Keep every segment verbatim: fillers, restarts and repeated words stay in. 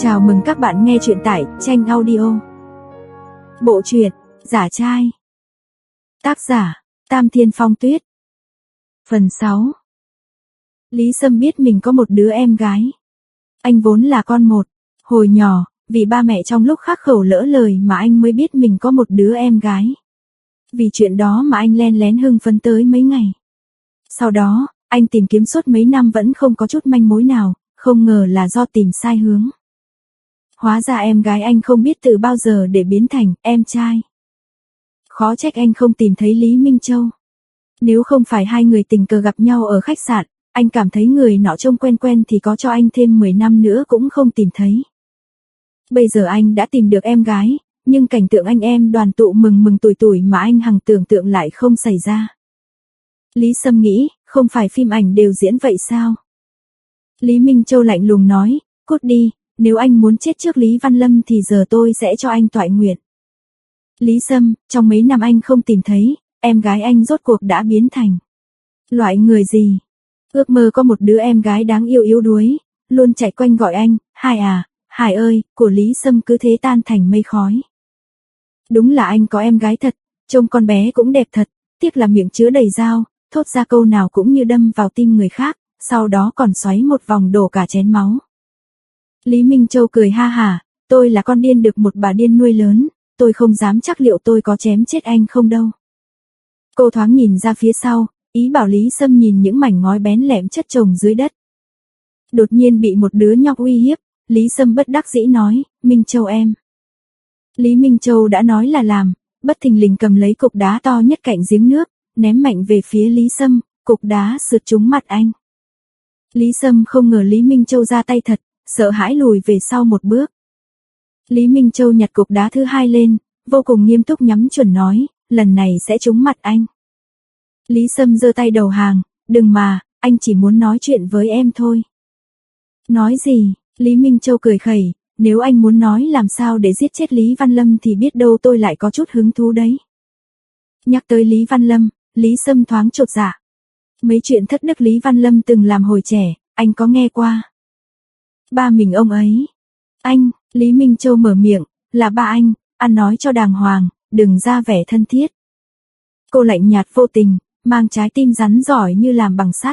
Chào mừng các bạn nghe truyện tại Tranh Audio. Bộ truyện Giả trai. Tác giả Tam Thiên Phong Tuyết. Phần sáu. Lý Sâm biết mình có một đứa em gái. Anh vốn là con một. Hồi nhỏ, vì ba mẹ trong lúc khắc khẩu lỡ lời mà anh mới biết mình có một đứa em gái. Vì chuyện đó mà anh len lén hưng phấn tới mấy ngày. Sau đó, anh tìm kiếm suốt mấy năm vẫn không có chút manh mối nào, không ngờ là do tìm sai hướng. Hóa ra em gái anh không biết từ bao giờ để biến thành em trai. Khó trách anh không tìm thấy Lý Minh Châu. Nếu không phải hai người tình cờ gặp nhau ở khách sạn, anh cảm thấy người nọ trông quen quen thì có cho anh thêm mười năm nữa cũng không tìm thấy. Bây giờ anh đã tìm được em gái, nhưng cảnh tượng anh em đoàn tụ mừng mừng tuổi tuổi mà anh hằng tưởng tượng lại không xảy ra. Lý Sâm nghĩ, không phải phim ảnh đều diễn vậy sao? Lý Minh Châu lạnh lùng nói, cút đi. Nếu anh muốn chết trước Lý Văn Lâm thì giờ tôi sẽ cho anh toại nguyện. Lý Sâm, trong mấy năm anh không tìm thấy, em gái anh rốt cuộc đã biến thành loại người gì? Ước mơ có một đứa em gái đáng yêu yếu đuối, luôn chạy quanh gọi anh, Hải à, Hải ơi, của Lý Sâm cứ thế tan thành mây khói. Đúng là anh có em gái thật, trông con bé cũng đẹp thật, tiếc là miệng chứa đầy dao, thốt ra câu nào cũng như đâm vào tim người khác, sau đó còn xoáy một vòng đổ cả chén máu. Lý Minh Châu cười ha hả, tôi là con điên được một bà điên nuôi lớn, tôi không dám chắc liệu tôi có chém chết anh không đâu. Cô thoáng nhìn ra phía sau, ý bảo Lý Sâm nhìn những mảnh ngói bén lẹm chất chồng dưới đất. Đột nhiên bị một đứa nhóc uy hiếp, Lý Sâm bất đắc dĩ nói, Minh Châu em. Lý Minh Châu đã nói là làm, bất thình lình cầm lấy cục đá to nhất cạnh giếng nước, ném mạnh về phía Lý Sâm, cục đá sượt trúng mặt anh. Lý Sâm không ngờ Lý Minh Châu ra tay thật, sợ hãi lùi về sau một bước. Lý Minh Châu nhặt cục đá thứ hai lên, vô cùng nghiêm túc nhắm chuẩn nói, lần này sẽ trúng mặt anh. Lý Sâm giơ tay đầu hàng, đừng mà, anh chỉ muốn nói chuyện với em thôi. Nói gì? Lý Minh Châu cười khẩy, nếu anh muốn nói làm sao để giết chết Lý Văn Lâm thì biết đâu tôi lại có chút hứng thú đấy. Nhắc tới Lý Văn Lâm, Lý Sâm thoáng chột dạ. Mấy chuyện thất đức Lý Văn Lâm từng làm hồi trẻ, anh có nghe qua. Ba mình ông ấy. Anh, Lý Minh Châu mở miệng, là ba anh, ăn nói cho đàng hoàng, đừng ra vẻ thân thiết. Cô lạnh nhạt vô tình, mang trái tim rắn giỏi như làm bằng sắt.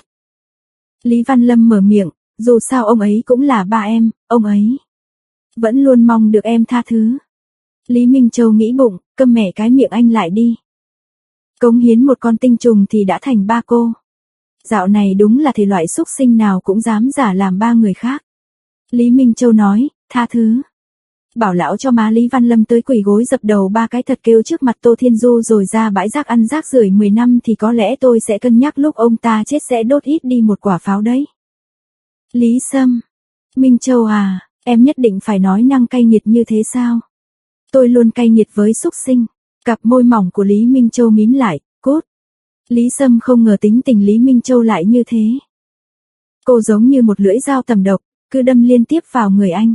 Lý Văn Lâm mở miệng, dù sao ông ấy cũng là ba em, ông ấy vẫn luôn mong được em tha thứ. Lý Minh Châu nghĩ bụng, câm mẹ cái miệng anh lại đi. Cống hiến một con tinh trùng thì đã thành ba cô. Dạo này đúng là thể loại súc sinh nào cũng dám giả làm ba người khác. Lý Minh Châu nói, tha thứ. Bảo lão cho má Lý Văn Lâm tới quỳ gối dập đầu ba cái thật kêu trước mặt Tô Thiên Du rồi ra bãi rác ăn rác rưởi mười năm thì có lẽ tôi sẽ cân nhắc lúc ông ta chết sẽ đốt ít đi một quả pháo đấy. Lý Sâm. Minh Châu à, em nhất định phải nói năng cay nghiệt như thế sao? Tôi luôn cay nghiệt với súc sinh. Cặp môi mỏng của Lý Minh Châu mím lại, cốt. Lý Sâm không ngờ tính tình Lý Minh Châu lại như thế. Cô giống như một lưỡi dao tầm độc, cứ đâm liên tiếp vào người anh.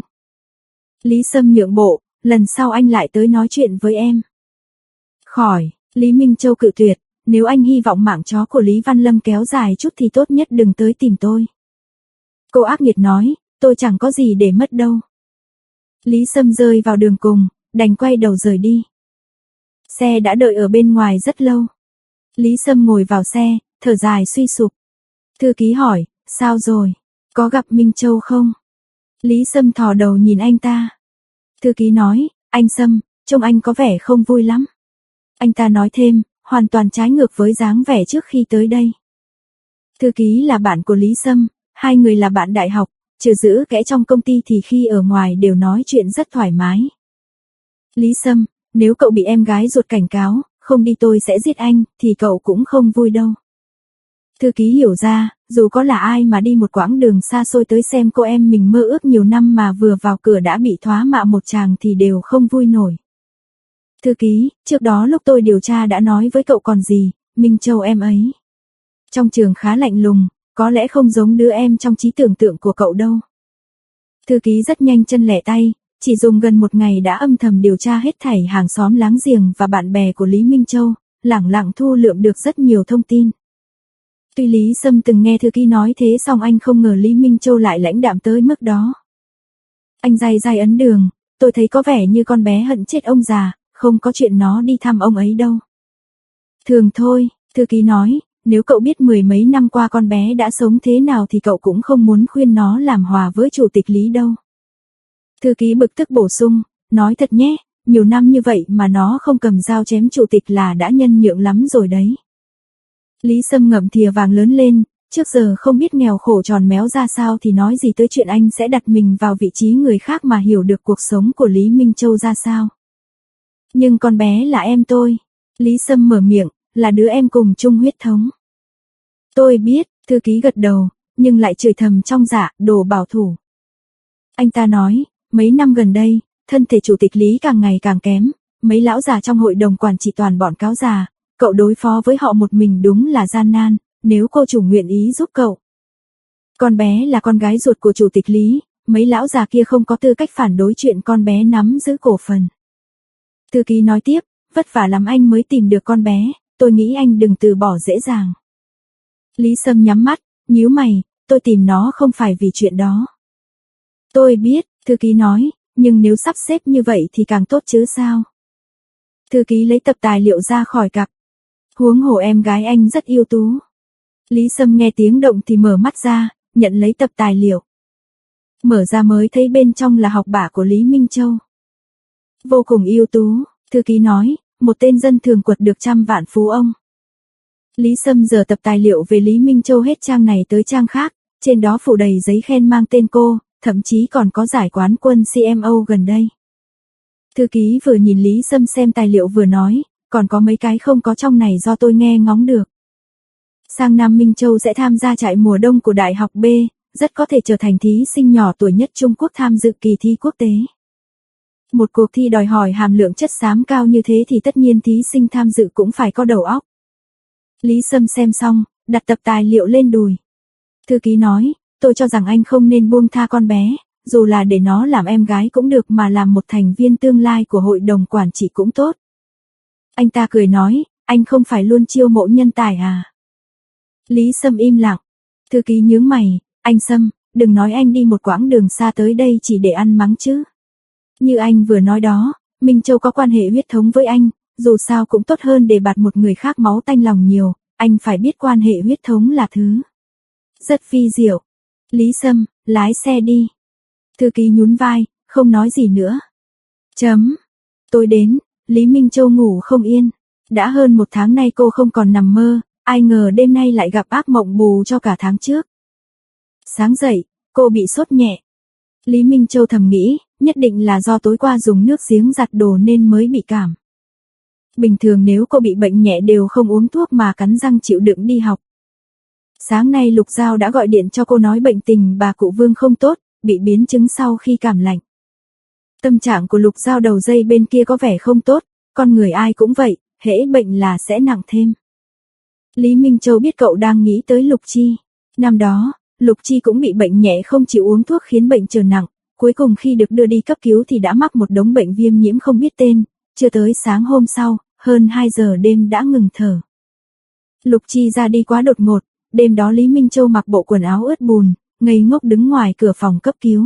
Lý Sâm nhượng bộ, lần sau anh lại tới nói chuyện với em. Khỏi, Lý Minh Châu cự tuyệt, nếu anh hy vọng mạng chó của Lý Văn Lâm kéo dài chút thì tốt nhất đừng tới tìm tôi. Cô ác nghiệt nói, tôi chẳng có gì để mất đâu. Lý Sâm rơi vào đường cùng, đành quay đầu rời đi. Xe đã đợi ở bên ngoài rất lâu. Lý Sâm ngồi vào xe, thở dài suy sụp. Thư ký hỏi, sao rồi? Có gặp Minh Châu không? Lý Sâm thò đầu nhìn anh ta. Thư ký nói, anh Sâm, trông anh có vẻ không vui lắm. Anh ta nói thêm, hoàn toàn trái ngược với dáng vẻ trước khi tới đây. Thư ký là bạn của Lý Sâm, hai người là bạn đại học, trừ giữ kẽ trong công ty thì khi ở ngoài đều nói chuyện rất thoải mái. Lý Sâm, nếu cậu bị em gái ruột cảnh cáo, không đi tôi sẽ giết anh, thì cậu cũng không vui đâu. Thư ký hiểu ra, dù có là ai mà đi một quãng đường xa xôi tới xem cô em mình mơ ước nhiều năm mà vừa vào cửa đã bị thoá mạ một tràng thì đều không vui nổi. Thư ký, trước đó lúc tôi điều tra đã nói với cậu còn gì, Minh Châu em ấy. Trong trường khá lạnh lùng, có lẽ không giống đứa em trong trí tưởng tượng của cậu đâu. Thư ký rất nhanh chân lẻ tay, chỉ dùng gần một ngày đã âm thầm điều tra hết thảy hàng xóm láng giềng và bạn bè của Lý Minh Châu, lẳng lặng thu lượm được rất nhiều thông tin. Tuy Lý Sâm từng nghe thư ký nói thế song anh không ngờ Lý Minh Châu lại lãnh đạm tới mức đó. Anh day day ấn đường, tôi thấy có vẻ như con bé hận chết ông già, không có chuyện nó đi thăm ông ấy đâu. Thường thôi, thư ký nói, nếu cậu biết mười mấy năm qua con bé đã sống thế nào thì cậu cũng không muốn khuyên nó làm hòa với chủ tịch Lý đâu. Thư ký bực tức bổ sung, nói thật nhé, nhiều năm như vậy mà nó không cầm dao chém chủ tịch là đã nhân nhượng lắm rồi đấy. Lý Sâm ngậm thìa vàng lớn lên, trước giờ không biết nghèo khổ tròn méo ra sao thì nói gì tới chuyện anh sẽ đặt mình vào vị trí người khác mà hiểu được cuộc sống của Lý Minh Châu ra sao. Nhưng con bé là em tôi. Lý Sâm mở miệng, là đứa em cùng chung huyết thống. Tôi biết, thư ký gật đầu, nhưng lại chửi thầm trong dạ, đồ bảo thủ. Anh ta nói, mấy năm gần đây, thân thể chủ tịch Lý càng ngày càng kém, mấy lão già trong hội đồng quản trị toàn bọn cáo già, cậu đối phó với họ một mình đúng là gian nan, nếu cô chủ nguyện ý giúp cậu. Con bé là con gái ruột của chủ tịch Lý, mấy lão già kia không có tư cách phản đối chuyện con bé nắm giữ cổ phần. Thư ký nói tiếp, vất vả lắm anh mới tìm được con bé, tôi nghĩ anh đừng từ bỏ dễ dàng. Lý Sâm nhắm mắt, nhíu mày, tôi tìm nó không phải vì chuyện đó. Tôi biết, thư ký nói, nhưng nếu sắp xếp như vậy thì càng tốt chứ sao. Thư ký lấy tập tài liệu ra khỏi cặp. Huống hồ em gái anh rất ưu tú. Lý Sâm nghe tiếng động thì mở mắt ra, nhận lấy tập tài liệu. Mở ra mới thấy bên trong là học bạ của Lý Minh Châu. Vô cùng ưu tú, thư ký nói, một tên dân thường quật được trăm vạn phú ông. Lý Sâm giờ tập tài liệu về Lý Minh Châu hết trang này tới trang khác, trên đó phủ đầy giấy khen mang tên cô, thậm chí còn có giải quán quân xê em ô gần đây. Thư ký vừa nhìn Lý Sâm xem tài liệu vừa nói, còn có mấy cái không có trong này do tôi nghe ngóng được. Sang năm Minh Châu sẽ tham gia trại mùa đông của Đại học B, rất có thể trở thành thí sinh nhỏ tuổi nhất Trung Quốc tham dự kỳ thi quốc tế. Một cuộc thi đòi hỏi hàm lượng chất xám cao như thế thì tất nhiên thí sinh tham dự cũng phải có đầu óc. Lý Sâm xem xong, đặt tập tài liệu lên đùi. Thư ký nói, tôi cho rằng anh không nên buông tha con bé, dù là để nó làm em gái cũng được mà làm một thành viên tương lai của hội đồng quản trị cũng tốt. Anh ta cười nói, anh không phải luôn chiêu mộ nhân tài à? Lý Sâm im lặng. Thư ký nhướng mày, anh Sâm, đừng nói anh đi một quãng đường xa tới đây chỉ để ăn mắng chứ. Như anh vừa nói đó, Minh Châu có quan hệ huyết thống với anh, dù sao cũng tốt hơn để bạt một người khác máu tanh lòng nhiều, anh phải biết quan hệ huyết thống là thứ rất phi diệu. Lý Sâm, lái xe đi. Thư ký nhún vai, không nói gì nữa. Chấm. Tôi đến, Lý Minh Châu ngủ không yên. Đã hơn một tháng nay cô không còn nằm mơ, ai ngờ đêm nay lại gặp ác mộng bù cho cả tháng trước. Sáng dậy, cô bị sốt nhẹ. Lý Minh Châu thầm nghĩ, nhất định là do tối qua dùng nước giếng giặt đồ nên mới bị cảm. Bình thường nếu cô bị bệnh nhẹ đều không uống thuốc mà cắn răng chịu đựng đi học. Sáng nay Lục Giao đã gọi điện cho cô nói bệnh tình bà cụ Vương không tốt, bị biến chứng sau khi cảm lạnh. Tâm trạng của Lục Giao đầu dây bên kia có vẻ không tốt, con người ai cũng vậy, hễ bệnh là sẽ nặng thêm. Lý Minh Châu biết cậu đang nghĩ tới Lục Chi. Năm đó, Lục Chi cũng bị bệnh nhẹ không chịu uống thuốc khiến bệnh trở nặng, cuối cùng khi được đưa đi cấp cứu thì đã mắc một đống bệnh viêm nhiễm không biết tên, chưa tới sáng hôm sau, hơn hai giờ đêm đã ngừng thở. Lục Chi ra đi quá đột ngột, đêm đó Lý Minh Châu mặc bộ quần áo ướt bùn, ngây ngốc đứng ngoài cửa phòng cấp cứu.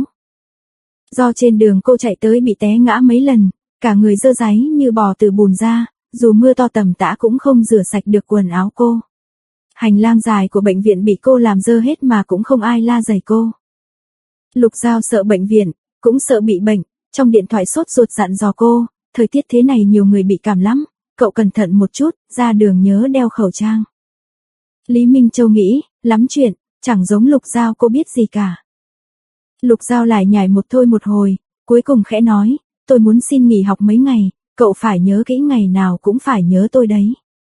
Do trên đường cô chạy tới bị té ngã mấy lần, cả người dơ dáy như bò từ bùn ra, dù mưa to tầm tã cũng không rửa sạch được quần áo cô. Hành lang dài của bệnh viện bị cô làm dơ hết mà cũng không ai la giày cô. Lục Giao sợ bệnh viện, cũng sợ bị bệnh, trong điện thoại sốt ruột dặn dò cô, thời tiết thế này nhiều người bị cảm lắm, cậu cẩn thận một chút, ra đường nhớ đeo khẩu trang. Lý Minh Châu nghĩ, lắm chuyện, chẳng giống Lục Giao cô biết gì cả. Lục Giao lại nhảy một thôi một hồi, cuối cùng khẽ nói, tôi muốn xin nghỉ học mấy ngày, cậu phải nhớ kỹ ngày nào cũng phải nhớ tôi đấy.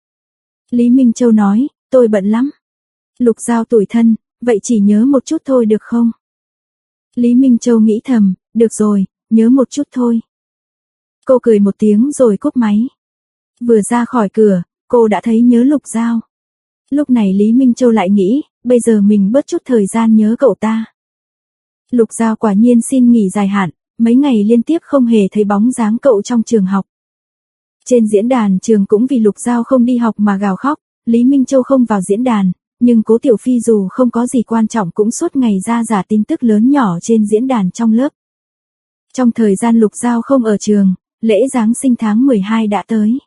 Lý Minh Châu nói, tôi bận lắm. Lục Giao tủi thân, vậy chỉ nhớ một chút thôi được không? Lý Minh Châu nghĩ thầm, được rồi, nhớ một chút thôi. Cô cười một tiếng rồi cúp máy. Vừa ra khỏi cửa, cô đã thấy nhớ Lục Giao. Lúc này Lý Minh Châu lại nghĩ, bây giờ mình bớt chút thời gian nhớ cậu ta. Lục Giao quả nhiên xin nghỉ dài hạn, mấy ngày liên tiếp không hề thấy bóng dáng cậu trong trường học. Trên diễn đàn trường cũng vì Lục Giao không đi học mà gào khóc, Lý Minh Châu không vào diễn đàn, nhưng Cố Tiểu Phi dù không có gì quan trọng cũng suốt ngày ra giả tin tức lớn nhỏ trên diễn đàn trong lớp. Trong thời gian Lục Giao không ở trường, lễ Giáng sinh tháng mười hai đã tới.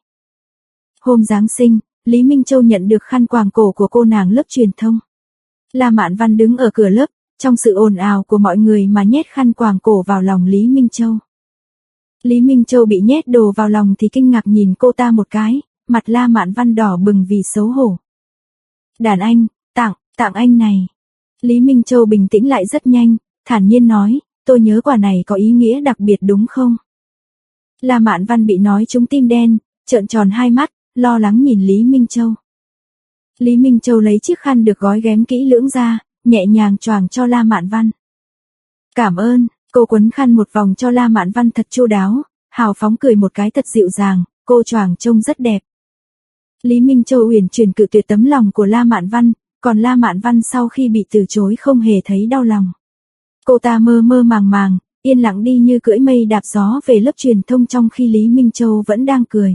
Hôm Giáng sinh, Lý Minh Châu nhận được khăn quàng cổ của cô nàng lớp truyền thông. La Mạn Văn đứng ở cửa lớp, trong sự ồn ào của mọi người mà nhét khăn quàng cổ vào lòng Lý Minh Châu. Lý Minh Châu bị nhét đồ vào lòng thì kinh ngạc nhìn cô ta một cái, mặt La Mạn Văn đỏ bừng vì xấu hổ. Đàn anh, tặng, tặng anh này. Lý Minh Châu bình tĩnh lại rất nhanh, thản nhiên nói, tôi nhớ quà này có ý nghĩa đặc biệt đúng không? La Mạn Văn bị nói trúng tim đen, trợn tròn hai mắt, lo lắng nhìn Lý Minh Châu. Lý Minh Châu lấy chiếc khăn được gói ghém kỹ lưỡng ra, nhẹ nhàng choàng cho La Mạn Văn. Cảm ơn, cô quấn khăn một vòng cho La Mạn Văn thật chu đáo, hào phóng cười một cái thật dịu dàng, cô choàng trông rất đẹp. Lý Minh Châu uyển chuyển cự tuyệt tấm lòng của La Mạn Văn, còn La Mạn Văn sau khi bị từ chối không hề thấy đau lòng. Cô ta mơ mơ màng màng, yên lặng đi như cưỡi mây đạp gió về lớp truyền thông trong khi Lý Minh Châu vẫn đang cười.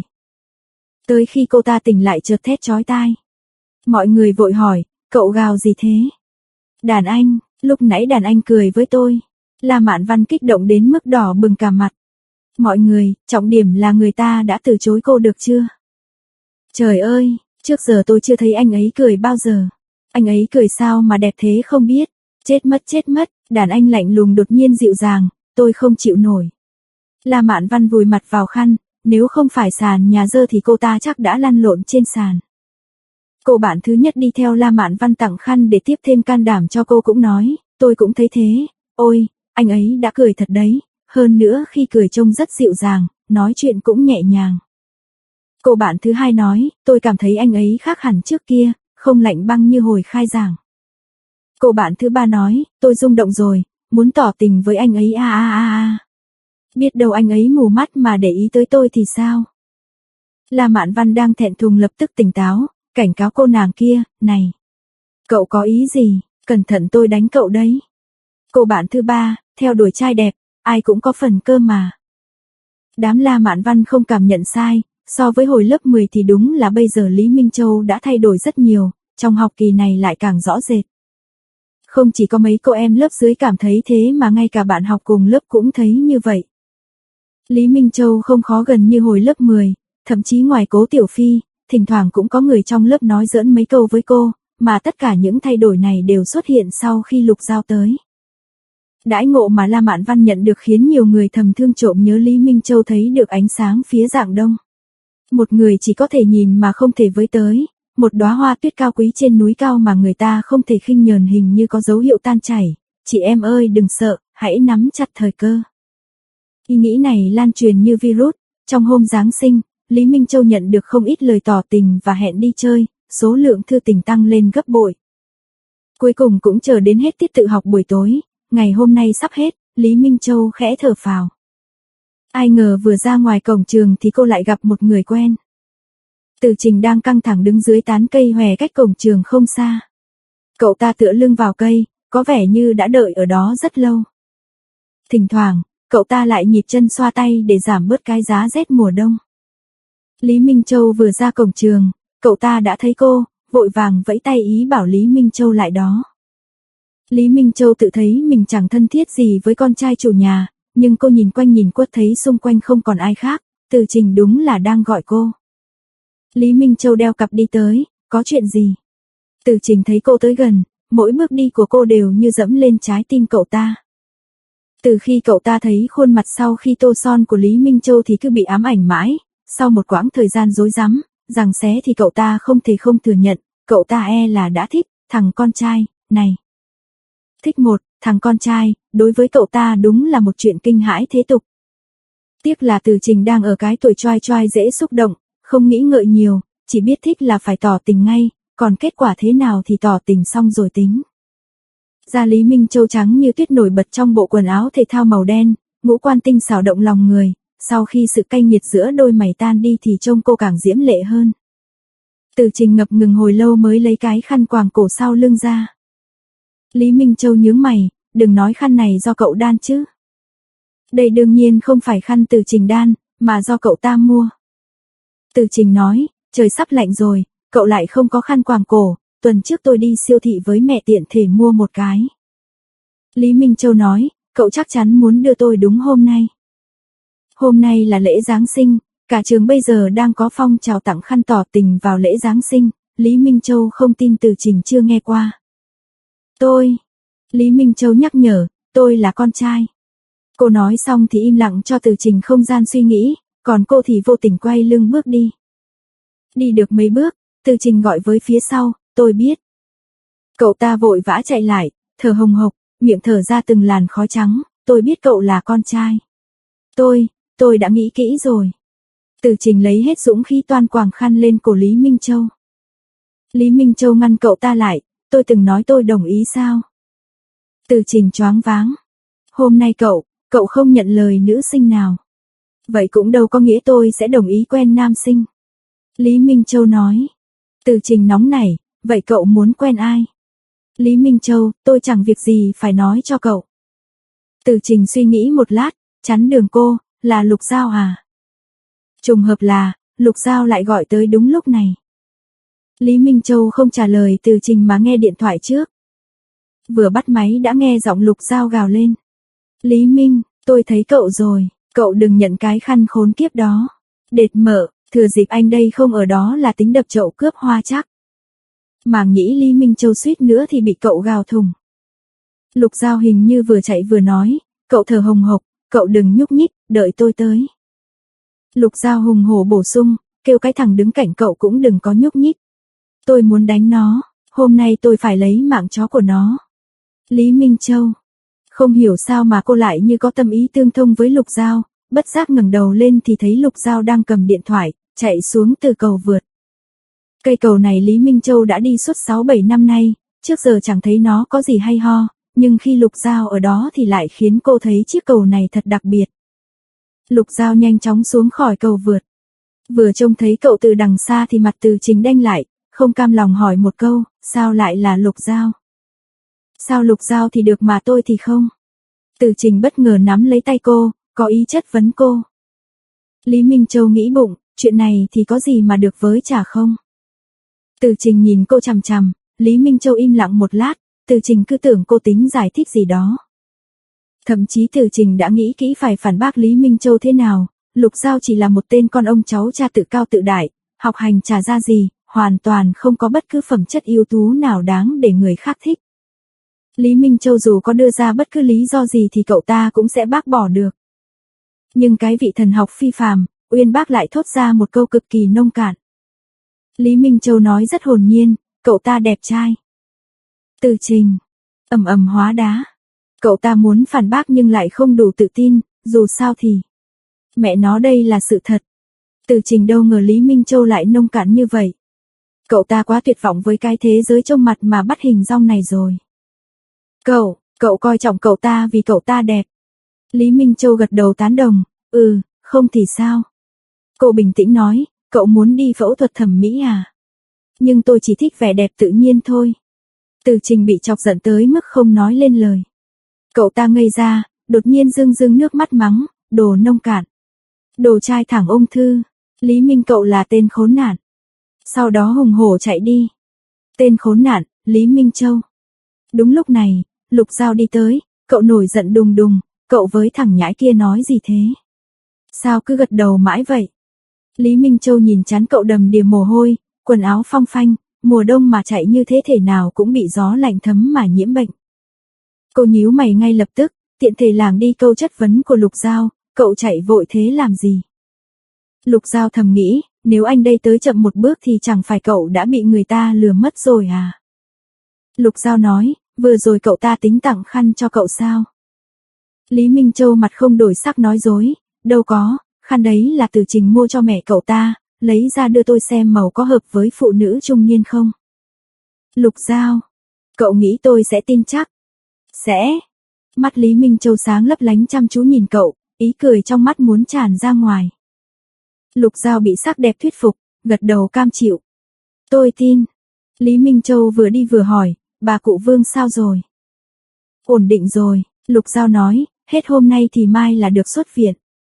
Tới khi cô ta tỉnh lại chợt thét chói tai. Mọi người vội hỏi, cậu gào gì thế? Đàn anh, lúc nãy đàn anh cười với tôi. La Mạn Văn kích động đến mức đỏ bừng cả mặt. Mọi người, trọng điểm là người ta đã từ chối cô được chưa? Trời ơi, trước giờ tôi chưa thấy anh ấy cười bao giờ. Anh ấy cười sao mà đẹp thế không biết. Chết mất chết mất, đàn anh lạnh lùng đột nhiên dịu dàng, tôi không chịu nổi. La Mạn Văn vùi mặt vào khăn, nếu không phải sàn nhà dơ thì cô ta chắc đã lăn lộn trên sàn. Cô bạn thứ nhất đi theo La Mạn Văn tặng khăn để tiếp thêm can đảm cho cô cũng nói, tôi cũng thấy thế, ôi, anh ấy đã cười thật đấy, hơn nữa khi cười trông rất dịu dàng, nói chuyện cũng nhẹ nhàng. Cô bạn thứ hai nói, tôi cảm thấy anh ấy khác hẳn trước kia, không lạnh băng như hồi khai giảng. Cô bạn thứ ba nói, tôi rung động rồi, muốn tỏ tình với anh ấy a a a a. Biết đâu anh ấy mù mắt mà để ý tới tôi thì sao? La Mạn Văn đang thẹn thùng lập tức tỉnh táo, cảnh cáo cô nàng kia, này. Cậu có ý gì, cẩn thận tôi đánh cậu đấy. Cô bạn thứ ba, theo đuổi trai đẹp, ai cũng có phần cơ mà. Đám La Mạn Văn không cảm nhận sai, so với hồi lớp mười thì đúng là bây giờ Lý Minh Châu đã thay đổi rất nhiều, trong học kỳ này lại càng rõ rệt. Không chỉ có mấy cô em lớp dưới cảm thấy thế mà ngay cả bạn học cùng lớp cũng thấy như vậy. Lý Minh Châu không khó gần như hồi lớp mười, thậm chí ngoài Cố Tiểu Phi, thỉnh thoảng cũng có người trong lớp nói giỡn mấy câu với cô, mà tất cả những thay đổi này đều xuất hiện sau khi Lục Giao tới. Đãi ngộ mà La Mạn Văn nhận được khiến nhiều người thầm thương trộm nhớ Lý Minh Châu thấy được ánh sáng phía rạng đông. Một người chỉ có thể nhìn mà không thể với tới, một đóa hoa tuyết cao quý trên núi cao mà người ta không thể khinh nhờn hình như có dấu hiệu tan chảy, chị em ơi đừng sợ, hãy nắm chặt thời cơ. Ý nghĩ này lan truyền như virus, trong hôm Giáng sinh, Lý Minh Châu nhận được không ít lời tỏ tình và hẹn đi chơi, số lượng thư tình tăng lên gấp bội. Cuối cùng cũng chờ đến hết tiết tự học buổi tối, ngày hôm nay sắp hết, Lý Minh Châu khẽ thở phào. Ai ngờ vừa ra ngoài cổng trường thì cô lại gặp một người quen. Từ Trình đang căng thẳng đứng dưới tán cây hòe cách cổng trường không xa. Cậu ta tựa lưng vào cây, có vẻ như đã đợi ở đó rất lâu. Thỉnh thoảng, cậu ta lại nhịp chân xoa tay để giảm bớt cái giá rét mùa đông. Lý Minh Châu vừa ra cổng trường, cậu ta đã thấy cô, vội vàng vẫy tay ý bảo Lý Minh Châu lại đó. Lý Minh Châu tự thấy mình chẳng thân thiết gì với con trai chủ nhà, nhưng cô nhìn quanh nhìn quất thấy xung quanh không còn ai khác, Từ Trình đúng là đang gọi cô. Lý Minh Châu đeo cặp đi tới, có chuyện gì? Từ Trình thấy cô tới gần, mỗi bước đi của cô đều như dẫm lên trái tim cậu ta. Từ khi cậu ta thấy khuôn mặt sau khi tô son của Lý Minh Châu thì cứ bị ám ảnh mãi, sau một quãng thời gian rối rắm, giằng xé thì cậu ta không thể không thừa nhận, cậu ta e là đã thích thằng con trai này. Thích một thằng con trai, đối với cậu ta đúng là một chuyện kinh hãi thế tục. Tiếc là Từ Trình đang ở cái tuổi choai choai dễ xúc động, không nghĩ ngợi nhiều, chỉ biết thích là phải tỏ tình ngay, còn kết quả thế nào thì tỏ tình xong rồi tính. Da Lý Minh Châu trắng như tuyết nổi bật trong bộ quần áo thể thao màu đen, ngũ quan tinh xảo động lòng người, sau khi sự cay nghiệt giữa đôi mày tan đi thì trông cô càng diễm lệ hơn. Từ Trình ngập ngừng hồi lâu mới lấy cái khăn quàng cổ sau lưng ra. Lý Minh Châu nhướng mày, đừng nói khăn này do cậu đan chứ. Đây đương nhiên không phải khăn Từ Trình đan, mà do cậu ta mua. Từ Trình nói, trời sắp lạnh rồi, cậu lại không có khăn quàng cổ, tuần trước tôi đi siêu thị với mẹ tiện thể mua một cái. Lý Minh Châu nói, cậu chắc chắn muốn đưa tôi đúng hôm nay. Hôm nay là lễ Giáng sinh, cả trường bây giờ đang có phong trào tặng khăn tỏ tình vào lễ Giáng sinh, Lý Minh Châu không tin Từ Trình chưa nghe qua. Tôi, Lý Minh Châu nhắc nhở, tôi là con trai. Cô nói xong thì im lặng cho Từ Trình không gian suy nghĩ, còn cô thì vô tình quay lưng bước đi. Đi được mấy bước, Từ Trình gọi với phía sau, tôi biết. Cậu ta vội vã chạy lại, thở hồng hộc, miệng thở ra từng làn khói trắng, tôi biết cậu là con trai. Tôi, tôi đã nghĩ kỹ rồi. Từ Trình lấy hết dũng khí toan quàng khăn lên cổ Lý Minh Châu. Lý Minh Châu ngăn cậu ta lại, tôi từng nói tôi đồng ý sao? Từ Trình choáng váng. Hôm nay cậu, cậu không nhận lời nữ sinh nào. Vậy cũng đâu có nghĩa tôi sẽ đồng ý quen nam sinh. Lý Minh Châu nói. Từ Trình nóng nảy, vậy cậu muốn quen ai? Lý Minh Châu, tôi chẳng việc gì phải nói cho cậu. Từ Trình suy nghĩ một lát, chắn đường cô, là Lục Giao à? Trùng hợp là, Lục Giao lại gọi tới đúng lúc này. Lý Minh Châu không trả lời Từ Trình mà nghe điện thoại trước. Vừa bắt máy đã nghe giọng Lục Giao gào lên. Lý Minh, tôi thấy cậu rồi, cậu đừng nhận cái khăn khốn kiếp đó. Đệt mở, thừa dịp anh đây không ở đó là tính đập chậu cướp hoa chắc. Màng nhĩ Lý Minh Châu suýt nữa thì bị cậu gào thủng. Lục Giao hình như vừa chạy vừa nói, cậu thở hồng hộc, cậu đừng nhúc nhích, đợi tôi tới. Lục Giao hùng hổ bổ sung, kêu cái thằng đứng cạnh cậu cũng đừng có nhúc nhích. Tôi muốn đánh nó, hôm nay tôi phải lấy mạng chó của nó. Lý Minh Châu, không hiểu sao mà cô lại như có tâm ý tương thông với Lục Giao, bất giác ngẩng đầu lên thì thấy Lục Giao đang cầm điện thoại, chạy xuống từ cầu vượt. Cây cầu này Lý Minh Châu đã đi suốt sáu bảy năm nay, trước giờ chẳng thấy nó có gì hay ho, nhưng khi Lục Giao ở đó thì lại khiến cô thấy chiếc cầu này thật đặc biệt. Lục Giao nhanh chóng xuống khỏi cầu vượt. Vừa trông thấy cậu từ đằng xa thì mặt Từ Trình đanh lại, không cam lòng hỏi một câu, sao lại là Lục Giao? Sao Lục Giao thì được mà tôi thì không? Từ Trình bất ngờ nắm lấy tay cô, có ý chất vấn cô. Lý Minh Châu nghĩ bụng, chuyện này thì có gì mà được với chả không? Từ Trình nhìn cô chằm chằm, Lý Minh Châu im lặng một lát, Từ Trình cứ tưởng cô tính giải thích gì đó. Thậm chí Từ Trình đã nghĩ kỹ phải phản bác Lý Minh Châu thế nào, Lục Giao chỉ là một tên con ông cháu cha tự cao tự đại, học hành chả ra gì, hoàn toàn không có bất cứ phẩm chất ưu tú nào đáng để người khác thích. Lý Minh Châu dù có đưa ra bất cứ lý do gì thì cậu ta cũng sẽ bác bỏ được. Nhưng cái vị thần học phi phàm, Uyên Bác lại thốt ra một câu cực kỳ nông cạn. Lý Minh Châu nói rất hồn nhiên, cậu ta đẹp trai. Từ Trình, ầm ầm hóa đá. Cậu ta muốn phản bác nhưng lại không đủ tự tin, dù sao thì. Mẹ nó đây là sự thật. Từ Trình đâu ngờ Lý Minh Châu lại nông cạn như vậy. Cậu ta quá tuyệt vọng với cái thế giới trông mặt mà bắt hình dong này rồi. Cậu, cậu coi trọng cậu ta vì cậu ta đẹp. Lý Minh Châu gật đầu tán đồng, ừ, không thì sao? Cô bình tĩnh nói, cậu muốn đi phẫu thuật thẩm mỹ à? Nhưng tôi chỉ thích vẻ đẹp tự nhiên thôi. Từ Trình bị chọc giận tới mức không nói lên lời. Cậu ta ngây ra, đột nhiên rưng rưng nước mắt mắng, đồ nông cạn. Đồ trai thẳng ung thư, Lý Minh cậu là tên khốn nạn. Sau đó hùng hổ chạy đi. Tên khốn nạn, Lý Minh Châu. Đúng lúc này, Lục Giao đi tới, cậu nổi giận đùng đùng, cậu với thằng nhãi kia nói gì thế? Sao cứ gật đầu mãi vậy? Lý Minh Châu nhìn trán cậu đầm đìa mồ hôi, quần áo phong phanh, mùa đông mà chạy như thế thể nào cũng bị gió lạnh thấm mà nhiễm bệnh. Cô nhíu mày ngay lập tức, tiện thể lảng đi câu chất vấn của Lục Giao, cậu chạy vội thế làm gì? Lục Giao thầm nghĩ, nếu anh đây tới chậm một bước thì chẳng phải cậu đã bị người ta lừa mất rồi à? Lục Giao nói, vừa rồi cậu ta tính tặng khăn cho cậu sao? Lý Minh Châu mặt không đổi sắc nói dối, đâu có, khăn đấy là Từ Trình mua cho mẹ cậu ta, lấy ra đưa tôi xem màu có hợp với phụ nữ trung niên không? Lục Giao, cậu nghĩ tôi sẽ tin chắc? Sẽ. Mắt Lý Minh Châu sáng lấp lánh chăm chú nhìn cậu, ý cười trong mắt muốn tràn ra ngoài. Lục Giao bị sắc đẹp thuyết phục, gật đầu cam chịu. Tôi tin. Lý Minh Châu vừa đi vừa hỏi, bà cụ Vương sao rồi? Ổn định rồi, Lục Giao nói, hết hôm nay thì mai là được xuất viện.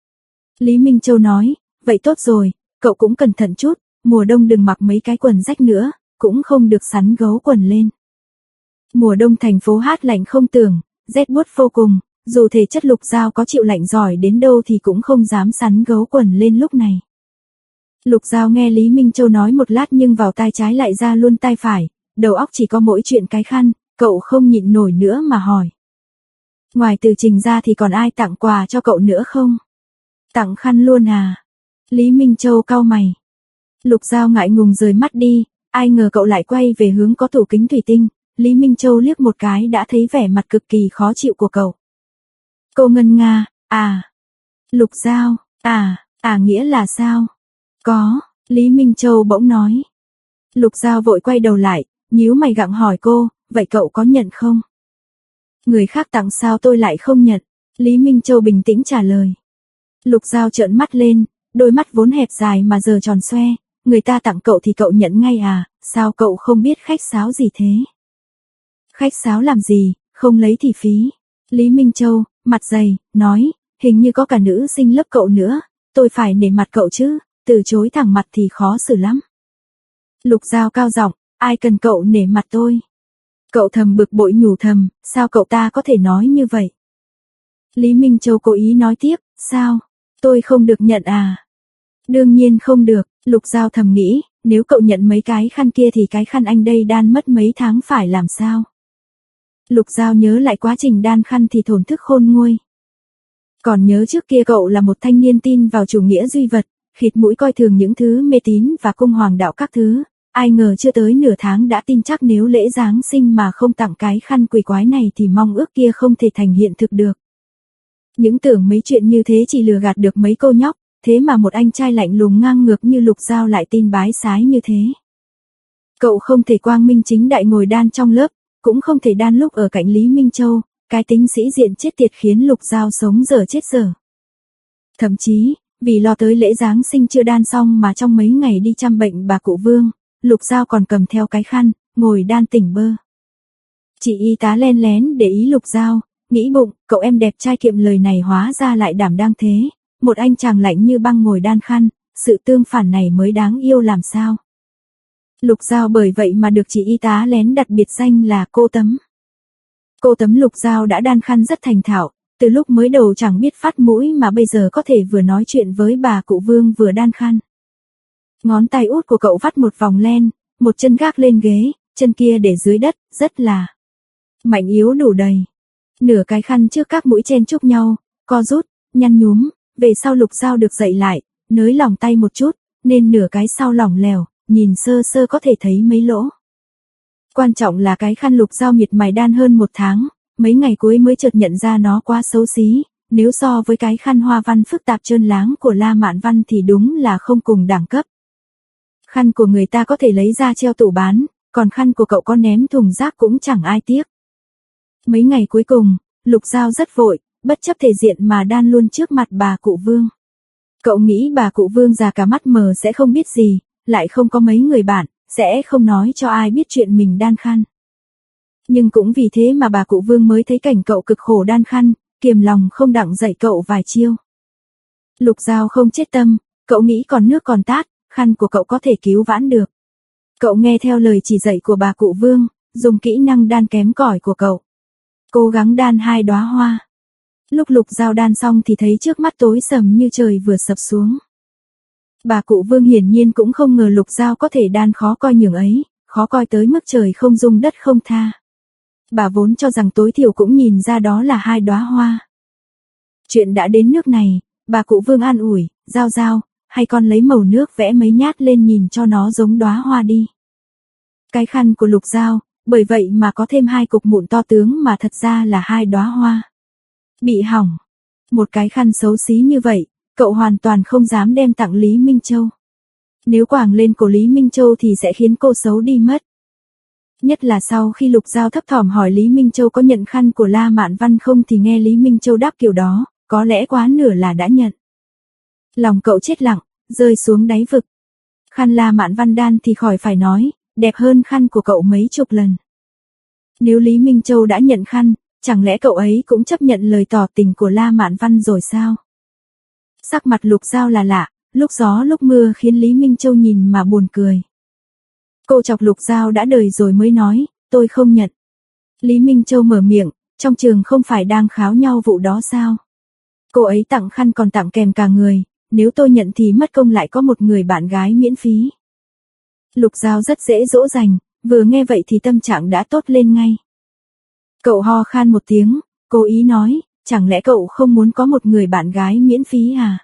Lý Minh Châu nói, vậy tốt rồi, cậu cũng cẩn thận chút, mùa đông đừng mặc mấy cái quần rách nữa, cũng không được sắn gấu quần lên. Mùa đông thành phố Hát lạnh không tưởng, rét buốt vô cùng, Dù thể chất Lục Giao có chịu lạnh giỏi đến đâu thì cũng không dám sắn gấu quần lên lúc này. Lục Giao nghe Lý Minh Châu nói một lát nhưng vào tai trái lại ra luôn tai phải, đầu óc chỉ có mỗi chuyện cái khăn, cậu không nhịn nổi nữa mà hỏi. Ngoài Từ Trình ra thì còn ai tặng quà cho cậu nữa không? Tặng khăn luôn à? Lý Minh Châu cau mày. Lục Giao ngại ngùng rời mắt đi, ai ngờ cậu lại quay về hướng có tủ kính thủy tinh, Lý Minh Châu liếc một cái đã thấy vẻ mặt cực kỳ khó chịu của cậu. Cô ngân nga, à. Lục Giao, à, à nghĩa là sao? Có, Lý Minh Châu bỗng nói. Lục Giao vội quay đầu lại, nhíu mày gặng hỏi cô, vậy cậu có nhận không? Người khác tặng sao tôi lại không nhận? Lý Minh Châu bình tĩnh trả lời. Lục Giao trợn mắt lên, đôi mắt vốn hẹp dài mà giờ tròn xoe, người ta tặng cậu thì cậu nhận ngay à, sao cậu không biết khách sáo gì thế? Khách sáo làm gì, không lấy thì phí. Lý Minh Châu, mặt dày, nói, hình như có cả nữ sinh lớp cậu nữa, tôi phải nể mặt cậu chứ, từ chối thẳng mặt thì khó xử lắm. Lục Giao cao giọng, ai cần cậu nể mặt tôi? Cậu thầm bực bội nhủ thầm, sao cậu ta có thể nói như vậy? Lý Minh Châu cố ý nói tiếp, sao? Tôi không được nhận à? Đương nhiên không được, Lục Giao thầm nghĩ, nếu cậu nhận mấy cái khăn kia thì cái khăn anh đây đan mất mấy tháng phải làm sao? Lục Giao nhớ lại quá trình đan khăn thì thổn thức khôn nguôi. Còn nhớ trước kia cậu là một thanh niên tin vào chủ nghĩa duy vật, khịt mũi coi thường những thứ mê tín và cung hoàng đạo các thứ, ai ngờ chưa tới nửa tháng đã tin chắc nếu lễ Giáng sinh mà không tặng cái khăn quỷ quái này thì mong ước kia không thể thành hiện thực được. Những tưởng mấy chuyện như thế chỉ lừa gạt được mấy cô nhóc, thế mà một anh trai lạnh lùng ngang ngược như Lục Giao lại tin bái sái như thế. Cậu không thể quang minh chính đại ngồi đan trong lớp, cũng không thể đan lúc ở cạnh Lý Minh Châu, cái tính sĩ diện chết tiệt khiến Lục Giao sống dở chết dở. Thậm chí, vì lo tới lễ Giáng sinh chưa đan xong mà trong mấy ngày đi chăm bệnh bà cụ Vương, Lục Giao còn cầm theo cái khăn, ngồi đan tỉnh bơ. Chị y tá len lén để ý Lục Giao, nghĩ bụng, cậu em đẹp trai kiệm lời này hóa ra lại đảm đang thế, một anh chàng lạnh như băng ngồi đan khăn, sự tương phản này mới đáng yêu làm sao. Lục Giao bởi vậy mà được chị y tá lén đặt biệt danh là cô Tấm. Cô Tấm Lục Giao đã đan khăn rất thành thạo, từ lúc mới đầu chẳng biết phát mũi mà bây giờ có thể vừa nói chuyện với bà cụ Vương vừa đan khăn. Ngón tay út của cậu vắt một vòng len, một chân gác lên ghế, chân kia để dưới đất, rất là mạnh yếu đủ đầy. Nửa cái khăn trước các mũi chen chúc nhau, co rút, nhăn nhúm, về sau Lục Giao được dậy lại, nới lỏng tay một chút, nên nửa cái sau lỏng lẻo, nhìn sơ sơ có thể thấy mấy lỗ. Quan trọng là cái khăn Lục Giao miệt mài đan hơn một tháng, mấy ngày cuối mới chợt nhận ra nó quá xấu xí, nếu so với cái khăn hoa văn phức tạp trơn láng của La Mạn Văn thì đúng là không cùng đẳng cấp. Khăn của người ta có thể lấy ra treo tủ bán, còn khăn của cậu có ném thùng rác cũng chẳng ai tiếc. Mấy ngày cuối cùng, Lục Giao rất vội, bất chấp thể diện mà đan luôn trước mặt bà cụ Vương. Cậu nghĩ bà cụ Vương già cả mắt mờ sẽ không biết gì, lại không có mấy người bạn, sẽ không nói cho ai biết chuyện mình đan khăn. Nhưng cũng vì thế mà bà cụ Vương mới thấy cảnh cậu cực khổ đan khăn, kiềm lòng không đặng dạy cậu vài chiêu. Lục Giao không chết tâm, cậu nghĩ còn nước còn tát, khăn của cậu có thể cứu vãn được. Cậu nghe theo lời chỉ dạy của bà cụ Vương, dùng kỹ năng đan kém cỏi của cậu. Cố gắng đan hai đóa hoa. Lúc Lục Giao đan xong thì thấy trước mắt tối sầm như trời vừa sập xuống. Bà cụ Vương hiển nhiên cũng không ngờ Lục Giao có thể đan khó coi nhường ấy, khó coi tới mức trời không dung đất không tha. Bà vốn cho rằng tối thiểu cũng nhìn ra đó là hai đóa hoa. Chuyện đã đến nước này, bà cụ Vương an ủi, Giao Giao, hay con lấy màu nước vẽ mấy nhát lên nhìn cho nó giống đóa hoa đi. Cái khăn của Lục Giao, bởi vậy mà có thêm hai cục mụn to tướng mà thật ra là hai đóa hoa. Bị hỏng. Một cái khăn xấu xí như vậy, cậu hoàn toàn không dám đem tặng Lý Minh Châu. Nếu quàng lên cổ Lý Minh Châu thì sẽ khiến cô xấu đi mất. Nhất là sau khi Lục Giao thấp thỏm hỏi Lý Minh Châu có nhận khăn của La Mạn Văn không thì nghe Lý Minh Châu đáp kiểu đó, có lẽ quá nửa là đã nhận. Lòng cậu chết lặng, rơi xuống đáy vực. Khăn La Mạn Văn đan thì khỏi phải nói, đẹp hơn khăn của cậu mấy chục lần. Nếu Lý Minh Châu đã nhận khăn, chẳng lẽ cậu ấy cũng chấp nhận lời tỏ tình của La Mạn Văn rồi sao? Sắc mặt Lục Giao là lạ, lúc gió lúc mưa khiến Lý Minh Châu nhìn mà buồn cười. Cô chọc Lục Giao đã đời rồi mới nói, tôi không nhận. Lý Minh Châu mở miệng, trong trường không phải đang kháo nhau vụ đó sao? Cô ấy tặng khăn còn tặng kèm cả người, nếu tôi nhận thì mất công lại có một người bạn gái miễn phí. Lục Giao rất dễ dỗ dành, vừa nghe vậy thì tâm trạng đã tốt lên ngay. Cậu ho khan một tiếng, cố ý nói, chẳng lẽ cậu không muốn có một người bạn gái miễn phí à?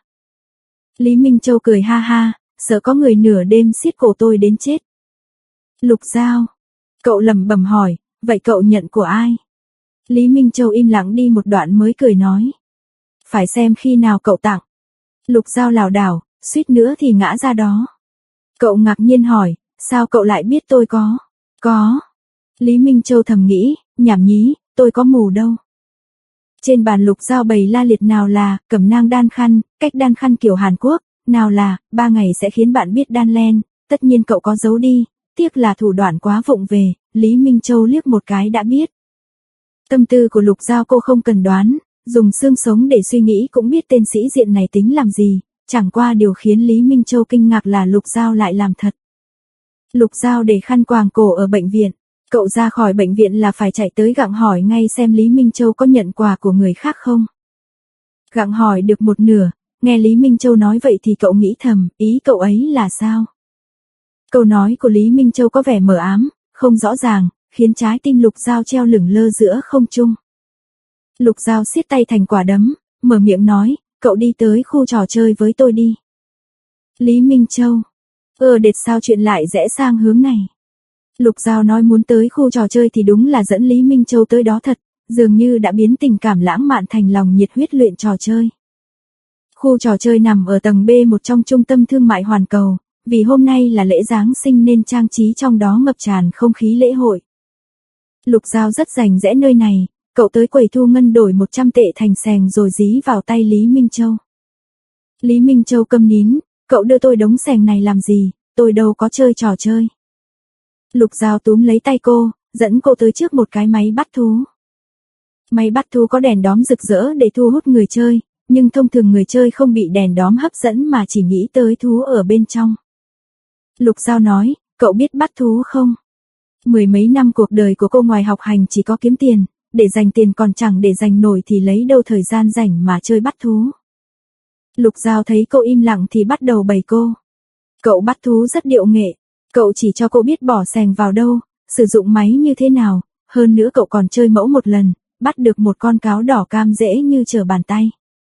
Lý Minh Châu cười ha ha, sợ có người nửa đêm xiết cổ tôi đến chết. Lục Giao, cậu lẩm bẩm hỏi, vậy cậu nhận của ai? Lý Minh Châu im lặng đi một đoạn mới cười nói. Phải xem khi nào cậu tặng. Lục Giao lảo đảo, suýt nữa thì ngã ra đó. Cậu ngạc nhiên hỏi, sao cậu lại biết tôi có? Có. Lý Minh Châu thầm nghĩ, nhảm nhí, tôi có mù đâu. Trên bàn Lục Giao bày la liệt, nào là cẩm nang đan khăn, cách đan khăn kiểu Hàn Quốc, nào là ba ngày sẽ khiến bạn biết đan len, tất nhiên cậu có giấu đi, tiếc là thủ đoạn quá vụng về. Lý Minh Châu liếc một cái đã biết. Tâm tư của Lục Giao cô không cần đoán, dùng xương sống để suy nghĩ cũng biết tên sĩ diện này tính làm gì, chẳng qua điều khiến Lý Minh Châu kinh ngạc là Lục Giao lại làm thật. Lục Giao để khăn quàng cổ ở bệnh viện, cậu ra khỏi bệnh viện là phải chạy tới gặng hỏi ngay xem Lý Minh Châu có nhận quà của người khác không. Gặng hỏi được một nửa, nghe Lý Minh Châu nói vậy thì cậu nghĩ thầm, ý cậu ấy là sao? Câu nói của Lý Minh Châu có vẻ mờ ám, không rõ ràng, khiến trái tim Lục Giao treo lửng lơ giữa không trung. Lục Giao siết tay thành quả đấm, mở miệng nói, cậu đi tới khu trò chơi với tôi đi. Lý Minh Châu, ờ đệt sao chuyện lại rẽ sang hướng này. Lục Giao nói muốn tới khu trò chơi thì đúng là dẫn Lý Minh Châu tới đó thật, dường như đã biến tình cảm lãng mạn thành lòng nhiệt huyết luyện trò chơi. Khu trò chơi nằm ở tầng B một trong trung tâm thương mại Hoàn Cầu, vì hôm nay là lễ Giáng sinh nên trang trí trong đó ngập tràn không khí lễ hội. Lục Giao rất rành rẽ nơi này, cậu tới quầy thu ngân đổi một trăm tệ thành sèng rồi dí vào tay Lý Minh Châu. Lý Minh Châu câm nín, cậu đưa tôi đống sèng này làm gì, tôi đâu có chơi trò chơi. Lục Giao túm lấy tay cô, dẫn cô tới trước một cái máy bắt thú. Máy bắt thú có đèn đóm rực rỡ để thu hút người chơi, nhưng thông thường người chơi không bị đèn đóm hấp dẫn mà chỉ nghĩ tới thú ở bên trong. Lục Giao nói, cậu biết bắt thú không? Mười mấy năm cuộc đời của cô ngoài học hành chỉ có kiếm tiền, để dành tiền còn chẳng để dành nổi thì lấy đâu thời gian rảnh mà chơi bắt thú. Lục Giao thấy cô im lặng thì bắt đầu bày cô. Cậu bắt thú rất điệu nghệ, cậu chỉ cho cô biết bỏ sèng vào đâu, sử dụng máy như thế nào, hơn nữa cậu còn chơi mẫu một lần, bắt được một con cáo đỏ cam dễ như trở bàn tay.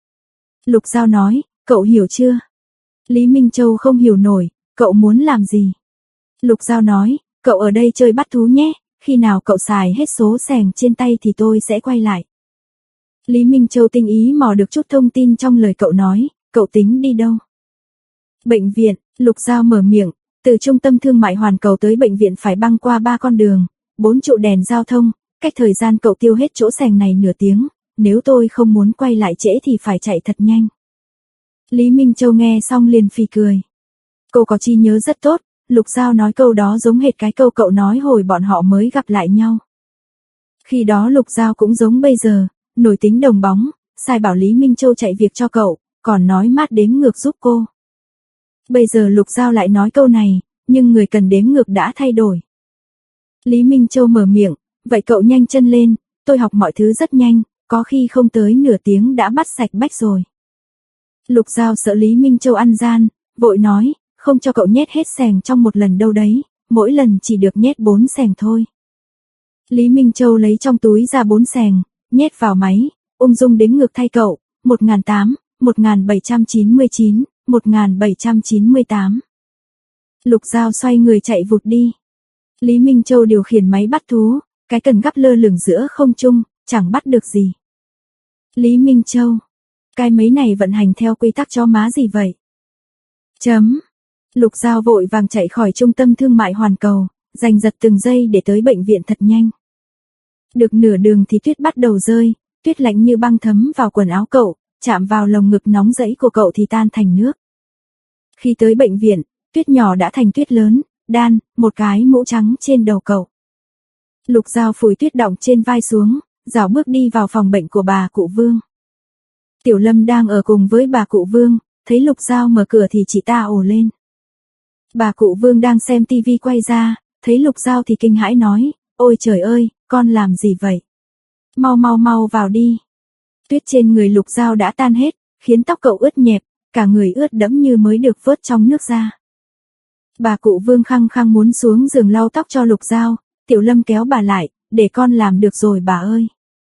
Lục Giao nói, cậu hiểu chưa? Lý Minh Châu không hiểu nổi, cậu muốn làm gì? Lục Giao nói, cậu ở đây chơi bắt thú nhé, khi nào cậu xài hết số sèng trên tay thì tôi sẽ quay lại. Lý Minh Châu tinh ý mò được chút thông tin trong lời cậu nói, cậu tính đi đâu? Bệnh viện, Lục Giao mở miệng, từ trung tâm thương mại Hoàn Cầu tới bệnh viện phải băng qua ba con đường, bốn trụ đèn giao thông, cách thời gian cậu tiêu hết chỗ sèng này nửa tiếng, nếu tôi không muốn quay lại trễ thì phải chạy thật nhanh. Lý Minh Châu nghe xong liền phì cười. Cô có trí nhớ rất tốt, Lục Giao nói câu đó giống hệt cái câu cậu nói hồi bọn họ mới gặp lại nhau. Khi đó Lục Giao cũng giống bây giờ, nổi tính đồng bóng, sai bảo Lý Minh Châu chạy việc cho cậu, còn nói mát đếm ngược giúp cô. Bây giờ Lục Giao lại nói câu này, nhưng người cần đếm ngược đã thay đổi. Lý Minh Châu mở miệng, vậy cậu nhanh chân lên, tôi học mọi thứ rất nhanh, có khi không tới nửa tiếng đã bắt sạch bách rồi. Lục Giao sợ Lý Minh Châu ăn gian, vội nói, không cho cậu nhét hết sèng trong một lần đâu đấy, mỗi lần chỉ được nhét bốn sèng thôi. Lý Minh Châu lấy trong túi ra bốn sèng, nhét vào máy, ung dung đếm ngược thay cậu, một nghìn tám trăm, một nghìn bảy trăm chín mươi chín, một nghìn bảy trăm chín mươi tám. Lục Giao xoay người chạy vụt đi. Lý Minh Châu điều khiển máy bắt thú, cái cần gắp lơ lửng giữa không trung, chẳng bắt được gì. Lý Minh Châu, cái máy này vận hành theo quy tắc chó má gì vậy? Chấm. Lục Giao vội vàng chạy khỏi trung tâm thương mại Hoàn Cầu, giành giật từng giây để tới bệnh viện thật nhanh. Được nửa đường thì tuyết bắt đầu rơi, tuyết lạnh như băng thấm vào quần áo cậu, chạm vào lồng ngực nóng rẫy của cậu thì tan thành nước. Khi tới bệnh viện, tuyết nhỏ đã thành tuyết lớn, đan, một cái mũ trắng trên đầu cậu. Lục Giao phủi tuyết đọng trên vai xuống, rảo bước đi vào phòng bệnh của bà cụ Vương. Tiểu Lâm đang ở cùng với bà cụ Vương, thấy Lục Giao mở cửa thì chị ta ồ lên. Bà cụ Vương đang xem tivi quay ra, thấy Lục Giao thì kinh hãi nói, ôi trời ơi, con làm gì vậy? Mau mau mau vào đi. Tuyết trên người Lục Dao đã tan hết, khiến tóc cậu ướt nhẹp, cả người ướt đẫm như mới được vớt trong nước ra. Bà cụ Vương khăng khăng muốn xuống giường lau tóc cho Lục Dao, Tiểu Lâm kéo bà lại, để con làm được rồi bà ơi.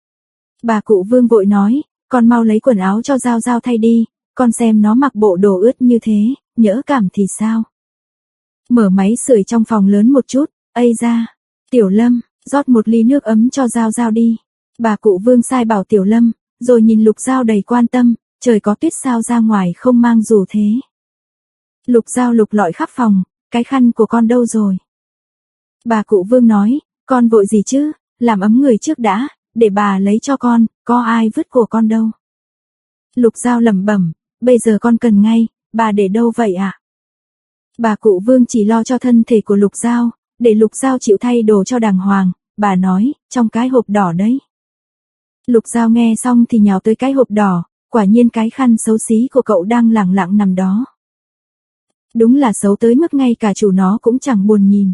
Bà cụ Vương vội nói, con mau lấy quần áo cho Dao Dao thay đi, con xem nó mặc bộ đồ ướt như thế, nhỡ cảm thì sao. Mở máy sưởi trong phòng lớn một chút, ây ra. Tiểu Lâm, rót một ly nước ấm cho Dao Dao đi. Bà cụ Vương sai bảo Tiểu Lâm, rồi nhìn Lục Dao đầy quan tâm, trời có tuyết sao ra ngoài không mang dù thế. Lục Dao lục lọi khắp phòng, cái khăn của con đâu rồi? Bà cụ Vương nói, con vội gì chứ, làm ấm người trước đã, để bà lấy cho con, có ai vứt của con đâu. Lục Dao lẩm bẩm, bây giờ con cần ngay, bà để đâu vậy ạ? À? Bà cụ Vương chỉ lo cho thân thể của Lục Dao, để Lục Dao chịu thay đồ cho đàng hoàng, bà nói, trong cái hộp đỏ đấy. Lục Dao nghe xong thì nhào tới cái hộp đỏ, quả nhiên cái khăn xấu xí của cậu đang lẳng lặng nằm đó. Đúng là xấu tới mức ngay cả chủ nó cũng chẳng buồn nhìn.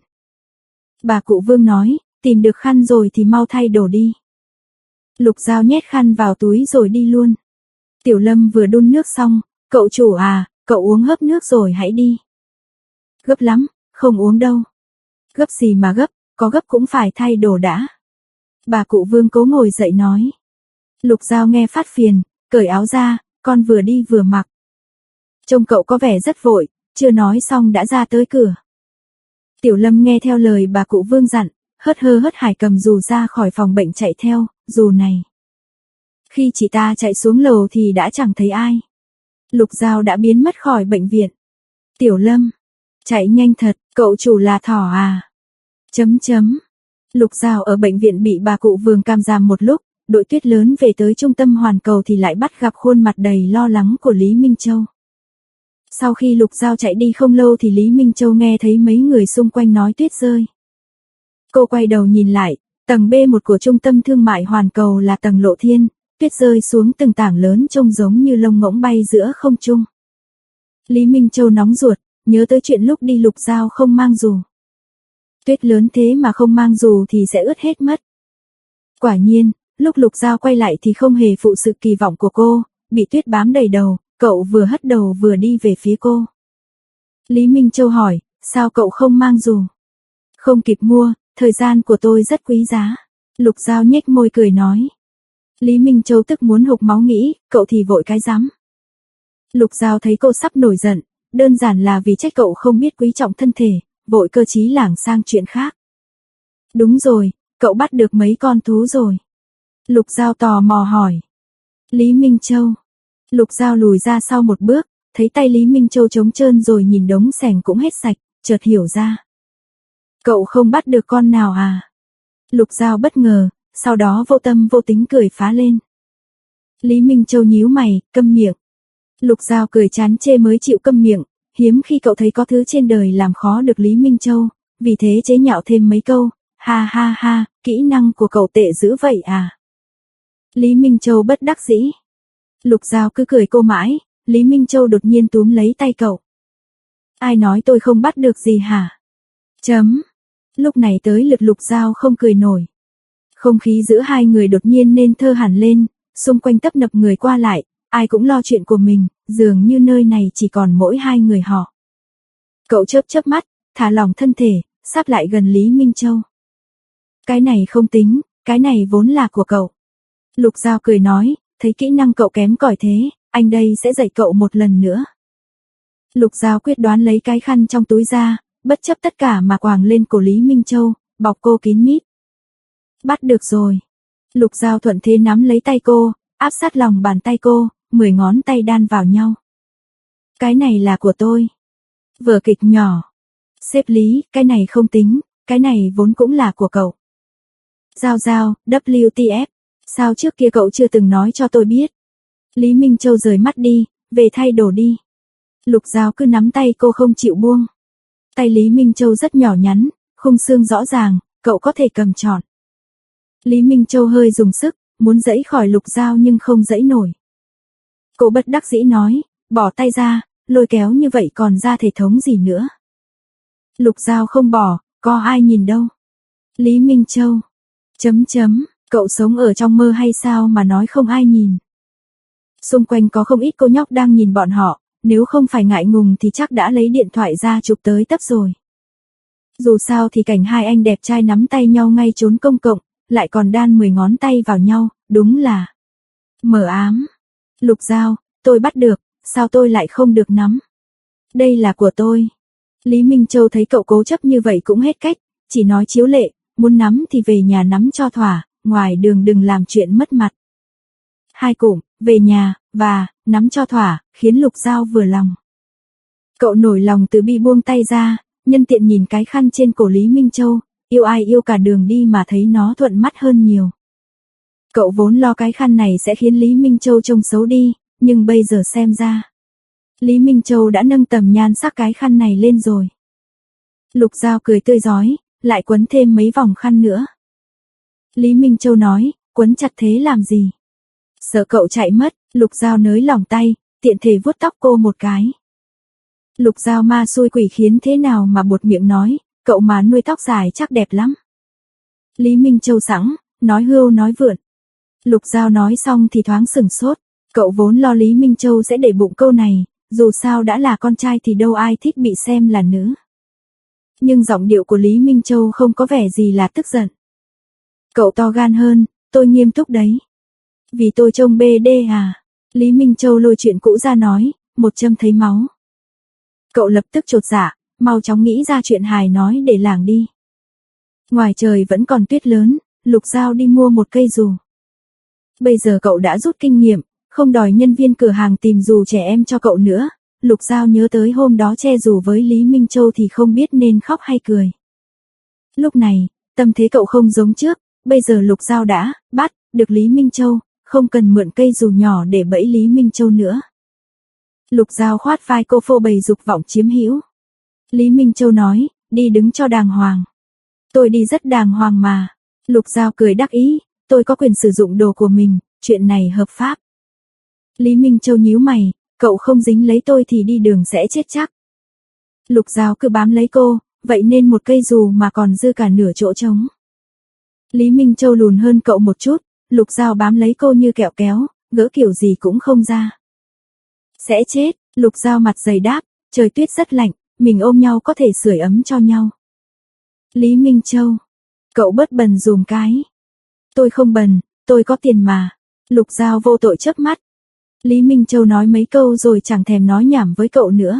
Bà cụ Vương nói, tìm được khăn rồi thì mau thay đồ đi. Lục Dao nhét khăn vào túi rồi đi luôn. Tiểu Lâm vừa đun nước xong, cậu chủ à, cậu uống hớp nước rồi hãy đi. Gấp lắm, không uống đâu. Gấp gì mà gấp, có gấp cũng phải thay đồ đã. Bà cụ Vương cố ngồi dậy nói. Lục Dao nghe phát phiền, cởi áo ra, con vừa đi vừa mặc. Trông cậu có vẻ rất vội, chưa nói xong đã ra tới cửa. Tiểu Lâm nghe theo lời bà cụ Vương dặn, hớt hơ hớt hải cầm dù ra khỏi phòng bệnh chạy theo, dù này. Khi chị ta chạy xuống lầu thì đã chẳng thấy ai. Lục Dao đã biến mất khỏi bệnh viện. Tiểu Lâm, chạy nhanh thật, cậu chủ là thỏ à? Chấm chấm. Lục Dao ở bệnh viện bị bà cụ Vương cam giam một lúc, đội tuyết lớn về tới trung tâm Hoàn Cầu thì lại bắt gặp khuôn mặt đầy lo lắng của Lý Minh Châu. Sau khi Lục Dao chạy đi không lâu thì Lý Minh Châu nghe thấy mấy người xung quanh nói tuyết rơi. Cô quay đầu nhìn lại, tầng B một của trung tâm thương mại Hoàn Cầu là tầng Lộ Thiên, tuyết rơi xuống từng tảng lớn trông giống như lông ngỗng bay giữa không trung. Lý Minh Châu nóng ruột, nhớ tới chuyện lúc đi Lục Dao không mang dù. Tuyết lớn thế mà không mang dù thì sẽ ướt hết mất. Quả nhiên, lúc Lục Dao quay lại thì không hề phụ sự kỳ vọng của cô, bị tuyết bám đầy đầu, cậu vừa hất đầu vừa đi về phía cô. Lý Minh Châu hỏi, sao cậu không mang dù? Không kịp mua, thời gian của tôi rất quý giá. Lục Dao nhếch môi cười nói. Lý Minh Châu tức muốn hộc máu nghĩ, cậu thì vội cái rắm. Lục Dao thấy cô sắp nổi giận, đơn giản là vì trách cậu không biết quý trọng thân thể, vội cơ chí lảng sang chuyện khác. Đúng rồi, cậu bắt được mấy con thú rồi. Lục Dao tò mò hỏi. Lý Minh Châu. Lục Dao lùi ra sau một bước, thấy tay Lý Minh Châu trống trơn rồi nhìn đống sành cũng hết sạch, chợt hiểu ra. Cậu không bắt được con nào à? Lục Dao bất ngờ, sau đó vô tâm vô tính cười phá lên. Lý Minh Châu nhíu mày, câm miệng. Lục Dao cười chán chê mới chịu câm miệng, hiếm khi cậu thấy có thứ trên đời làm khó được Lý Minh Châu, vì thế chế nhạo thêm mấy câu, ha ha ha, kỹ năng của cậu tệ dữ vậy à? Lý Minh Châu bất đắc dĩ. Lục Dao cứ cười cô mãi, Lý Minh Châu đột nhiên túm lấy tay cậu. Ai nói tôi không bắt được gì hả? Chấm. Lúc này tới lượt Lục Dao không cười nổi. Không khí giữa hai người đột nhiên nên thơ hẳn lên, xung quanh tấp nập người qua lại, ai cũng lo chuyện của mình, dường như nơi này chỉ còn mỗi hai người họ. Cậu chớp chớp mắt, thả lỏng thân thể, sắp lại gần Lý Minh Châu. Cái này không tính, cái này vốn là của cậu. Lục Dao cười nói, thấy kỹ năng cậu kém cỏi thế, anh đây sẽ dạy cậu một lần nữa. Lục Dao quyết đoán lấy cái khăn trong túi ra, bất chấp tất cả mà quàng lên cổ Lý Minh Châu, bọc cô kín mít. Bắt được rồi. Lục Dao thuận thế nắm lấy tay cô, áp sát lòng bàn tay cô, mười ngón tay đan vào nhau. Cái này là của tôi. Vở kịch nhỏ. Xếp Lý, cái này không tính, cái này vốn cũng là của cậu. Dao Dao, W T F, sao trước kia cậu chưa từng nói cho tôi biết. Lý Minh Châu rời mắt đi, về thay đồ đi. Lục Dao cứ nắm tay cô không chịu buông. Tay Lý Minh Châu rất nhỏ nhắn, khung xương rõ ràng, cậu có thể cầm trọn. Lý Minh Châu hơi dùng sức, muốn giãy khỏi Lục Dao nhưng không giãy nổi. Cô bất đắc dĩ nói, bỏ tay ra, lôi kéo như vậy còn ra thể thống gì nữa. Lục Dao không bỏ, có ai nhìn đâu. Lý Minh Châu. Chấm chấm. Cậu sống ở trong mơ hay sao mà nói không ai nhìn? Xung quanh có không ít cô nhóc đang nhìn bọn họ, nếu không phải ngại ngùng thì chắc đã lấy điện thoại ra chụp tới tấp rồi. Dù sao thì cảnh hai anh đẹp trai nắm tay nhau ngay chốn công cộng, lại còn đan mười ngón tay vào nhau, đúng là mờ ám. Lục Giao, tôi bắt được, sao tôi lại không được nắm? Đây là của tôi. Lý Minh Châu thấy cậu cố chấp như vậy cũng hết cách, chỉ nói chiếu lệ, muốn nắm thì về nhà nắm cho thỏa, ngoài đường đừng làm chuyện mất mặt. Hai cụm, về nhà, và, nắm cho thỏa, khiến Lục Giao vừa lòng. Cậu nổi lòng từ bi buông tay ra, nhân tiện nhìn cái khăn trên cổ Lý Minh Châu, yêu ai yêu cả đường đi mà thấy nó thuận mắt hơn nhiều. Cậu vốn lo cái khăn này sẽ khiến Lý Minh Châu trông xấu đi, nhưng bây giờ xem ra, Lý Minh Châu đã nâng tầm nhan sắc cái khăn này lên rồi. Lục Giao cười tươi rói, lại quấn thêm mấy vòng khăn nữa. Lý Minh Châu nói, quấn chặt thế làm gì? Sợ cậu chạy mất, Lục Giao nới lỏng tay, tiện thể vuốt tóc cô một cái. Lục Giao ma xui quỷ khiến thế nào mà buột miệng nói, cậu mà nuôi tóc dài chắc đẹp lắm. Lý Minh Châu sẵn, nói hưu nói vượn. Lục Giao nói xong thì thoáng sửng sốt, cậu vốn lo Lý Minh Châu sẽ để bụng câu này, dù sao đã là con trai thì đâu ai thích bị xem là nữ. Nhưng giọng điệu của Lý Minh Châu không có vẻ gì là tức giận. Cậu to gan hơn, tôi nghiêm túc đấy. Vì tôi trông bê đê à? Lý Minh Châu lôi chuyện cũ ra nói, một châm thấy máu. Cậu lập tức chột dạ, mau chóng nghĩ ra chuyện hài nói để lảng đi. Ngoài trời vẫn còn tuyết lớn, Lục Giao đi mua một cây dù. Bây giờ cậu đã rút kinh nghiệm, không đòi nhân viên cửa hàng tìm dù trẻ em cho cậu nữa. Lục Giao nhớ tới hôm đó che dù với Lý Minh Châu thì không biết nên khóc hay cười. Lúc này, tâm thế cậu không giống trước, bây giờ Lục Giao đã bắt được Lý Minh Châu, không cần mượn cây dù nhỏ để bẫy Lý Minh Châu nữa. Lục Giao khoát vai cô phô bày dục vọng chiếm hữu. Lý Minh Châu nói, đi đứng cho đàng hoàng. Tôi đi rất đàng hoàng mà. Lục Giao cười đắc ý, tôi có quyền sử dụng đồ của mình, chuyện này hợp pháp. Lý Minh Châu nhíu mày, cậu không dính lấy tôi thì đi đường sẽ chết chắc. Lục Giao cứ bám lấy cô, vậy nên một cây dù mà còn dư cả nửa chỗ trống. Lý Minh Châu lùn hơn cậu một chút, Lục Giao bám lấy cô như kẹo kéo, gỡ kiểu gì cũng không ra. Sẽ chết, Lục Giao mặt dày đáp, trời tuyết rất lạnh, mình ôm nhau có thể sưởi ấm cho nhau. Lý Minh Châu, cậu bớt bần dùm cái. Tôi không bần, tôi có tiền mà. Lục Giao vô tội chớp mắt. Lý Minh Châu nói mấy câu rồi chẳng thèm nói nhảm với cậu nữa.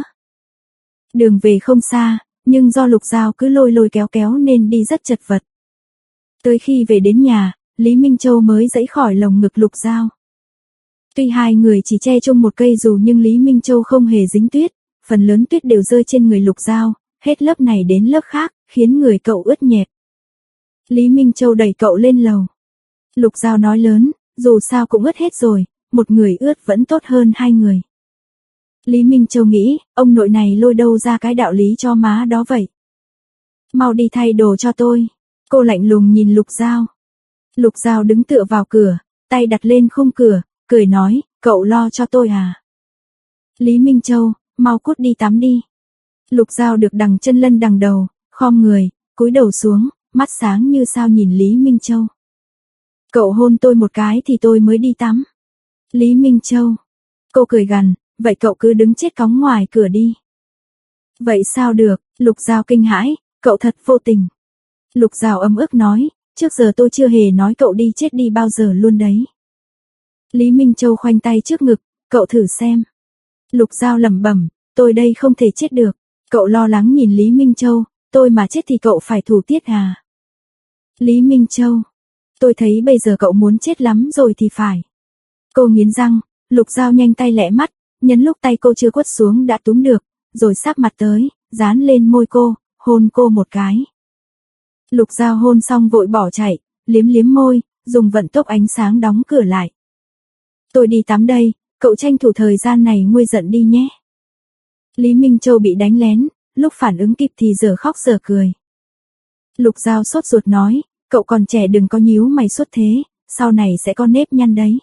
Đường về không xa, nhưng do Lục Giao cứ lôi lôi kéo kéo nên đi rất chật vật. Tới khi về đến nhà, Lý Minh Châu mới giãy khỏi lồng ngực Lục Giao. Tuy hai người chỉ che chung một cây dù nhưng Lý Minh Châu không hề dính tuyết, phần lớn tuyết đều rơi trên người Lục Giao, hết lớp này đến lớp khác, khiến người cậu ướt nhẹp. Lý Minh Châu đẩy cậu lên lầu. Lục Giao nói lớn, dù sao cũng ướt hết rồi, một người ướt vẫn tốt hơn hai người. Lý Minh Châu nghĩ, ông nội này lôi đâu ra cái đạo lý cho má đó vậy. Mau đi thay đồ cho tôi. Cô lạnh lùng nhìn Lục Giao. Lục Giao đứng tựa vào cửa, tay đặt lên khung cửa, cười nói, cậu lo cho tôi à? Lý Minh Châu, mau cút đi tắm đi. Lục Giao được đằng chân lân đằng đầu, khom người, cúi đầu xuống, mắt sáng như sao nhìn Lý Minh Châu. Cậu hôn tôi một cái thì tôi mới đi tắm. Lý Minh Châu. Cô cười gằn, vậy cậu cứ đứng chết cóng ngoài cửa đi. Vậy sao được, Lục Giao kinh hãi, cậu thật vô tình. Lục Giao ấm ức nói, trước giờ tôi chưa hề nói cậu đi chết đi bao giờ luôn đấy. Lý Minh Châu khoanh tay trước ngực, cậu thử xem. Lục Giao lẩm bẩm, tôi đây không thể chết được. Cậu lo lắng nhìn Lý Minh Châu, tôi mà chết thì cậu phải thủ tiết à? Lý Minh Châu, tôi thấy bây giờ cậu muốn chết lắm rồi thì phải. Cô nghiến răng, Lục Giao nhanh tay lẹ mắt, nhấn lúc tay cô chưa quất xuống đã túm được, rồi sát mặt tới, dán lên môi cô, hôn cô một cái. Lục Giao hôn xong vội bỏ chạy, liếm liếm môi, dùng vận tốc ánh sáng đóng cửa lại. Tôi đi tắm đây, cậu tranh thủ thời gian này nguôi giận đi nhé. Lý Minh Châu bị đánh lén, lúc phản ứng kịp thì giờ khóc giờ cười. Lục Giao sốt ruột nói, cậu còn trẻ đừng có nhíu mày suốt thế, sau này sẽ có nếp nhăn đấy.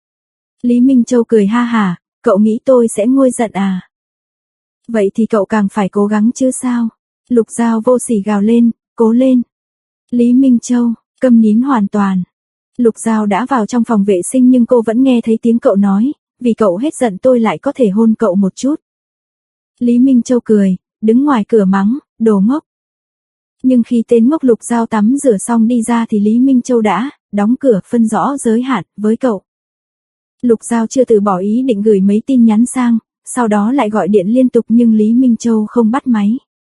Lý Minh Châu cười ha hả, cậu nghĩ tôi sẽ nguôi giận à? Vậy thì cậu càng phải cố gắng chứ sao? Lục Giao vô sỉ gào lên, cố lên. Lý Minh Châu, câm nín hoàn toàn. Lục Giao đã vào trong phòng vệ sinh nhưng cô vẫn nghe thấy tiếng cậu nói, vì cậu hết giận tôi lại có thể hôn cậu một chút. Lý Minh Châu cười, đứng ngoài cửa mắng, đồ ngốc. Nhưng khi tên ngốc Lục Giao tắm rửa xong đi ra thì Lý Minh Châu đã đóng cửa phân rõ giới hạn với cậu. Lục Giao chưa từ bỏ ý định gửi mấy tin nhắn sang, sau đó lại gọi điện liên tục nhưng Lý Minh Châu không bắt máy.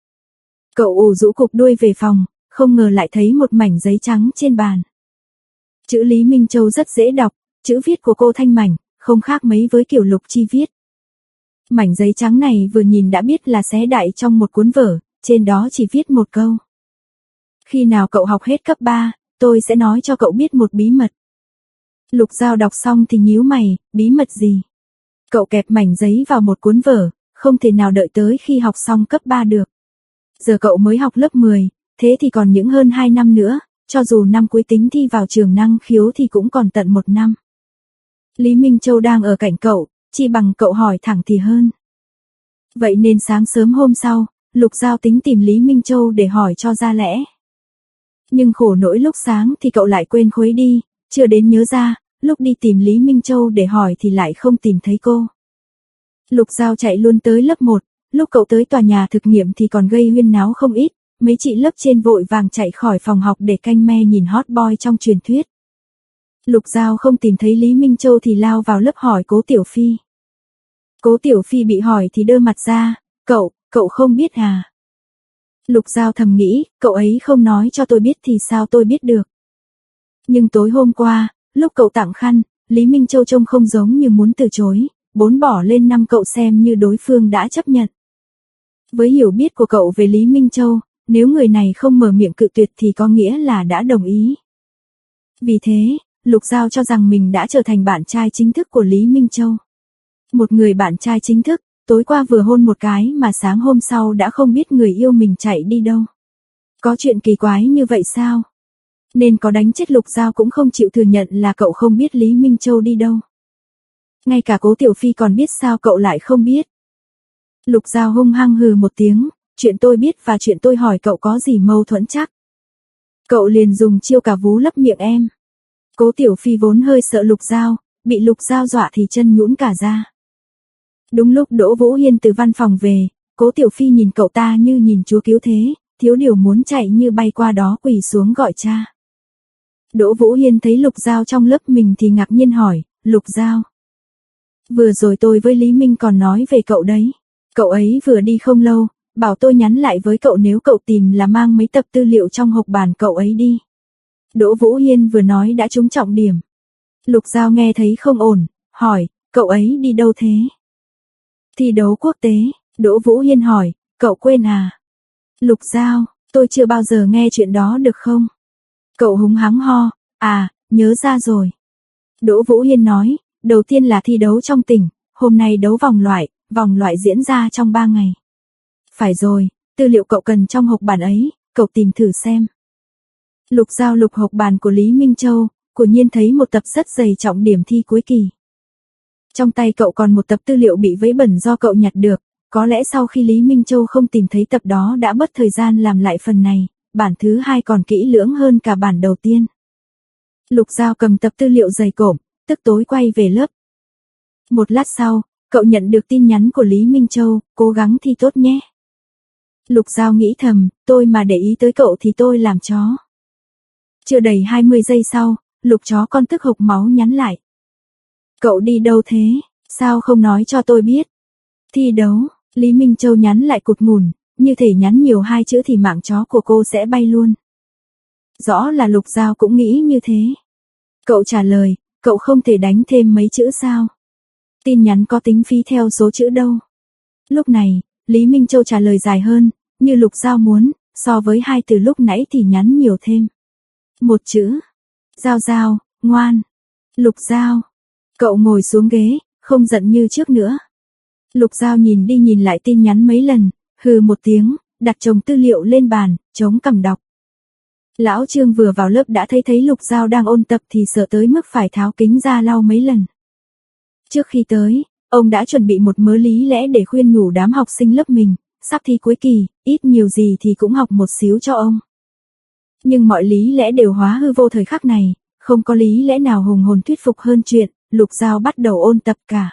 Cậu ủ rũ cụp đuôi về phòng, không ngờ lại thấy một mảnh giấy trắng trên bàn. Chữ Lý Minh Châu rất dễ đọc, chữ viết của cô thanh mảnh, không khác mấy với kiểu Lục Chi viết. Mảnh giấy trắng này vừa nhìn đã biết là xé đại trong một cuốn vở, trên đó chỉ viết một câu. Khi nào cậu học hết cấp ba, tôi sẽ nói cho cậu biết một bí mật. Lục Giao đọc xong thì nhíu mày, bí mật gì? Cậu kẹp mảnh giấy vào một cuốn vở, không thể nào đợi tới khi học xong cấp ba được. Giờ cậu mới học lớp mười, thế thì còn những hơn hai năm nữa, cho dù năm cuối tính thi vào trường năng khiếu thì cũng còn tận một năm. Lý Minh Châu đang ở cạnh cậu, chỉ bằng cậu hỏi thẳng thì hơn. Vậy nên sáng sớm hôm sau, Lục Giao tính tìm Lý Minh Châu để hỏi cho ra lẽ. Nhưng khổ nỗi lúc sáng thì cậu lại quên khuấy đi, chưa đến nhớ ra, lúc đi tìm Lý Minh Châu để hỏi thì lại không tìm thấy cô. Lục Giao chạy luôn tới lớp một, lúc cậu tới tòa nhà thực nghiệm thì còn gây huyên náo không ít, mấy chị lớp trên vội vàng chạy khỏi phòng học để canh me nhìn hot boy trong truyền thuyết. Lục Giao không tìm thấy Lý Minh Châu thì lao vào lớp hỏi Cố Tiểu Phi. Cố Tiểu Phi bị hỏi thì đơ mặt ra, cậu, cậu không biết à? Lục Giao thầm nghĩ, cậu ấy không nói cho tôi biết thì sao tôi biết được. Nhưng tối hôm qua, lúc cậu tặng khăn, Lý Minh Châu trông không giống như muốn từ chối, bốn bỏ lên năm cậu xem như đối phương đã chấp nhận. Với hiểu biết của cậu về Lý Minh Châu, nếu người này không mở miệng cự tuyệt thì có nghĩa là đã đồng ý. Vì thế, Lục Giao cho rằng mình đã trở thành bạn trai chính thức của Lý Minh Châu. Một người bạn trai chính thức, tối qua vừa hôn một cái mà sáng hôm sau đã không biết người yêu mình chạy đi đâu. Có chuyện kỳ quái như vậy sao? Nên có đánh chết Lục Giao cũng không chịu thừa nhận là cậu không biết Lý Minh Châu đi đâu. Ngay cả Cố Tiểu Phi còn biết sao cậu lại không biết. Lục Giao hung hăng hừ một tiếng, chuyện tôi biết và chuyện tôi hỏi cậu có gì mâu thuẫn chắc. Cậu liền dùng chiêu cà vú lấp miệng em. Cố Tiểu Phi vốn hơi sợ Lục Giao, bị Lục Giao dọa thì chân nhũn cả ra. Đúng lúc Đỗ Vũ Hiên từ văn phòng về, Cố Tiểu Phi nhìn cậu ta như nhìn chúa cứu thế, thiếu điều muốn chạy như bay qua đó quỳ xuống gọi cha. Đỗ Vũ Hiên thấy Lục Giao trong lớp mình thì ngạc nhiên hỏi, Lục Giao. Vừa rồi tôi với Lý Minh còn nói về cậu đấy. Cậu ấy vừa đi không lâu, bảo tôi nhắn lại với cậu nếu cậu tìm là mang mấy tập tư liệu trong hộp bàn cậu ấy đi. Đỗ Vũ Hiên vừa nói đã trúng trọng điểm. Lục Giao nghe thấy không ổn, hỏi, cậu ấy đi đâu thế? Thi đấu quốc tế, Đỗ Vũ Hiên hỏi, cậu quên à? Lục Giao, tôi chưa bao giờ nghe chuyện đó được không? Cậu húng hắng ho, à, nhớ ra rồi. Đỗ Vũ Hiên nói, đầu tiên là thi đấu trong tỉnh, hôm nay đấu vòng loại, vòng loại diễn ra trong ba ngày. Phải rồi, tư liệu cậu cần trong hộp bàn ấy, cậu tìm thử xem. Lục Giao lục hộp bàn của Lý Minh Châu, quả nhiên thấy một tập rất dày trọng điểm thi cuối kỳ. Trong tay cậu còn một tập tư liệu bị vấy bẩn do cậu nhặt được, có lẽ sau khi Lý Minh Châu không tìm thấy tập đó đã mất thời gian làm lại phần này, bản thứ hai còn kỹ lưỡng hơn cả bản đầu tiên. Lục Giao cầm tập tư liệu dày cộm, tức tối quay về lớp. Một lát sau, cậu nhận được tin nhắn của Lý Minh Châu, cố gắng thi tốt nhé. Lục Giao nghĩ thầm, tôi mà để ý tới cậu thì tôi làm chó. Chưa đầy hai mươi giây sau, Lục chó con tức hộc máu nhắn lại. Cậu đi đâu thế, sao không nói cho tôi biết? Thi đấu, Lý Minh Châu nhắn lại cụt ngùn, như thể nhắn nhiều hai chữ thì mạng chó của cô sẽ bay luôn. Rõ là Lục Giao cũng nghĩ như thế. Cậu trả lời, cậu không thể đánh thêm mấy chữ sao? Tin nhắn có tính phí theo số chữ đâu. Lúc này, Lý Minh Châu trả lời dài hơn, như Lục Giao muốn, so với hai từ lúc nãy thì nhắn nhiều thêm. Một chữ. Giao Giao, ngoan. Lục Giao. Cậu ngồi xuống ghế, không giận như trước nữa. Lục Giao nhìn đi nhìn lại tin nhắn mấy lần, hừ một tiếng, đặt chồng tư liệu lên bàn, chống cằm đọc. Lão Trương vừa vào lớp đã thấy thấy Lục Giao đang ôn tập thì sợ tới mức phải tháo kính ra lau mấy lần. Trước khi tới, ông đã chuẩn bị một mớ lý lẽ để khuyên nhủ đám học sinh lớp mình, sắp thi cuối kỳ, ít nhiều gì thì cũng học một xíu cho ông. Nhưng mọi lý lẽ đều hóa hư vô thời khắc này, không có lý lẽ nào hùng hồn thuyết phục hơn chuyện, Lục Giao bắt đầu ôn tập cả.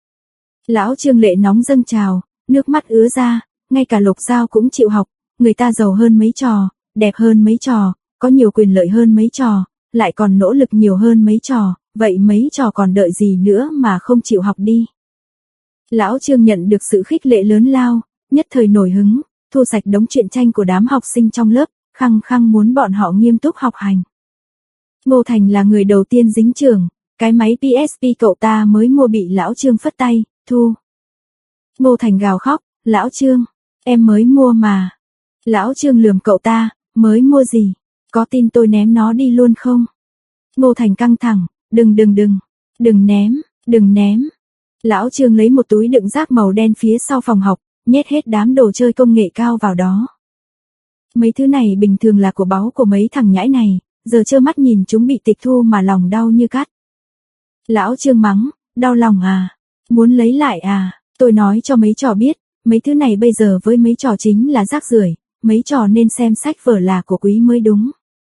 Lão Trương lệ nóng dâng trào, nước mắt ứa ra, ngay cả Lục Giao cũng chịu học, người ta giàu hơn mấy trò, đẹp hơn mấy trò, có nhiều quyền lợi hơn mấy trò, lại còn nỗ lực nhiều hơn mấy trò, vậy mấy trò còn đợi gì nữa mà không chịu học đi. Lão Trương nhận được sự khích lệ lớn lao, nhất thời nổi hứng, thu sạch đống truyện tranh của đám học sinh trong lớp, khăng khăng muốn bọn họ nghiêm túc học hành. Ngô Thành là người đầu tiên dính chưởng, cái máy pê ét pê cậu ta mới mua bị Lão Trương phất tay, thu. Ngô Thành gào khóc, Lão Trương, em mới mua mà. Lão Trương lườm cậu ta, mới mua gì, có tin tôi ném nó đi luôn không? Ngô Thành căng thẳng, đừng đừng đừng, đừng ném, đừng ném. Lão Trương lấy một túi đựng rác màu đen phía sau phòng học, nhét hết đám đồ chơi công nghệ cao vào đó. Mấy thứ này bình thường là của báu của mấy thằng nhãi này, giờ trơ mắt nhìn chúng bị tịch thu mà lòng đau như cắt. Lão Trương mắng, đau lòng à, muốn lấy lại à, tôi nói cho mấy trò biết, mấy thứ này bây giờ với mấy trò chính là rác rưởi, mấy trò nên xem sách vở là của quý mới đúng.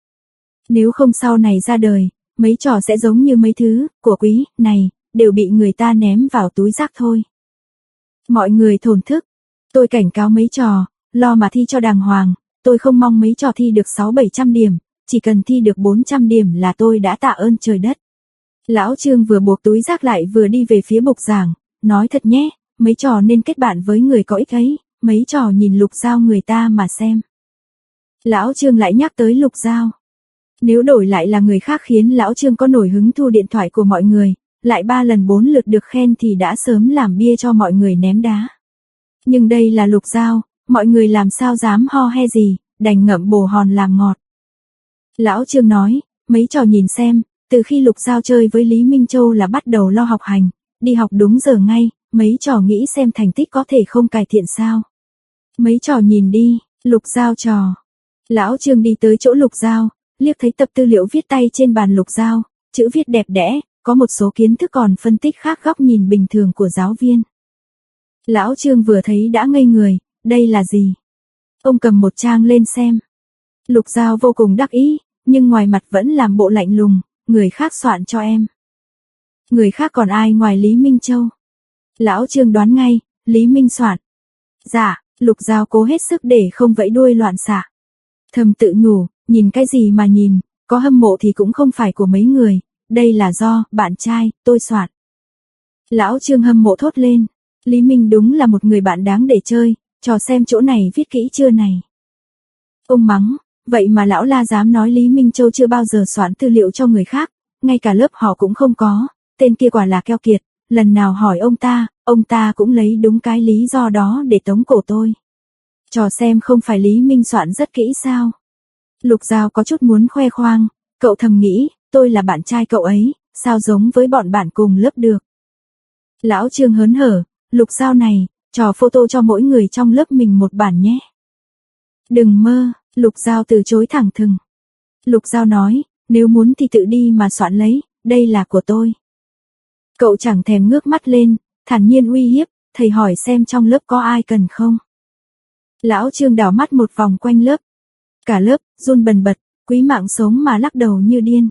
Nếu không sau này ra đời, mấy trò sẽ giống như mấy thứ của quý này, đều bị người ta ném vào túi rác thôi. Mọi người thổn thức, tôi cảnh cáo mấy trò, lo mà thi cho đàng hoàng, tôi không mong mấy trò thi được sáu bảy trăm điểm, chỉ cần thi được bốn trăm điểm là tôi đã tạ ơn trời đất. Lão Trương vừa buộc túi rác lại vừa đi về phía bục giảng, nói thật nhé, mấy trò nên kết bạn với người có ích ấy, mấy trò nhìn Lục Giao người ta mà xem. Lão Trương lại nhắc tới Lục Giao. Nếu đổi lại là người khác khiến Lão Trương có nổi hứng thu điện thoại của mọi người, lại ba lần bốn lượt được khen thì đã sớm làm bia cho mọi người ném đá. Nhưng đây là Lục Giao, mọi người làm sao dám ho he gì, đành ngậm bồ hòn làm ngọt. Lão Trương nói, mấy trò nhìn xem, từ khi Lục Giao chơi với Lý Minh Châu là bắt đầu lo học hành, đi học đúng giờ ngay, mấy trò nghĩ xem thành tích có thể không cải thiện sao. Mấy trò nhìn đi, Lục Giao trò. Lão Trương đi tới chỗ Lục Giao, liếc thấy tập tư liệu viết tay trên bàn Lục Giao, chữ viết đẹp đẽ, có một số kiến thức còn phân tích khác góc nhìn bình thường của giáo viên. Lão Trương vừa thấy đã ngây người, đây là gì? Ông cầm một trang lên xem. Lục Giao vô cùng đắc ý, nhưng ngoài mặt vẫn làm bộ lạnh lùng, người khác soạn cho em. Người khác còn ai ngoài Lý Minh Châu? Lão Trương đoán ngay, Lý Minh soạn. Dạ, Lục Giao cố hết sức để không vẫy đuôi loạn xạ. Thầm tự nhủ, nhìn cái gì mà nhìn, có hâm mộ thì cũng không phải của mấy người, đây là do bạn trai tôi soạn. Lão Trương hâm mộ thốt lên, Lý Minh đúng là một người bạn đáng để chơi, trò xem chỗ này viết kỹ chưa này. Ông mắng, vậy mà lão La dám nói Lý Minh Châu chưa bao giờ soạn tư liệu cho người khác, ngay cả lớp họ cũng không có, tên kia quả là keo kiệt, lần nào hỏi ông ta, ông ta cũng lấy đúng cái lý do đó để tống cổ tôi. Trò xem không phải Lý Minh soạn rất kỹ sao? Lục Giao có chút muốn khoe khoang, cậu thầm nghĩ, tôi là bạn trai cậu ấy, sao giống với bọn bạn cùng lớp được. Lão Trương hớn hở, Lục Giao này, trò photo cho mỗi người trong lớp mình một bản nhé. Đừng mơ, Lục Giao từ chối thẳng thừng. Lục Giao nói, nếu muốn thì tự đi mà soạn lấy, đây là của tôi. Cậu chẳng thèm ngước mắt lên, thản nhiên uy hiếp, thầy hỏi xem trong lớp có ai cần không. Lão Trương đảo mắt một vòng quanh lớp. Cả lớp, run bần bật, quý mạng sống mà lắc đầu như điên.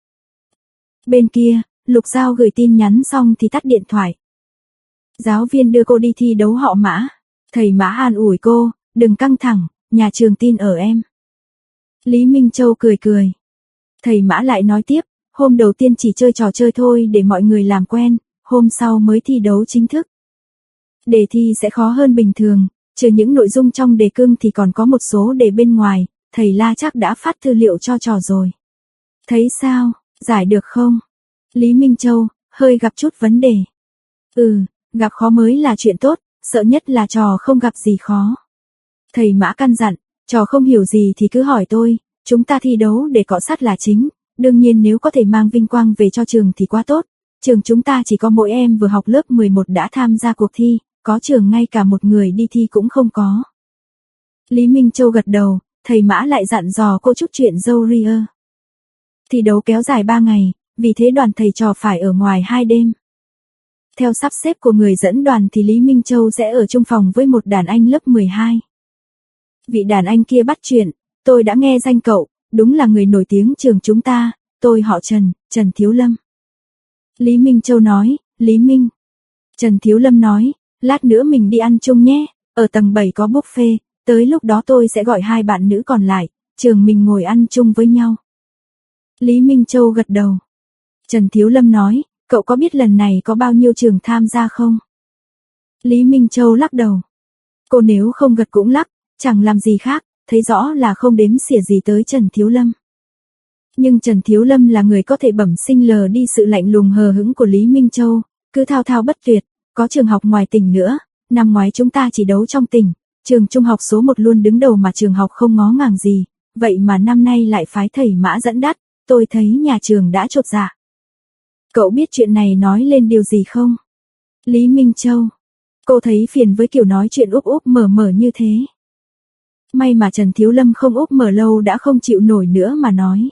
Bên kia, Lục Giao gửi tin nhắn xong thì tắt điện thoại. Giáo viên đưa cô đi thi đấu họ Mã. Thầy Mã an ủi cô, đừng căng thẳng, nhà trường tin ở em. Lý Minh Châu cười cười. Thầy Mã lại nói tiếp, hôm đầu tiên chỉ chơi trò chơi thôi để mọi người làm quen, hôm sau mới thi đấu chính thức. Đề thi sẽ khó hơn bình thường, trừ những nội dung trong đề cương thì còn có một số đề bên ngoài, thầy La chắc đã phát tư liệu cho trò rồi. Thấy sao, giải được không? Lý Minh Châu, hơi gặp chút vấn đề. Ừ, gặp khó mới là chuyện tốt, sợ nhất là trò không gặp gì khó. Thầy Mã căn dặn, trò không hiểu gì thì cứ hỏi tôi, chúng ta thi đấu để cọ sát là chính, đương nhiên nếu có thể mang vinh quang về cho trường thì quá tốt. Trường chúng ta chỉ có mỗi em vừa học lớp mười một đã tham gia cuộc thi, có trường ngay cả một người đi thi cũng không có. Lý Minh Châu gật đầu, thầy Mã lại dặn dò cô chút chuyện dâu ria. Thi đấu kéo dài ba ngày, vì thế đoàn thầy trò phải ở ngoài hai đêm. Theo sắp xếp của người dẫn đoàn thì Lý Minh Châu sẽ ở chung phòng với một đàn anh lớp mười hai. Vị đàn anh kia bắt chuyện, tôi đã nghe danh cậu, đúng là người nổi tiếng trường chúng ta, tôi họ Trần, Trần Thiếu Lâm. Lý Minh Châu nói, Lý Minh. Trần Thiếu Lâm nói, lát nữa mình đi ăn chung nhé, ở tầng bảy có buffet, tới lúc đó tôi sẽ gọi hai bạn nữ còn lại, trường mình ngồi ăn chung với nhau. Lý Minh Châu gật đầu. Trần Thiếu Lâm nói, cậu có biết lần này có bao nhiêu trường tham gia không? Lý Minh Châu lắc đầu. Cô nếu không gật cũng lắc, chẳng làm gì khác, thấy rõ là không đếm xỉa gì tới Trần Thiếu Lâm. Nhưng Trần Thiếu Lâm là người có thể bẩm sinh lờ đi sự lạnh lùng hờ hững của Lý Minh Châu, cứ thao thao bất tuyệt, có trường học ngoài tỉnh nữa, năm ngoái chúng ta chỉ đấu trong tỉnh, trường trung học số một luôn đứng đầu mà trường học không ngó ngàng gì, vậy mà năm nay lại phái thầy Mã dẫn dắt, tôi thấy nhà trường đã chột dạ. Cậu biết chuyện này nói lên điều gì không? Lý Minh Châu. Cô thấy phiền với kiểu nói chuyện úp úp mở mở như thế. May mà Trần Thiếu Lâm không úp mở lâu đã không chịu nổi nữa mà nói.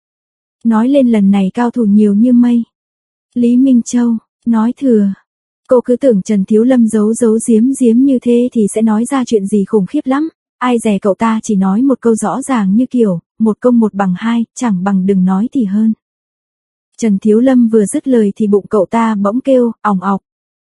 Nói lên lần này cao thủ nhiều như mây. Lý Minh Châu, nói thừa. Cô cứ tưởng Trần Thiếu Lâm giấu giấu giếm giếm như thế thì sẽ nói ra chuyện gì khủng khiếp lắm. Ai dè cậu ta chỉ nói một câu rõ ràng như kiểu, một công một bằng hai, chẳng bằng đừng nói thì hơn. Trần Thiếu Lâm vừa dứt lời thì bụng cậu ta bỗng kêu, ỏng ọc.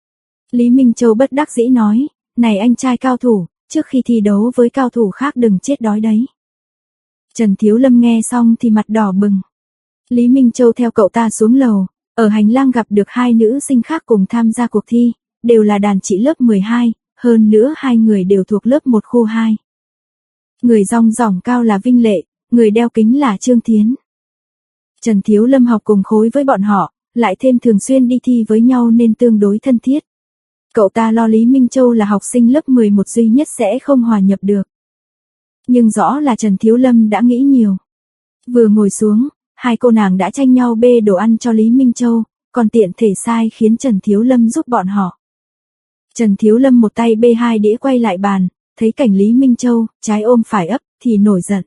Lý Minh Châu bất đắc dĩ nói, này anh trai cao thủ, trước khi thi đấu với cao thủ khác đừng chết đói đấy. Trần Thiếu Lâm nghe xong thì mặt đỏ bừng. Lý Minh Châu theo cậu ta xuống lầu, ở hành lang gặp được hai nữ sinh khác cùng tham gia cuộc thi, đều là đàn chị lớp mười hai, hơn nữa hai người đều thuộc lớp một khu hai. Người rong ròng cao là Vinh Lệ, người đeo kính là Trương Thiến. Trần Thiếu Lâm học cùng khối với bọn họ, lại thêm thường xuyên đi thi với nhau nên tương đối thân thiết. Cậu ta lo Lý Minh Châu là học sinh lớp mười một duy nhất sẽ không hòa nhập được. Nhưng rõ là Trần Thiếu Lâm đã nghĩ nhiều. Vừa ngồi xuống, hai cô nàng đã tranh nhau bê đồ ăn cho Lý Minh Châu, còn tiện thể sai khiến Trần Thiếu Lâm giúp bọn họ. Trần Thiếu Lâm một tay bê hai đĩa quay lại bàn, thấy cảnh Lý Minh Châu, trái ôm phải ấp, thì nổi giận.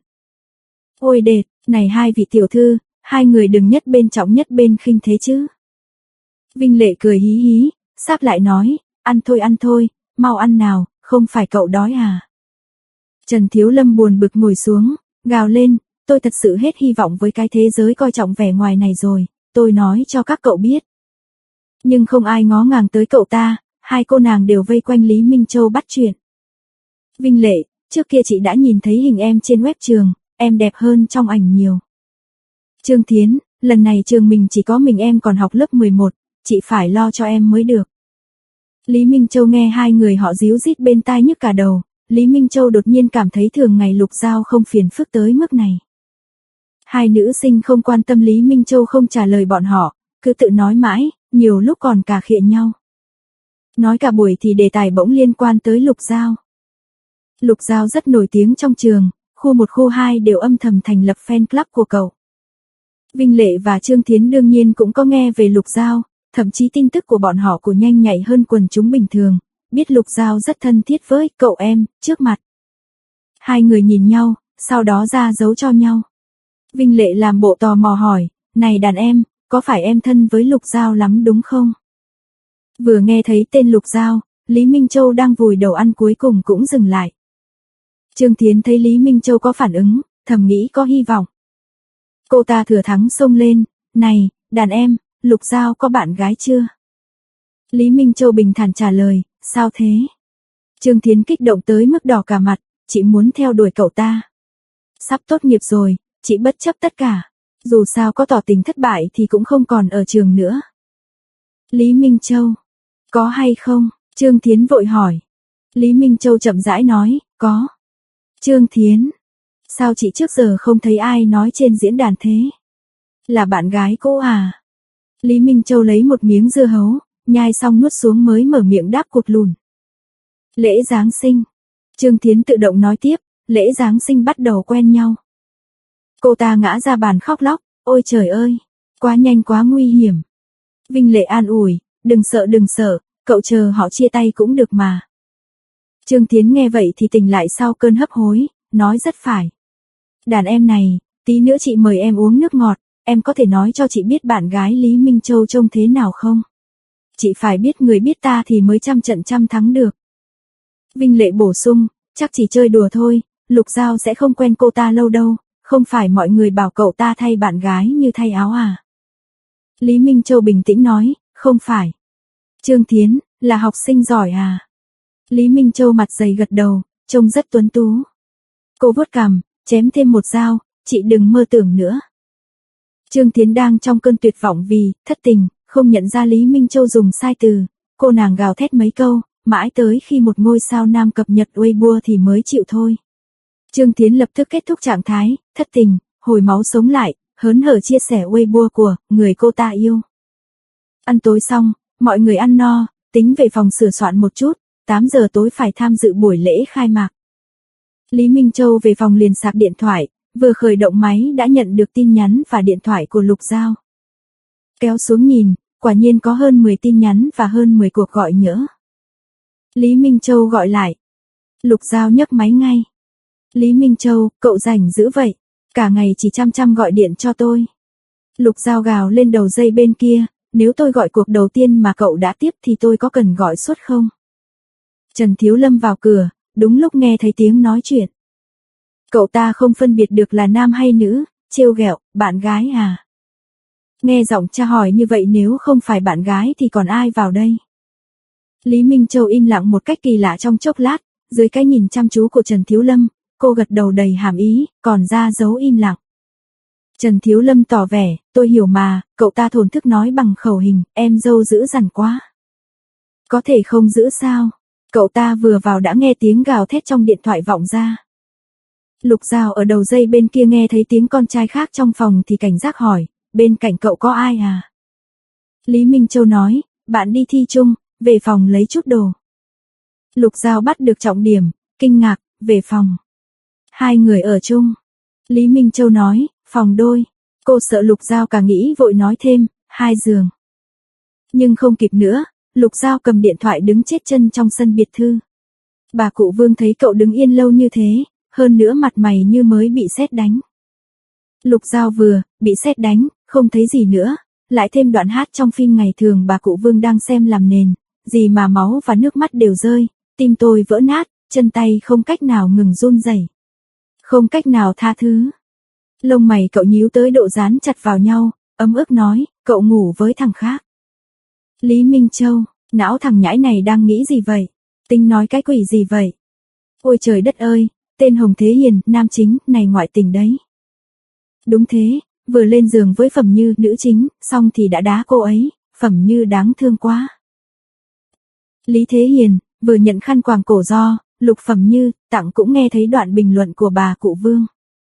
Ôi đệt, này hai vị tiểu thư, hai người đừng nhất bên trọng nhất bên khinh thế chứ. Vinh Lệ cười hí hí, sáp lại nói, ăn thôi ăn thôi, mau ăn nào, không phải cậu đói à. Trần Thiếu Lâm buồn bực ngồi xuống, gào lên, tôi thật sự hết hy vọng với cái thế giới coi trọng vẻ ngoài này rồi, tôi nói cho các cậu biết. Nhưng không ai ngó ngàng tới cậu ta, hai cô nàng đều vây quanh Lý Minh Châu bắt chuyện. Vinh Lệ, trước kia chị đã nhìn thấy hình em trên web trường, em đẹp hơn trong ảnh nhiều. Trương Thiến, lần này trường mình chỉ có mình em còn học lớp mười một, chị phải lo cho em mới được. Lý Minh Châu nghe hai người họ díu dít bên tai nhức cả đầu, Lý Minh Châu đột nhiên cảm thấy thường ngày Lục Giao không phiền phức tới mức này. Hai nữ sinh không quan tâm Lý Minh Châu không trả lời bọn họ, cứ tự nói mãi, nhiều lúc còn cà khịa nhau. Nói cả buổi thì đề tài bỗng liên quan tới Lục Giao. Lục Giao rất nổi tiếng trong trường, khu một khu hai đều âm thầm thành lập fan club của cậu. Vinh Lệ và Trương Thiến đương nhiên cũng có nghe về Lục Giao, thậm chí tin tức của bọn họ của nhanh nhạy hơn quần chúng bình thường, biết Lục Giao rất thân thiết với cậu em, trước mặt. Hai người nhìn nhau, sau đó ra dấu cho nhau. Vinh Lệ làm bộ tò mò hỏi, này đàn em, có phải em thân với Lục Giao lắm đúng không? Vừa nghe thấy tên Lục Giao, Lý Minh Châu đang vùi đầu ăn cuối cùng cũng dừng lại. Trương Thiến thấy Lý Minh Châu có phản ứng, thầm nghĩ có hy vọng. Cô ta thừa thắng xông lên, này, đàn em, Lục Giao có bạn gái chưa? Lý Minh Châu bình thản trả lời, sao thế? Trương Thiến kích động tới mức đỏ cả mặt, chị muốn theo đuổi cậu ta. Sắp tốt nghiệp rồi, chị bất chấp tất cả, dù sao có tỏ tình thất bại thì cũng không còn ở trường nữa. Lý Minh Châu, có hay không? Trương Thiến vội hỏi. Lý Minh Châu chậm rãi nói, có. Trương Thiến, sao chị trước giờ không thấy ai nói trên diễn đàn thế? Là bạn gái cô à? Lý Minh Châu lấy một miếng dưa hấu, nhai xong nuốt xuống mới mở miệng đáp cụt lùn. Lễ Giáng sinh. Trương Thiến tự động nói tiếp, lễ Giáng sinh bắt đầu quen nhau. Cô ta ngã ra bàn khóc lóc, ôi trời ơi, quá nhanh quá nguy hiểm. Vinh Lệ an ủi, đừng sợ đừng sợ, cậu chờ họ chia tay cũng được mà. Trương Thiến nghe vậy thì tỉnh lại sau cơn hấp hối, nói rất phải. Đàn em này, tí nữa chị mời em uống nước ngọt, em có thể nói cho chị biết bạn gái Lý Minh Châu trông thế nào không? Chị phải biết người biết ta thì mới trăm trận trăm thắng được. Vinh Lệ bổ sung, chắc chỉ chơi đùa thôi, Lục Giao sẽ không quen cô ta lâu đâu, không phải mọi người bảo cậu ta thay bạn gái như thay áo à? Lý Minh Châu bình tĩnh nói, không phải. Trương Thiến, là học sinh giỏi à? Lý Minh Châu mặt dày gật đầu, trông rất tuấn tú. Cô vuốt cằm, chém thêm một dao, chị đừng mơ tưởng nữa. Trương Thiến đang trong cơn tuyệt vọng vì thất tình, không nhận ra Lý Minh Châu dùng sai từ. Cô nàng gào thét mấy câu, mãi tới khi một ngôi sao nam cập nhật Weibo thì mới chịu thôi. Trương Thiến lập tức kết thúc trạng thái thất tình, hồi máu sống lại, hớn hở chia sẻ Weibo của người cô ta yêu. Ăn tối xong, mọi người ăn no, tính về phòng sửa soạn một chút, tám giờ tối phải tham dự buổi lễ khai mạc. Lý Minh Châu về phòng liền sạc điện thoại, vừa khởi động máy đã nhận được tin nhắn và điện thoại của Lục Giao. Kéo xuống nhìn, quả nhiên có hơn mười tin nhắn và hơn mười cuộc gọi nhỡ. Lý Minh Châu gọi lại. Lục Giao nhấc máy ngay. Lý Minh Châu, cậu rảnh dữ vậy, cả ngày chỉ chăm chăm gọi điện cho tôi. Lục Giao gào lên đầu dây bên kia, nếu tôi gọi cuộc đầu tiên mà cậu đã tiếp thì tôi có cần gọi suốt không? Trần Thiếu Lâm vào cửa, đúng lúc nghe thấy tiếng nói chuyện. Cậu ta không phân biệt được là nam hay nữ, trêu ghẹo, bạn gái à? Nghe giọng cha hỏi như vậy nếu không phải bạn gái thì còn ai vào đây? Lý Minh Châu im lặng một cách kỳ lạ trong chốc lát, dưới cái nhìn chăm chú của Trần Thiếu Lâm, cô gật đầu đầy hàm ý, còn ra dấu im lặng. Trần Thiếu Lâm tỏ vẻ, tôi hiểu mà, cậu ta thổn thức nói bằng khẩu hình, em dâu dữ dằn quá. Có thể không giữ sao? Cậu ta vừa vào đã nghe tiếng gào thét trong điện thoại vọng ra. Lục Giao ở đầu dây bên kia nghe thấy tiếng con trai khác trong phòng thì cảnh giác hỏi, bên cạnh cậu có ai à? Lý Minh Châu nói, bạn đi thi chung, về phòng lấy chút đồ. Lục Giao bắt được trọng điểm, kinh ngạc, về phòng. Hai người ở chung. Lý Minh Châu nói, phòng đôi. Cô sợ Lục Giao cả nghĩ vội nói thêm, hai giường. Nhưng không kịp nữa, Lục Giao cầm điện thoại đứng chết chân trong sân biệt thự. Bà cụ Vương thấy cậu đứng yên lâu như thế, hơn nữa mặt mày như mới bị sét đánh. Lục Giao vừa, bị sét đánh, không thấy gì nữa, lại thêm đoạn hát trong phim ngày thường bà cụ Vương đang xem làm nền, gì mà máu và nước mắt đều rơi, tim tôi vỡ nát, chân tay không cách nào ngừng run rẩy, không cách nào tha thứ. Lông mày cậu nhíu tới độ dán chặt vào nhau, ấm ức nói, cậu ngủ với thằng khác. Lý Minh Châu, não thằng nhãi này đang nghĩ gì vậy? Tính nói cái quỷ gì vậy? Ôi trời đất ơi, tên Hồng Thế Hiền, nam chính, này ngoại tình đấy. Đúng thế, vừa lên giường với Phẩm Như, nữ chính, xong thì đã đá cô ấy, Phẩm Như đáng thương quá. Lý Thế Hiền, vừa nhận khăn quàng cổ do, Lục Phẩm Như, tặng cũng nghe thấy đoạn bình luận của bà cụ Vương.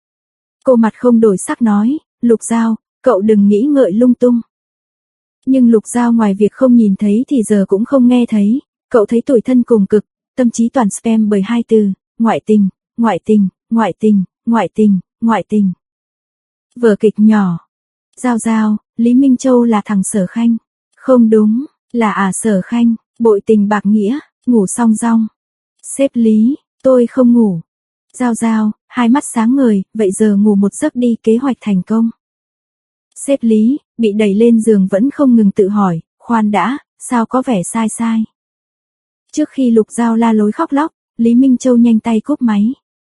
Cô mặt không đổi sắc nói, Lục Giao, cậu đừng nghĩ ngợi lung tung. Nhưng Lục Giao ngoài việc không nhìn thấy thì giờ cũng không nghe thấy, cậu thấy tủi thân cùng cực, tâm trí toàn spam bởi hai từ, ngoại tình, ngoại tình, ngoại tình, ngoại tình, ngoại tình. Vở kịch nhỏ. Giao Giao, Lý Minh Châu là thằng Sở Khanh. Không đúng, là à Sở Khanh, bội tình bạc nghĩa, ngủ song rong. Sếp Lý, tôi không ngủ. Giao Giao, hai mắt sáng ngời, vậy giờ ngủ một giấc đi, kế hoạch thành công. Sếp Lý, bị đẩy lên giường vẫn không ngừng tự hỏi, khoan đã, sao có vẻ sai sai. Trước khi Lục Giao la lối khóc lóc, Lý Minh Châu nhanh tay cúp máy.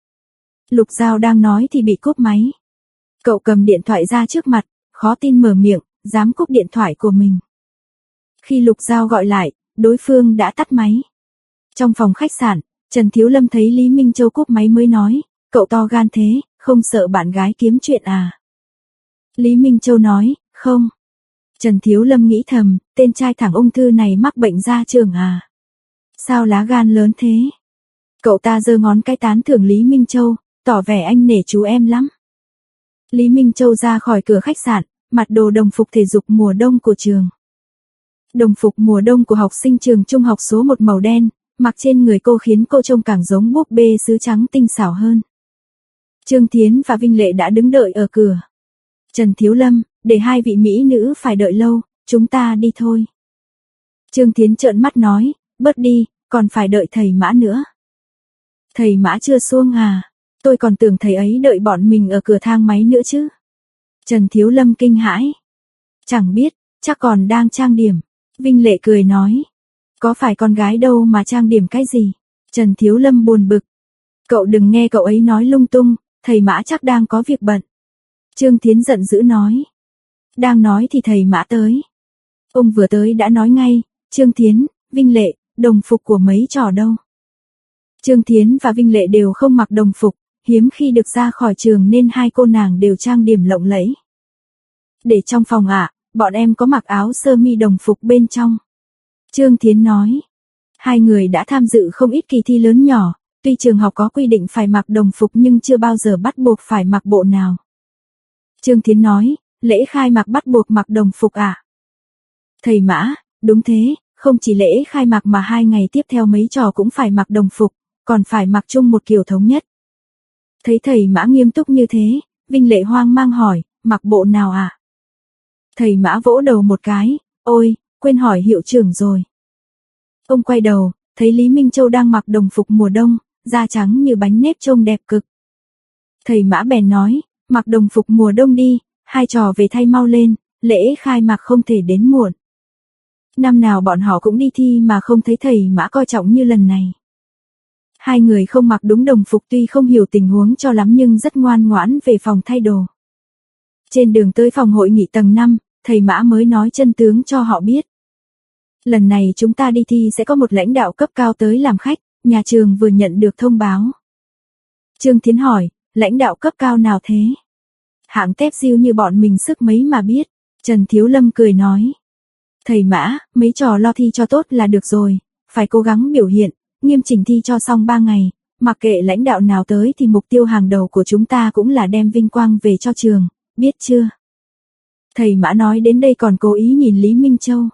Lục Giao đang nói thì bị cúp máy. Cậu cầm điện thoại ra trước mặt, khó tin mở miệng, dám cúp điện thoại của mình. Khi Lục Giao gọi lại, đối phương đã tắt máy. Trong phòng khách sạn, Trần Thiếu Lâm thấy Lý Minh Châu cúp máy mới nói, cậu to gan thế, không sợ bạn gái kiếm chuyện à? Lý Minh Châu nói, không. Trần Thiếu Lâm nghĩ thầm, tên trai thẳng ung thư này mắc bệnh da trường à? Sao lá gan lớn thế? Cậu ta giơ ngón cái tán thưởng Lý Minh Châu, tỏ vẻ anh nể chú em lắm. Lý Minh Châu ra khỏi cửa khách sạn, mặc đồ đồng phục thể dục mùa đông của trường. Đồng phục mùa đông của học sinh trường trung học số một màu đen, mặc trên người cô khiến cô trông càng giống búp bê sứ trắng tinh xảo hơn. Trương Thiến và Vinh Lệ đã đứng đợi ở cửa. Trần Thiếu Lâm, để hai vị mỹ nữ phải đợi lâu, chúng ta đi thôi. Trương Thiến trợn mắt nói, bớt đi, còn phải đợi thầy Mã nữa. Thầy Mã chưa xuông à? Tôi còn tưởng thầy ấy đợi bọn mình ở cửa thang máy nữa chứ. Trần Thiếu Lâm kinh hãi. Chẳng biết, chắc còn đang trang điểm. Vinh Lệ cười nói. Có phải con gái đâu mà trang điểm cái gì? Trần Thiếu Lâm buồn bực. Cậu đừng nghe cậu ấy nói lung tung, thầy Mã chắc đang có việc bận. Trương Thiến giận dữ nói. Đang nói thì thầy Mã tới. Ông vừa tới đã nói ngay, Trương Thiến, Vinh Lệ, đồng phục của mấy trò đâu. Trương Thiến và Vinh Lệ đều không mặc đồng phục, hiếm khi được ra khỏi trường nên hai cô nàng đều trang điểm lộng lẫy. Để trong phòng ạ, à, bọn em có mặc áo sơ mi đồng phục bên trong. Trương Thiến nói. Hai người đã tham dự không ít kỳ thi lớn nhỏ, tuy trường học có quy định phải mặc đồng phục nhưng chưa bao giờ bắt buộc phải mặc bộ nào. Trương Thiến nói, lễ khai mạc bắt buộc mặc đồng phục à? Thầy Mã, đúng thế, không chỉ lễ khai mạc mà hai ngày tiếp theo mấy trò cũng phải mặc đồng phục, còn phải mặc chung một kiểu thống nhất. Thấy thầy Mã nghiêm túc như thế, Vinh Lệ hoang mang hỏi, mặc bộ nào à? Thầy Mã vỗ đầu một cái, ôi, quên hỏi hiệu trưởng rồi. Ông quay đầu, thấy Lý Minh Châu đang mặc đồng phục mùa đông, da trắng như bánh nếp trông đẹp cực. Thầy Mã bèn nói, mặc đồng phục mùa đông đi, hai trò về thay mau lên, lễ khai mạc không thể đến muộn. Năm nào bọn họ cũng đi thi mà không thấy thầy Mã coi trọng như lần này. Hai người không mặc đúng đồng phục tuy không hiểu tình huống cho lắm nhưng rất ngoan ngoãn về phòng thay đồ. Trên đường tới phòng hội nghị tầng năm, thầy Mã mới nói chân tướng cho họ biết. Lần này chúng ta đi thi sẽ có một lãnh đạo cấp cao tới làm khách, nhà trường vừa nhận được thông báo. Trương Thiến hỏi, lãnh đạo cấp cao nào thế? Hạng tép diêu như bọn mình sức mấy mà biết. Trần Thiếu Lâm cười nói. Thầy Mã, mấy trò lo thi cho tốt là được rồi, phải cố gắng biểu hiện, nghiêm chỉnh thi cho xong ba ngày, mặc kệ lãnh đạo nào tới thì mục tiêu hàng đầu của chúng ta cũng là đem vinh quang về cho trường, biết chưa? Thầy Mã nói đến đây còn cố ý nhìn Lý Minh Châu.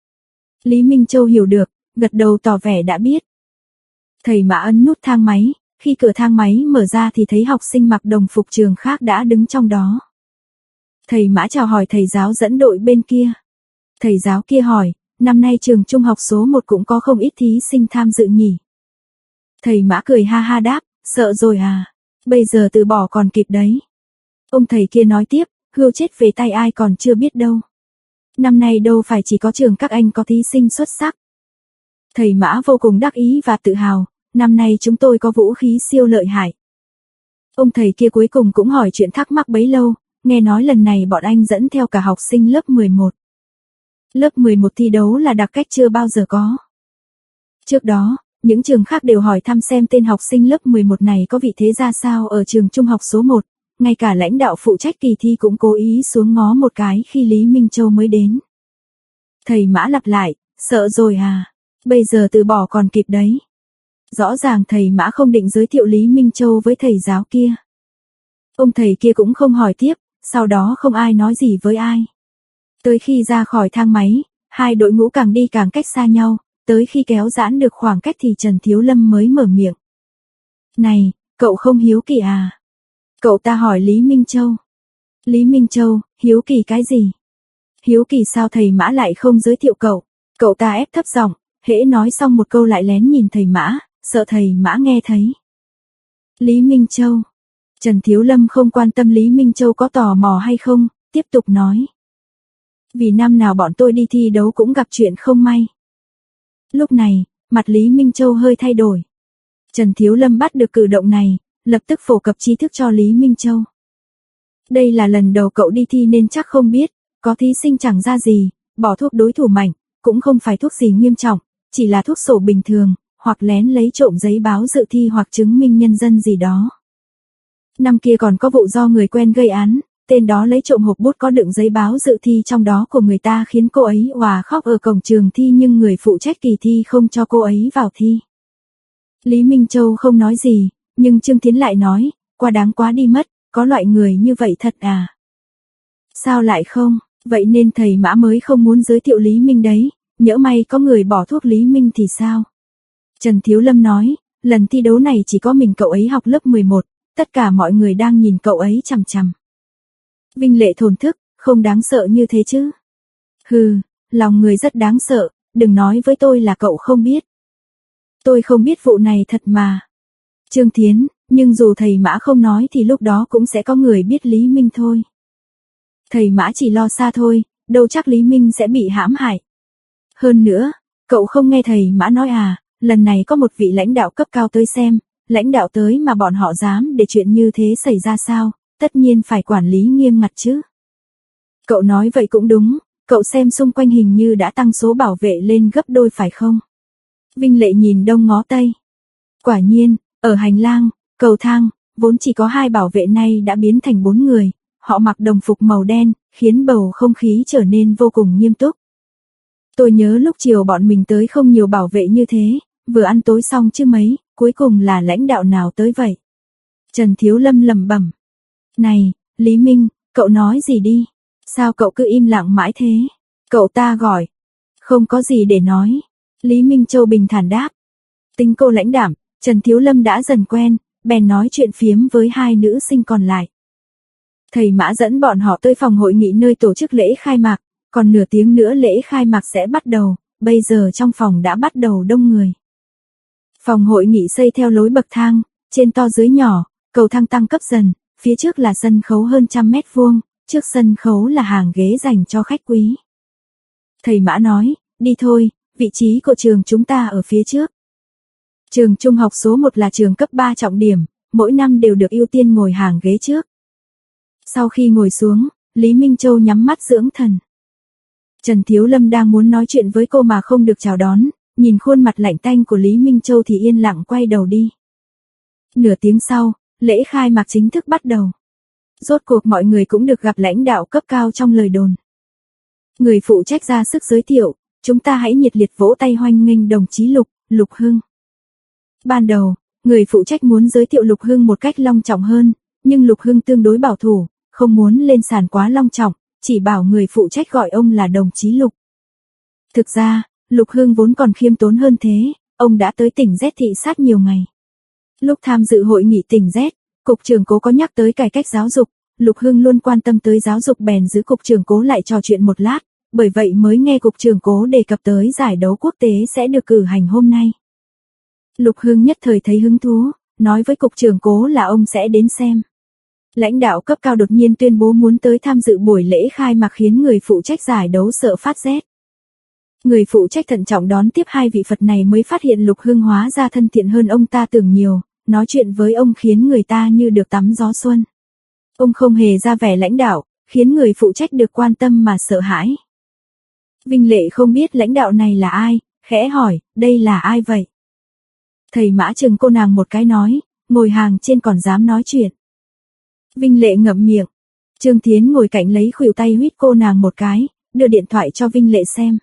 Lý Minh Châu hiểu được, gật đầu tỏ vẻ đã biết. Thầy Mã ấn nút thang máy, khi cửa thang máy mở ra thì thấy học sinh mặc đồng phục trường khác đã đứng trong đó. Thầy Mã chào hỏi thầy giáo dẫn đội bên kia. Thầy giáo kia hỏi, năm nay trường trung học số một cũng có không ít thí sinh tham dự nhỉ? Thầy Mã cười ha ha đáp, sợ rồi à, bây giờ từ bỏ còn kịp đấy. Ông thầy kia nói tiếp, hươu chết về tay ai còn chưa biết đâu. Năm nay đâu phải chỉ có trường các anh có thí sinh xuất sắc. Thầy Mã vô cùng đắc ý và tự hào, năm nay chúng tôi có vũ khí siêu lợi hại. Ông thầy kia cuối cùng cũng hỏi chuyện thắc mắc bấy lâu, nghe nói lần này bọn anh dẫn theo cả học sinh lớp mười một. Lớp mười một thi đấu là đặc cách chưa bao giờ có. Trước đó, những trường khác đều hỏi thăm xem tên học sinh lớp mười một này có vị thế ra sao ở trường trung học số một, ngay cả lãnh đạo phụ trách kỳ thi cũng cố ý xuống ngó một cái khi Lý Minh Châu mới đến. Thầy Mã lặp lại, sợ rồi à, bây giờ từ bỏ còn kịp đấy. Rõ ràng thầy Mã không định giới thiệu Lý Minh Châu với thầy giáo kia. Ông thầy kia cũng không hỏi tiếp, sau đó không ai nói gì với ai. Tới khi ra khỏi thang máy, hai đội ngũ càng đi càng cách xa nhau, tới khi kéo giãn được khoảng cách thì Trần Thiếu Lâm mới mở miệng. Này, cậu không hiếu kỳ à? Cậu ta hỏi Lý Minh Châu. Lý Minh Châu, hiếu kỳ cái gì? Hiếu kỳ sao thầy Mã lại không giới thiệu cậu? Cậu ta ép thấp giọng, hễ nói xong một câu lại lén nhìn thầy Mã, sợ thầy Mã nghe thấy. Lý Minh Châu. Trần Thiếu Lâm không quan tâm Lý Minh Châu có tò mò hay không, tiếp tục nói. Vì năm nào bọn tôi đi thi đấu cũng gặp chuyện không may. Lúc này, mặt Lý Minh Châu hơi thay đổi. Trần Thiếu Lâm bắt được cử động này, lập tức phổ cập tri thức cho Lý Minh Châu. Đây là lần đầu cậu đi thi nên chắc không biết, có thí sinh chẳng ra gì, bỏ thuốc đối thủ mạnh, cũng không phải thuốc gì nghiêm trọng, chỉ là thuốc sổ bình thường, hoặc lén lấy trộm giấy báo dự thi hoặc chứng minh nhân dân gì đó. Năm kia còn có vụ do người quen gây án, tên đó lấy trộm hộp bút có đựng giấy báo dự thi trong đó của người ta khiến cô ấy òa khóc ở cổng trường thi nhưng người phụ trách kỳ thi không cho cô ấy vào thi. Lý Minh Châu không nói gì, nhưng Trương Thiến lại nói, quá đáng quá đi mất, có loại người như vậy thật à? Sao lại không, vậy nên thầy Mã mới không muốn giới thiệu Lý Minh đấy, nhỡ may có người bỏ thuốc Lý Minh thì sao? Trần Thiếu Lâm nói, lần thi đấu này chỉ có mình cậu ấy học lớp mười một, tất cả mọi người đang nhìn cậu ấy chằm chằm. Vinh Lệ thổn thức, không đáng sợ như thế chứ. Hừ, lòng người rất đáng sợ, đừng nói với tôi là cậu không biết. Tôi không biết vụ này thật mà. Trương Thiến, nhưng dù thầy Mã không nói thì lúc đó cũng sẽ có người biết Lý Minh thôi. Thầy Mã chỉ lo xa thôi, đâu chắc Lý Minh sẽ bị hãm hại. Hơn nữa, cậu không nghe thầy Mã nói à, lần này có một vị lãnh đạo cấp cao tới xem, lãnh đạo tới mà bọn họ dám để chuyện như thế xảy ra sao, tất nhiên phải quản lý nghiêm ngặt chứ. Cậu nói vậy cũng đúng, cậu xem xung quanh hình như đã tăng số bảo vệ lên gấp đôi phải không? Vinh Lệ nhìn đông ngó tây. Quả nhiên, ở hành lang, cầu thang, vốn chỉ có hai bảo vệ nay đã biến thành bốn người, họ mặc đồng phục màu đen, khiến bầu không khí trở nên vô cùng nghiêm túc. Tôi nhớ lúc chiều bọn mình tới không nhiều bảo vệ như thế, vừa ăn tối xong chứ mấy, cuối cùng là lãnh đạo nào tới vậy? Trần Thiếu Lâm lẩm bẩm. Này, Lý Minh, cậu nói gì đi? Sao cậu cứ im lặng mãi thế? Cậu ta gọi. Không có gì để nói. Lý Minh Châu bình thản đáp. Tính cô lãnh đạm, Trần Thiếu Lâm đã dần quen, bèn nói chuyện phiếm với hai nữ sinh còn lại. Thầy Mã dẫn bọn họ tới phòng hội nghị nơi tổ chức lễ khai mạc, còn nửa tiếng nữa lễ khai mạc sẽ bắt đầu, bây giờ trong phòng đã bắt đầu đông người. Phòng hội nghị xây theo lối bậc thang, trên to dưới nhỏ, cầu thang tăng cấp dần, phía trước là sân khấu hơn trăm mét vuông, trước sân khấu là hàng ghế dành cho khách quý. Thầy Mã nói, đi thôi, vị trí của trường chúng ta ở phía trước. Trường trung học số một là trường cấp ba trọng điểm, mỗi năm đều được ưu tiên ngồi hàng ghế trước. Sau khi ngồi xuống, Lý Minh Châu nhắm mắt dưỡng thần. Trần Thiếu Lâm đang muốn nói chuyện với cô mà không được chào đón, nhìn khuôn mặt lạnh tanh của Lý Minh Châu thì yên lặng quay đầu đi. Nửa tiếng sau, lễ khai mạc chính thức bắt đầu. Rốt cuộc mọi người cũng được gặp lãnh đạo cấp cao trong lời đồn. Người phụ trách ra sức giới thiệu, chúng ta hãy nhiệt liệt vỗ tay hoan nghênh đồng chí Lục, Lục Hưng. Ban đầu, người phụ trách muốn giới thiệu Lục Hưng một cách long trọng hơn, nhưng Lục Hưng tương đối bảo thủ, không muốn lên sàn quá long trọng, chỉ bảo người phụ trách gọi ông là đồng chí Lục. Thực ra, Lục Hưng vốn còn khiêm tốn hơn thế, ông đã tới tỉnh Z thị sát nhiều ngày. Lúc tham dự hội nghị tỉnh Z, Cục trưởng Cố có nhắc tới cải cách giáo dục, Lục Hưng luôn quan tâm tới giáo dục bèn giữ Cục trưởng Cố lại trò chuyện một lát, bởi vậy mới nghe Cục trưởng Cố đề cập tới giải đấu quốc tế sẽ được cử hành hôm nay. Lục Hưng nhất thời thấy hứng thú, nói với Cục trưởng Cố là ông sẽ đến xem. Lãnh đạo cấp cao đột nhiên tuyên bố muốn tới tham dự buổi lễ khai mạc khiến người phụ trách giải đấu sợ phát rét. Người phụ trách thận trọng đón tiếp hai vị Phật này mới phát hiện Lục Hưng hóa ra thân thiện hơn ông ta tưởng nhiều, nói chuyện với ông khiến người ta như được tắm gió xuân. Ông không hề ra vẻ lãnh đạo, khiến người phụ trách được quan tâm mà sợ hãi. Vinh Lệ không biết lãnh đạo này là ai, khẽ hỏi, đây là ai vậy? Thầy Mã chừng cô nàng một cái nói, ngồi hàng trên còn dám nói chuyện. Vinh Lệ ngậm miệng. Trương Thiến ngồi cạnh lấy khuỷu tay huýt cô nàng một cái, đưa điện thoại cho Vinh Lệ xem.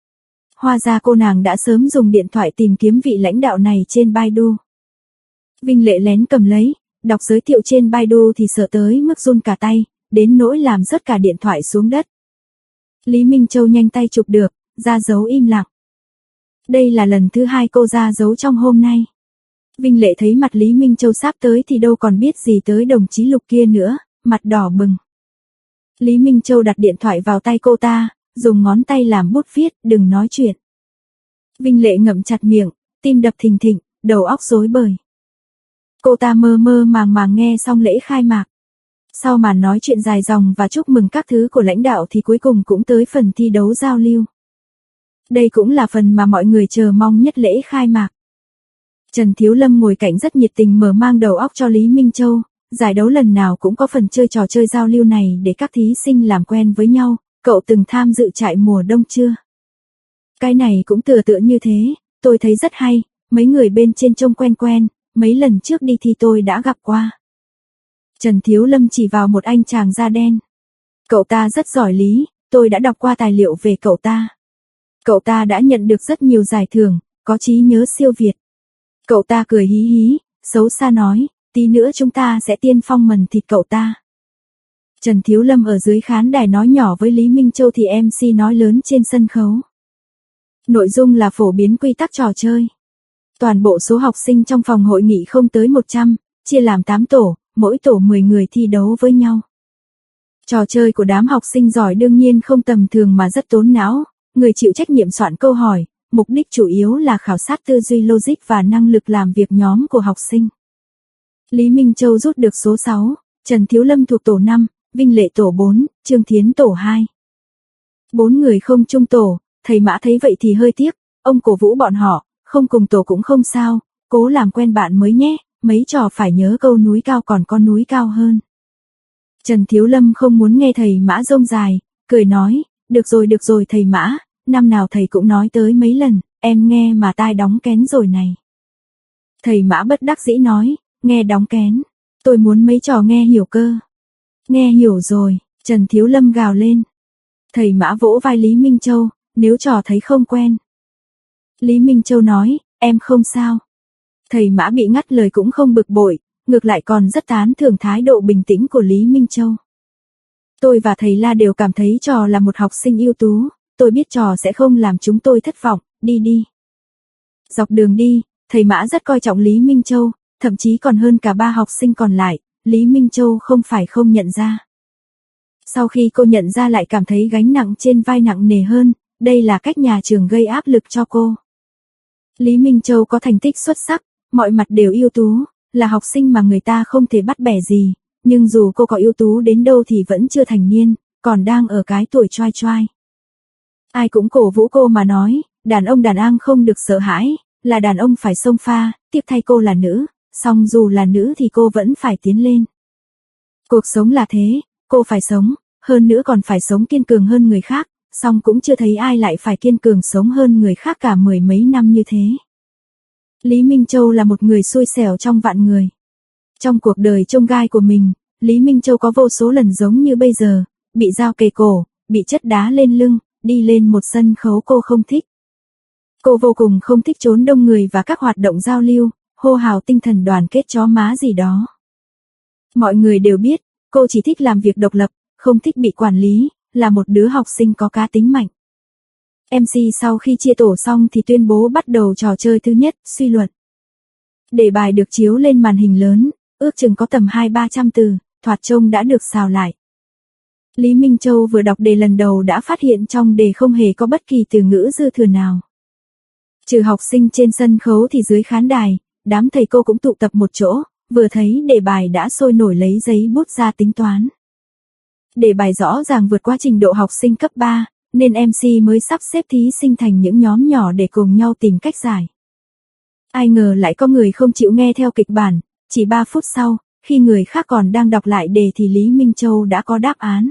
Hóa ra cô nàng đã sớm dùng điện thoại tìm kiếm vị lãnh đạo này trên Baidu. Vinh Lệ lén cầm lấy, đọc giới thiệu trên Baidu thì sợ tới mức run cả tay, đến nỗi làm rớt cả điện thoại xuống đất. Lý Minh Châu nhanh tay chụp được, ra dấu im lặng. Đây là lần thứ hai cô ra dấu trong hôm nay. Vinh Lệ thấy mặt Lý Minh Châu sắp tới thì đâu còn biết gì tới đồng chí Lục kia nữa, mặt đỏ bừng. Lý Minh Châu đặt điện thoại vào tay cô ta, dùng ngón tay làm bút viết, đừng nói chuyện. Vinh Lệ ngậm chặt miệng, tim đập thình thịch, đầu óc rối bời. Cô ta mơ mơ màng màng nghe xong lễ khai mạc. Sau màn nói chuyện dài dòng và chúc mừng các thứ của lãnh đạo thì cuối cùng cũng tới phần thi đấu giao lưu. Đây cũng là phần mà mọi người chờ mong nhất lễ khai mạc. Trần Thiếu Lâm ngồi cạnh rất nhiệt tình mở mang đầu óc cho Lý Minh Châu, giải đấu lần nào cũng có phần chơi trò chơi giao lưu này để các thí sinh làm quen với nhau, cậu từng tham dự trại mùa đông chưa? Cái này cũng tựa tựa như thế, tôi thấy rất hay, mấy người bên trên trông quen quen, mấy lần trước đi thi tôi đã gặp qua. Trần Thiếu Lâm chỉ vào một anh chàng da đen. Cậu ta rất giỏi Lý, tôi đã đọc qua tài liệu về cậu ta. Cậu ta đã nhận được rất nhiều giải thưởng, có trí nhớ siêu việt. Cậu ta cười hí hí, xấu xa nói, tí nữa chúng ta sẽ tiên phong mần thịt cậu ta. Trần Thiếu Lâm ở dưới khán đài nói nhỏ với Lý Minh Châu thì em xê nói lớn trên sân khấu. Nội dung là phổ biến quy tắc trò chơi. Toàn bộ số học sinh trong phòng hội nghị không tới một trăm, chia làm tám tổ, mỗi tổ mười người thi đấu với nhau. Trò chơi của đám học sinh giỏi đương nhiên không tầm thường mà rất tốn não, người chịu trách nhiệm soạn câu hỏi, mục đích chủ yếu là khảo sát tư duy logic và năng lực làm việc nhóm của học sinh. Lý Minh Châu rút được số sáu, Trần Thiếu Lâm thuộc tổ năm, Vinh Lệ tổ bốn, Trương Thiến tổ hai. Bốn người không chung tổ, thầy Mã thấy vậy thì hơi tiếc, ông cổ vũ bọn họ, không cùng tổ cũng không sao, cố làm quen bạn mới nhé, mấy trò phải nhớ câu núi cao còn có núi cao hơn. Trần Thiếu Lâm không muốn nghe thầy Mã rông dài, cười nói, được rồi được rồi thầy Mã, năm nào thầy cũng nói tới mấy lần, em nghe mà tai đóng kén rồi này. Thầy Mã bất đắc dĩ nói, nghe đóng kén, tôi muốn mấy trò nghe hiểu cơ. Nghe hiểu rồi, Trần Thiếu Lâm gào lên. Thầy Mã vỗ vai Lý Minh Châu, nếu trò thấy không quen. Lý Minh Châu nói, em không sao. Thầy Mã bị ngắt lời cũng không bực bội, ngược lại còn rất tán thưởng thái độ bình tĩnh của Lý Minh Châu. Tôi và thầy La đều cảm thấy trò là một học sinh ưu tú, tôi biết trò sẽ không làm chúng tôi thất vọng, đi đi. Dọc đường đi, thầy Mã rất coi trọng Lý Minh Châu, thậm chí còn hơn cả ba học sinh còn lại, Lý Minh Châu không phải không nhận ra. Sau khi cô nhận ra lại cảm thấy gánh nặng trên vai nặng nề hơn, đây là cách nhà trường gây áp lực cho cô. Lý Minh Châu có thành tích xuất sắc, mọi mặt đều ưu tú, là học sinh mà người ta không thể bắt bẻ gì, nhưng dù cô có ưu tú đến đâu thì vẫn chưa thành niên, còn đang ở cái tuổi choai choai. Ai cũng cổ vũ cô mà nói, đàn ông đàn an không được sợ hãi, là đàn ông phải xông pha, tiếc thay cô là nữ, song dù là nữ thì cô vẫn phải tiến lên. Cuộc sống là thế, cô phải sống, hơn nữa còn phải sống kiên cường hơn người khác, song cũng chưa thấy ai lại phải kiên cường sống hơn người khác cả mười mấy năm như thế. Lý Minh Châu là một người xui xẻo trong vạn người. Trong cuộc đời chông gai của mình, Lý Minh Châu có vô số lần giống như bây giờ, bị dao kề cổ, bị chất đá lên lưng, đi lên một sân khấu cô không thích. Cô vô cùng không thích trốn đông người và các hoạt động giao lưu, hô hào tinh thần đoàn kết chó má gì đó. Mọi người đều biết, cô chỉ thích làm việc độc lập, không thích bị quản lý, là một đứa học sinh có cá tính mạnh. em xê sau khi chia tổ xong thì tuyên bố bắt đầu trò chơi thứ nhất, suy luận. Đề bài được chiếu lên màn hình lớn, ước chừng có tầm hai ba trăm từ, thoạt trông đã được xào lại. Lý Minh Châu vừa đọc đề lần đầu đã phát hiện trong đề không hề có bất kỳ từ ngữ dư thừa nào. Trừ học sinh trên sân khấu thì dưới khán đài, đám thầy cô cũng tụ tập một chỗ, vừa thấy đề bài đã sôi nổi lấy giấy bút ra tính toán. Đề bài rõ ràng vượt qua trình độ học sinh cấp ba, nên em xê mới sắp xếp thí sinh thành những nhóm nhỏ để cùng nhau tìm cách giải. Ai ngờ lại có người không chịu nghe theo kịch bản, chỉ ba phút sau, khi người khác còn đang đọc lại đề thì Lý Minh Châu đã có đáp án.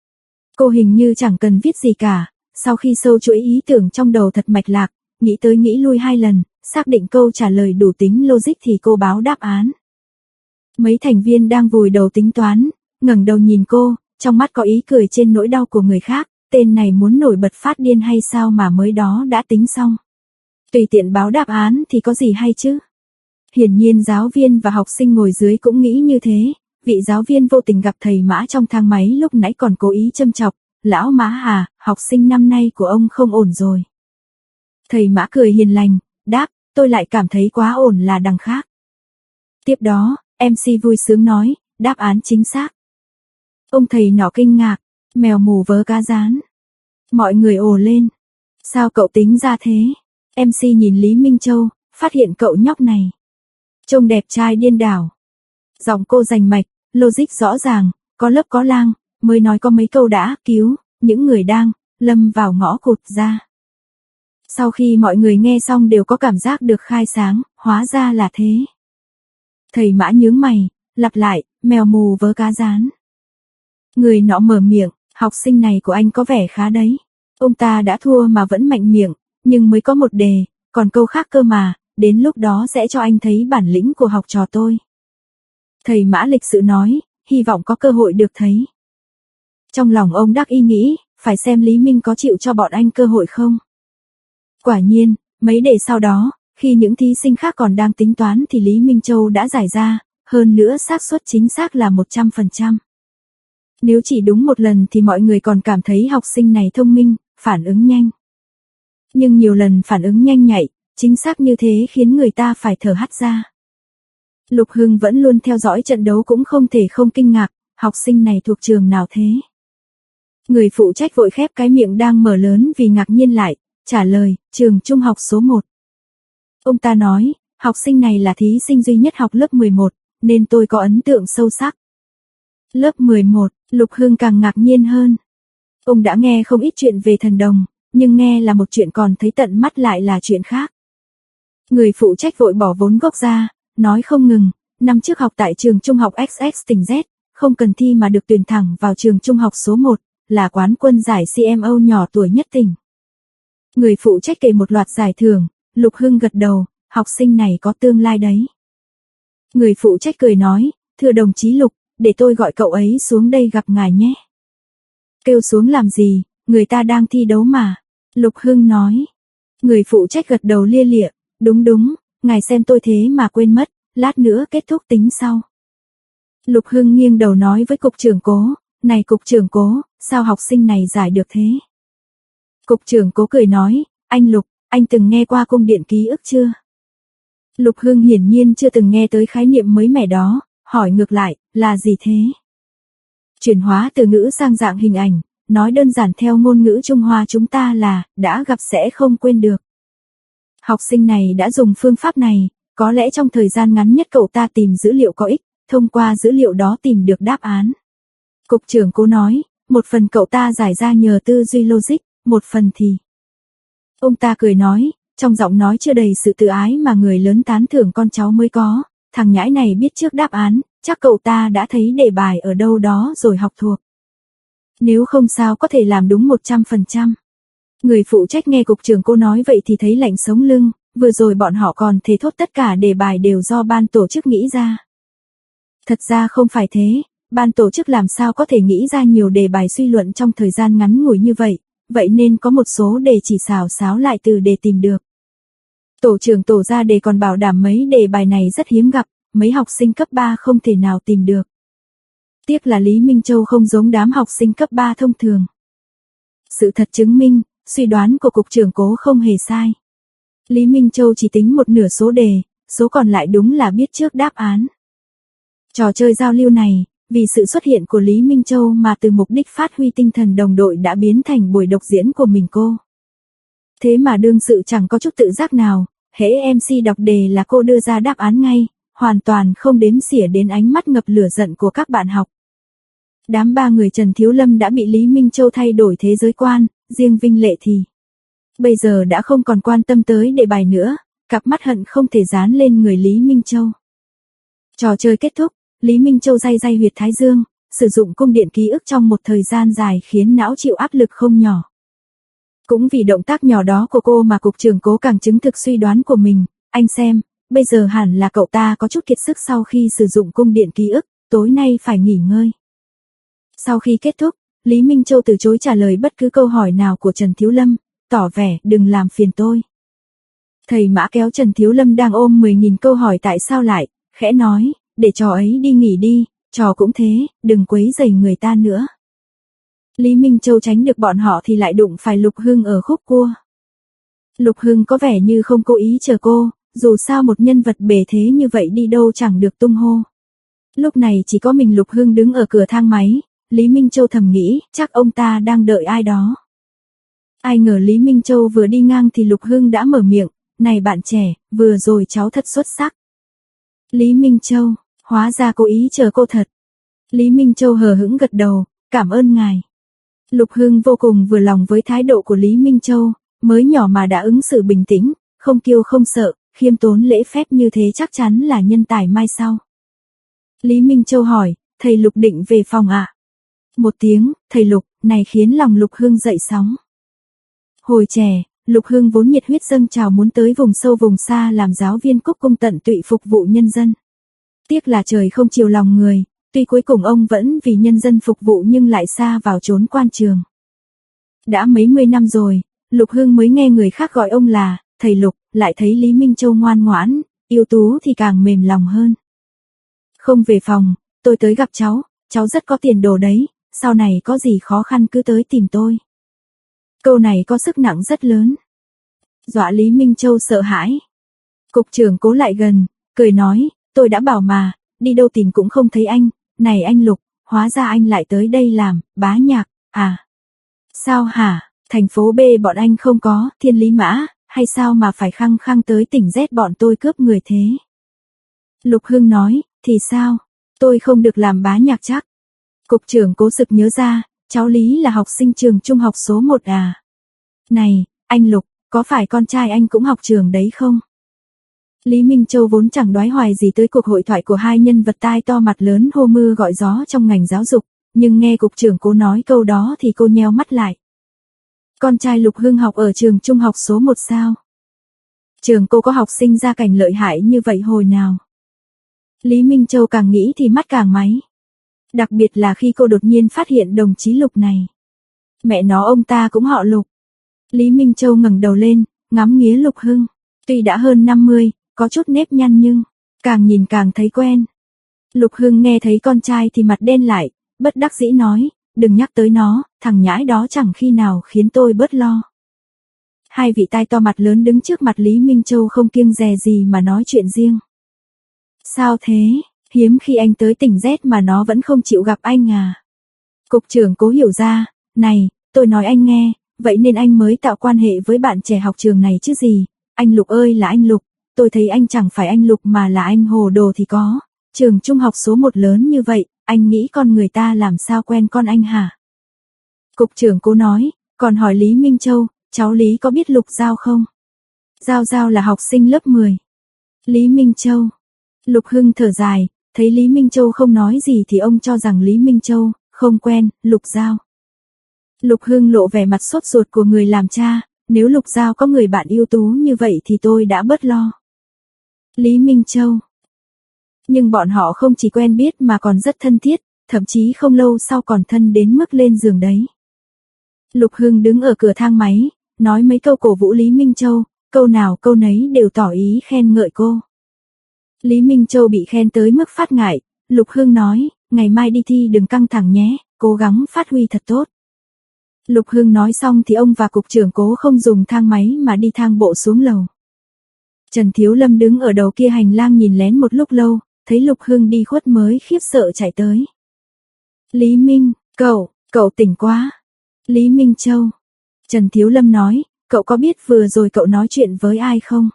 Cô hình như chẳng cần viết gì cả, sau khi sâu chuỗi ý tưởng trong đầu thật mạch lạc, nghĩ tới nghĩ lui hai lần, xác định câu trả lời đủ tính logic thì cô báo đáp án. Mấy thành viên đang vùi đầu tính toán, ngẩng đầu nhìn cô, trong mắt có ý cười trên nỗi đau của người khác, tên này muốn nổi bật phát điên hay sao mà mới đó đã tính xong. Tùy tiện báo đáp án thì có gì hay chứ. Hiển nhiên giáo viên và học sinh ngồi dưới cũng nghĩ như thế, vị giáo viên vô tình gặp thầy Mã trong thang máy lúc nãy còn cố ý châm chọc, lão Mã à, học sinh năm nay của ông không ổn rồi. Thầy Mã cười hiền lành, đáp, tôi lại cảm thấy quá ổn là đằng khác. Tiếp đó, em xê vui sướng nói, đáp án chính xác. Ông thầy nọ kinh ngạc, mèo mù vớ cá rán. Mọi người ồ lên. Sao cậu tính ra thế? em xê nhìn Lý Minh Châu, phát hiện cậu nhóc này trông đẹp trai điên đảo. Giọng cô rành mạch, logic rõ ràng, có lớp có lang, mới nói có mấy câu đã cứu những người đang lâm vào ngõ cụt ra. Sau khi mọi người nghe xong đều có cảm giác được khai sáng, hóa ra là thế. Thầy Mã nhướng mày, lặp lại, mèo mù vớ cá rán. Người nọ mở miệng, học sinh này của anh có vẻ khá đấy. Ông ta đã thua mà vẫn mạnh miệng, nhưng mới có một đề, còn câu khác cơ mà, đến lúc đó sẽ cho anh thấy bản lĩnh của học trò tôi. Thầy Mã lịch sự nói, hy vọng có cơ hội được thấy. Trong lòng ông đắc ý nghĩ, phải xem Lý Minh có chịu cho bọn anh cơ hội không. Quả nhiên, mấy đề sau đó, khi những thí sinh khác còn đang tính toán thì Lý Minh Châu đã giải ra, hơn nữa xác suất chính xác là một trăm phần trăm. Nếu chỉ đúng một lần thì mọi người còn cảm thấy học sinh này thông minh, phản ứng nhanh. Nhưng nhiều lần phản ứng nhanh nhạy, chính xác như thế khiến người ta phải thở hắt ra. Lục Hưng vẫn luôn theo dõi trận đấu cũng không thể không kinh ngạc, học sinh này thuộc trường nào thế? Người phụ trách vội khép cái miệng đang mở lớn vì ngạc nhiên lại, trả lời, trường trung học số một. Ông ta nói, học sinh này là thí sinh duy nhất học lớp mười một, nên tôi có ấn tượng sâu sắc. Lớp mười một, Lục Hưng càng ngạc nhiên hơn. Ông đã nghe không ít chuyện về thần đồng, nhưng nghe là một chuyện còn thấy tận mắt lại là chuyện khác. Người phụ trách vội bỏ vốn gốc ra, nói không ngừng, năm trước học tại trường trung học ích ích tỉnh Z, không cần thi mà được tuyển thẳng vào trường trung học số một, là quán quân giải xê em ô nhỏ tuổi nhất tỉnh. Người phụ trách kể một loạt giải thưởng, Lục Hưng gật đầu, học sinh này có tương lai đấy. Người phụ trách cười nói, thưa đồng chí Lục, để tôi gọi cậu ấy xuống đây gặp ngài nhé. Kêu xuống làm gì, người ta đang thi đấu mà. Lục Hưng nói. Người phụ trách gật đầu lia lịa, đúng đúng, ngài xem tôi thế mà quên mất, lát nữa kết thúc tính sau. Lục Hưng nghiêng đầu nói với cục trưởng Cố, này cục trưởng Cố, sao học sinh này giải được thế? Cục trưởng Cố cười nói, anh Lục, anh từng nghe qua cung điện ký ức chưa? Lục Hưng hiển nhiên chưa từng nghe tới khái niệm mới mẻ đó, hỏi ngược lại, là gì thế? Chuyển hóa từ ngữ sang dạng hình ảnh, nói đơn giản theo ngôn ngữ Trung Hoa chúng ta là, đã gặp sẽ không quên được. Học sinh này đã dùng phương pháp này, có lẽ trong thời gian ngắn nhất cậu ta tìm dữ liệu có ích, thông qua dữ liệu đó tìm được đáp án. Cục trưởng Cố nói, một phần cậu ta giải ra nhờ tư duy logic, một phần thì... Ông ta cười nói, trong giọng nói chưa đầy sự tự ái mà người lớn tán thưởng con cháu mới có, thằng nhãi này biết trước đáp án, chắc cậu ta đã thấy đề bài ở đâu đó rồi học thuộc. Nếu không sao có thể làm đúng một trăm phần trăm. Người phụ trách nghe cục trưởng Cố nói vậy thì thấy lạnh sống lưng, vừa rồi bọn họ còn thề thốt tất cả đề bài đều do ban tổ chức nghĩ ra. Thật ra không phải thế, ban tổ chức làm sao có thể nghĩ ra nhiều đề bài suy luận trong thời gian ngắn ngủi như vậy, vậy nên có một số đề chỉ xào xáo lại từ đề tìm được. Tổ trưởng tổ ra đề còn bảo đảm mấy đề bài này rất hiếm gặp, mấy học sinh cấp ba không thể nào tìm được. Tiếc là Lý Minh Châu không giống đám học sinh cấp ba thông thường. Sự thật chứng minh, suy đoán của cục trưởng Cố không hề sai. Lý Minh Châu chỉ tính một nửa số đề, số còn lại đúng là biết trước đáp án. Trò chơi giao lưu này, vì sự xuất hiện của Lý Minh Châu mà từ mục đích phát huy tinh thần đồng đội đã biến thành buổi độc diễn của mình cô. Thế mà đương sự chẳng có chút tự giác nào, hễ em xê đọc đề là cô đưa ra đáp án ngay, hoàn toàn không đếm xỉa đến ánh mắt ngập lửa giận của các bạn học. Đám ba người Trần Thiếu Lâm đã bị Lý Minh Châu thay đổi thế giới quan, riêng Vinh Lệ thì bây giờ đã không còn quan tâm tới đề bài nữa, cặp mắt hận không thể dán lên người Lý Minh Châu. Trò chơi kết thúc, Lý Minh Châu day day huyệt thái dương, sử dụng cung điện ký ức trong một thời gian dài khiến não chịu áp lực không nhỏ. Cũng vì động tác nhỏ đó của cô mà cục trưởng Cố càng chứng thực suy đoán của mình, anh xem, bây giờ hẳn là cậu ta có chút kiệt sức sau khi sử dụng cung điện ký ức, tối nay phải nghỉ ngơi. Sau khi kết thúc, Lý Minh Châu từ chối trả lời bất cứ câu hỏi nào của Trần Thiếu Lâm, tỏ vẻ đừng làm phiền tôi. Thầy Mã kéo Trần Thiếu Lâm đang ôm mười nghìn câu hỏi tại sao lại, khẽ nói, để trò ấy đi nghỉ đi, trò cũng thế, đừng quấy rầy người ta nữa. Lý Minh Châu tránh được bọn họ thì lại đụng phải Lục Hưng ở khúc cua. Lục Hưng có vẻ như không cố ý chờ cô, dù sao một nhân vật bề thế như vậy đi đâu chẳng được tung hô. Lúc này chỉ có mình Lục Hưng đứng ở cửa thang máy, Lý Minh Châu thầm nghĩ, chắc ông ta đang đợi ai đó. Ai ngờ Lý Minh Châu vừa đi ngang thì Lục Hưng đã mở miệng, này bạn trẻ, vừa rồi cháu thật xuất sắc. Lý Minh Châu, hóa ra cố ý chờ cô thật. Lý Minh Châu hờ hững gật đầu, cảm ơn ngài. Lục Hưng vô cùng vừa lòng với thái độ của Lý Minh Châu, mới nhỏ mà đã ứng xử bình tĩnh, không kiêu không sợ, khiêm tốn lễ phép như thế chắc chắn là nhân tài mai sau. Lý Minh Châu hỏi, thầy Lục định về phòng ạ? À? Một tiếng, thầy Lục, này khiến lòng Lục Hưng dậy sóng. Hồi trẻ, Lục Hưng vốn nhiệt huyết dâng trào muốn tới vùng sâu vùng xa làm giáo viên cúc cung tận tụy phục vụ nhân dân. Tiếc là trời không chiều lòng người, tuy cuối cùng ông vẫn vì nhân dân phục vụ nhưng lại xa vào chốn quan trường. Đã mấy mươi năm rồi, Lục Hưng mới nghe người khác gọi ông là thầy Lục, lại thấy Lý Minh Châu ngoan ngoãn, ưu tú thì càng mềm lòng hơn. Không về phòng, tôi tới gặp cháu, cháu rất có tiền đồ đấy, sau này có gì khó khăn cứ tới tìm tôi. Câu này có sức nặng rất lớn. Dọa Lý Minh Châu sợ hãi. Cục trưởng Cố lại gần, cười nói, tôi đã bảo mà, đi đâu tìm cũng không thấy anh, này anh Lục, hóa ra anh lại tới đây làm, bá nhạc, à? Sao hả, thành phố B bọn anh không có, Thiên Lý Mã, hay sao mà phải khăng khăng tới tỉnh Z bọn tôi cướp người thế? Lục Hưng nói, thì sao, tôi không được làm bá nhạc chắc. Cục trưởng Cố sực nhớ ra, cháu Lý là học sinh trường trung học số một à? Này, anh Lục, có phải con trai anh cũng học trường đấy không? Lý Minh Châu vốn chẳng đoái hoài gì tới cuộc hội thoại của hai nhân vật tai to mặt lớn hô mưa gọi gió trong ngành giáo dục, nhưng nghe cục trưởng Cố nói câu đó thì cô nheo mắt lại. Con trai Lục Hưng học ở trường trung học số một sao? Trường cô có học sinh gia cảnh lợi hại như vậy hồi nào? Lý Minh Châu càng nghĩ thì mắt càng máy. Đặc biệt là khi cô đột nhiên phát hiện đồng chí Lục này. Mẹ nó ông ta cũng họ Lục. Lý Minh Châu ngẩng đầu lên, ngắm nghía Lục Hưng. Tuy đã hơn năm mươi, có chút nếp nhăn nhưng, càng nhìn càng thấy quen. Lục Hưng nghe thấy con trai thì mặt đen lại, bất đắc dĩ nói, đừng nhắc tới nó, thằng nhãi đó chẳng khi nào khiến tôi bớt lo. Hai vị tai to mặt lớn đứng trước mặt Lý Minh Châu không kiêng dè gì mà nói chuyện riêng. Sao thế, hiếm khi anh tới tỉnh Z mà nó vẫn không chịu gặp anh à? Cục trưởng Cố hiểu ra, này, tôi nói anh nghe, vậy nên anh mới tạo quan hệ với bạn trẻ học trường này chứ gì. Anh Lục ơi là anh Lục, tôi thấy anh chẳng phải anh Lục mà là anh hồ đồ thì có. Trường trung học số một lớn như vậy, anh nghĩ con người ta làm sao quen con anh hả? Cục trưởng Cố nói, còn hỏi Lý Minh Châu, cháu Lý có biết Lục Giao không? Giao Giao là học sinh lớp mười. Lý Minh Châu. Lục Hưng thở dài, thấy Lý Minh Châu không nói gì thì ông cho rằng Lý Minh Châu không quen Lục Giao. Lục Hưng lộ vẻ mặt sốt ruột của người làm cha, nếu Lục Giao có người bạn ưu tú như vậy thì tôi đã bớt lo. Lý Minh Châu. Nhưng bọn họ không chỉ quen biết mà còn rất thân thiết, thậm chí không lâu sau còn thân đến mức lên giường đấy. Lục Hưng đứng ở cửa thang máy, nói mấy câu cổ vũ Lý Minh Châu, câu nào câu nấy đều tỏ ý khen ngợi cô. Lý Minh Châu bị khen tới mức phát ngại, Lục Hưng nói, ngày mai đi thi đừng căng thẳng nhé, cố gắng phát huy thật tốt. Lục Hưng nói xong thì ông và cục trưởng Cố không dùng thang máy mà đi thang bộ xuống lầu. Trần Thiếu Lâm đứng ở đầu kia hành lang nhìn lén một lúc lâu, thấy Lục Hưng đi khuất mới khiếp sợ chạy tới. Lý Minh, cậu, cậu tỉnh quá. Lý Minh Châu. Trần Thiếu Lâm nói, cậu có biết vừa rồi cậu nói chuyện với ai không?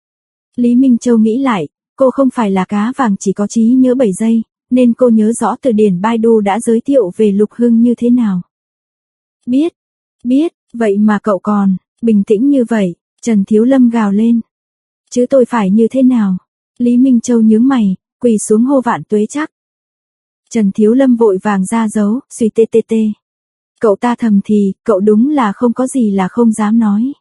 Lý Minh Châu nghĩ lại, cô không phải là cá vàng chỉ có trí nhớ bảy giây, nên cô nhớ rõ từ điển Baidu đã giới thiệu về Lục Hưng như thế nào. Biết, biết, vậy mà cậu còn, bình tĩnh như vậy, Trần Thiếu Lâm gào lên. Chứ tôi phải như thế nào? Lý Minh Châu nhướng mày, quỳ xuống hô vạn tuế chắc. Trần Thiếu Lâm vội vàng ra dấu, suy tê tê tê. Cậu ta thầm thì, cậu đúng là không có gì là không dám nói.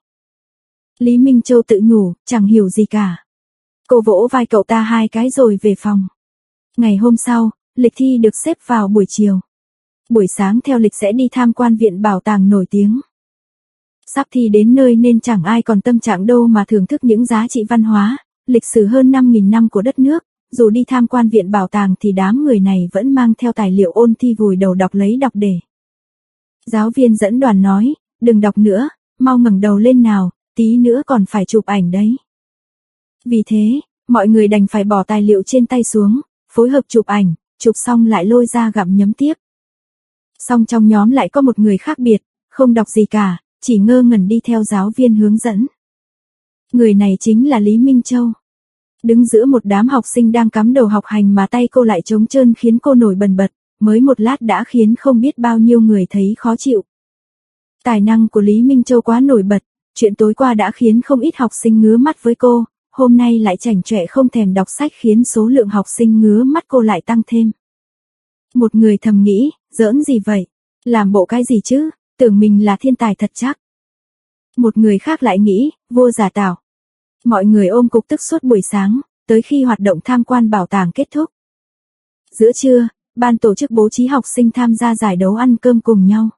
Lý Minh Châu tự nhủ, chẳng hiểu gì cả. Cô vỗ vai cậu ta hai cái rồi về phòng. Ngày hôm sau, lịch thi được xếp vào buổi chiều. Buổi sáng theo lịch sẽ đi tham quan viện bảo tàng nổi tiếng. Sắp thi đến nơi nên chẳng ai còn tâm trạng đâu mà thưởng thức những giá trị văn hóa, lịch sử hơn năm nghìn năm của đất nước. Dù đi tham quan viện bảo tàng thì đám người này vẫn mang theo tài liệu ôn thi vùi đầu đọc lấy đọc để. Giáo viên dẫn đoàn nói, đừng đọc nữa, mau ngẩng đầu lên nào, tí nữa còn phải chụp ảnh đấy. Vì thế, mọi người đành phải bỏ tài liệu trên tay xuống, phối hợp chụp ảnh, chụp xong lại lôi ra gặm nhấm tiếp. Song trong nhóm lại có một người khác biệt, không đọc gì cả, chỉ ngơ ngẩn đi theo giáo viên hướng dẫn. Người này chính là Lý Minh Châu. Đứng giữa một đám học sinh đang cắm đầu học hành mà tay cô lại trống trơn khiến cô nổi bần bật, mới một lát đã khiến không biết bao nhiêu người thấy khó chịu. Tài năng của Lý Minh Châu quá nổi bật, chuyện tối qua đã khiến không ít học sinh ngứa mắt với cô, hôm nay lại chảnh chọe không thèm đọc sách khiến số lượng học sinh ngứa mắt cô lại tăng thêm. Một người thầm nghĩ, giỡn gì vậy? Làm bộ cái gì chứ, tưởng mình là thiên tài thật chắc. Một người khác lại nghĩ, vô giả tảo. Mọi người ôm cục tức suốt buổi sáng, tới khi hoạt động tham quan bảo tàng kết thúc. Giữa trưa, ban tổ chức bố trí học sinh tham gia giải đấu ăn cơm cùng nhau.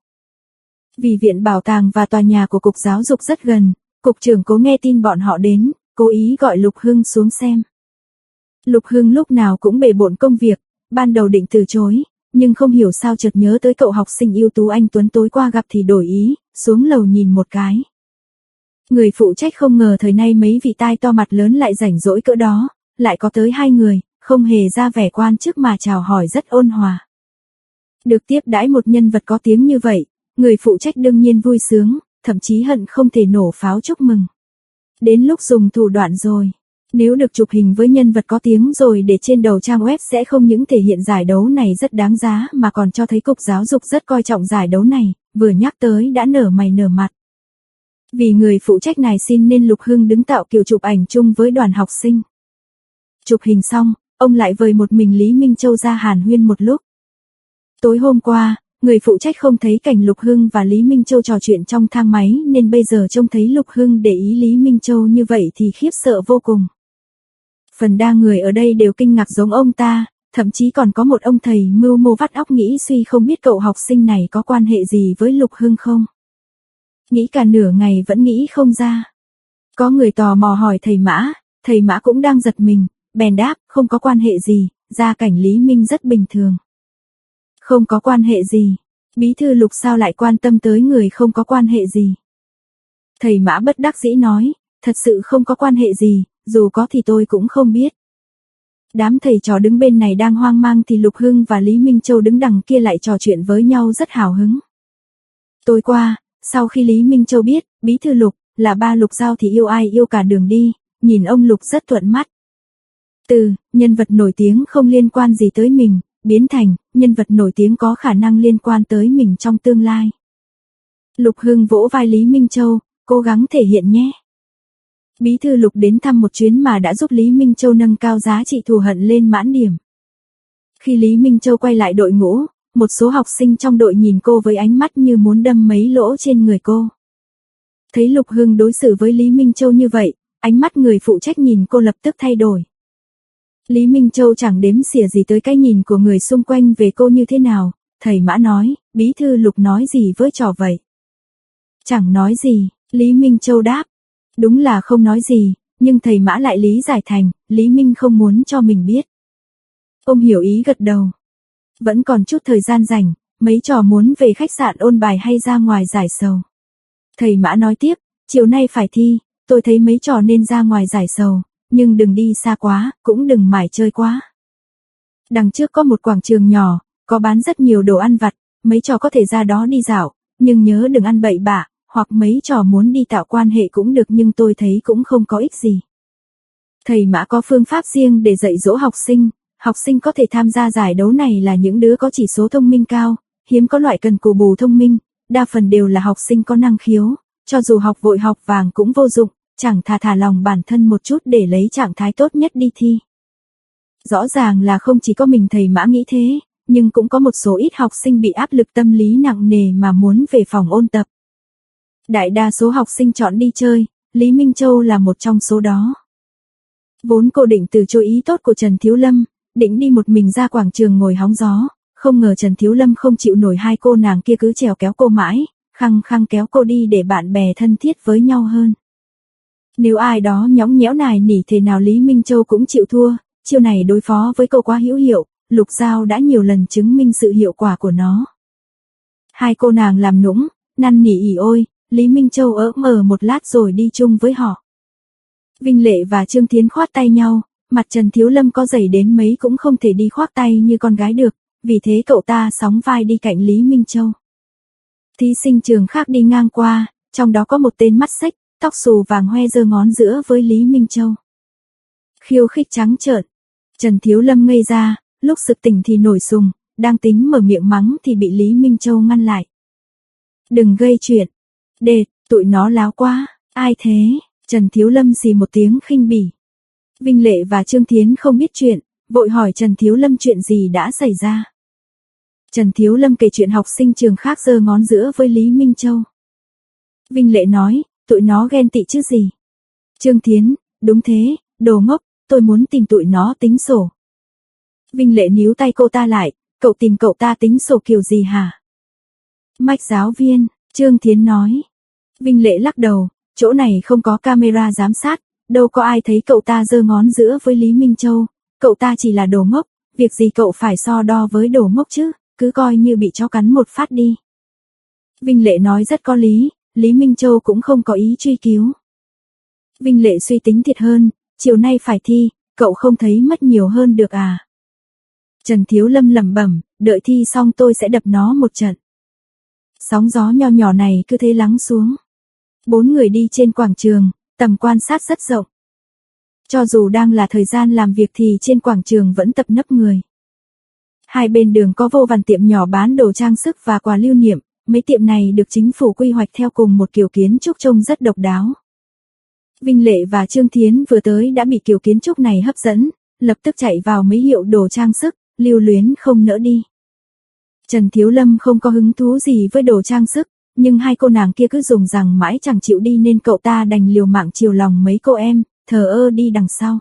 Vì viện bảo tàng và tòa nhà của Cục Giáo dục rất gần, Cục trưởng Cố nghe tin bọn họ đến, cố ý gọi Lục Hưng xuống xem. Lục Hưng lúc nào cũng bề bộn công việc, ban đầu định từ chối, nhưng không hiểu sao chợt nhớ tới cậu học sinh ưu tú anh Tuấn tối qua gặp thì đổi ý, xuống lầu nhìn một cái. Người phụ trách không ngờ thời nay mấy vị tai to mặt lớn lại rảnh rỗi cỡ đó, lại có tới hai người, không hề ra vẻ quan chức mà chào hỏi rất ôn hòa. Được tiếp đãi một nhân vật có tiếng như vậy, người phụ trách đương nhiên vui sướng, thậm chí hận không thể nổ pháo chúc mừng. Đến lúc dùng thủ đoạn rồi, nếu được chụp hình với nhân vật có tiếng rồi để trên đầu trang web sẽ không những thể hiện giải đấu này rất đáng giá mà còn cho thấy Cục Giáo dục rất coi trọng giải đấu này, vừa nhắc tới đã nở mày nở mặt. Vì người phụ trách này xin nên Lục Hưng đứng tạo kiểu chụp ảnh chung với đoàn học sinh. Chụp hình xong, ông lại vời một mình Lý Minh Châu ra hàn huyên một lúc. Tối hôm qua, người phụ trách không thấy cảnh Lục Hưng và Lý Minh Châu trò chuyện trong thang máy nên bây giờ trông thấy Lục Hưng để ý Lý Minh Châu như vậy thì khiếp sợ vô cùng. Phần đa người ở đây đều kinh ngạc giống ông ta, thậm chí còn có một ông thầy mưu mô vắt óc nghĩ suy không biết cậu học sinh này có quan hệ gì với Lục Hưng không. Nghĩ cả nửa ngày vẫn nghĩ không ra. Có người tò mò hỏi thầy Mã, thầy Mã cũng đang giật mình, bèn đáp không có quan hệ gì, gia cảnh Lý Minh rất bình thường. Không có quan hệ gì, bí thư Lục sao lại quan tâm tới người không có quan hệ gì. Thầy Mã bất đắc dĩ nói, thật sự không có quan hệ gì, dù có thì tôi cũng không biết. Đám thầy trò đứng bên này đang hoang mang thì Lục Hưng và Lý Minh Châu đứng đằng kia lại trò chuyện với nhau rất hào hứng. Tối qua, sau khi Lý Minh Châu biết, bí thư Lục, là ba Lục Giao thì yêu ai yêu cả đường đi, nhìn ông Lục rất thuận mắt. Từ, nhân vật nổi tiếng không liên quan gì tới mình, biến thành, nhân vật nổi tiếng có khả năng liên quan tới mình trong tương lai. Lục Hưng vỗ vai Lý Minh Châu, cố gắng thể hiện nhé. Bí thư Lục đến thăm một chuyến mà đã giúp Lý Minh Châu nâng cao giá trị thù hận lên mãn điểm. Khi Lý Minh Châu quay lại đội ngũ, một số học sinh trong đội nhìn cô với ánh mắt như muốn đâm mấy lỗ trên người cô. Thấy Lục Hưng đối xử với Lý Minh Châu như vậy, ánh mắt người phụ trách nhìn cô lập tức thay đổi. Lý Minh Châu chẳng đếm xỉa gì tới cái nhìn của người xung quanh về cô như thế nào, thầy Mã nói, bí thư Lục nói gì với trò vậy? Chẳng nói gì, Lý Minh Châu đáp. Đúng là không nói gì, nhưng thầy Mã lại lý giải thành, Lý Minh không muốn cho mình biết. Ông hiểu ý gật đầu. Vẫn còn chút thời gian rảnh, mấy trò muốn về khách sạn ôn bài hay ra ngoài giải sầu. Thầy Mã nói tiếp, chiều nay phải thi, tôi thấy mấy trò nên ra ngoài giải sầu, nhưng đừng đi xa quá, cũng đừng mải chơi quá. Đằng trước có một quảng trường nhỏ, có bán rất nhiều đồ ăn vặt, mấy trò có thể ra đó đi dạo, nhưng nhớ đừng ăn bậy bạ, hoặc mấy trò muốn đi tạo quan hệ cũng được nhưng tôi thấy cũng không có ích gì. Thầy Mã có phương pháp riêng để dạy dỗ học sinh, học sinh có thể tham gia giải đấu này là những đứa có chỉ số thông minh cao, hiếm có loại cần cù bù thông minh, đa phần đều là học sinh có năng khiếu, cho dù học vội học vàng cũng vô dụng, chẳng thà thả lòng bản thân một chút để lấy trạng thái tốt nhất đi thi. Rõ ràng là không chỉ có mình thầy Mã nghĩ thế, nhưng cũng có một số ít học sinh bị áp lực tâm lý nặng nề mà muốn về phòng ôn tập. Đại đa số học sinh chọn đi chơi, Lý Minh Châu là một trong số đó. Vốn cô định từ chối ý tốt của Trần Thiếu Lâm, định đi một mình ra quảng trường ngồi hóng gió, không ngờ Trần Thiếu Lâm không chịu nổi hai cô nàng kia cứ trèo kéo cô mãi, khăng khăng kéo cô đi để bạn bè thân thiết với nhau hơn. Nếu ai đó nhõng nhẽo nài nỉ thế nào Lý Minh Châu cũng chịu thua, chiêu này đối phó với cô quá hữu hiệu, Lục Giao đã nhiều lần chứng minh sự hiệu quả của nó. Hai cô nàng làm nũng, năn nỉ ỉ ôi, Lý Minh Châu ỡm ờ một lát rồi đi chung với họ. Vinh Lệ và Trương Thiến khoát tay nhau, mặt Trần Thiếu Lâm có dày đến mấy cũng không thể đi khoác tay như con gái được, vì thế cậu ta sóng vai đi cạnh Lý Minh Châu. Thí sinh trường khác đi ngang qua, trong đó có một tên mắt xếch, tóc xù vàng hoe giơ ngón giữa với Lý Minh Châu. Khiêu khích trắng trợn. Trần Thiếu Lâm ngây ra, lúc sực tỉnh thì nổi sùng, đang tính mở miệng mắng thì bị Lý Minh Châu ngăn lại. Đừng gây chuyện. Đệt, tụi nó láo quá, ai thế? Trần Thiếu Lâm xì một tiếng khinh bỉ. Vinh Lệ và Trương Thiến không biết chuyện, vội hỏi Trần Thiếu Lâm chuyện gì đã xảy ra. Trần Thiếu Lâm kể chuyện học sinh trường khác giơ ngón giữa với Lý Minh Châu. Vinh Lệ nói, tụi nó ghen tị chứ gì. Trương Thiến, đúng thế, đồ ngốc, tôi muốn tìm tụi nó tính sổ. Vinh Lệ níu tay cô ta lại, cậu tìm cậu ta tính sổ kiểu gì hả? Mạch giáo viên, Trương Thiến nói. Vinh Lệ lắc đầu, chỗ này không có camera giám sát, đâu có ai thấy cậu ta giơ ngón giữa với Lý Minh Châu, cậu ta chỉ là đồ ngốc, việc gì cậu phải so đo với đồ ngốc chứ, cứ coi như bị chó cắn một phát đi. Vinh Lệ nói rất có lý, Lý Minh Châu cũng không có ý truy cứu. Vinh Lệ suy tính thiệt hơn, chiều nay phải thi, cậu không thấy mất nhiều hơn được à? Trần Thiếu Lâm lẩm bẩm, đợi thi xong tôi sẽ đập nó một trận. Sóng gió nho nhỏ này cứ thế lắng xuống. Bốn người đi trên quảng trường, tầm quan sát rất rộng. Cho dù đang là thời gian làm việc thì trên quảng trường vẫn tập nấp người. Hai bên đường có vô vàn tiệm nhỏ bán đồ trang sức và quà lưu niệm, mấy tiệm này được chính phủ quy hoạch theo cùng một kiểu kiến trúc trông rất độc đáo. Vinh Lệ và Trương Thiến vừa tới đã bị kiểu kiến trúc này hấp dẫn, lập tức chạy vào mấy hiệu đồ trang sức, lưu luyến không nỡ đi. Trần Thiếu Lâm không có hứng thú gì với đồ trang sức, nhưng hai cô nàng kia cứ dùng rằng mãi chẳng chịu đi nên cậu ta đành liều mạng chiều lòng mấy cô em, thờ ơ đi đằng sau.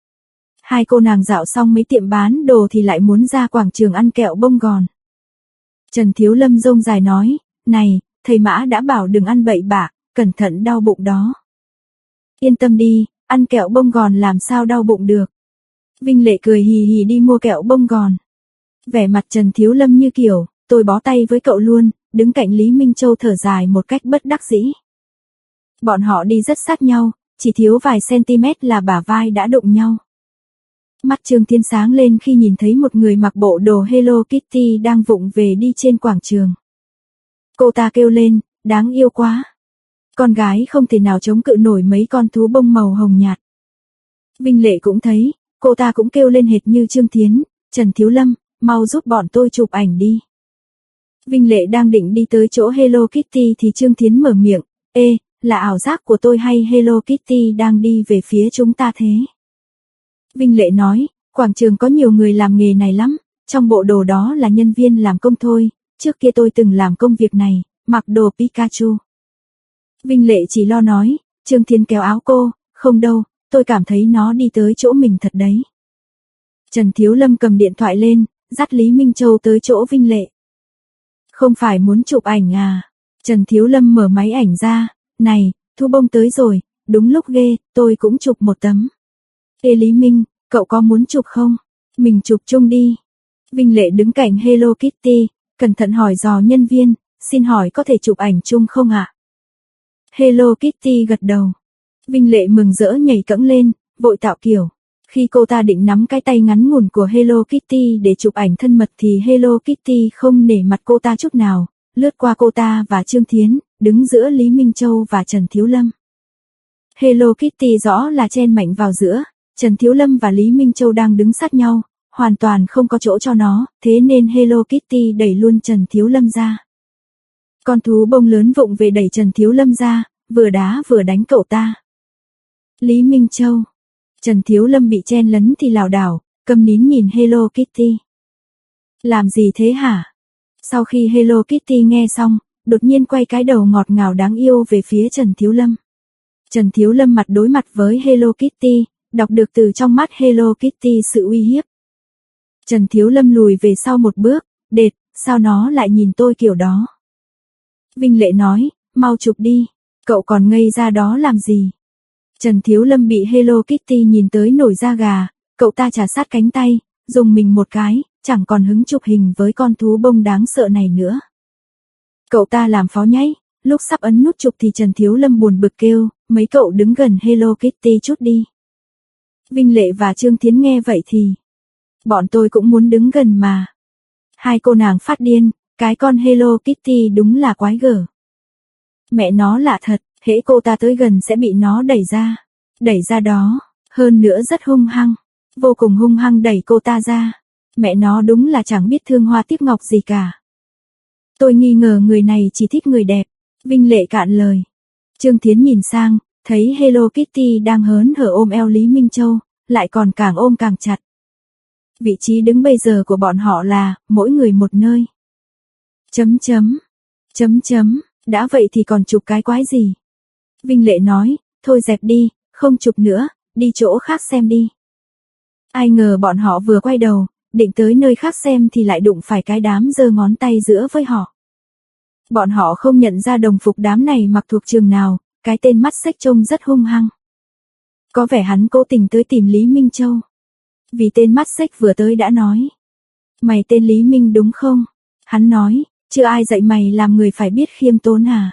Hai cô nàng dạo xong mấy tiệm bán đồ thì lại muốn ra quảng trường ăn kẹo bông gòn. Trần Thiếu Lâm rông dài nói, này, thầy Mã đã bảo đừng ăn bậy bạ, cẩn thận đau bụng đó. Yên tâm đi, ăn kẹo bông gòn làm sao đau bụng được. Vinh Lệ cười hì hì đi mua kẹo bông gòn. Vẻ mặt Trần Thiếu Lâm như kiểu, tôi bó tay với cậu luôn, đứng cạnh Lý Minh Châu thở dài một cách bất đắc dĩ. Bọn họ đi rất sát nhau, chỉ thiếu vài cm là bả vai đã đụng nhau. Mắt Trương Thiên sáng lên khi nhìn thấy một người mặc bộ đồ Hello Kitty đang vụng về đi trên quảng trường. Cô ta kêu lên, đáng yêu quá. Con gái không thể nào chống cự nổi mấy con thú bông màu hồng nhạt. Vinh Lệ cũng thấy, cô ta cũng kêu lên hệt như Trương Thiến, Trần Thiếu Lâm, mau giúp bọn tôi chụp ảnh đi. Vinh Lệ đang định đi tới chỗ Hello Kitty thì Trương Thiến mở miệng, ê, là ảo giác của tôi hay Hello Kitty đang đi về phía chúng ta thế? Vinh Lệ nói, quảng trường có nhiều người làm nghề này lắm, trong bộ đồ đó là nhân viên làm công thôi, trước kia tôi từng làm công việc này, mặc đồ Pikachu. Vinh Lệ chỉ lo nói, Trương Thiến kéo áo cô, không đâu, tôi cảm thấy nó đi tới chỗ mình thật đấy. Trần Thiếu Lâm cầm điện thoại lên, dắt Lý Minh Châu tới chỗ Vinh Lệ. Không phải muốn chụp ảnh à? Trần Thiếu Lâm mở máy ảnh ra, này, thu bông tới rồi, đúng lúc ghê, tôi cũng chụp một tấm. Ê Lý Minh, cậu có muốn chụp không? Mình chụp chung đi. Vinh Lệ đứng cạnh Hello Kitty, cẩn thận hỏi dò nhân viên, xin hỏi có thể chụp ảnh chung không ạ? Hello Kitty gật đầu. Vinh Lệ mừng rỡ nhảy cẫng lên, vội tạo kiểu. Khi cô ta định nắm cái tay ngắn ngủn của Hello Kitty để chụp ảnh thân mật thì Hello Kitty không nể mặt cô ta chút nào, lướt qua cô ta và Trương Thiến, đứng giữa Lý Minh Châu và Trần Thiếu Lâm. Hello Kitty rõ là chen mạnh vào giữa, Trần Thiếu Lâm và Lý Minh Châu đang đứng sát nhau, hoàn toàn không có chỗ cho nó, thế nên Hello Kitty đẩy luôn Trần Thiếu Lâm ra. Con thú bông lớn vụng về đẩy Trần Thiếu Lâm ra, vừa đá vừa đánh cậu ta. Lý Minh Châu. Trần Thiếu Lâm bị chen lấn thì lảo đảo, câm nín nhìn Hello Kitty. Làm gì thế hả? Sau khi Hello Kitty nghe xong, đột nhiên quay cái đầu ngọt ngào đáng yêu về phía Trần Thiếu Lâm. Trần Thiếu Lâm mặt đối mặt với Hello Kitty, đọc được từ trong mắt Hello Kitty sự uy hiếp. Trần Thiếu Lâm lùi về sau một bước, đệt, sao nó lại nhìn tôi kiểu đó? Vinh Lệ nói, mau chụp đi, cậu còn ngây ra đó làm gì? Trần Thiếu Lâm bị Hello Kitty nhìn tới nổi da gà, cậu ta chà sát cánh tay, dùng mình một cái, chẳng còn hứng chụp hình với con thú bông đáng sợ này nữa. Cậu ta làm phó nháy, lúc sắp ấn nút chụp thì Trần Thiếu Lâm buồn bực kêu, mấy cậu đứng gần Hello Kitty chút đi. Vinh Lệ và Trương Thiến nghe vậy thì, bọn tôi cũng muốn đứng gần mà. Hai cô nàng phát điên, cái con Hello Kitty đúng là quái gở. Mẹ nó lạ thật, hễ cô ta tới gần sẽ bị nó đẩy ra. Đẩy ra đó, hơn nữa rất hung hăng, vô cùng hung hăng đẩy cô ta ra. Mẹ nó đúng là chẳng biết thương hoa tiếc ngọc gì cả. Tôi nghi ngờ người này chỉ thích người đẹp. Vinh Lệ cạn lời. Trương Thiến nhìn sang, thấy Hello Kitty đang hớn hở ôm eo Lý Minh Châu, lại còn càng ôm càng chặt. Vị trí đứng bây giờ của bọn họ là, mỗi người một nơi. Chấm chấm, chấm chấm, đã vậy thì còn chụp cái quái gì? Vinh Lệ nói, thôi dẹp đi, không chụp nữa, đi chỗ khác xem đi. Ai ngờ bọn họ vừa quay đầu, định tới nơi khác xem thì lại đụng phải cái đám giơ ngón tay giữa với họ. Bọn họ không nhận ra đồng phục đám này mặc thuộc trường nào, cái tên mắt xếch trông rất hung hăng. Có vẻ hắn cố tình tới tìm Lý Minh Châu. Vì tên mắt xếch vừa tới đã nói. Mày tên Lý Minh đúng không? Hắn nói, chưa ai dạy mày làm người phải biết khiêm tốn à?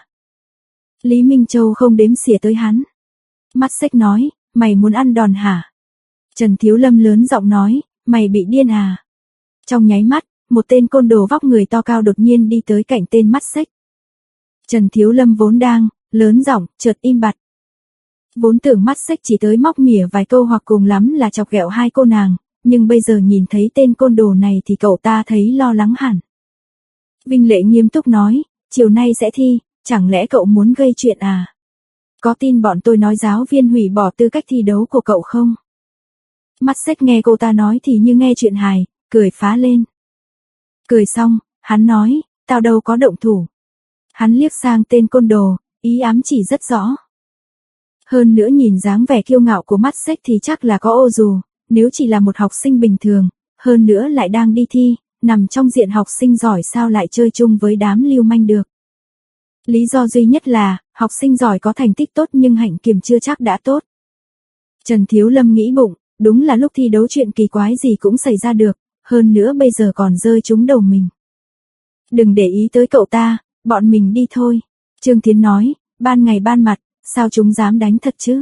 Lý Minh Châu không đếm xỉa tới hắn. Mắt xếch nói, mày muốn ăn đòn hả? Trần Thiếu Lâm lớn giọng nói, mày bị điên à? Trong nháy mắt, một tên côn đồ vóc người to cao đột nhiên đi tới cạnh tên mắt xếch. Trần Thiếu Lâm vốn đang, lớn giọng, chợt im bặt. Vốn tưởng mắt xếch chỉ tới móc mỉa vài câu hoặc cùng lắm là chọc ghẹo hai cô nàng, nhưng bây giờ nhìn thấy tên côn đồ này thì cậu ta thấy lo lắng hẳn. Vinh Lệ nghiêm túc nói, chiều nay sẽ thi, chẳng lẽ cậu muốn gây chuyện à? Có tin bọn tôi nói giáo viên hủy bỏ tư cách thi đấu của cậu không? Mắt xích nghe cô ta nói thì như nghe chuyện hài, cười phá lên. Cười xong, hắn nói, tao đâu có động thủ. Hắn liếc sang tên côn đồ, ý ám chỉ rất rõ. Hơn nữa nhìn dáng vẻ kiêu ngạo của mắt xích thì chắc là có ô dù, nếu chỉ là một học sinh bình thường, hơn nữa lại đang đi thi, nằm trong diện học sinh giỏi sao lại chơi chung với đám lưu manh được. Lý do duy nhất là, học sinh giỏi có thành tích tốt nhưng hạnh kiểm chưa chắc đã tốt. Trần Thiếu Lâm nghĩ bụng, đúng là lúc thi đấu chuyện kỳ quái gì cũng xảy ra được, hơn nữa bây giờ còn rơi trúng đầu mình. Đừng để ý tới cậu ta, bọn mình đi thôi. Trương Thiến nói, ban ngày ban mặt, sao chúng dám đánh thật chứ?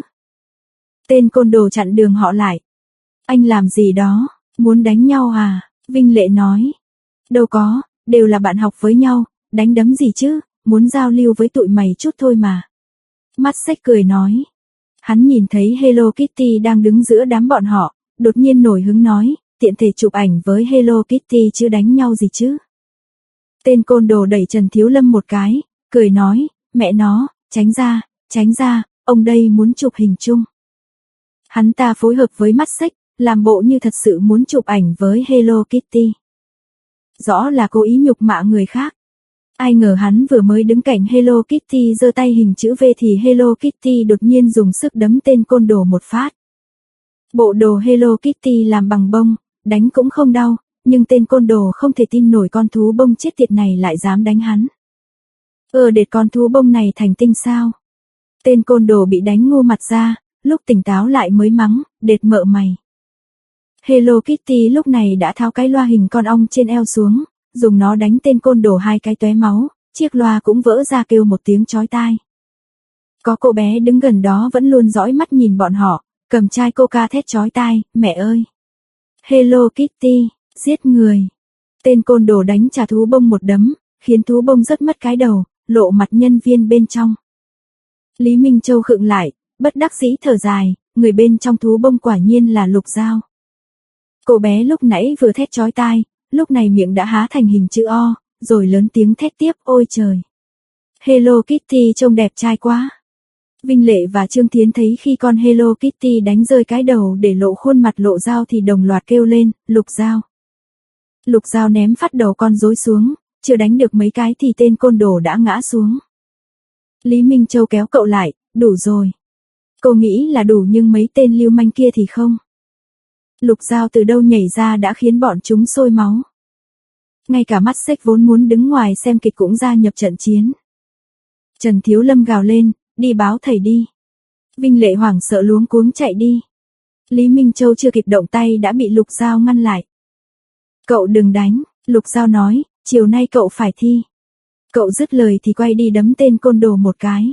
Tên côn đồ chặn đường họ lại. Anh làm gì đó, muốn đánh nhau à? Vinh Lệ nói. Đâu có, đều là bạn học với nhau, đánh đấm gì chứ, muốn giao lưu với tụi mày chút thôi mà. Mắt xích cười nói. Hắn nhìn thấy Hello Kitty đang đứng giữa đám bọn họ, đột nhiên nổi hứng nói, tiện thể chụp ảnh với Hello Kitty chứ đánh nhau gì chứ. Tên côn đồ đẩy Trần Thiếu Lâm một cái, cười nói, mẹ nó, tránh ra, tránh ra, ông đây muốn chụp hình chung. Hắn ta phối hợp với mắt xích, làm bộ như thật sự muốn chụp ảnh với Hello Kitty. Rõ là cố ý nhục mạ người khác. Ai ngờ hắn vừa mới đứng cạnh Hello Kitty giơ tay hình chữ V thì Hello Kitty đột nhiên dùng sức đấm tên côn đồ một phát. Bộ đồ Hello Kitty làm bằng bông, đánh cũng không đau, nhưng tên côn đồ không thể tin nổi con thú bông chết tiệt này lại dám đánh hắn. Ờ đệt con thú bông này thành tinh sao? Tên côn đồ bị đánh ngu mặt ra, lúc tỉnh táo lại mới mắng, đệt mợ mày. Hello Kitty lúc này đã tháo cái loa hình con ong trên eo xuống, dùng nó đánh tên côn đồ hai cái tóe máu, chiếc loa cũng vỡ ra kêu một tiếng chói tai. Có cô bé đứng gần đó vẫn luôn dõi mắt nhìn bọn họ, cầm chai coca thét chói tai, mẹ ơi! Hello Kitty, giết người! Tên côn đồ đánh trả thú bông một đấm, khiến thú bông rớt mất cái đầu, lộ mặt nhân viên bên trong. Lý Minh Châu khựng lại, bất đắc dĩ thở dài, người bên trong thú bông quả nhiên là Lục Giao. Cô bé lúc nãy vừa thét chói tai, lúc này miệng đã há thành hình chữ O, rồi lớn tiếng thét tiếp, ôi trời! Hello Kitty trông đẹp trai quá! Vinh Lệ và Trương Thiến thấy khi con Hello Kitty đánh rơi cái đầu để lộ khuôn mặt Lộ Giao thì đồng loạt kêu lên, Lục Giao. Lục Giao ném phát đầu con rối xuống, chưa đánh được mấy cái thì tên côn đồ đã ngã xuống. Lý Minh Châu kéo cậu lại, đủ rồi. Cô nghĩ là đủ nhưng mấy tên lưu manh kia thì không. Lục Giao từ đâu nhảy ra đã khiến bọn chúng sôi máu. Ngay cả mắt xích vốn muốn đứng ngoài xem kịch cũng gia nhập trận chiến. Trần Thiếu Lâm gào lên, đi báo thầy đi. Vinh Lệ hoảng sợ luống cuống chạy đi. Lý Minh Châu chưa kịp động tay đã bị Lục Giao ngăn lại. Cậu đừng đánh, Lục Giao nói, chiều nay cậu phải thi. Cậu dứt lời thì quay đi đấm tên côn đồ một cái.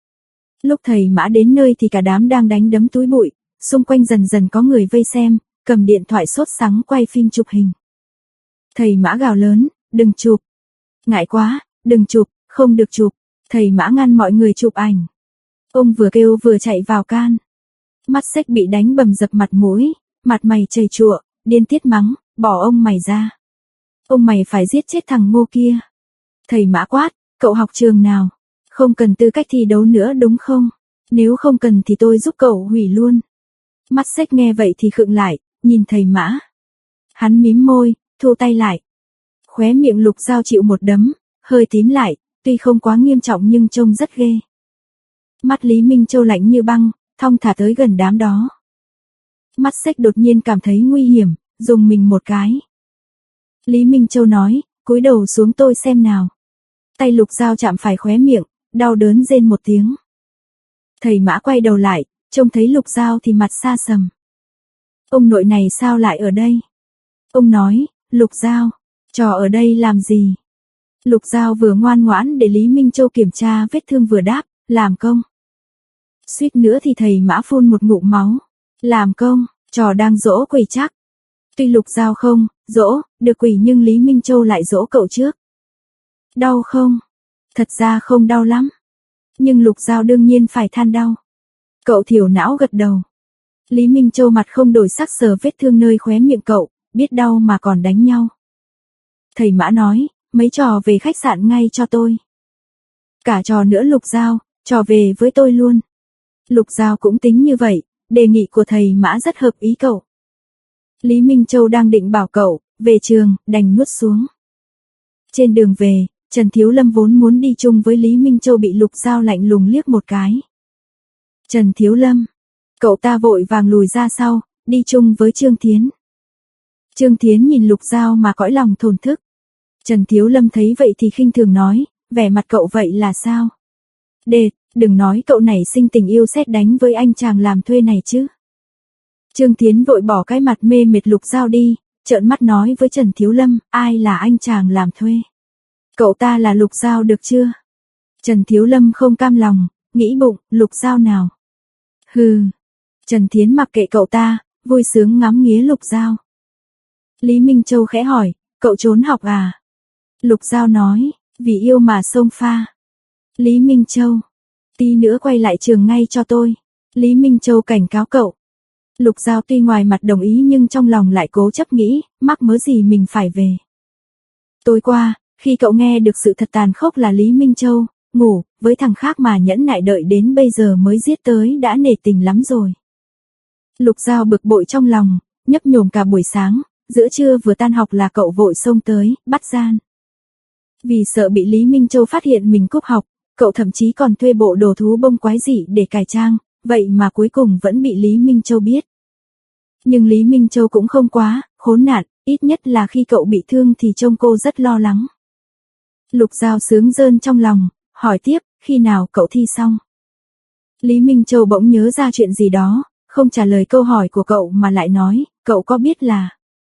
Lúc thầy Mã đến nơi thì cả đám đang đánh đấm túi bụi, xung quanh dần dần có người vây xem, cầm điện thoại sốt sắng quay phim chụp hình. Thầy Mã gào lớn, đừng chụp. Ngại quá, đừng chụp, không được chụp. Thầy Mã ngăn mọi người chụp ảnh. Ông vừa kêu vừa chạy vào can. Mắt xích bị đánh bầm dập mặt mũi, mặt mày chảy chụa, điên tiết mắng, bỏ ông mày ra. Ông mày phải giết chết thằng ngô kia. Thầy Mã quát, cậu học trường nào? Không cần tư cách thi đấu nữa đúng không? Nếu không cần thì tôi giúp cậu hủy luôn. Mắt xích nghe vậy thì khựng lại, nhìn thầy Mã. Hắn mím môi, thu tay lại. Khóe miệng Lục Giao chịu một đấm, hơi tím lại, tuy không quá nghiêm trọng nhưng trông rất ghê. Mắt Lý Minh Châu lạnh như băng, thong thả tới gần đám đó. Mắt xích đột nhiên cảm thấy nguy hiểm, dùng mình một cái. Lý Minh Châu nói, cúi đầu xuống tôi xem nào. Tay Lục Giao chạm phải khóe miệng, đau đớn rên một tiếng. Thầy Mã quay đầu lại, trông thấy Lục Giao thì mặt xa sầm. Ông nội này sao lại ở đây? Ông nói, Lục Giao, trò ở đây làm gì? Lục Giao vừa ngoan ngoãn để Lý Minh Châu kiểm tra vết thương vừa đáp, làm công. Suýt nữa thì thầy Mã phun một ngụm máu. Làm công, trò đang dỗ quỷ chắc. Tuy Lục Giao không, dỗ, được quỷ nhưng Lý Minh Châu lại dỗ cậu trước. Đau không? Thật ra không đau lắm. Nhưng Lục Giao đương nhiên phải than đau. Cậu thiểu não gật đầu. Lý Minh Châu mặt không đổi sắc sờ vết thương nơi khóe miệng cậu, biết đau mà còn đánh nhau. Thầy Mã nói, mấy trò về khách sạn ngay cho tôi. Cả trò nữa Lục Giao, trò về với tôi luôn. Lục Giao cũng tính như vậy, đề nghị của thầy Mã rất hợp ý cậu. Lý Minh Châu đang định bảo cậu về trường, đành nuốt xuống. Trên đường về, Trần Thiếu Lâm vốn muốn đi chung với Lý Minh Châu bị Lục Giao lạnh lùng liếc một cái. Trần Thiếu Lâm, cậu ta vội vàng lùi ra sau, đi chung với Trương Thiến. Trương Thiến nhìn Lục Giao mà cõi lòng thổn thức. Trần Thiếu Lâm thấy vậy thì khinh thường nói, vẻ mặt cậu vậy là sao? Đệt, đừng nói cậu nảy sinh tình yêu sét đánh với anh chàng làm thuê này chứ. Trương Thiến vội bỏ cái mặt mê mệt Lục Giao đi, trợn mắt nói với Trần Thiếu Lâm, ai là anh chàng làm thuê? Cậu ta là Lục Giao được chưa? Trần Thiếu Lâm không cam lòng, nghĩ bụng, Lục Giao nào? Hừ. Trần Thiến mặc kệ cậu ta, vui sướng ngắm nghía Lục Giao. Lý Minh Châu khẽ hỏi, cậu trốn học à? Lục Giao nói, vì yêu mà xông pha. Lý Minh Châu, tí nữa quay lại trường ngay cho tôi. Lý Minh Châu cảnh cáo cậu. Lục Giao tuy ngoài mặt đồng ý nhưng trong lòng lại cố chấp nghĩ, mắc mớ gì mình phải về. Tối qua, khi cậu nghe được sự thật tàn khốc là Lý Minh Châu ngủ với thằng khác mà nhẫn nại đợi đến bây giờ mới giết tới đã nể tình lắm rồi. Lục Giao bực bội trong lòng, nhấp nhổm cả buổi sáng, giữa trưa vừa tan học là cậu vội xông tới, bắt gian. Vì sợ bị Lý Minh Châu phát hiện mình cúp học, cậu thậm chí còn thuê bộ đồ thú bông quái dị để cải trang, vậy mà cuối cùng vẫn bị Lý Minh Châu biết. Nhưng Lý Minh Châu cũng không quá khốn nạn, ít nhất là khi cậu bị thương thì trông cô rất lo lắng. Lục Giao sướng rơn trong lòng, hỏi tiếp, khi nào cậu thi xong? Lý Minh Châu bỗng nhớ ra chuyện gì đó, không trả lời câu hỏi của cậu mà lại nói, cậu có biết là...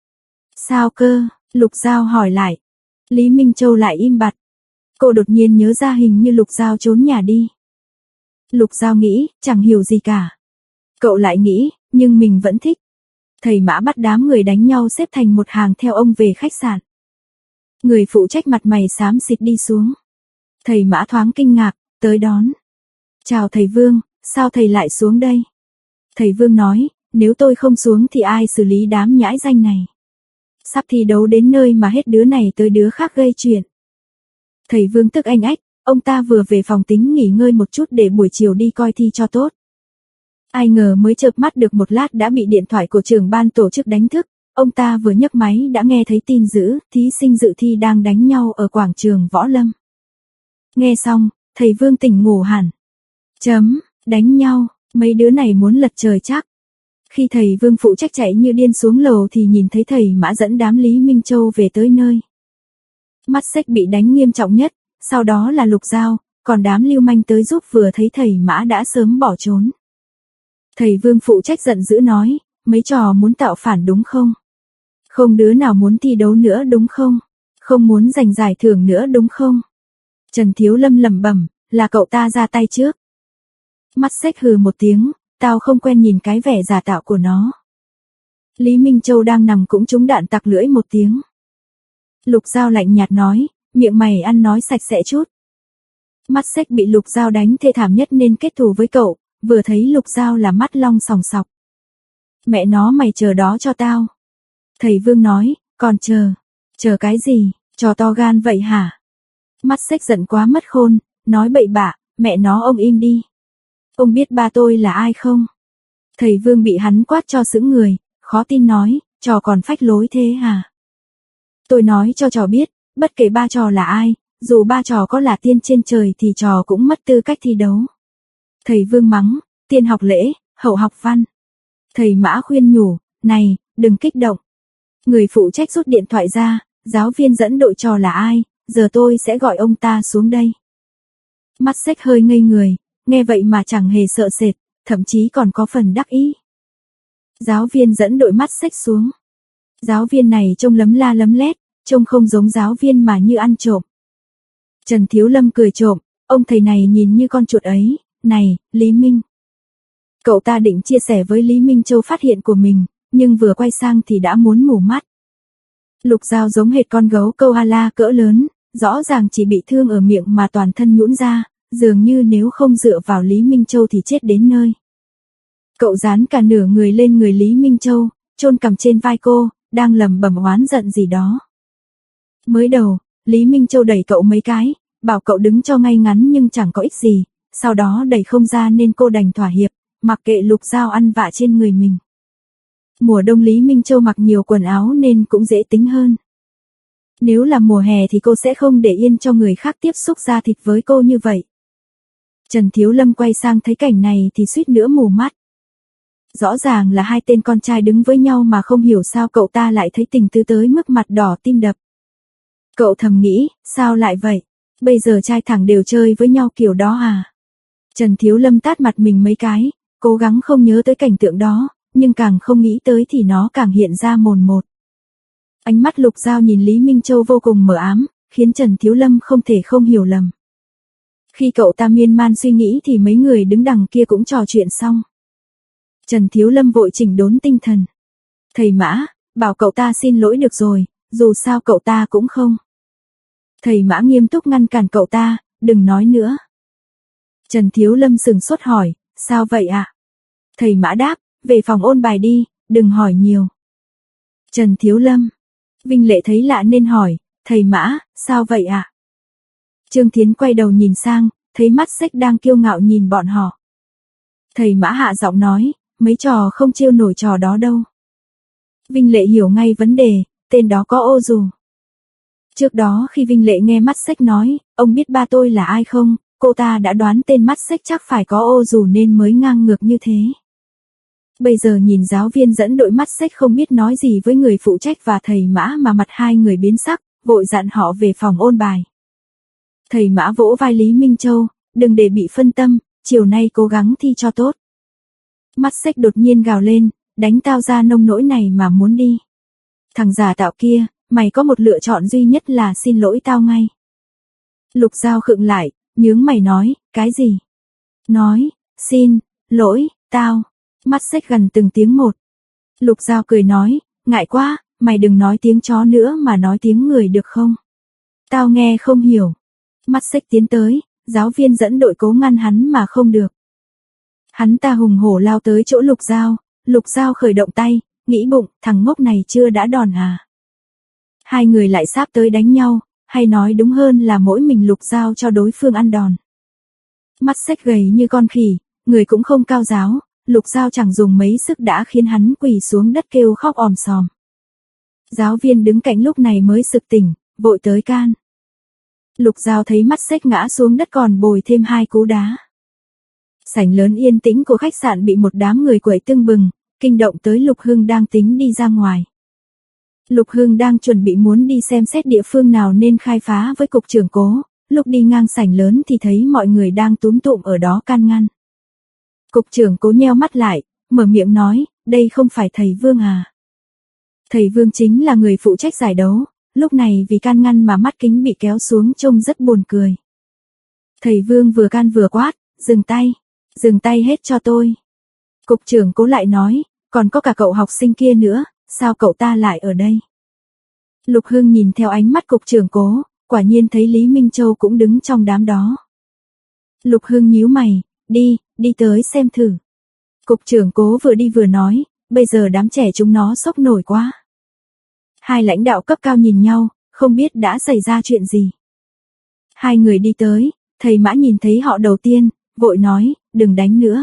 Sao cơ? Lục Giao hỏi lại. Lý Minh Châu lại im bặt. Cô đột nhiên nhớ ra hình như Lục Giao trốn nhà đi. Lục Giao nghĩ, chẳng hiểu gì cả. Cậu lại nghĩ, nhưng mình vẫn thích. Thầy Mã bắt đám người đánh nhau xếp thành một hàng theo ông về khách sạn. Người phụ trách mặt mày xám xịt đi xuống. Thầy Mã thoáng kinh ngạc, tới đón. Chào thầy Vương, sao thầy lại xuống đây? Thầy Vương nói, nếu tôi không xuống thì ai xử lý đám nhãi danh này? Sắp thi đấu đến nơi mà hết đứa này tới đứa khác gây chuyện. Thầy Vương tức anh ách, ông ta vừa về phòng tính nghỉ ngơi một chút để buổi chiều đi coi thi cho tốt. Ai ngờ mới chợp mắt được một lát đã bị điện thoại của trưởng ban tổ chức đánh thức, ông ta vừa nhấc máy đã nghe thấy tin dữ, thí sinh dự thi đang đánh nhau ở quảng trường Võ Lâm. Nghe xong, thầy Vương tỉnh ngủ hẳn. Chấm, đánh nhau, mấy đứa này muốn lật trời chắc. Khi thầy Vương phụ trách chạy như điên xuống lầu thì nhìn thấy thầy Mã dẫn đám Lý Minh Châu về tới nơi. Mắt xích bị đánh nghiêm trọng nhất, sau đó là Lục Giao, còn đám lưu manh tới giúp vừa thấy thầy Mã đã sớm bỏ trốn. Thầy Vương phụ trách giận dữ nói, mấy trò muốn tạo phản đúng không? Không đứa nào muốn thi đấu nữa đúng không? Không muốn giành giải thưởng nữa đúng không? Trần Thiếu Lâm lẩm bẩm, là cậu ta ra tay trước. Mắt xích hừ một tiếng, tao không quen nhìn cái vẻ giả tạo của nó. Lý Minh Châu đang nằm cũng trúng đạn tặc lưỡi một tiếng. Lục Giao lạnh nhạt nói, miệng mày ăn nói sạch sẽ chút. Mắt xích bị Lục Giao đánh thê thảm nhất nên kết thù với cậu, vừa thấy Lục Giao là mắt long sòng sọc. Mẹ nó mày chờ đó cho tao. Thầy Vương nói, còn chờ, chờ cái gì, trò to gan vậy hả? Mắt xích giận quá mất khôn, nói bậy bạ, mẹ nó ông im đi. Ông biết ba tôi là ai không? Thầy Vương bị hắn quát cho sững người, khó tin nói, trò còn phách lối thế hả? Tôi nói cho trò biết, bất kể ba trò là ai, dù ba trò có là tiên trên trời thì trò cũng mất tư cách thi đấu. Thầy Vương mắng, tiên học lễ, hậu học văn. Thầy Mã khuyên nhủ, này, đừng kích động. Người phụ trách rút điện thoại ra, giáo viên dẫn đội trò là ai, giờ tôi sẽ gọi ông ta xuống đây. Mắt xích hơi ngây người, nghe vậy mà chẳng hề sợ sệt, thậm chí còn có phần đắc ý. Giáo viên dẫn đội mắt xích xuống. Giáo viên này trông lấm la lấm lét, trông không giống giáo viên mà như ăn trộm. Trần Thiếu Lâm cười trộm, ông thầy này nhìn như con chuột ấy, này, Lý Minh. Cậu ta định chia sẻ với Lý Minh Châu phát hiện của mình, nhưng vừa quay sang thì đã muốn mù mắt. Lục Giao giống hệt con gấu koala cỡ lớn, rõ ràng chỉ bị thương ở miệng mà toàn thân nhũn ra, dường như nếu không dựa vào Lý Minh Châu thì chết đến nơi. Cậu dán cả nửa người lên người Lý Minh Châu, chôn cằm trên vai cô, đang lẩm bẩm oán giận gì đó. Mới đầu, Lý Minh Châu đẩy cậu mấy cái, bảo cậu đứng cho ngay ngắn nhưng chẳng có ích gì, sau đó đẩy không ra nên cô đành thỏa hiệp, mặc kệ Lục Giao ăn vạ trên người mình. Mùa đông Lý Minh Châu mặc nhiều quần áo nên cũng dễ tính hơn. Nếu là mùa hè thì cô sẽ không để yên cho người khác tiếp xúc da thịt với cô như vậy. Trần Thiếu Lâm quay sang thấy cảnh này thì suýt nữa mù mắt. Rõ ràng là hai tên con trai đứng với nhau mà không hiểu sao cậu ta lại thấy tình tứ tới mức mặt đỏ tim đập. Cậu thầm nghĩ, sao lại vậy? Bây giờ trai thẳng đều chơi với nhau kiểu đó à? Trần Thiếu Lâm tát mặt mình mấy cái, cố gắng không nhớ tới cảnh tượng đó, nhưng càng không nghĩ tới thì nó càng hiện ra mồn một. Ánh mắt Lục Giao nhìn Lý Minh Châu vô cùng mờ ám, khiến Trần Thiếu Lâm không thể không hiểu lầm. Khi cậu ta miên man suy nghĩ thì mấy người đứng đằng kia cũng trò chuyện xong. Trần Thiếu Lâm vội chỉnh đốn tinh thần. Thầy Mã, bảo cậu ta xin lỗi được rồi, dù sao cậu ta cũng không. Thầy Mã nghiêm túc ngăn cản cậu ta, đừng nói nữa. Trần Thiếu Lâm sừng sốt hỏi, sao vậy ạ? À? Thầy Mã đáp, về phòng ôn bài đi, đừng hỏi nhiều. Trần Thiếu Lâm. Vinh Lệ thấy lạ nên hỏi, thầy Mã, sao vậy ạ? À? Trương Thiến quay đầu nhìn sang, thấy mắt xích đang kiêu ngạo nhìn bọn họ. Thầy Mã hạ giọng nói, mấy trò không chiêu nổi trò đó đâu. Vinh Lệ hiểu ngay vấn đề, tên đó có ô dù. Trước đó khi Vinh Lệ nghe mắt xích nói, ông biết ba tôi là ai không, cô ta đã đoán tên mắt xích chắc phải có ô dù nên mới ngang ngược như thế. Bây giờ nhìn giáo viên dẫn đội mắt xích không biết nói gì với người phụ trách và thầy Mã mà mặt hai người biến sắc, vội dặn họ về phòng ôn bài. Thầy Mã vỗ vai Lý Minh Châu, đừng để bị phân tâm, chiều nay cố gắng thi cho tốt. Mắt xích đột nhiên gào lên, đánh tao ra nông nỗi này mà muốn đi. Thằng giả tạo kia, mày có một lựa chọn duy nhất là xin lỗi tao ngay. Lục Giao khựng lại, nhướng mày nói, cái gì? Nói, xin, lỗi, tao. Mắt xích gần từng tiếng một. Lục Giao cười nói, ngại quá, mày đừng nói tiếng chó nữa mà nói tiếng người được không? Tao nghe không hiểu. Mắt xích tiến tới, giáo viên dẫn đội cố ngăn hắn mà không được. Hắn ta hùng hổ lao tới chỗ Lục Giao, Lục Giao khởi động tay, nghĩ bụng, thằng ngốc này chưa đã đòn à. Hai người lại sáp tới đánh nhau, hay nói đúng hơn là mỗi mình Lục Giao cho đối phương ăn đòn. Mắt xích gầy như con khỉ, người cũng không cao giáo, Lục Giao chẳng dùng mấy sức đã khiến hắn quỳ xuống đất kêu khóc òm sòm. Giáo viên đứng cạnh lúc này mới sực tỉnh, vội tới can. Lục Giao thấy mắt xích ngã xuống đất còn bồi thêm hai cú đá. Sảnh lớn yên tĩnh của khách sạn bị một đám người quậy tưng bừng, kinh động tới Lục Hưng đang tính đi ra ngoài. Lục Hưng đang chuẩn bị muốn đi xem xét địa phương nào nên khai phá với cục trưởng Cố, lúc đi ngang sảnh lớn thì thấy mọi người đang túm tụm ở đó can ngăn. Cục trưởng Cố nheo mắt lại, mở miệng nói, đây không phải thầy Vương à? Thầy Vương chính là người phụ trách giải đấu, lúc này vì can ngăn mà mắt kính bị kéo xuống trông rất buồn cười. Thầy Vương vừa can vừa quát, dừng tay, dừng tay hết cho tôi. Cục trưởng Cố lại nói, còn có cả cậu học sinh kia nữa, sao cậu ta lại ở đây? Lục Hưng nhìn theo ánh mắt cục trưởng Cố, quả nhiên thấy Lý Minh Châu cũng đứng trong đám đó. Lục Hưng nhíu mày, đi, đi tới xem thử. Cục trưởng Cố vừa đi vừa nói, bây giờ đám trẻ chúng nó sốc nổi quá. Hai lãnh đạo cấp cao nhìn nhau, không biết đã xảy ra chuyện gì. Hai người đi tới, thầy Mã nhìn thấy họ đầu tiên, vội nói, đừng đánh nữa.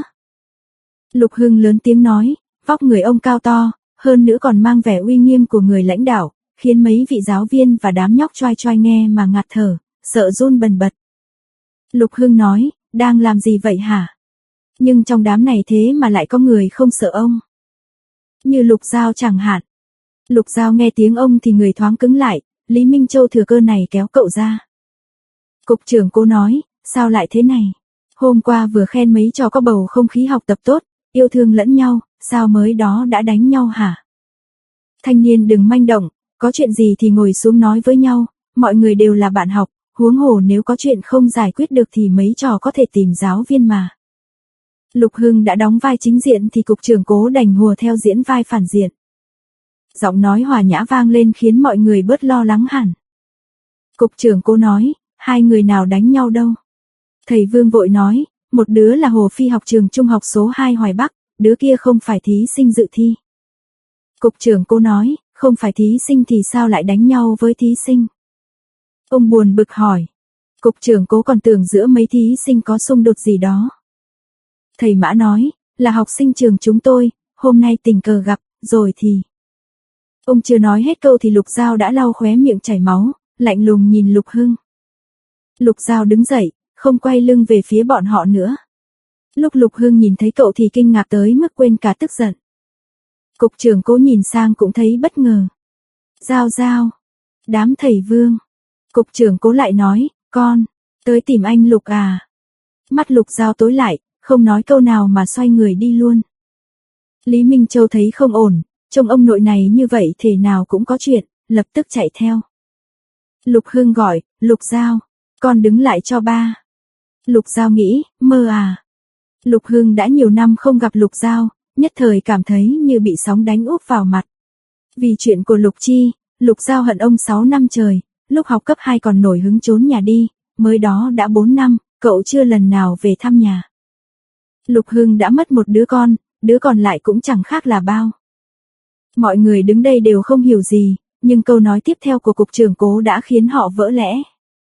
Lục Hưng lớn tiếng nói, vóc người ông cao to, hơn nữa còn mang vẻ uy nghiêm của người lãnh đạo, khiến mấy vị giáo viên và đám nhóc choai choai nghe mà ngạt thở, sợ run bần bật. Lục Hưng nói, đang làm gì vậy hả? Nhưng trong đám này thế mà lại có người không sợ ông. Như Lục Giao chẳng hạn. Lục Giao nghe tiếng ông thì người thoáng cứng lại, Lý Minh Châu thừa cơ này kéo cậu ra. Cục trưởng Cố nói, sao lại thế này? Hôm qua vừa khen mấy trò có bầu không khí học tập tốt, yêu thương lẫn nhau, sao mới đó đã đánh nhau hả? Thanh niên đừng manh động, có chuyện gì thì ngồi xuống nói với nhau, mọi người đều là bạn học, huống hồ nếu có chuyện không giải quyết được thì mấy trò có thể tìm giáo viên mà. Lục Hưng đã đóng vai chính diện thì cục trưởng Cố đành hùa theo diễn vai phản diện. Giọng nói hòa nhã vang lên khiến mọi người bớt lo lắng hẳn. Cục trưởng Cố nói, hai người nào đánh nhau đâu? Thầy Vương vội nói, một đứa là Hồ Phi học trường trung học số hai Hoài Bắc, đứa kia không phải thí sinh dự thi. Cục trưởng Cố nói, không phải thí sinh thì sao lại đánh nhau với thí sinh? Ông buồn bực hỏi. Cục trưởng Cố còn tưởng giữa mấy thí sinh có xung đột gì đó. Thầy Mã nói, là học sinh trường chúng tôi, hôm nay tình cờ gặp, rồi thì. Ông chưa nói hết câu thì Lục Giao đã lau khóe miệng chảy máu, lạnh lùng nhìn Lục Hưng. Lục Giao đứng dậy, không quay lưng về phía bọn họ nữa. Lúc Lục Hưng nhìn thấy cậu thì kinh ngạc tới mức quên cả tức giận. Cục trưởng Cố nhìn sang cũng thấy bất ngờ. Giao Giao, đám thầy Vương. Cục trưởng Cố lại nói, con, tới tìm anh Lục à. Mắt Lục Giao tối lại, không nói câu nào mà xoay người đi luôn. Lý Minh Châu thấy không ổn, trông ông nội này như vậy thể nào cũng có chuyện, lập tức chạy theo. Lục Hưng gọi, Lục Giao, con đứng lại cho ba. Lục Giao nghĩ, mơ à. Lục Hưng đã nhiều năm không gặp Lục Giao, nhất thời cảm thấy như bị sóng đánh úp vào mặt. Vì chuyện của Lục Chi, Lục Giao hận ông sáu năm trời, lúc học cấp hai còn nổi hứng trốn nhà đi, mới đó đã bốn năm, cậu chưa lần nào về thăm nhà. Lục Hưng đã mất một đứa con, đứa còn lại cũng chẳng khác là bao. Mọi người đứng đây đều không hiểu gì, nhưng câu nói tiếp theo của cục trưởng Cố đã khiến họ vỡ lẽ.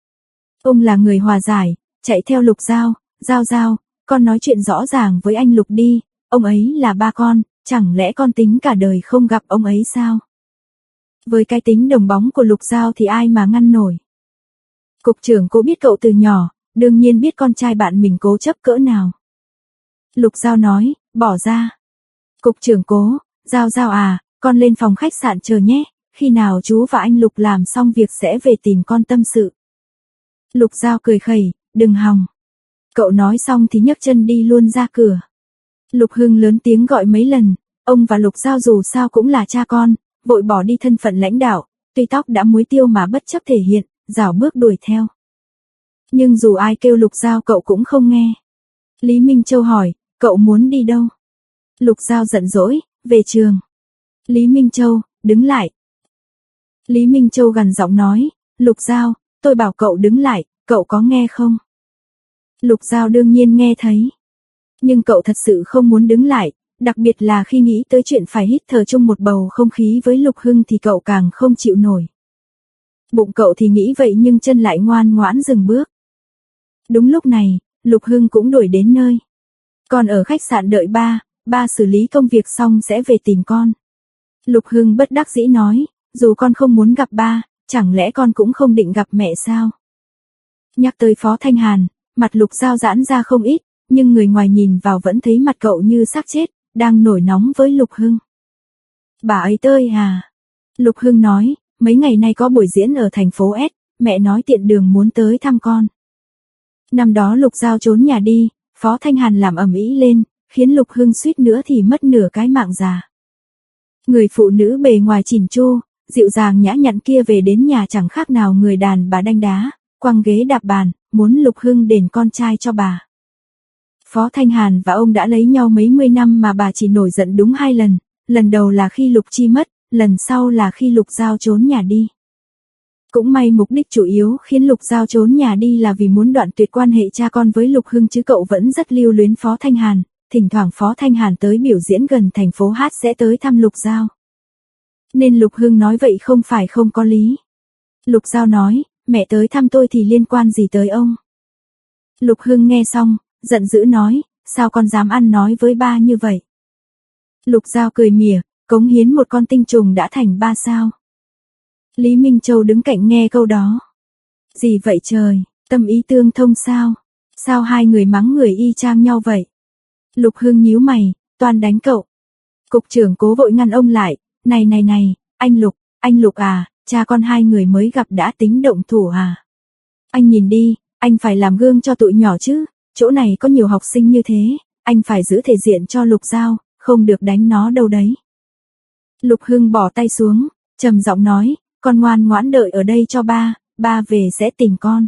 Ông là người hòa giải, chạy theo Lục Giao, Giao Giao, con nói chuyện rõ ràng với anh Lục đi, ông ấy là ba con, chẳng lẽ con tính cả đời không gặp ông ấy sao? Với cái tính đồng bóng của Lục Giao thì ai mà ngăn nổi. Cục trưởng Cố biết cậu từ nhỏ, đương nhiên biết con trai bạn mình cố chấp cỡ nào. Lục Giao nói, bỏ ra. Cục trưởng Cố, Giao Giao à, con lên phòng khách sạn chờ nhé, khi nào chú và anh Lục làm xong việc sẽ về tìm con tâm sự. Lục Giao cười khẩy, đừng hòng. Cậu nói xong thì nhấc chân đi luôn ra cửa. Lục Hưng lớn tiếng gọi mấy lần, ông và Lục Giao dù sao cũng là cha con, vội bỏ đi thân phận lãnh đạo, tuy tóc đã muối tiêu mà bất chấp thể hiện, rảo bước đuổi theo. Nhưng dù ai kêu Lục Giao cậu cũng không nghe. Lý Minh Châu hỏi, cậu muốn đi đâu? Lục Giao giận dỗi, về trường. Lý Minh Châu, đứng lại. Lý Minh Châu gằn giọng nói, Lục Giao, tôi bảo cậu đứng lại, cậu có nghe không? Lục Giao đương nhiên nghe thấy. Nhưng cậu thật sự không muốn đứng lại, đặc biệt là khi nghĩ tới chuyện phải hít thở chung một bầu không khí với Lục Hưng thì cậu càng không chịu nổi. Bụng cậu thì nghĩ vậy nhưng chân lại ngoan ngoãn dừng bước. Đúng lúc này, Lục Hưng cũng đuổi đến nơi. Con ở khách sạn đợi ba, ba xử lý công việc xong sẽ về tìm con. Lục Hưng bất đắc dĩ nói, dù con không muốn gặp ba, chẳng lẽ con cũng không định gặp mẹ sao? Nhắc tới Phó Thanh Hàn, mặt Lục Giao giãn ra không ít, nhưng người ngoài nhìn vào vẫn thấy mặt cậu như xác chết, đang nổi nóng với Lục Hưng. Bà ấy tới à? Lục Hưng nói, mấy ngày nay có buổi diễn ở thành phố S, mẹ nói tiện đường muốn tới thăm con. Năm đó Lục Giao trốn nhà đi, Phó Thanh Hàn làm ầm ĩ lên, khiến Lục Hưng suýt nữa thì mất nửa cái mạng già. Người phụ nữ bề ngoài chỉn chu, dịu dàng nhã nhặn kia về đến nhà chẳng khác nào người đàn bà đanh đá, quăng ghế đạp bàn, muốn Lục Hưng đền con trai cho bà. Phó Thanh Hàn và ông đã lấy nhau mấy mươi năm mà bà chỉ nổi giận đúng hai lần, lần đầu là khi Lục Chi mất, lần sau là khi Lục Giao trốn nhà đi. Cũng may mục đích chủ yếu khiến Lục Giao trốn nhà đi là vì muốn đoạn tuyệt quan hệ cha con với Lục Hưng chứ cậu vẫn rất lưu luyến Phó Thanh Hàn, thỉnh thoảng Phó Thanh Hàn tới biểu diễn gần thành phố Hát sẽ tới thăm Lục Giao. Nên Lục Hưng nói vậy không phải không có lý. Lục Giao nói, mẹ tới thăm tôi thì liên quan gì tới ông? Lục Hưng nghe xong, giận dữ nói, sao con dám ăn nói với ba như vậy? Lục Giao cười mỉa, cống hiến một con tinh trùng đã thành ba sao? Lý Minh Châu đứng cạnh nghe câu đó. Gì vậy trời, tâm ý tương thông sao? Sao hai người mắng người y chang nhau vậy? Lục Hưng nhíu mày, toan đánh cậu. Cục trưởng Cố vội ngăn ông lại, này này này, anh Lục, anh Lục à, cha con hai người mới gặp đã tính động thủ à? Anh nhìn đi, anh phải làm gương cho tụi nhỏ chứ, chỗ này có nhiều học sinh như thế, anh phải giữ thể diện cho Lục Giao, không được đánh nó đâu đấy. Lục Hưng bỏ tay xuống, trầm giọng nói, con ngoan ngoãn đợi ở đây cho ba, ba về sẽ tìm con.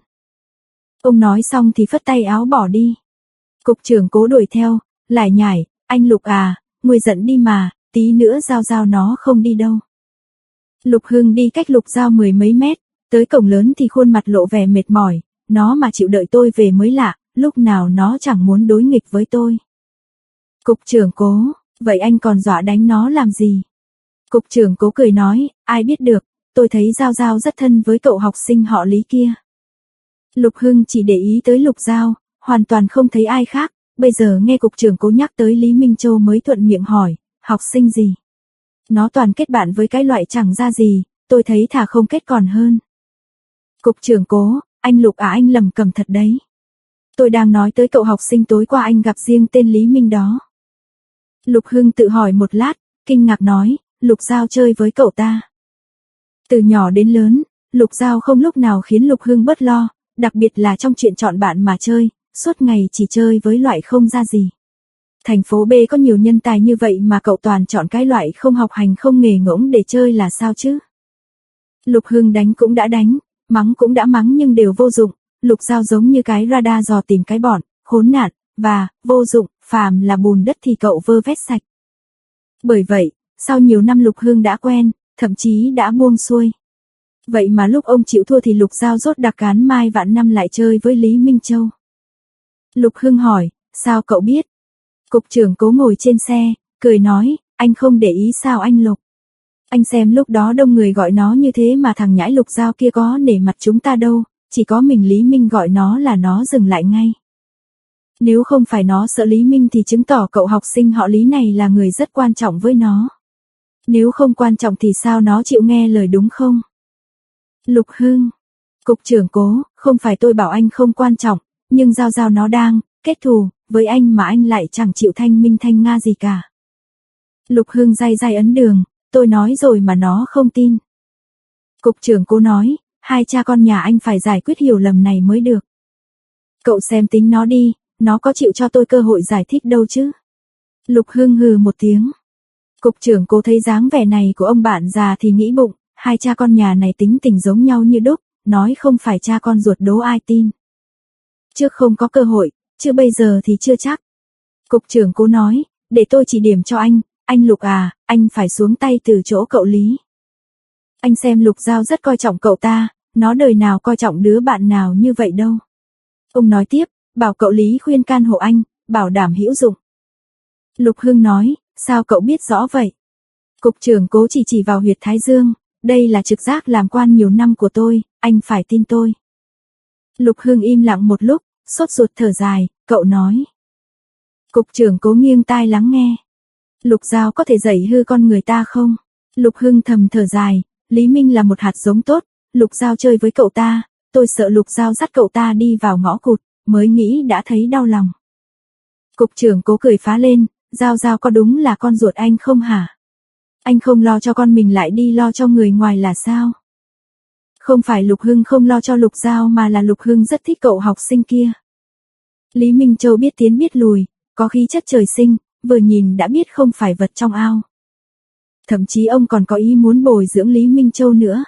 Ông nói xong thì phất tay áo bỏ đi. Cục trưởng Cố đuổi theo, lải nhải, anh Lục à, nguôi giận đi mà, tí nữa Giao Giao nó không đi đâu. Lục Hưng đi cách Lục Giao mười mấy mét, tới cổng lớn thì khuôn mặt lộ vẻ mệt mỏi, nó mà chịu đợi tôi về mới lạ, lúc nào nó chẳng muốn đối nghịch với tôi. Cục trưởng Cố, vậy anh còn dọa đánh nó làm gì? Cục trưởng Cố cười nói, ai biết được, tôi thấy Giao Giao rất thân với cậu học sinh họ Lý kia. Lục Hưng chỉ để ý tới Lục Giao, hoàn toàn không thấy ai khác, bây giờ nghe cục trưởng Cố nhắc tới Lý Minh Châu mới thuận miệng hỏi, học sinh gì? Nó toàn kết bạn với cái loại chẳng ra gì, tôi thấy thà không kết còn hơn. Cục trưởng Cố, anh Lục à, anh lầm cầm thật đấy. Tôi đang nói tới cậu học sinh tối qua anh gặp riêng tên Lý Minh đó. Lục Hưng tự hỏi một lát, kinh ngạc nói, Lục Giao chơi với cậu ta. Từ nhỏ đến lớn, Lục Giao không lúc nào khiến Lục Hưng bớt lo, đặc biệt là trong chuyện chọn bạn mà chơi, suốt ngày chỉ chơi với loại không ra gì. Thành phố B có nhiều nhân tài như vậy mà cậu toàn chọn cái loại không học hành không nghề ngỗng để chơi là sao chứ? Lục Hưng đánh cũng đã đánh, mắng cũng đã mắng nhưng đều vô dụng, Lục Giao giống như cái radar dò tìm cái bọn, khốn nạn, và, vô dụng, phàm là bùn đất thì cậu vơ vét sạch. Bởi vậy, sau nhiều năm Lục Hưng đã quen, thậm chí đã buông xuôi. Vậy mà lúc ông chịu thua thì Lục Giao rốt đặc cán mai vạn năm lại chơi với Lý Minh Châu. Lục Hưng hỏi, sao cậu biết? Cục trưởng Cố ngồi trên xe, cười nói, anh không để ý sao anh Lục? Anh xem lúc đó đông người gọi nó như thế mà thằng nhãi Lục Giao kia có nể mặt chúng ta đâu, chỉ có mình Lý Minh gọi nó là nó dừng lại ngay. Nếu không phải nó sợ Lý Minh thì chứng tỏ cậu học sinh họ Lý này là người rất quan trọng với nó. Nếu không quan trọng thì sao nó chịu nghe lời đúng không? Lục Hưng, Cục trưởng Cố, không phải tôi bảo anh không quan trọng, nhưng Giao Giao nó đang kết thù với anh mà anh lại chẳng chịu thanh minh thanh nga gì cả. Lục Hưng day day ấn đường, tôi nói rồi mà nó không tin. Cục trưởng Cố nói, hai cha con nhà anh phải giải quyết hiểu lầm này mới được. Cậu xem tính nó đi, nó có chịu cho tôi cơ hội giải thích đâu chứ. Lục Hưng hừ một tiếng. Cục trưởng Cố thấy dáng vẻ này của ông bạn già thì nghĩ bụng, hai cha con nhà này tính tình giống nhau như đúc, nói không phải cha con ruột đố ai tin. Trước không có cơ hội, chứ bây giờ thì chưa chắc. Cục trưởng Cố nói, để tôi chỉ điểm cho anh, anh Lục à, anh phải xuống tay từ chỗ cậu Lý. Anh xem Lục Giao rất coi trọng cậu ta, nó đời nào coi trọng đứa bạn nào như vậy đâu. Ông nói tiếp, bảo cậu Lý khuyên can hộ anh, bảo đảm hữu dụng. Lục Hưng nói, sao cậu biết rõ vậy? Cục trưởng Cố chỉ chỉ vào huyệt thái dương, đây là trực giác làm quan nhiều năm của tôi, anh phải tin tôi. Lục Hưng im lặng một lúc, sốt ruột thở dài, cậu nói. Cục trưởng Cố nghiêng tai lắng nghe. Lục Giao có thể dạy hư con người ta không? Lục Hưng thầm thở dài, Lý Minh là một hạt giống tốt, Lục Giao chơi với cậu ta, tôi sợ Lục Giao dắt cậu ta đi vào ngõ cụt, mới nghĩ đã thấy đau lòng. Cục trưởng Cố cười phá lên, Giao Giao có đúng là con ruột anh không hả? Anh không lo cho con mình lại đi lo cho người ngoài là sao? Không phải Lục Hưng không lo cho Lục Giao mà là Lục Hưng rất thích cậu học sinh kia. Lý Minh Châu biết tiến biết lùi, có khí chất trời sinh, vừa nhìn đã biết không phải vật trong ao. Thậm chí ông còn có ý muốn bồi dưỡng Lý Minh Châu nữa.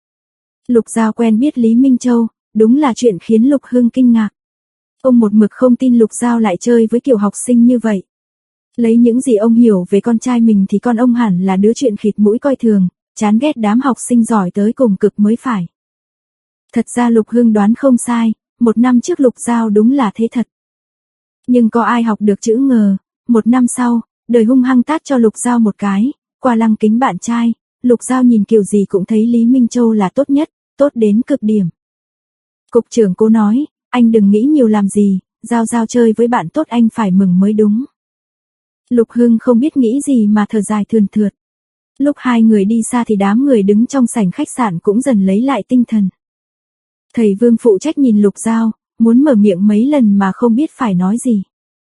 Lục Giao quen biết Lý Minh Châu, đúng là chuyện khiến Lục Hưng kinh ngạc. Ông một mực không tin Lục Giao lại chơi với kiểu học sinh như vậy. Lấy những gì ông hiểu về con trai mình thì con ông hẳn là đứa chuyện khịt mũi coi thường, chán ghét đám học sinh giỏi tới cùng cực mới phải. Thật ra Lục Hưng đoán không sai, một năm trước Lục Giao đúng là thế thật. Nhưng có ai học được chữ ngờ, một năm sau, đời hung hăng tát cho Lục Giao một cái, qua lăng kính bạn trai, Lục Giao nhìn kiểu gì cũng thấy Lý Minh Châu là tốt nhất, tốt đến cực điểm. Cục trưởng Cố nói, anh đừng nghĩ nhiều làm gì, Giao Giao chơi với bạn tốt anh phải mừng mới đúng. Lục Hưng không biết nghĩ gì mà thở dài thườn thượt. Lúc hai người đi xa thì đám người đứng trong sảnh khách sạn cũng dần lấy lại tinh thần. Thầy Vương phụ trách nhìn Lục Giao, muốn mở miệng mấy lần mà không biết phải nói gì.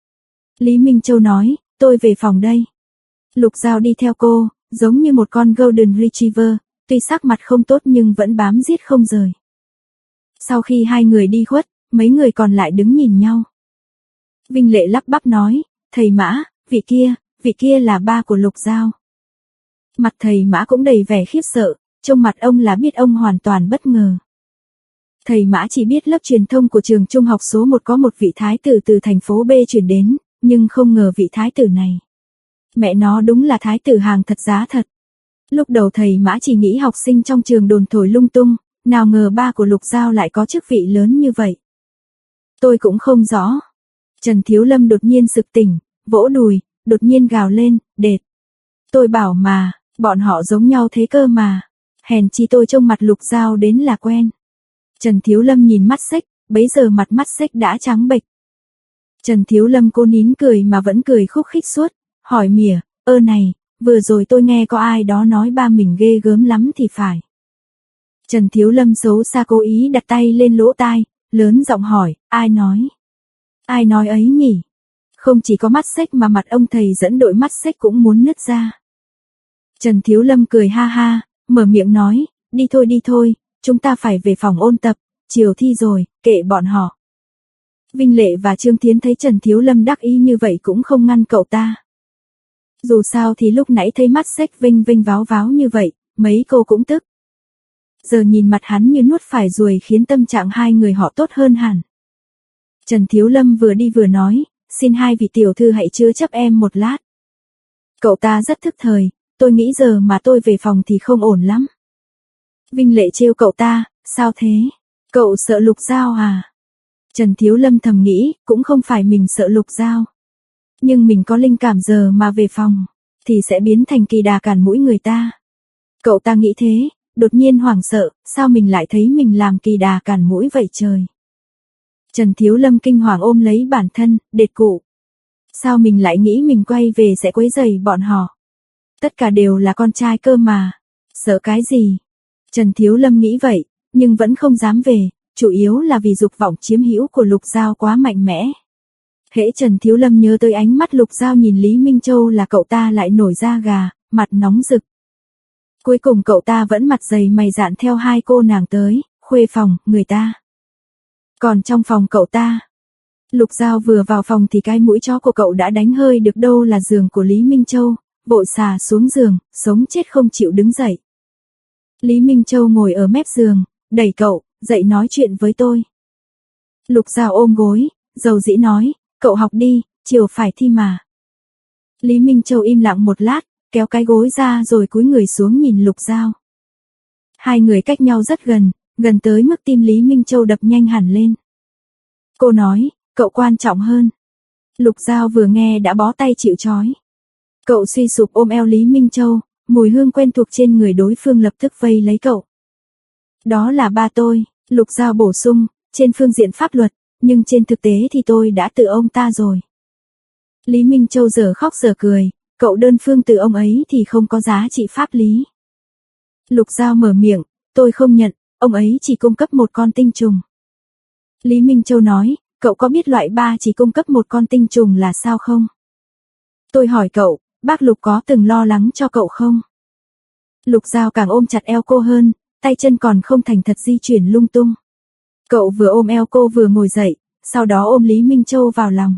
Lý Minh Châu nói, tôi về phòng đây. Lục Giao đi theo cô, giống như một con Golden Retriever, tuy sắc mặt không tốt nhưng vẫn bám giết không rời. Sau khi hai người đi khuất, mấy người còn lại đứng nhìn nhau. Vinh Lệ lắp bắp nói, thầy Mã, vị kia, vị kia là ba của Lục Giao. Mặt thầy Mã cũng đầy vẻ khiếp sợ, trông mặt ông là biết ông hoàn toàn bất ngờ. Thầy Mã chỉ biết lớp truyền thông của trường trung học số một có một vị thái tử từ thành phố B chuyển đến, nhưng không ngờ vị thái tử này. Mẹ nó đúng là thái tử hàng thật giá thật. Lúc đầu thầy Mã chỉ nghĩ học sinh trong trường đồn thổi lung tung, nào ngờ ba của Lục Giao lại có chức vị lớn như vậy. Tôi cũng không rõ. Trần Thiếu Lâm đột nhiên sực tỉnh, vỗ đùi, đột nhiên gào lên, đệt. Tôi bảo mà, bọn họ giống nhau thế cơ mà. Hèn chi tôi trông mặt Lục Giao đến là quen. Trần Thiếu Lâm nhìn mắt xích, bấy giờ mặt mắt xích đã trắng bệch. Trần Thiếu Lâm cô nín cười mà vẫn cười khúc khích suốt, hỏi mỉa, ơ này, vừa rồi tôi nghe có ai đó nói ba mình ghê gớm lắm thì phải. Trần Thiếu Lâm xấu xa cố ý đặt tay lên lỗ tai, lớn giọng hỏi, ai nói? Ai nói ấy nhỉ? Không chỉ có mắt xích mà mặt ông thầy dẫn đội mắt xích cũng muốn nứt ra. Trần Thiếu Lâm cười ha ha, mở miệng nói, đi thôi đi thôi, chúng ta phải về phòng ôn tập, chiều thi rồi, kệ bọn họ. Vinh Lệ và Trương Thiến thấy Trần Thiếu Lâm đắc ý như vậy cũng không ngăn cậu ta. Dù sao thì lúc nãy thấy mắt xích vinh vinh váo váo như vậy, mấy cô cũng tức. Giờ nhìn mặt hắn như nuốt phải ruồi khiến tâm trạng hai người họ tốt hơn hẳn. Trần Thiếu Lâm vừa đi vừa nói, xin hai vị tiểu thư hãy chứa chấp em một lát. Cậu ta rất thức thời, tôi nghĩ giờ mà tôi về phòng thì không ổn lắm. Vinh Lệ trêu cậu ta, sao thế? Cậu sợ Lục Giao à? Trần Thiếu Lâm thầm nghĩ, cũng không phải mình sợ Lục Giao. Nhưng mình có linh cảm giờ mà về phòng, thì sẽ biến thành kỳ đà cản mũi người ta. Cậu ta nghĩ thế, đột nhiên hoảng sợ, sao mình lại thấy mình làm kỳ đà cản mũi vậy trời? Trần Thiếu Lâm kinh hoàng ôm lấy bản thân, đệt cụ. Sao mình lại nghĩ mình quay về sẽ quấy rầy bọn họ? Tất cả đều là con trai cơ mà, sợ cái gì? Trần Thiếu Lâm nghĩ vậy, nhưng vẫn không dám về, chủ yếu là vì dục vọng chiếm hữu của Lục Giao quá mạnh mẽ. Hễ Trần Thiếu Lâm nhớ tới ánh mắt Lục Giao nhìn Lý Minh Châu là cậu ta lại nổi da gà, mặt nóng rực. Cuối cùng cậu ta vẫn mặt dày mày dạn theo hai cô nàng tới, khuê phòng, người ta. Còn trong phòng cậu ta, Lục Giao vừa vào phòng thì cái mũi chó của cậu đã đánh hơi được đâu là giường của Lý Minh Châu, vội xà xuống giường, sống chết không chịu đứng dậy. Lý Minh Châu ngồi ở mép giường, đẩy cậu, dậy nói chuyện với tôi. Lục Giao ôm gối, dầu dĩ nói, cậu học đi, chiều phải thi mà. Lý Minh Châu im lặng một lát, kéo cái gối ra rồi cúi người xuống nhìn Lục Giao. Hai người cách nhau rất gần, gần tới mức tim Lý Minh Châu đập nhanh hẳn lên. Cô nói, cậu quan trọng hơn. Lục Giao vừa nghe đã bó tay chịu trói. Cậu suy sụp ôm eo Lý Minh Châu, mùi hương quen thuộc trên người đối phương lập tức vây lấy cậu. Đó là ba tôi, Lục Giao bổ sung, trên phương diện pháp luật, nhưng trên thực tế thì tôi đã tự ông ta rồi. Lý Minh Châu giờ khóc giờ cười, cậu đơn phương từ ông ấy thì không có giá trị pháp lý. Lục Giao mở miệng, tôi không nhận, ông ấy chỉ cung cấp một con tinh trùng. Lý Minh Châu nói, cậu có biết loại ba chỉ cung cấp một con tinh trùng là sao không? Tôi hỏi cậu, bác Lục có từng lo lắng cho cậu không? Lục Giao càng ôm chặt eo cô hơn, tay chân còn không thành thật di chuyển lung tung. Cậu vừa ôm eo cô vừa ngồi dậy, sau đó ôm Lý Minh Châu vào lòng.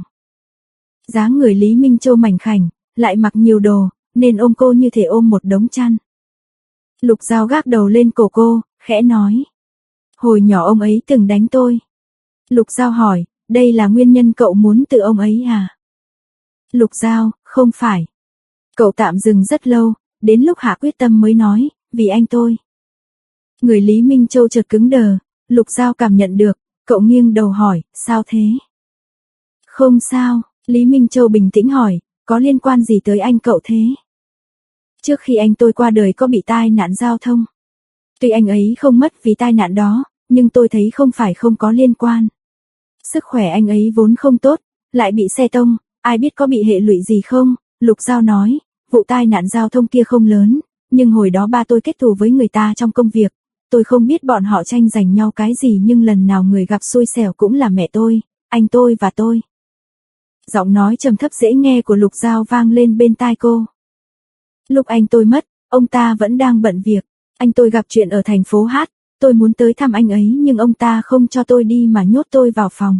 Dáng người Lý Minh Châu mảnh khảnh, lại mặc nhiều đồ, nên ôm cô như thể ôm một đống chăn. Lục Giao gác đầu lên cổ cô, khẽ nói. Hồi nhỏ ông ấy từng đánh tôi. Lục Giao hỏi, đây là nguyên nhân cậu muốn tự ông ấy à? Lục Giao, không phải. Cậu tạm dừng rất lâu, đến lúc hạ quyết tâm mới nói, vì anh tôi. Người Lý Minh Châu chợt cứng đờ, Lục Giao cảm nhận được, cậu nghiêng đầu hỏi, sao thế? Không sao, Lý Minh Châu bình tĩnh hỏi, có liên quan gì tới anh cậu thế? Trước khi anh tôi qua đời có bị tai nạn giao thông. Tuy anh ấy không mất vì tai nạn đó, nhưng tôi thấy không phải không có liên quan. Sức khỏe anh ấy vốn không tốt, lại bị xe tông, ai biết có bị hệ lụy gì không? Lục Giao nói, vụ tai nạn giao thông kia không lớn, nhưng hồi đó ba tôi kết thù với người ta trong công việc. Tôi không biết bọn họ tranh giành nhau cái gì nhưng lần nào người gặp xui xẻo cũng là mẹ tôi, anh tôi và tôi. Giọng nói trầm thấp dễ nghe của Lục Giao vang lên bên tai cô. Lúc anh tôi mất, ông ta vẫn đang bận việc, anh tôi gặp chuyện ở thành phố Hát, tôi muốn tới thăm anh ấy nhưng ông ta không cho tôi đi mà nhốt tôi vào phòng.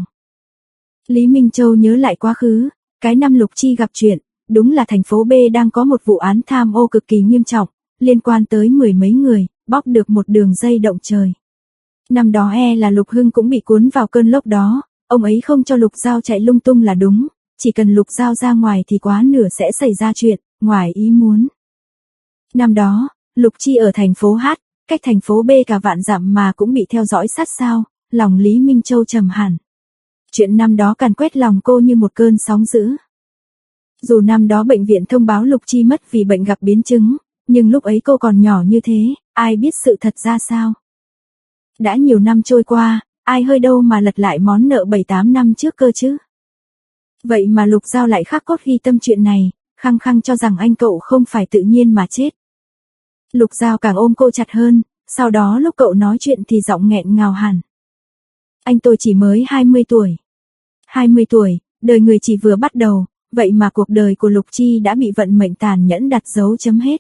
Lý Minh Châu nhớ lại quá khứ, cái năm Lục Chi gặp chuyện, đúng là thành phố B đang có một vụ án tham ô cực kỳ nghiêm trọng, liên quan tới mười mấy người, bóc được một đường dây động trời. Năm đó e là Lục Hưng cũng bị cuốn vào cơn lốc đó, ông ấy không cho Lục Giao chạy lung tung là đúng, chỉ cần Lục Giao ra ngoài thì quá nửa sẽ xảy ra chuyện, ngoài ý muốn. Năm đó, Lục Chi ở thành phố Hát, cách thành phố B cả vạn dặm mà cũng bị theo dõi sát sao, lòng Lý Minh Châu trầm hẳn. Chuyện năm đó càn quét lòng cô như một cơn sóng dữ. Dù năm đó bệnh viện thông báo Lục Chi mất vì bệnh gặp biến chứng, nhưng lúc ấy cô còn nhỏ như thế, ai biết sự thật ra sao. Đã nhiều năm trôi qua, ai hơi đâu mà lật lại món nợ bảy tám năm trước cơ chứ. Vậy mà Lục Giao lại khắc cốt ghi tâm chuyện này, khăng khăng cho rằng anh cậu không phải tự nhiên mà chết. Lục Giao càng ôm cô chặt hơn, sau đó lúc cậu nói chuyện thì giọng nghẹn ngào hẳn. Anh tôi chỉ mới hai mươi tuổi. hai mươi tuổi, đời người chỉ vừa bắt đầu, vậy mà cuộc đời của Lục Chi đã bị vận mệnh tàn nhẫn đặt dấu chấm hết.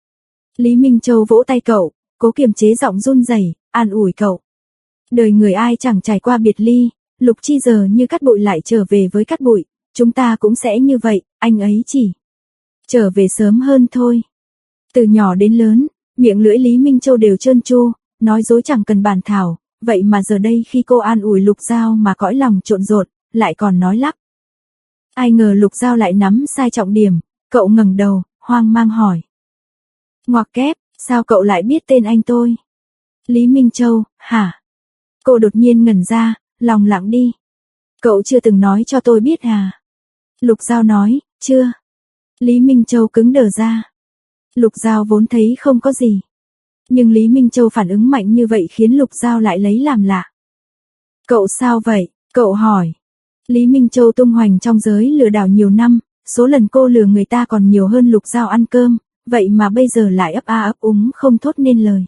Lý Minh Châu vỗ tay cậu, cố kiềm chế giọng run rẩy, an ủi cậu. Đời người ai chẳng trải qua biệt ly, Lục Chi giờ như cát bụi lại trở về với cát bụi, chúng ta cũng sẽ như vậy, anh ấy chỉ trở về sớm hơn thôi. Từ nhỏ đến lớn, miệng lưỡi Lý Minh Châu đều trơn tru, nói dối chẳng cần bàn thảo, vậy mà giờ đây khi cô an ủi Lục Giao mà cõi lòng trộn rộn, lại còn nói lắp. Ai ngờ Lục Giao lại nắm sai trọng điểm, cậu ngẩng đầu, hoang mang hỏi. Ngoặc kép, sao cậu lại biết tên anh tôi? Lý Minh Châu, hả? Cô đột nhiên ngẩn ra, lòng lặng đi. Cậu chưa từng nói cho tôi biết à? Lục Giao nói, chưa. Lý Minh Châu cứng đờ ra. Lục Giao vốn thấy không có gì. Nhưng Lý Minh Châu phản ứng mạnh như vậy khiến Lục Giao lại lấy làm lạ. Cậu sao vậy? Cậu hỏi. Lý Minh Châu tung hoành trong giới lừa đảo nhiều năm, số lần cô lừa người ta còn nhiều hơn Lục Giao ăn cơm, vậy mà bây giờ lại ấp a ấp úng không thốt nên lời.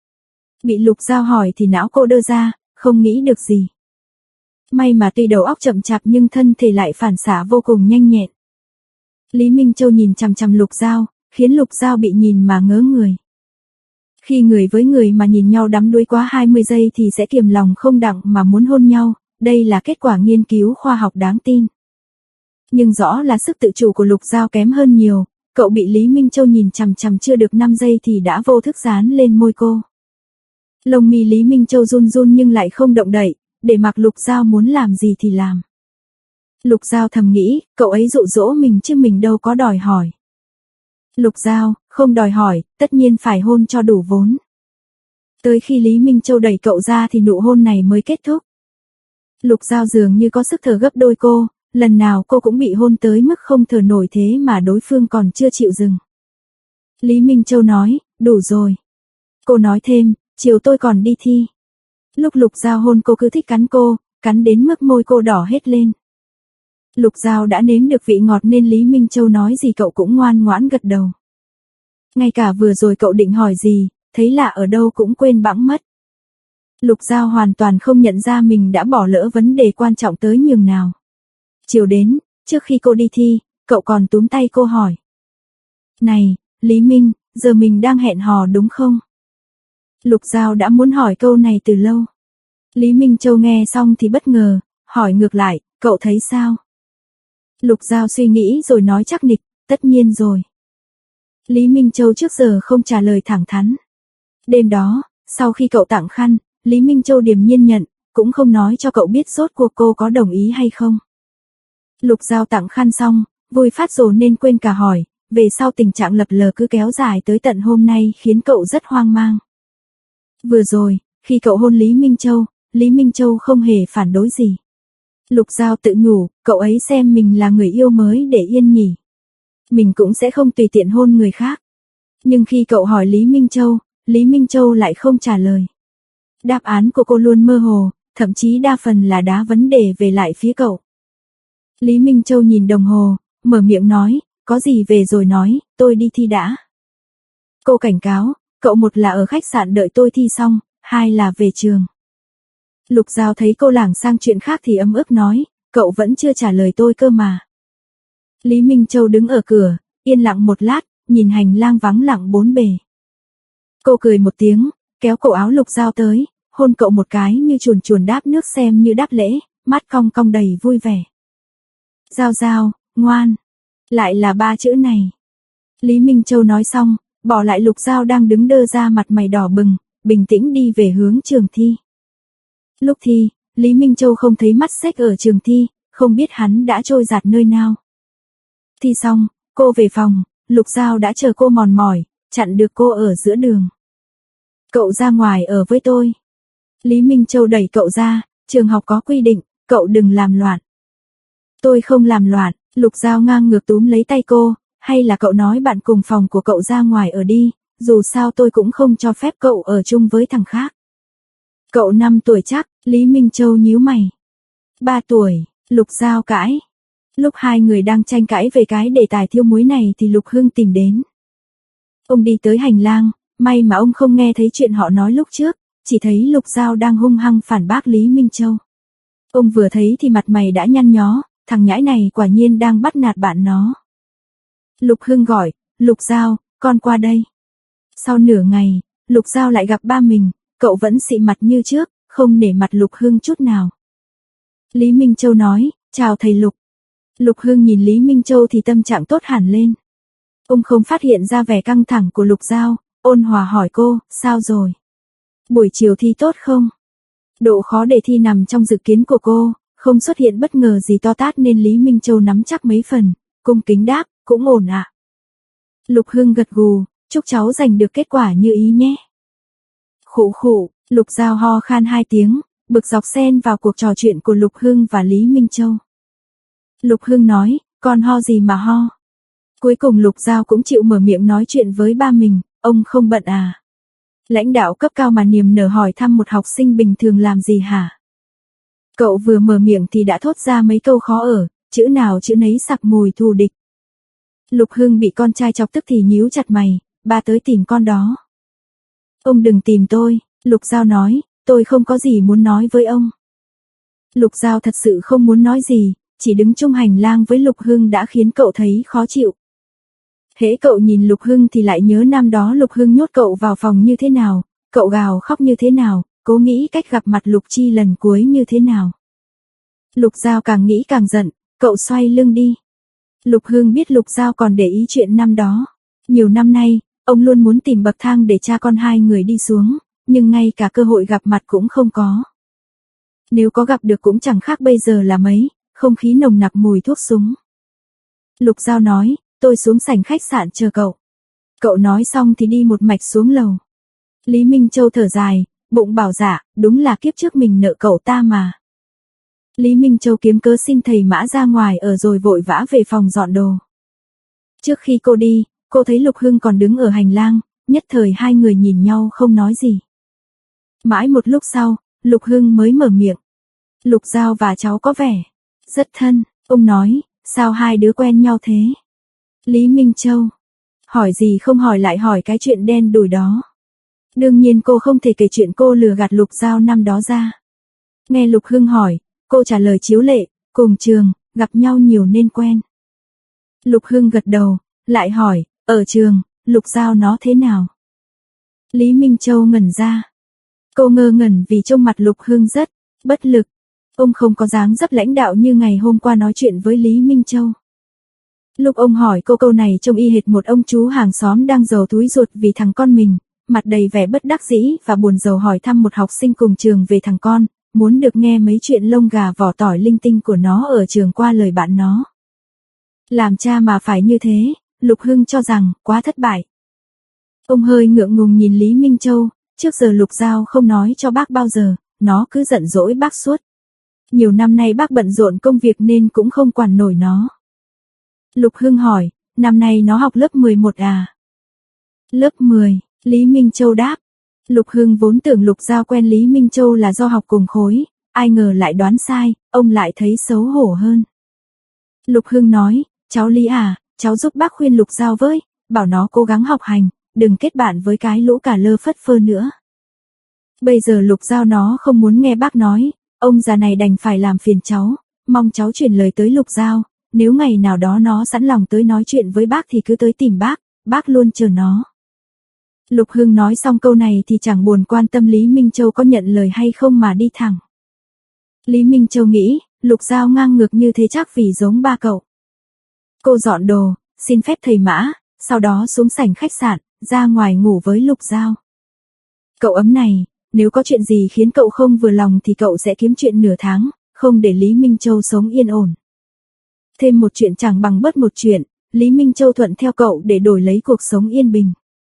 Bị Lục Giao hỏi thì não cô đơ ra, không nghĩ được gì. May mà tuy đầu óc chậm chạp nhưng thân thể lại phản xạ vô cùng nhanh nhẹn. Lý Minh Châu nhìn chằm chằm Lục Giao, khiến Lục Giao bị nhìn mà ngớ người. Khi người với người mà nhìn nhau đắm đuối quá hai mươi giây thì sẽ kiềm lòng không đặng mà muốn hôn nhau, đây là kết quả nghiên cứu khoa học đáng tin. Nhưng rõ là sức tự chủ của Lục Giao kém hơn nhiều, cậu bị Lý Minh Châu nhìn chằm chằm chưa được năm giây thì đã vô thức dán lên môi cô. Lông mi Lý Minh Châu run run nhưng lại không động đậy, để mặc Lục Giao muốn làm gì thì làm. Lục Giao thầm nghĩ, cậu ấy dụ dỗ mình chứ mình đâu có đòi hỏi. Lục Giao, không đòi hỏi, tất nhiên phải hôn cho đủ vốn. Tới khi Lý Minh Châu đẩy cậu ra thì nụ hôn này mới kết thúc. Lục Giao dường như có sức thở gấp đôi cô, lần nào cô cũng bị hôn tới mức không thở nổi thế mà đối phương còn chưa chịu dừng. Lý Minh Châu nói, đủ rồi. Cô nói thêm, chiều tôi còn đi thi. Lúc Lục Giao hôn cô cứ thích cắn cô, cắn đến mức môi cô đỏ hết lên. Lục Giao đã nếm được vị ngọt nên Lý Minh Châu nói gì cậu cũng ngoan ngoãn gật đầu. Ngay cả vừa rồi cậu định hỏi gì, thấy lạ ở đâu cũng quên bẵng mất. Lục Giao hoàn toàn không nhận ra mình đã bỏ lỡ vấn đề quan trọng tới nhường nào. Chiều đến, trước khi cô đi thi, cậu còn túm tay cô hỏi. Này, Lý Minh, giờ mình đang hẹn hò đúng không? Lục Giao đã muốn hỏi câu này từ lâu. Lý Minh Châu nghe xong thì bất ngờ, hỏi ngược lại, cậu thấy sao? Lục Giao suy nghĩ rồi nói chắc nịch, tất nhiên rồi. Lý Minh Châu trước giờ không trả lời thẳng thắn. Đêm đó, sau khi cậu tặng khăn, Lý Minh Châu điềm nhiên nhận, cũng không nói cho cậu biết rốt cuộc cô có đồng ý hay không. Lục Giao tặng khăn xong, vui phát rồ nên quên cả hỏi, về sau tình trạng lập lờ cứ kéo dài tới tận hôm nay khiến cậu rất hoang mang. Vừa rồi, khi cậu hôn Lý Minh Châu, Lý Minh Châu không hề phản đối gì. Lục Giao tự nhủ, cậu ấy xem mình là người yêu mới để yên nhỉ. Mình cũng sẽ không tùy tiện hôn người khác. Nhưng khi cậu hỏi Lý Minh Châu, Lý Minh Châu lại không trả lời. Đáp án của cô luôn mơ hồ, thậm chí đa phần là đá vấn đề về lại phía cậu. Lý Minh Châu nhìn đồng hồ, mở miệng nói, có gì về rồi nói, tôi đi thi đã. Cô cảnh cáo, cậu một là ở khách sạn đợi tôi thi xong, hai là về trường. Lục Giao thấy cô lảng sang chuyện khác thì ấm ức nói, cậu vẫn chưa trả lời tôi cơ mà. Lý Minh Châu đứng ở cửa, yên lặng một lát, nhìn hành lang vắng lặng bốn bề. Cô cười một tiếng, kéo cổ áo Lục Giao tới, hôn cậu một cái như chuồn chuồn đáp nước xem như đáp lễ, mắt cong cong đầy vui vẻ. Giao Giao, ngoan. Lại là ba chữ này. Lý Minh Châu nói xong, bỏ lại Lục Giao đang đứng đơ ra mặt mày đỏ bừng, bình tĩnh đi về hướng trường thi. Lúc thi, Lý Minh Châu không thấy mắt xếch ở trường thi, không biết hắn đã trôi giạt nơi nào. Thi xong, cô về phòng, Lục Giao đã chờ cô mòn mỏi, chặn được cô ở giữa đường. Cậu ra ngoài ở với tôi. Lý Minh Châu đẩy cậu ra, trường học có quy định, cậu đừng làm loạn. Tôi không làm loạn, Lục Giao ngang ngược túm lấy tay cô, hay là cậu nói bạn cùng phòng của cậu ra ngoài ở đi, dù sao tôi cũng không cho phép cậu ở chung với thằng khác. Cậu năm tuổi chắc, Lý Minh Châu nhíu mày. Ba tuổi, Lục Giao cãi. Lúc hai người đang tranh cãi về cái đề tài thiêu muối này thì Lục Hưng tìm đến. Ông đi tới hành lang, may mà ông không nghe thấy chuyện họ nói lúc trước, chỉ thấy Lục Giao đang hung hăng phản bác Lý Minh Châu. Ông vừa thấy thì mặt mày đã nhăn nhó, thằng nhãi này quả nhiên đang bắt nạt bạn nó. Lục Hưng gọi, Lục Giao, con qua đây. Sau nửa ngày, Lục Giao lại gặp ba mình, cậu vẫn xị mặt như trước, không nể mặt Lục Hưng chút nào. Lý Minh Châu nói, chào thầy Lục. Lục Hưng nhìn Lý Minh Châu thì tâm trạng tốt hẳn lên. Ông không phát hiện ra vẻ căng thẳng của Lục Giao, ôn hòa hỏi cô, sao rồi? Buổi chiều thi tốt không? Độ khó đề thi nằm trong dự kiến của cô, không xuất hiện bất ngờ gì to tát nên Lý Minh Châu nắm chắc mấy phần, cung kính đáp, cũng ổn ạ. À. Lục Hưng gật gù, chúc cháu giành được kết quả như ý nhé. Khụ khụ, Lục Giao ho khan hai tiếng, bực dọc xen vào cuộc trò chuyện của Lục Hưng và Lý Minh Châu. Lục Hưng nói, con ho gì mà ho? Cuối cùng Lục Giao cũng chịu mở miệng nói chuyện với ba mình, ông không bận à? Lãnh đạo cấp cao mà niềm nở hỏi thăm một học sinh bình thường làm gì hả? Cậu vừa mở miệng thì đã thốt ra mấy câu khó ở, chữ nào chữ nấy sặc mùi thù địch. Lục Hưng bị con trai chọc tức thì nhíu chặt mày, ba tới tìm con đó. Ông đừng tìm tôi, Lục Giao nói, tôi không có gì muốn nói với ông. Lục Giao thật sự không muốn nói gì, chỉ đứng chung hành lang với Lục Hưng đã khiến cậu thấy khó chịu. Hễ cậu nhìn Lục Hưng thì lại nhớ năm đó Lục Hưng nhốt cậu vào phòng như thế nào, cậu gào khóc như thế nào, cố nghĩ cách gặp mặt Lục Chi lần cuối như thế nào. Lục Giao càng nghĩ càng giận, cậu xoay lưng đi. Lục Hưng biết Lục Giao còn để ý chuyện năm đó. Nhiều năm nay, ông luôn muốn tìm bậc thang để cha con hai người đi xuống, nhưng ngay cả cơ hội gặp mặt cũng không có. Nếu có gặp được cũng chẳng khác bây giờ là mấy, không khí nồng nặc mùi thuốc súng. Lục Giao nói, tôi xuống sảnh khách sạn chờ cậu. Cậu nói xong thì đi một mạch xuống lầu. Lý Minh Châu thở dài, bụng bảo dạ, đúng là kiếp trước mình nợ cậu ta mà. Lý Minh Châu kiếm cớ xin thầy Mã ra ngoài ở rồi vội vã về phòng dọn đồ. Trước khi cô đi, cô thấy Lục Hưng còn đứng ở hành lang, nhất thời hai người nhìn nhau không nói gì. Mãi một lúc sau, Lục Hưng mới mở miệng. Lục Giao và cháu có vẻ rất thân, ông nói, sao hai đứa quen nhau thế? Lý Minh Châu hỏi gì không hỏi lại hỏi cái chuyện đen đủi đó. Đương nhiên cô không thể kể chuyện cô lừa gạt Lục Giao năm đó ra. Nghe Lục Hưng hỏi, cô trả lời chiếu lệ, cùng trường, gặp nhau nhiều nên quen. Lục Hưng gật đầu, lại hỏi, ở trường, Lục Giao nó thế nào? Lý Minh Châu ngẩn ra. Cô ngơ ngẩn vì trông mặt Lục Hưng rất bất lực. Ông không có dáng dấp lãnh đạo như ngày hôm qua nói chuyện với Lý Minh Châu. Lúc ông hỏi cô câu này trông y hệt một ông chú hàng xóm đang giàu túi ruột vì thằng con mình, mặt đầy vẻ bất đắc dĩ và buồn rầu hỏi thăm một học sinh cùng trường về thằng con, muốn được nghe mấy chuyện lông gà vỏ tỏi linh tinh của nó ở trường qua lời bạn nó. Làm cha mà phải như thế, Lục Hưng cho rằng quá thất bại. Ông hơi ngượng ngùng nhìn Lý Minh Châu, trước giờ Lục Giao không nói cho bác bao giờ, nó cứ giận dỗi bác suốt. Nhiều năm nay bác bận rộn công việc nên cũng không quản nổi nó. Lục Hưng hỏi, năm nay nó học lớp mười một à? Lớp mười, Lý Minh Châu đáp. Lục Hưng vốn tưởng Lục Giao quen Lý Minh Châu là do học cùng khối, ai ngờ lại đoán sai, ông lại thấy xấu hổ hơn. Lục Hưng nói, cháu Lý à, cháu giúp bác khuyên Lục Giao với, bảo nó cố gắng học hành, đừng kết bạn với cái lũ cả lơ phất phơ nữa. Bây giờ Lục Giao nó không muốn nghe bác nói, ông già này đành phải làm phiền cháu, mong cháu chuyển lời tới Lục Giao, nếu ngày nào đó nó sẵn lòng tới nói chuyện với bác thì cứ tới tìm bác, bác luôn chờ nó. Lục Hưng nói xong câu này thì chẳng buồn quan tâm Lý Minh Châu có nhận lời hay không mà đi thẳng. Lý Minh Châu nghĩ, Lục Giao ngang ngược như thế chắc vì giống ba cậu. Cô dọn đồ, xin phép thầy Mã, sau đó xuống sảnh khách sạn, ra ngoài ngủ với Lục Giao. Cậu ấm này, nếu có chuyện gì khiến cậu không vừa lòng thì cậu sẽ kiếm chuyện nửa tháng, không để Lý Minh Châu sống yên ổn. Thêm một chuyện chẳng bằng bớt một chuyện, Lý Minh Châu thuận theo cậu để đổi lấy cuộc sống yên bình.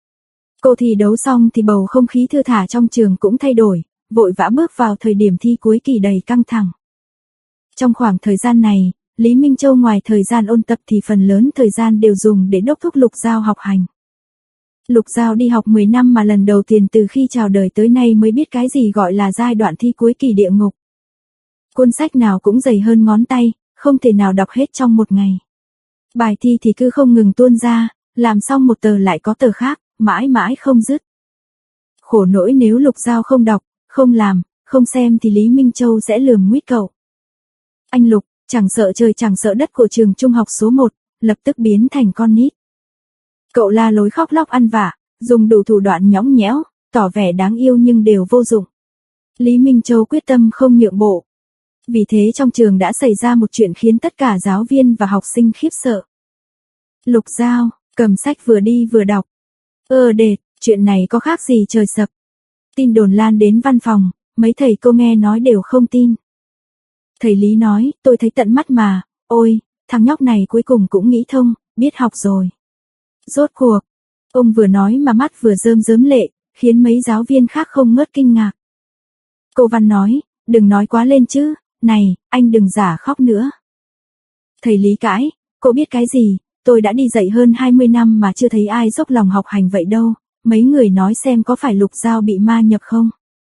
Cô thi đấu xong thì bầu không khí thư thả trong trường cũng thay đổi, vội vã bước vào thời điểm thi cuối kỳ đầy căng thẳng. Trong khoảng thời gian này, Lý Minh Châu ngoài thời gian ôn tập thì phần lớn thời gian đều dùng để đốc thúc Lục Giao học hành. Lục Giao đi học mười năm mà lần đầu tiên từ khi chào đời tới nay mới biết cái gì gọi là giai đoạn thi cuối kỳ địa ngục. Cuốn sách nào cũng dày hơn ngón tay, không thể nào đọc hết trong một ngày. Bài thi thì cứ không ngừng tuôn ra, làm xong một tờ lại có tờ khác, mãi mãi không dứt. Khổ nỗi nếu Lục Giao không đọc, không làm, không xem thì Lý Minh Châu sẽ lườm nguýt cậu. Anh Lục, chẳng sợ trời chẳng sợ đất của trường trung học số một, lập tức biến thành con nít. Cậu la lối khóc lóc ăn vạ, dùng đủ thủ đoạn nhõng nhẽo, tỏ vẻ đáng yêu nhưng đều vô dụng. Lý Minh Châu quyết tâm không nhượng bộ. Vì thế trong trường đã xảy ra một chuyện khiến tất cả giáo viên và học sinh khiếp sợ. Lục Giao, cầm sách vừa đi vừa đọc. Ơ đệt, chuyện này có khác gì trời sập. Tin đồn lan đến văn phòng, mấy thầy cô nghe nói đều không tin. Thầy Lý nói, tôi thấy tận mắt mà, ôi, thằng nhóc này cuối cùng cũng nghĩ thông, biết học rồi. Rốt cuộc, ông vừa nói mà mắt vừa rơm rớm lệ, khiến mấy giáo viên khác không ngớt kinh ngạc. Cô Văn nói, đừng nói quá lên chứ, này, anh đừng giả khóc nữa. Thầy Lý cãi, cô biết cái gì, tôi đã đi dạy hơn hai mươi năm mà chưa thấy ai dốc lòng học hành vậy đâu, mấy người nói xem có phải Lục Giao bị ma nhập không?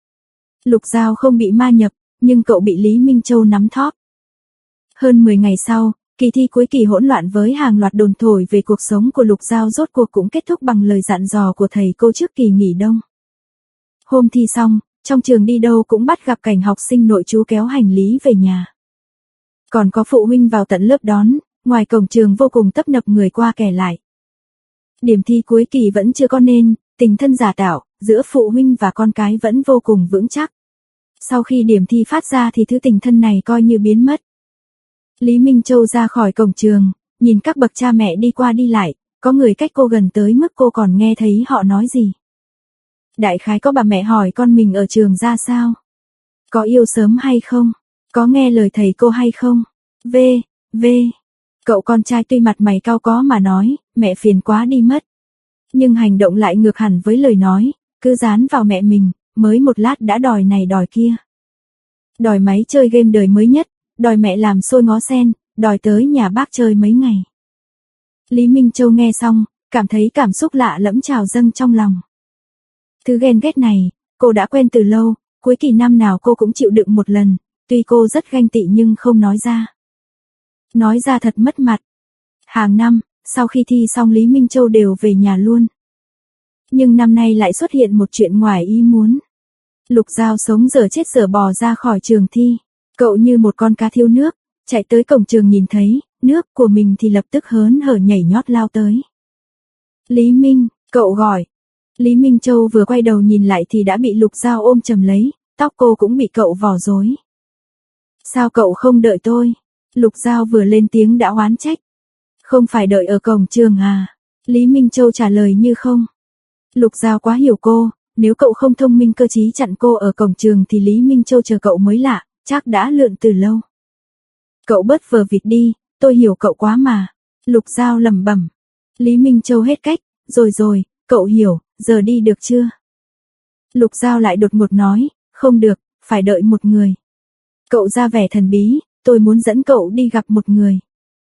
Lục Giao không bị ma nhập, nhưng cậu bị Lý Minh Châu nắm thóp. Hơn mười ngày sau, kỳ thi cuối kỳ hỗn loạn với hàng loạt đồn thổi về cuộc sống của Lục Giao rốt cuộc cũng kết thúc bằng lời dặn dò của thầy cô trước kỳ nghỉ đông. Hôm thi xong, trong trường đi đâu cũng bắt gặp cảnh học sinh nội trú kéo hành lý về nhà. Còn có phụ huynh vào tận lớp đón, ngoài cổng trường vô cùng tấp nập người qua kẻ lại. Điểm thi cuối kỳ vẫn chưa có nên, tình thân giả tạo, giữa phụ huynh và con cái vẫn vô cùng vững chắc. Sau khi điểm thi phát ra thì thứ tình thân này coi như biến mất. Lý Minh Châu ra khỏi cổng trường, nhìn các bậc cha mẹ đi qua đi lại, có người cách cô gần tới mức cô còn nghe thấy họ nói gì. Đại khái có bà mẹ hỏi con mình ở trường ra sao? Có yêu sớm hay không? Có nghe lời thầy cô hay không? V, V. Cậu con trai tuy mặt mày cau có mà nói, mẹ phiền quá đi mất. Nhưng hành động lại ngược hẳn với lời nói, cứ dán vào mẹ mình, mới một lát đã đòi này đòi kia. Đòi máy chơi game đời mới nhất, đòi mẹ làm xôi ngó sen, đòi tới nhà bác chơi mấy ngày. Lý Minh Châu nghe xong, cảm thấy cảm xúc lạ lẫm trào dâng trong lòng. Thứ ghen ghét này, cô đã quen từ lâu, cuối kỳ năm nào cô cũng chịu đựng một lần, tuy cô rất ganh tị nhưng không nói ra. Nói ra thật mất mặt. Hàng năm, sau khi thi xong Lý Minh Châu đều về nhà luôn. Nhưng năm nay lại xuất hiện một chuyện ngoài ý muốn. Lục Giao sống dở chết dở bò ra khỏi trường thi. Cậu như một con cá thiếu nước, chạy tới cổng trường nhìn thấy, nước của mình thì lập tức hớn hở nhảy nhót lao tới. Lý Minh, cậu gọi. Lý Minh Châu vừa quay đầu nhìn lại thì đã bị Lục Giao ôm chầm lấy, tóc cô cũng bị cậu vò rối. Sao cậu không đợi tôi? Lục Giao vừa lên tiếng đã oán trách. Không phải đợi ở cổng trường à? Lý Minh Châu trả lời như không. Lục Giao quá hiểu cô, nếu cậu không thông minh cơ trí chặn cô ở cổng trường thì Lý Minh Châu chờ cậu mới lạ, chắc đã lượn từ lâu. Cậu bớt vờ vịt đi, tôi hiểu cậu quá mà. Lục Giao lẩm bẩm. Lý Minh Châu hết cách, rồi rồi, cậu hiểu, giờ đi được chưa? Lục Giao lại đột ngột nói, không được, phải đợi một người. Cậu ra vẻ thần bí, tôi muốn dẫn cậu đi gặp một người.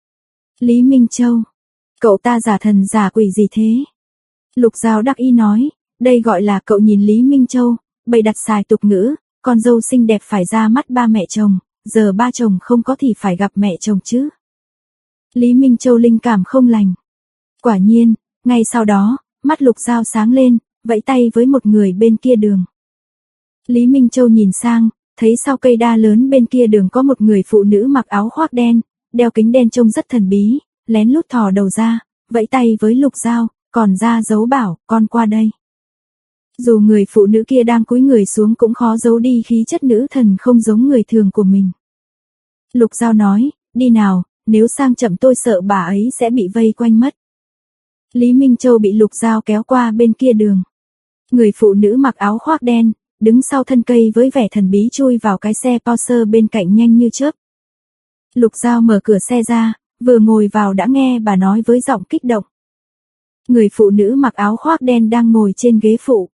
Lý Minh Châu, cậu ta giả thần giả quỷ gì thế? Lục Giao đắc ý nói, đây gọi là cậu nhìn Lý Minh Châu, bày đặt xài tục ngữ, con dâu xinh đẹp phải ra mắt ba mẹ chồng, giờ ba chồng không có thì phải gặp mẹ chồng chứ. Lý Minh Châu linh cảm không lành. Quả nhiên, ngay sau đó, mắt Lục Giao sáng lên, vẫy tay với một người bên kia đường. Lý Minh Châu nhìn sang, thấy sau cây đa lớn bên kia đường có một người phụ nữ mặc áo khoác đen, đeo kính đen trông rất thần bí, lén lút thò đầu ra, vẫy tay với Lục Giao, còn ra dấu bảo, con qua đây. Dù người phụ nữ kia đang cúi người xuống cũng khó giấu đi khí chất nữ thần không giống người thường của mình. Lục Giao nói, đi nào, nếu sang chậm tôi sợ bà ấy sẽ bị vây quanh mất. Lý Minh Châu bị Lục Giao kéo qua bên kia đường. Người phụ nữ mặc áo khoác đen, đứng sau thân cây với vẻ thần bí chui vào cái xe Porsche bên cạnh nhanh như chớp. Lục Giao mở cửa xe ra, vừa ngồi vào đã nghe bà nói với giọng kích động. Người phụ nữ mặc áo khoác đen đang ngồi trên ghế phụ.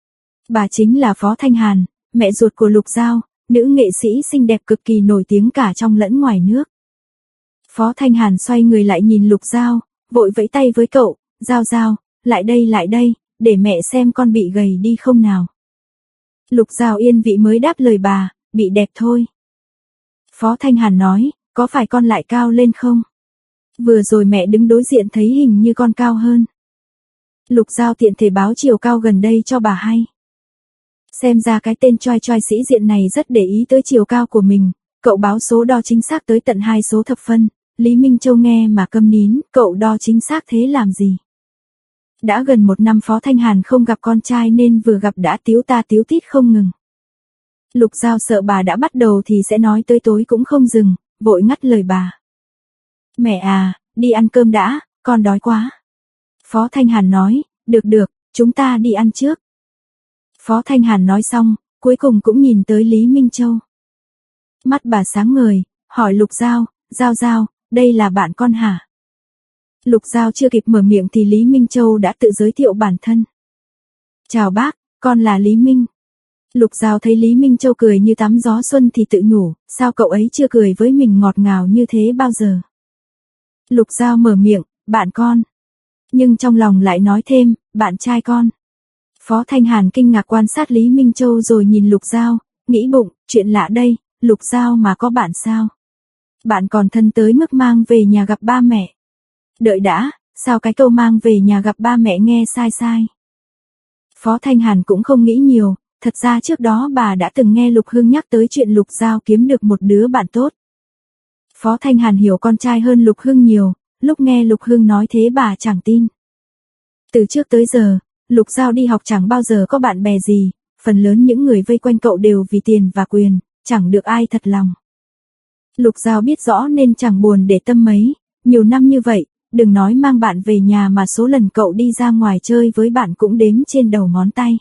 Bà chính là Phó Thanh Hàn, mẹ ruột của Lục Giao, nữ nghệ sĩ xinh đẹp cực kỳ nổi tiếng cả trong lẫn ngoài nước. Phó Thanh Hàn xoay người lại nhìn Lục Giao, vội vẫy tay với cậu, Giao Giao, lại đây lại đây, để mẹ xem con bị gầy đi không nào. Lục Giao yên vị mới đáp lời bà, bị đẹp thôi. Phó Thanh Hàn nói, có phải con lại cao lên không? Vừa rồi mẹ đứng đối diện thấy hình như con cao hơn. Lục Giao tiện thể báo chiều cao gần đây cho bà hay. Xem ra cái tên choai choai sĩ diện này rất để ý tới chiều cao của mình, cậu báo số đo chính xác tới tận hai số thập phân. Lý Minh Châu nghe mà câm nín, cậu đo chính xác thế làm gì? Đã gần một năm Phó Thanh Hàn không gặp con trai nên vừa gặp đã tíu ta tíu tít không ngừng. Lục Giao sợ bà đã bắt đầu thì sẽ nói tới tối cũng không dừng, vội ngắt lời bà. Mẹ à, đi ăn cơm đã, con đói quá. Phó Thanh Hàn nói, được được, chúng ta đi ăn trước. Phó Thanh Hàn nói xong, cuối cùng cũng nhìn tới Lý Minh Châu. Mắt bà sáng ngời, hỏi Lục Giao, Giao Giao, đây là bạn con hả? Lục Giao chưa kịp mở miệng thì Lý Minh Châu đã tự giới thiệu bản thân. Chào bác, con là Lý Minh. Lục Giao thấy Lý Minh Châu cười như tắm gió xuân thì tự nhủ, sao cậu ấy chưa cười với mình ngọt ngào như thế bao giờ? Lục Giao mở miệng, bạn con. Nhưng trong lòng lại nói thêm, bạn trai con. Phó Thanh Hàn kinh ngạc quan sát Lý Minh Châu rồi nhìn Lục Giao, nghĩ bụng, chuyện lạ đây, Lục Giao mà có bạn sao? Bạn còn thân tới mức mang về nhà gặp ba mẹ. Đợi đã, sao cái câu mang về nhà gặp ba mẹ nghe sai sai? Phó Thanh Hàn cũng không nghĩ nhiều, thật ra trước đó bà đã từng nghe Lục Hưng nhắc tới chuyện Lục Giao kiếm được một đứa bạn tốt. Phó Thanh Hàn hiểu con trai hơn Lục Hưng nhiều, lúc nghe Lục Hưng nói thế bà chẳng tin. Từ trước tới giờ, Lục Giao đi học chẳng bao giờ có bạn bè gì, phần lớn những người vây quanh cậu đều vì tiền và quyền, chẳng được ai thật lòng. Lục Giao biết rõ nên chẳng buồn để tâm mấy, nhiều năm như vậy, đừng nói mang bạn về nhà mà số lần cậu đi ra ngoài chơi với bạn cũng đếm trên đầu ngón tay.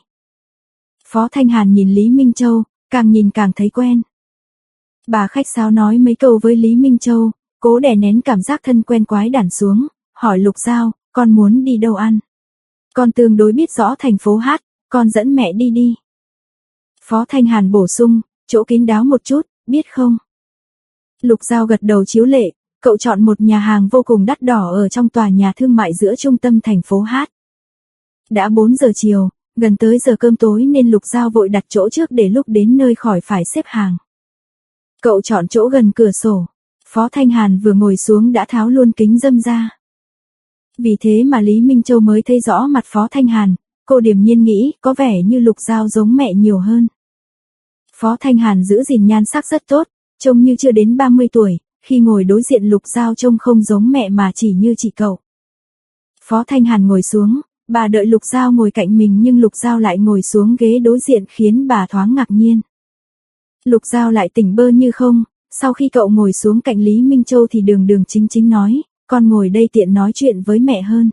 Phó Thanh Hàn nhìn Lý Minh Châu, càng nhìn càng thấy quen. Bà khách sáo nói mấy câu với Lý Minh Châu, cố đè nén cảm giác thân quen quái đản xuống, hỏi Lục Giao, con muốn đi đâu ăn? Con tương đối biết rõ thành phố Hát, con dẫn mẹ đi đi. Phó Thanh Hàn bổ sung, chỗ kín đáo một chút, biết không? Lục Giao gật đầu chiếu lệ, cậu chọn một nhà hàng vô cùng đắt đỏ ở trong tòa nhà thương mại giữa trung tâm thành phố Hát. Đã bốn giờ chiều, gần tới giờ cơm tối nên Lục Giao vội đặt chỗ trước để lúc đến nơi khỏi phải xếp hàng. Cậu chọn chỗ gần cửa sổ, Phó Thanh Hàn vừa ngồi xuống đã tháo luôn kính râm ra. Vì thế mà Lý Minh Châu mới thấy rõ mặt Phó Thanh Hàn, cô điềm nhiên nghĩ có vẻ như Lục Giao giống mẹ nhiều hơn. Phó Thanh Hàn giữ gìn nhan sắc rất tốt, trông như chưa đến ba mươi tuổi, khi ngồi đối diện Lục Giao trông không giống mẹ mà chỉ như chị cậu. Phó Thanh Hàn ngồi xuống, bà đợi Lục Giao ngồi cạnh mình nhưng Lục Giao lại ngồi xuống ghế đối diện khiến bà thoáng ngạc nhiên. Lục Giao lại tỉnh bơ như không, sau khi cậu ngồi xuống cạnh Lý Minh Châu thì đường đường chính chính nói, con ngồi đây tiện nói chuyện với mẹ hơn.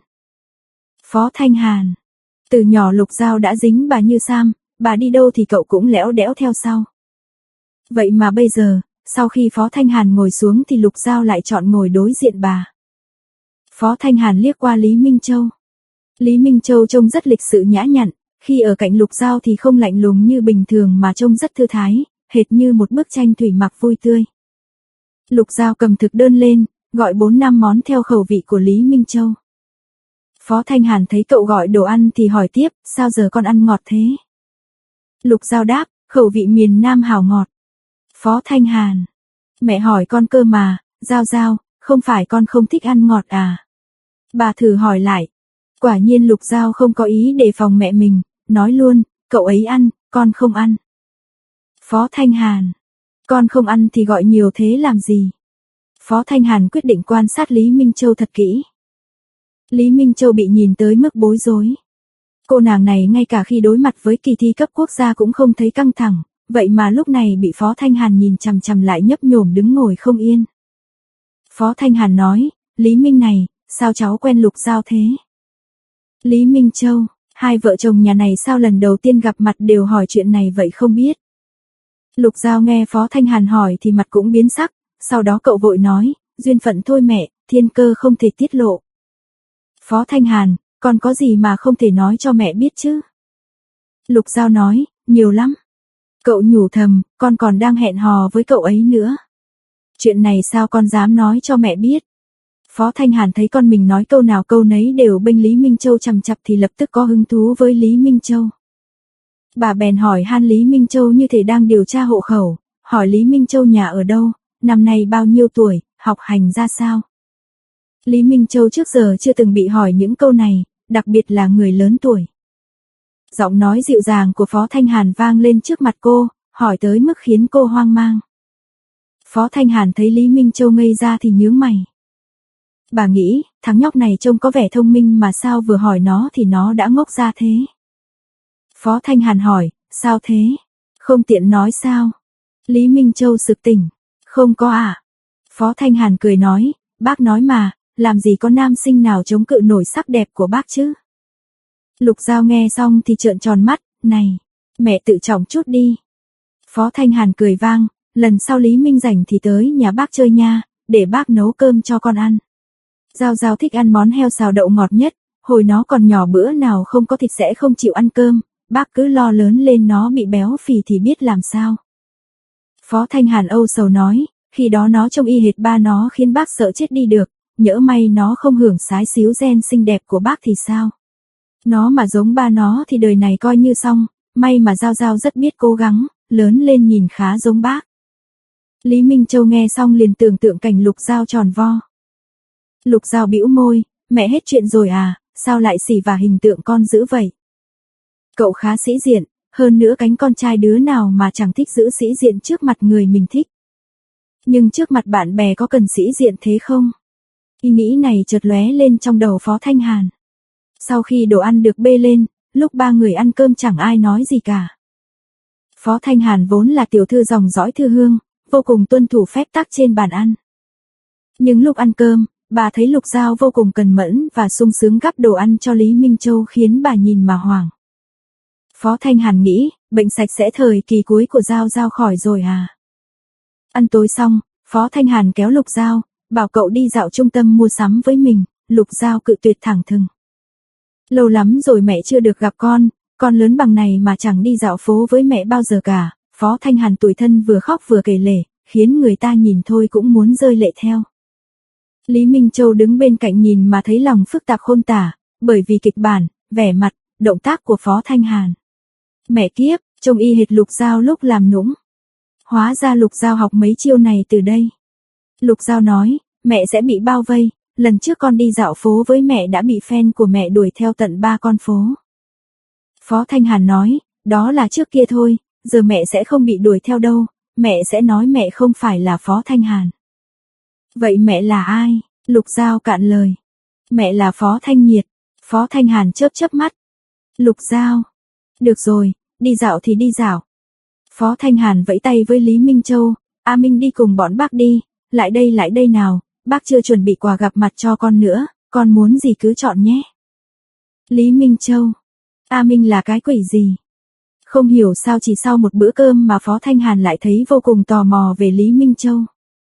Phó Thanh Hàn, từ nhỏ Lục Giao đã dính bà như Sam, bà đi đâu thì cậu cũng lẽo đẽo theo sau. Vậy mà bây giờ, sau khi Phó Thanh Hàn ngồi xuống thì Lục Giao lại chọn ngồi đối diện bà. Phó Thanh Hàn liếc qua Lý Minh Châu. Lý Minh Châu trông rất lịch sự nhã nhặn, khi ở cạnh Lục Giao thì không lạnh lùng như bình thường mà trông rất thư thái, hệt như một bức tranh thủy mặc vui tươi. Lục Giao cầm thực đơn lên, gọi bốn năm món theo khẩu vị của Lý Minh Châu. Phó Thanh Hàn thấy cậu gọi đồ ăn thì hỏi tiếp, sao giờ con ăn ngọt thế? Lục Giao đáp, khẩu vị miền Nam hảo ngọt. Phó Thanh Hàn, mẹ hỏi con cơ mà, Giao Giao, không phải con không thích ăn ngọt à? Bà thử hỏi lại. Quả nhiên Lục Giao không có ý đề phòng mẹ mình, nói luôn, cậu ấy ăn, con không ăn. Phó Thanh Hàn, con không ăn thì gọi nhiều thế làm gì? Phó Thanh Hàn quyết định quan sát Lý Minh Châu thật kỹ. Lý Minh Châu bị nhìn tới mức bối rối. Cô nàng này ngay cả khi đối mặt với kỳ thi cấp quốc gia cũng không thấy căng thẳng, vậy mà lúc này bị Phó Thanh Hàn nhìn chằm chằm lại nhấp nhổm đứng ngồi không yên. Phó Thanh Hàn nói, Lý Minh này, sao cháu quen Lục Giao thế? Lý Minh Châu, hai vợ chồng nhà này sao lần đầu tiên gặp mặt đều hỏi chuyện này vậy không biết. Lục Giao nghe Phó Thanh Hàn hỏi thì mặt cũng biến sắc, sau đó cậu vội nói, duyên phận thôi mẹ, thiên cơ không thể tiết lộ. Phó Thanh Hàn, con có gì mà không thể nói cho mẹ biết chứ? Lục Giao nói, nhiều lắm. Cậu nhủ thầm, con còn đang hẹn hò với cậu ấy nữa. Chuyện này sao con dám nói cho mẹ biết? Phó Thanh Hàn thấy con mình nói câu nào câu nấy đều bênh Lý Minh Châu chằm chặp thì lập tức có hứng thú với Lý Minh Châu. Bà bèn hỏi han Lý Minh Châu như thể đang điều tra hộ khẩu, hỏi Lý Minh Châu nhà ở đâu, năm nay bao nhiêu tuổi, học hành ra sao? Lý Minh Châu trước giờ chưa từng bị hỏi những câu này, đặc biệt là người lớn tuổi. Giọng nói dịu dàng của Phó Thanh Hàn vang lên trước mặt cô, hỏi tới mức khiến cô hoang mang. Phó Thanh Hàn thấy Lý Minh Châu ngây ra thì nhướng mày. Bà nghĩ, thằng nhóc này trông có vẻ thông minh mà sao vừa hỏi nó thì nó đã ngốc ra thế? Phó Thanh Hàn hỏi, sao thế? Không tiện nói sao? Lý Minh Châu sực tỉnh, không có à? Phó Thanh Hàn cười nói, bác nói mà, làm gì có nam sinh nào chống cự nổi sắc đẹp của bác chứ? Lục Giao nghe xong thì trợn tròn mắt, này, mẹ tự trọng chút đi. Phó Thanh Hàn cười vang, lần sau Lý Minh rảnh thì tới nhà bác chơi nha, để bác nấu cơm cho con ăn. Giao Giao thích ăn món heo xào đậu ngọt nhất, hồi nó còn nhỏ bữa nào không có thịt sẽ không chịu ăn cơm, bác cứ lo lớn lên nó bị béo phì thì biết làm sao. Phó Thanh Hàn âu sầu nói, khi đó nó trông y hệt ba nó khiến bác sợ chết đi được, nhỡ may nó không hưởng sái xíu gen xinh đẹp của bác thì sao? Nó mà giống ba nó thì đời này coi như xong, may mà Giao Giao rất biết cố gắng, lớn lên nhìn khá giống bác. Lý Minh Châu nghe xong liền tưởng tượng cảnh Lục Giao tròn vo. Lục Giao bĩu môi, mẹ hết chuyện rồi à, sao lại xỉ vả hình tượng con dữ vậy? Cậu khá sĩ diện, hơn nữa cánh con trai đứa nào mà chẳng thích giữ sĩ diện trước mặt người mình thích. Nhưng trước mặt bạn bè có cần sĩ diện thế không? Ý nghĩ này chợt lóe lên trong đầu Phó Thanh Hàn. Sau khi đồ ăn được bê lên, lúc ba người ăn cơm chẳng ai nói gì cả. Phó Thanh Hàn vốn là tiểu thư dòng dõi thư hương, vô cùng tuân thủ phép tắc trên bàn ăn. Nhưng lúc ăn cơm, bà thấy Lục Giao vô cùng cần mẫn và sung sướng gắp đồ ăn cho Lý Minh Châu khiến bà nhìn mà hoảng. Phó Thanh Hàn nghĩ, bệnh sạch sẽ thời kỳ cuối của Giao Giao khỏi rồi à. Ăn tối xong, Phó Thanh Hàn kéo Lục Giao, bảo cậu đi dạo trung tâm mua sắm với mình, Lục Giao cự tuyệt thẳng thừng. Lâu lắm rồi mẹ chưa được gặp con, con lớn bằng này mà chẳng đi dạo phố với mẹ bao giờ cả. Phó Thanh Hàn tủi thân vừa khóc vừa kể lể, khiến người ta nhìn thôi cũng muốn rơi lệ theo. Lý Minh Châu đứng bên cạnh nhìn mà thấy lòng phức tạp khôn tả, bởi vì kịch bản, vẻ mặt, động tác của Phó Thanh Hàn. Mẹ kiếp, trông y hệt Lục Giao lúc làm nũng. Hóa ra Lục Giao học mấy chiêu này từ đây. Lục Giao nói, mẹ sẽ bị bao vây, lần trước con đi dạo phố với mẹ đã bị fan của mẹ đuổi theo tận ba con phố. Phó Thanh Hàn nói, đó là trước kia thôi, giờ mẹ sẽ không bị đuổi theo đâu, mẹ sẽ nói mẹ không phải là Phó Thanh Hàn. Vậy mẹ là ai? Lục Giao cạn lời. Mẹ là Phó Thanh Nhiệt. Phó Thanh Hàn chớp chớp mắt. Lục Giao. Được rồi, đi dạo thì đi dạo. Phó Thanh Hàn vẫy tay với Lý Minh Châu, A Minh đi cùng bọn bác đi, lại đây lại đây nào, bác chưa chuẩn bị quà gặp mặt cho con nữa, con muốn gì cứ chọn nhé. Lý Minh Châu. A Minh là cái quỷ gì? Không hiểu sao chỉ sau một bữa cơm mà Phó Thanh Hàn lại thấy vô cùng tò mò về Lý Minh Châu.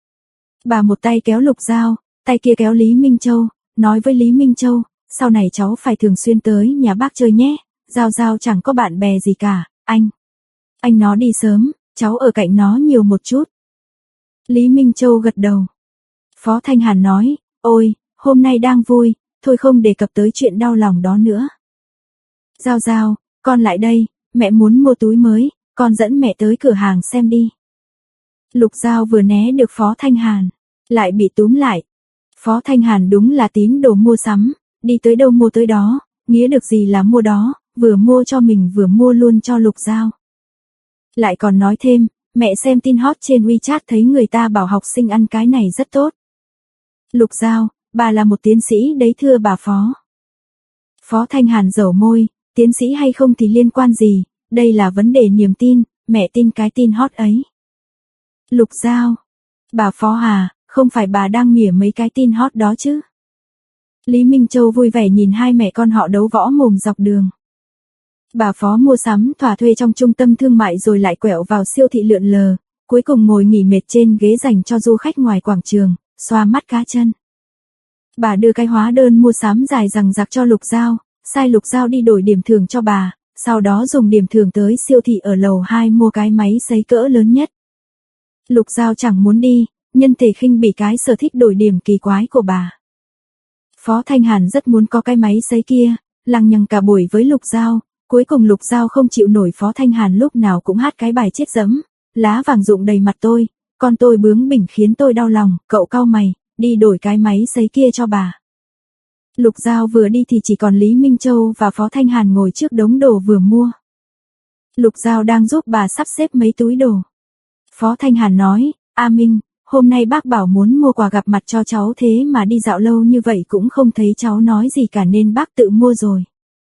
Bà một tay kéo Lục Giao, tay kia kéo Lý Minh Châu, nói với Lý Minh Châu, sau này cháu phải thường xuyên tới nhà bác chơi nhé, Giao Giao chẳng có bạn bè gì cả, anh. Anh nó đi sớm, cháu ở cạnh nó nhiều một chút. Lý Minh Châu gật đầu. Phó Thanh Hàn nói, ôi, hôm nay đang vui, thôi không đề cập tới chuyện đau lòng đó nữa. Giao Giao, con lại đây, mẹ muốn mua túi mới, con dẫn mẹ tới cửa hàng xem đi. Lục Giao vừa né được Phó Thanh Hàn, lại bị túm lại. Phó Thanh Hàn đúng là tín đồ mua sắm, đi tới đâu mua tới đó, nghĩa được gì là mua đó, vừa mua cho mình vừa mua luôn cho Lục Giao. Lại còn nói thêm, mẹ xem tin hot trên WeChat thấy người ta bảo học sinh ăn cái này rất tốt. Lục Giao, bà là một tiến sĩ đấy thưa bà Phó. Phó Thanh Hàn dẩu môi, tiến sĩ hay không thì liên quan gì, đây là vấn đề niềm tin, mẹ tin cái tin hot ấy. Lục Giao, bà Phó à, không phải bà đang mỉa mấy cái tin hot đó chứ? Lý Minh Châu vui vẻ nhìn hai mẹ con họ đấu võ mồm dọc đường. Bà Phó mua sắm thỏa thuê trong trung tâm thương mại rồi lại quẹo vào siêu thị lượn lờ, cuối cùng ngồi nghỉ mệt trên ghế dành cho du khách ngoài quảng trường, xoa mắt cá chân. Bà đưa cái hóa đơn mua sắm dài dằng dặc cho Lục Giao, sai Lục Giao đi đổi điểm thưởng cho bà, sau đó dùng điểm thưởng tới siêu thị ở lầu hai mua cái máy sấy cỡ lớn nhất. Lục Giao chẳng muốn đi, nhân thể khinh bỉ cái sở thích đổi điểm kỳ quái của bà. Phó Thanh Hàn rất muốn có cái máy sấy kia, lằng nhằng cả buổi với Lục Giao, cuối cùng Lục Giao không chịu nổi Phó Thanh Hàn lúc nào cũng hát cái bài chết dẫm, lá vàng rụng đầy mặt tôi, con tôi bướng bỉnh khiến tôi đau lòng, cậu cau mày, đi đổi cái máy sấy kia cho bà. Lục Giao vừa đi thì chỉ còn Lý Minh Châu và Phó Thanh Hàn ngồi trước đống đồ vừa mua. Lục Giao đang giúp bà sắp xếp mấy túi đồ. Phó Thanh Hàn nói, A Minh, hôm nay bác bảo muốn mua quà gặp mặt cho cháu thế mà đi dạo lâu như vậy cũng không thấy cháu nói gì cả nên bác tự mua rồi.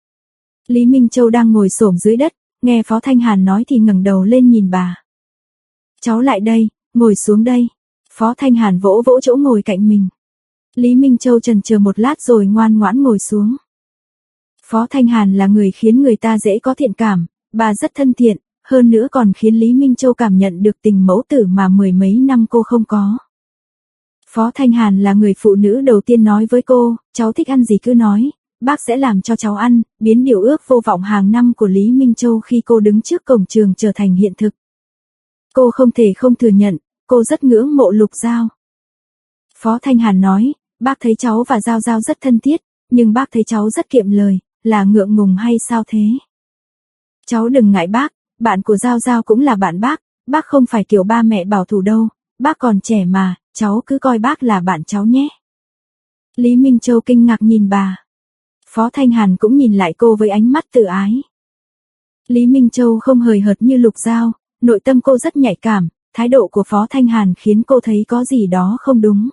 Lý Minh Châu đang ngồi xổm dưới đất, nghe Phó Thanh Hàn nói thì ngẩng đầu lên nhìn bà. Cháu lại đây, ngồi xuống đây. Phó Thanh Hàn vỗ vỗ chỗ ngồi cạnh mình. Lý Minh Châu chần chờ một lát rồi ngoan ngoãn ngồi xuống. Phó Thanh Hàn là người khiến người ta dễ có thiện cảm, bà rất thân thiện, hơn nữa còn khiến Lý Minh Châu cảm nhận được tình mẫu tử mà mười mấy năm cô không có. Phó Thanh Hàn là người phụ nữ đầu tiên nói với cô, cháu thích ăn gì cứ nói, bác sẽ làm cho cháu ăn, biến điều ước vô vọng hàng năm của Lý Minh Châu khi cô đứng trước cổng trường trở thành hiện thực. Cô không thể không thừa nhận, cô rất ngưỡng mộ Lục Giao. Phó Thanh Hàn nói, bác thấy cháu và Giao Giao rất thân thiết, nhưng bác thấy cháu rất kiệm lời, là ngượng ngùng hay sao thế? Cháu đừng ngại bác, bạn của Giao Giao cũng là bạn bác, bác không phải kiểu ba mẹ bảo thủ đâu, bác còn trẻ mà, cháu cứ coi bác là bạn cháu nhé. Lý Minh Châu kinh ngạc nhìn bà. Phó Thanh Hàn cũng nhìn lại cô với ánh mắt tự ái. Lý Minh Châu không hời hợt như Lục Giao, nội tâm cô rất nhạy cảm, thái độ của Phó Thanh Hàn khiến cô thấy có gì đó không đúng.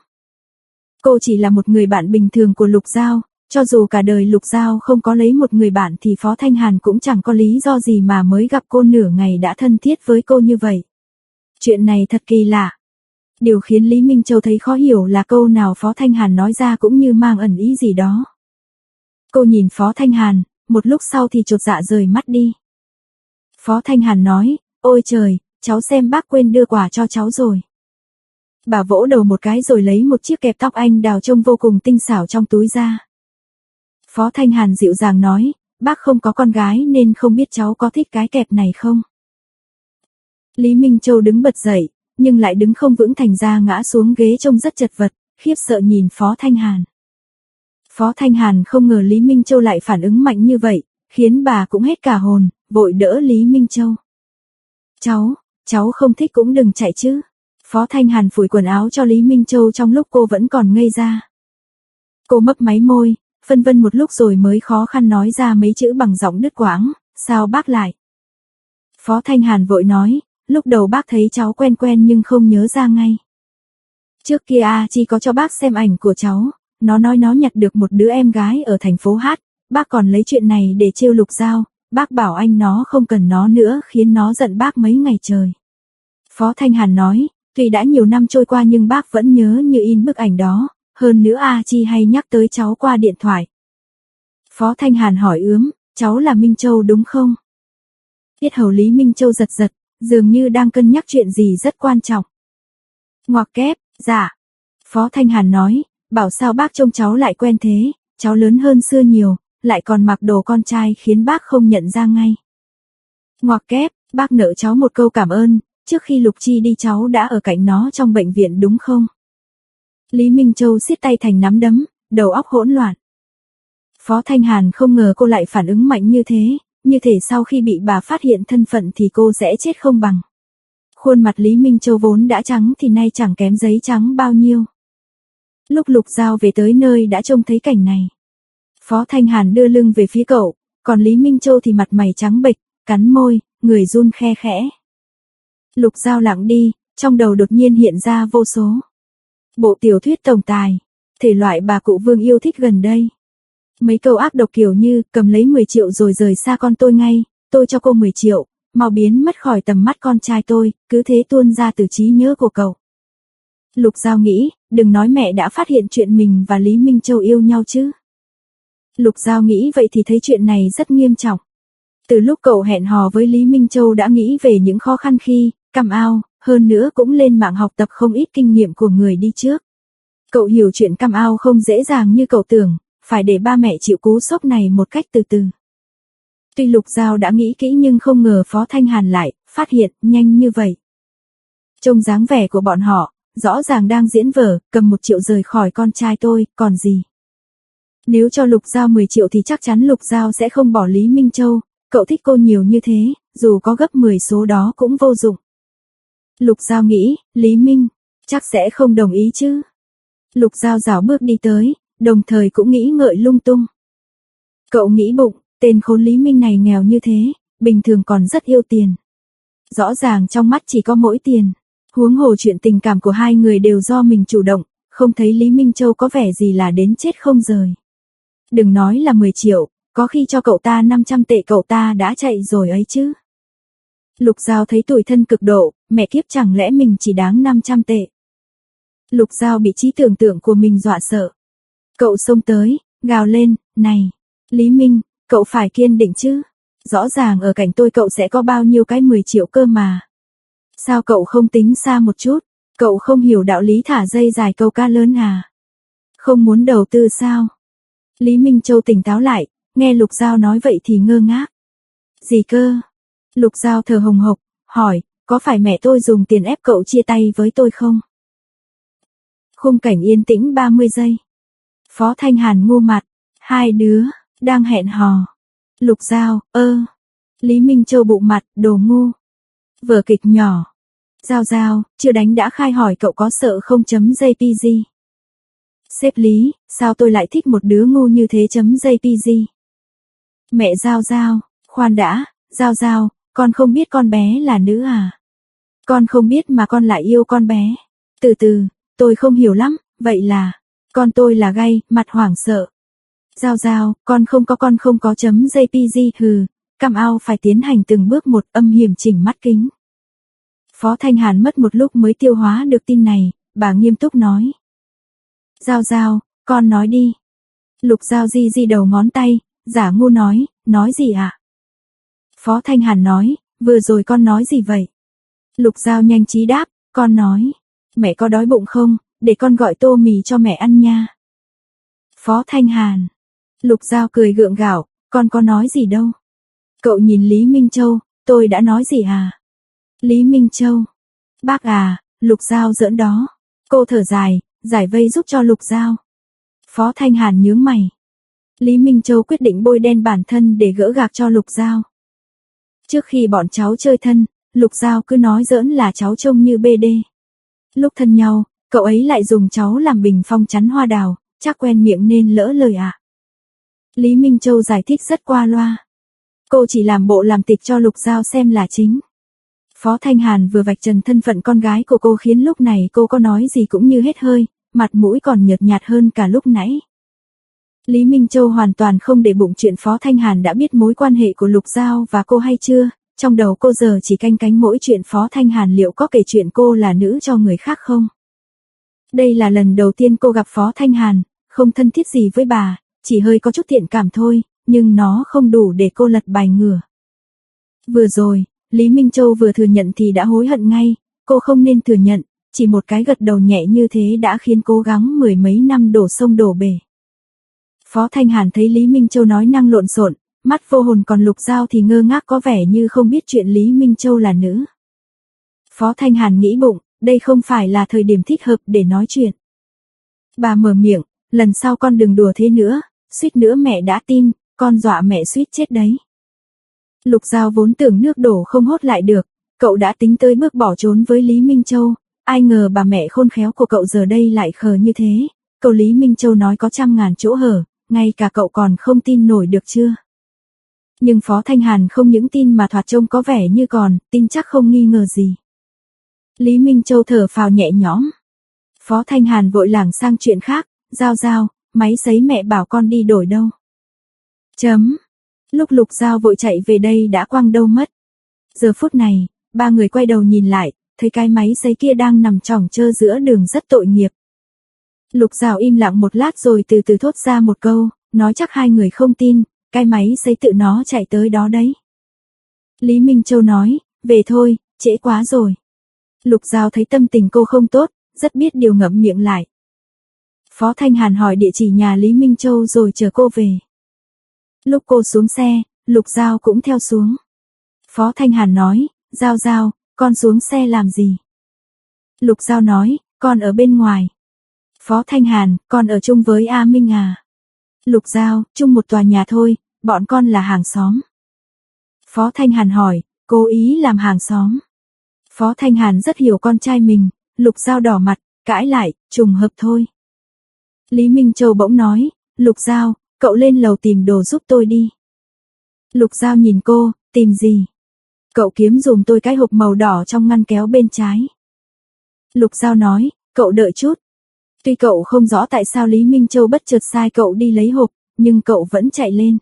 Cô chỉ là một người bạn bình thường của Lục Giao, cho dù cả đời Lục Giao không có lấy một người bạn thì Phó Thanh Hàn cũng chẳng có lý do gì mà mới gặp cô nửa ngày đã thân thiết với cô như vậy. Chuyện này thật kỳ lạ. Điều khiến Lý Minh Châu thấy khó hiểu là câu nào Phó Thanh Hàn nói ra cũng như mang ẩn ý gì đó. Cô nhìn Phó Thanh Hàn, một lúc sau thì chột dạ rời mắt đi. Phó Thanh Hàn nói, ôi trời, cháu xem bác quên đưa quà cho cháu rồi. Bà vỗ đầu một cái rồi lấy một chiếc kẹp tóc anh đào trông vô cùng tinh xảo trong túi ra. Phó Thanh Hàn dịu dàng nói, bác không có con gái nên không biết cháu có thích cái kẹp này không. Lý Minh Châu đứng bật dậy, nhưng lại đứng không vững thành ra ngã xuống ghế trông rất chật vật, khiếp sợ nhìn Phó Thanh Hàn. Phó Thanh Hàn không ngờ Lý Minh Châu lại phản ứng mạnh như vậy, khiến bà cũng hết cả hồn, vội đỡ Lý Minh Châu. Cháu, cháu không thích cũng đừng chạy chứ. Phó Thanh Hàn phủi quần áo cho Lý Minh Châu trong lúc cô vẫn còn ngây ra. Cô mấp máy môi, phân vân một lúc rồi mới khó khăn nói ra mấy chữ bằng giọng đứt quãng, sao bác lại? Phó Thanh Hàn vội nói, lúc đầu bác thấy cháu quen quen nhưng không nhớ ra ngay. Trước kia A Chi có cho bác xem ảnh của cháu, nó nói nó nhặt được một đứa em gái ở thành phố Hát, bác còn lấy chuyện này để trêu Lục Giao, bác bảo anh nó không cần nó nữa khiến nó giận bác mấy ngày trời. Phó Thanh Hàn nói, tuy đã nhiều năm trôi qua nhưng bác vẫn nhớ như in bức ảnh đó, hơn nữa A Chi hay nhắc tới cháu qua điện thoại. Phó Thanh Hàn hỏi ướm, cháu là Minh Châu đúng không? Yết hầu Lý Minh Châu giật giật, dường như đang cân nhắc chuyện gì rất quan trọng. Ngoặc kép, dạ. Phó Thanh Hàn nói, bảo sao bác trông cháu lại quen thế, cháu lớn hơn xưa nhiều, lại còn mặc đồ con trai khiến bác không nhận ra ngay. Ngoặc kép, bác nợ cháu một câu cảm ơn, trước khi Lục Chi đi cháu đã ở cạnh nó trong bệnh viện đúng không? Lý Minh Châu siết tay thành nắm đấm, đầu óc hỗn loạn. Phó Thanh Hàn không ngờ cô lại phản ứng mạnh như thế, như thể sau khi bị bà phát hiện thân phận thì cô sẽ chết không bằng. Khuôn mặt Lý Minh Châu vốn đã trắng thì nay chẳng kém giấy trắng bao nhiêu. Lúc Lục Giao về tới nơi đã trông thấy cảnh này. Phó Thanh Hàn đưa lưng về phía cậu, còn Lý Minh Châu thì mặt mày trắng bệch, cắn môi, người run khe khẽ. Lục Giao lặng đi, trong đầu đột nhiên hiện ra vô số bộ tiểu thuyết tổng tài, thể loại bà cụ Vương yêu thích gần đây. Mấy câu ác độc kiểu như, cầm lấy mười triệu rồi rời xa con tôi ngay, tôi cho cô mười triệu, mau biến mất khỏi tầm mắt con trai tôi, cứ thế tuôn ra từ trí nhớ của cậu. Lục Giao nghĩ, đừng nói mẹ đã phát hiện chuyện mình và Lý Minh Châu yêu nhau chứ. Lục Giao nghĩ vậy thì thấy chuyện này rất nghiêm trọng. Từ lúc cậu hẹn hò với Lý Minh Châu đã nghĩ về những khó khăn khi come out, hơn nữa cũng lên mạng học tập không ít kinh nghiệm của người đi trước. Cậu hiểu chuyện come out không dễ dàng như cậu tưởng, phải để ba mẹ chịu cú sốc này một cách từ từ. Tuy Lục Giao đã nghĩ kỹ nhưng không ngờ Phó Thanh Hàn lại phát hiện nhanh như vậy. Trông dáng vẻ của bọn họ, rõ ràng đang diễn vở, cầm một triệu rời khỏi con trai tôi, còn gì. Nếu cho Lục Giao mười triệu thì chắc chắn Lục Giao sẽ không bỏ Lý Minh Châu, cậu thích cô nhiều như thế, dù có gấp mười số đó cũng vô dụng. Lục Giao nghĩ, Lý Minh, chắc sẽ không đồng ý chứ. Lục Giao rảo bước đi tới, đồng thời cũng nghĩ ngợi lung tung. Cậu nghĩ bụng, tên khốn Lý Minh này nghèo như thế, bình thường còn rất yêu tiền. Rõ ràng trong mắt chỉ có mỗi tiền. Huống hồ chuyện tình cảm của hai người đều do mình chủ động, không thấy Lý Minh Châu có vẻ gì là đến chết không rời. Đừng nói là mười triệu, có khi cho cậu ta năm trăm tệ cậu ta đã chạy rồi ấy chứ. Lục Giao thấy tủi thân cực độ, mẹ kiếp chẳng lẽ mình chỉ đáng năm trăm tệ. Lục Giao bị trí tưởng tượng của mình dọa sợ. Cậu xông tới, gào lên, này, Lý Minh, cậu phải kiên định chứ. Rõ ràng ở cạnh tôi cậu sẽ có bao nhiêu cái mười triệu cơ mà. Sao cậu không tính xa một chút, cậu không hiểu đạo lý thả dây dài câu cá lớn à? Không muốn đầu tư sao? Lý Minh Châu tỉnh táo lại, nghe Lục Giao nói vậy thì ngơ ngác. Gì cơ? Lục Giao thở hồng hộc, hỏi, có phải mẹ tôi dùng tiền ép cậu chia tay với tôi không? Khung cảnh yên tĩnh ba mươi giây. Phó Thanh Hàn ngu mặt, hai đứa, đang hẹn hò. Lục Giao, ơ. Lý Minh Châu bụng mặt, đồ ngu. Vở kịch nhỏ. Giao Giao, chưa đánh đã khai hỏi cậu có sợ không chấm jpg. Sếp Lý, sao tôi lại thích một đứa ngu như thế chấm jpg. Mẹ Giao Giao, khoan đã, Giao Giao, con không biết con bé là nữ à? Con không biết mà con lại yêu con bé. Từ từ, tôi không hiểu lắm, vậy là, con tôi là gay, mặt hoảng sợ. Giao Giao, con không có con không có chấm jpg hừ, cam ao phải tiến hành từng bước một âm hiểm chỉnh mắt kính. Phó Thanh Hàn mất một lúc mới tiêu hóa được tin này, bà nghiêm túc nói. Giao Giao, con nói đi. Lục Giao di di đầu ngón tay, giả ngu nói, nói gì ạ? À? Phó Thanh Hàn nói, vừa rồi con nói gì vậy? Lục Giao nhanh trí đáp, con nói, mẹ có đói bụng không, để con gọi tô mì cho mẹ ăn nha. Phó Thanh Hàn. Lục Giao cười gượng gạo, con có nói gì đâu. Cậu nhìn Lý Minh Châu, tôi đã nói gì à? Lý Minh Châu. Bác à, Lục Giao giỡn đó. Cô thở dài, giải vây giúp cho Lục Giao. Phó Thanh Hàn nhướng mày. Lý Minh Châu quyết định bôi đen bản thân để gỡ gạc cho Lục Giao. Trước khi bọn cháu chơi thân, Lục Giao cứ nói giỡn là cháu trông như bê đê. Lúc thân nhau, cậu ấy lại dùng cháu làm bình phong chắn hoa đào, chắc quen miệng nên lỡ lời ạ. À. Lý Minh Châu giải thích rất qua loa. Cô chỉ làm bộ làm tịch cho Lục Giao xem là chính. Phó Thanh Hàn vừa vạch trần thân phận con gái của cô khiến lúc này cô có nói gì cũng như hết hơi, mặt mũi còn nhợt nhạt hơn cả lúc nãy. Lý Minh Châu hoàn toàn không để bụng chuyện Phó Thanh Hàn đã biết mối quan hệ của Lục Giao và cô hay chưa, trong đầu cô giờ chỉ canh cánh mỗi chuyện Phó Thanh Hàn liệu có kể chuyện cô là nữ cho người khác không. Đây là lần đầu tiên cô gặp Phó Thanh Hàn, không thân thiết gì với bà, chỉ hơi có chút thiện cảm thôi, nhưng nó không đủ để cô lật bài ngửa. Vừa rồi, Lý Minh Châu vừa thừa nhận thì đã hối hận ngay, cô không nên thừa nhận, chỉ một cái gật đầu nhẹ như thế đã khiến cố gắng mười mấy năm đổ sông đổ bể. Phó Thanh Hàn thấy Lý Minh Châu nói năng lộn xộn, mắt vô hồn còn Lục Giao thì ngơ ngác có vẻ như không biết chuyện Lý Minh Châu là nữ. Phó Thanh Hàn nghĩ bụng, đây không phải là thời điểm thích hợp để nói chuyện. Bà mở miệng, lần sau con đừng đùa thế nữa, suýt nữa mẹ đã tin, con dọa mẹ suýt chết đấy. Lục Giao vốn tưởng nước đổ không hốt lại được, cậu đã tính tới bước bỏ trốn với Lý Minh Châu, ai ngờ bà mẹ khôn khéo của cậu giờ đây lại khờ như thế, câu Lý Minh Châu nói có trăm ngàn chỗ hở, ngay cả cậu còn không tin nổi được chưa. Nhưng Phó Thanh Hàn không những tin mà thoạt trông có vẻ như còn, tin chắc không nghi ngờ gì. Lý Minh Châu thở phào nhẹ nhõm. Phó Thanh Hàn vội lảng sang chuyện khác, Giao Giao, máy sấy mẹ bảo con đi đổi đâu. Chấm. Lúc Lục Giao vội chạy về đây đã quăng đâu mất. Giờ phút này, ba người quay đầu nhìn lại, thấy cái máy sấy kia đang nằm chỏng chơ giữa đường rất tội nghiệp. Lục Giao im lặng một lát rồi từ từ thốt ra một câu, nói chắc hai người không tin, cái máy sấy tự nó chạy tới đó đấy. Lý Minh Châu nói, về thôi, trễ quá rồi. Lục Giao thấy tâm tình cô không tốt, rất biết điều ngậm miệng lại. Phó Thanh Hàn hỏi địa chỉ nhà Lý Minh Châu rồi chờ cô về. Lúc cô xuống xe, Lục Giao cũng theo xuống. Phó Thanh Hàn nói, Giao Giao, con xuống xe làm gì? Lục Giao nói, con ở bên ngoài. Phó Thanh Hàn, con ở chung với A Minh à? Lục Giao, chung một tòa nhà thôi, bọn con là hàng xóm. Phó Thanh Hàn hỏi, cố ý làm hàng xóm. Phó Thanh Hàn rất hiểu con trai mình, Lục Giao đỏ mặt, cãi lại, trùng hợp thôi. Lý Minh Châu bỗng nói, Lục Giao, cậu lên lầu tìm đồ giúp tôi đi. Lục Giao nhìn cô, tìm gì? Cậu kiếm dùm tôi cái hộp màu đỏ trong ngăn kéo bên trái. Lục Giao nói, cậu đợi chút. Tuy cậu không rõ tại sao Lý Minh Châu bất chợt sai cậu đi lấy hộp, nhưng cậu vẫn chạy lên.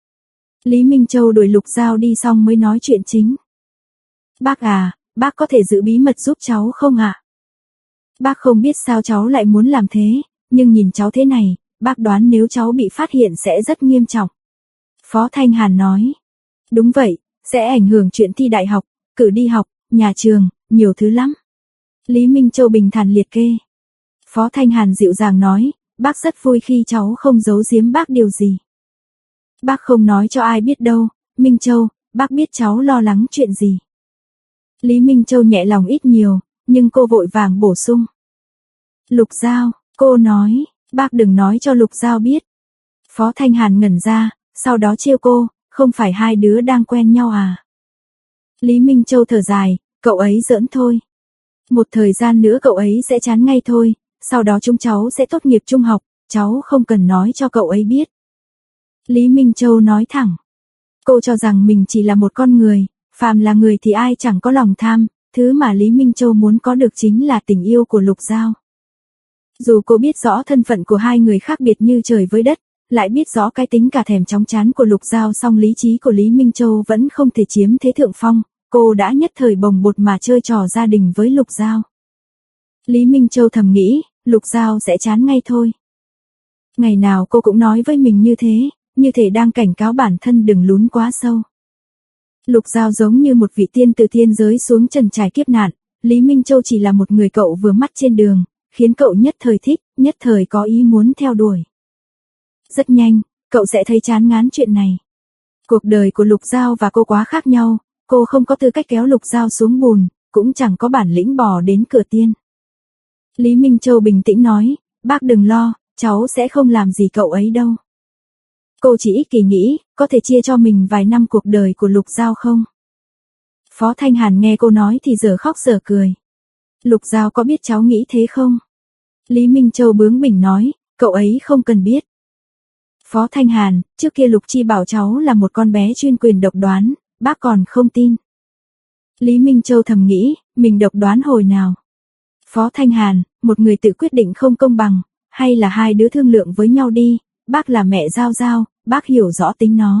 Lý Minh Châu đuổi Lục Giao đi xong mới nói chuyện chính. Bác à, bác có thể giữ bí mật giúp cháu không ạ? À? Bác không biết sao cháu lại muốn làm thế, nhưng nhìn cháu thế này, bác đoán nếu cháu bị phát hiện sẽ rất nghiêm trọng. Phó Thanh Hàn nói. Đúng vậy, sẽ ảnh hưởng chuyện thi đại học, cử đi học, nhà trường, nhiều thứ lắm. Lý Minh Châu bình thản liệt kê. Phó Thanh Hàn dịu dàng nói, bác rất vui khi cháu không giấu giếm bác điều gì. Bác không nói cho ai biết đâu, Minh Châu, bác biết cháu lo lắng chuyện gì. Lý Minh Châu nhẹ lòng ít nhiều, nhưng cô vội vàng bổ sung. Lục Giao, cô nói, bác đừng nói cho Lục Giao biết. Phó Thanh Hàn ngẩn ra, sau đó trêu cô, không phải hai đứa đang quen nhau à? Lý Minh Châu thở dài, cậu ấy giỡn thôi. Một thời gian nữa cậu ấy sẽ chán ngay thôi, sau đó chúng cháu sẽ tốt nghiệp trung học, cháu không cần nói cho cậu ấy biết. Lý Minh Châu nói thẳng. Cô cho rằng mình chỉ là một con người, phàm là người thì ai chẳng có lòng tham, thứ mà Lý Minh Châu muốn có được chính là tình yêu của Lục Giao. Dù cô biết rõ thân phận của hai người khác biệt như trời với đất, lại biết rõ cái tính cả thèm chóng chán của Lục Giao, song lý trí của Lý Minh Châu vẫn không thể chiếm thế thượng phong, cô đã nhất thời bồng bột mà chơi trò gia đình với Lục Giao. Lý Minh Châu thầm nghĩ, Lục Giao sẽ chán ngay thôi. Ngày nào cô cũng nói với mình như thế, như thể đang cảnh cáo bản thân đừng lún quá sâu. Lục Giao giống như một vị tiên từ thiên giới xuống trần trải kiếp nạn, Lý Minh Châu chỉ là một người cậu vừa mắt trên đường, khiến cậu nhất thời thích, nhất thời có ý muốn theo đuổi. Rất nhanh, cậu sẽ thấy chán ngán chuyện này. Cuộc đời của Lục Giao và cô quá khác nhau, cô không có tư cách kéo Lục Giao xuống bùn, cũng chẳng có bản lĩnh bò đến cửa tiên. Lý Minh Châu bình tĩnh nói, bác đừng lo, cháu sẽ không làm gì cậu ấy đâu. Cô chỉ ích kỷ nghĩ, có thể chia cho mình vài năm cuộc đời của Lục Giao không? Phó Thanh Hàn nghe cô nói thì giờ khóc giờ cười. Lục Giao có biết cháu nghĩ thế không? Lý Minh Châu bướng bỉnh nói, cậu ấy không cần biết. Phó Thanh Hàn, trước kia Lục Chi bảo cháu là một con bé chuyên quyền độc đoán, bác còn không tin. Lý Minh Châu thầm nghĩ, mình độc đoán hồi nào? Phó Thanh Hàn, một người tự quyết định không công bằng, hay là hai đứa thương lượng với nhau đi, bác là mẹ Giao Giao, bác hiểu rõ tính nó.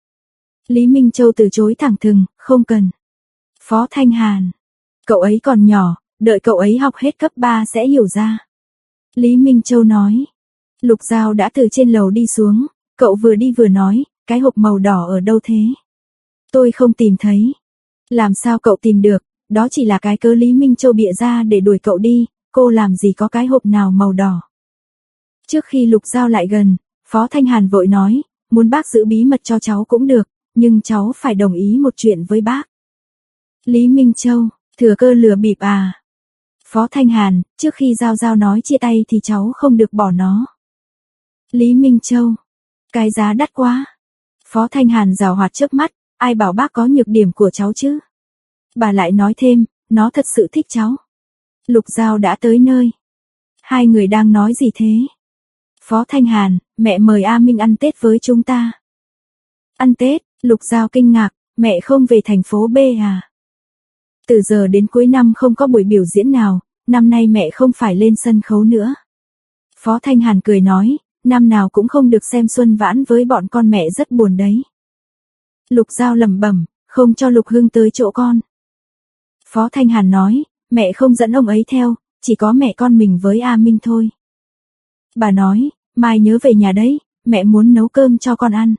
Lý Minh Châu từ chối thẳng thừng, không cần. Phó Thanh Hàn, cậu ấy còn nhỏ, đợi cậu ấy học hết cấp ba sẽ hiểu ra. Lý Minh Châu nói. Lục Giao đã từ trên lầu đi xuống, cậu vừa đi vừa nói, cái hộp màu đỏ ở đâu thế? Tôi không tìm thấy. Làm sao cậu tìm được, đó chỉ là cái cớ Lý Minh Châu bịa ra để đuổi cậu đi, cô làm gì có cái hộp nào màu đỏ. Trước khi Lục Giao lại gần, Phó Thanh Hàn vội nói, muốn bác giữ bí mật cho cháu cũng được, nhưng cháu phải đồng ý một chuyện với bác. Lý Minh Châu, thừa cơ lừa bịp à? Phó Thanh Hàn, trước khi Giao Giao nói chia tay thì cháu không được bỏ nó. Lý Minh Châu, cái giá đắt quá. Phó Thanh Hàn giảo hoạt chớp mắt, ai bảo bác có nhược điểm của cháu chứ? Bà lại nói thêm, nó thật sự thích cháu. Lục Giao đã tới nơi. Hai người đang nói gì thế? Phó Thanh Hàn, mẹ mời A Minh ăn Tết với chúng ta. Ăn Tết, Lục Giao kinh ngạc, mẹ không về thành phố B à? Từ giờ đến cuối năm không có buổi biểu diễn nào, năm nay mẹ không phải lên sân khấu nữa. Phó Thanh Hàn cười nói, năm nào cũng không được xem Xuân Vãn với bọn con mẹ rất buồn đấy. Lục Giao lẩm bẩm, không cho Lục Hưng tới chỗ con. Phó Thanh Hàn nói, mẹ không dẫn ông ấy theo, chỉ có mẹ con mình với A Minh thôi. Bà nói, mai nhớ về nhà đấy, mẹ muốn nấu cơm cho con ăn.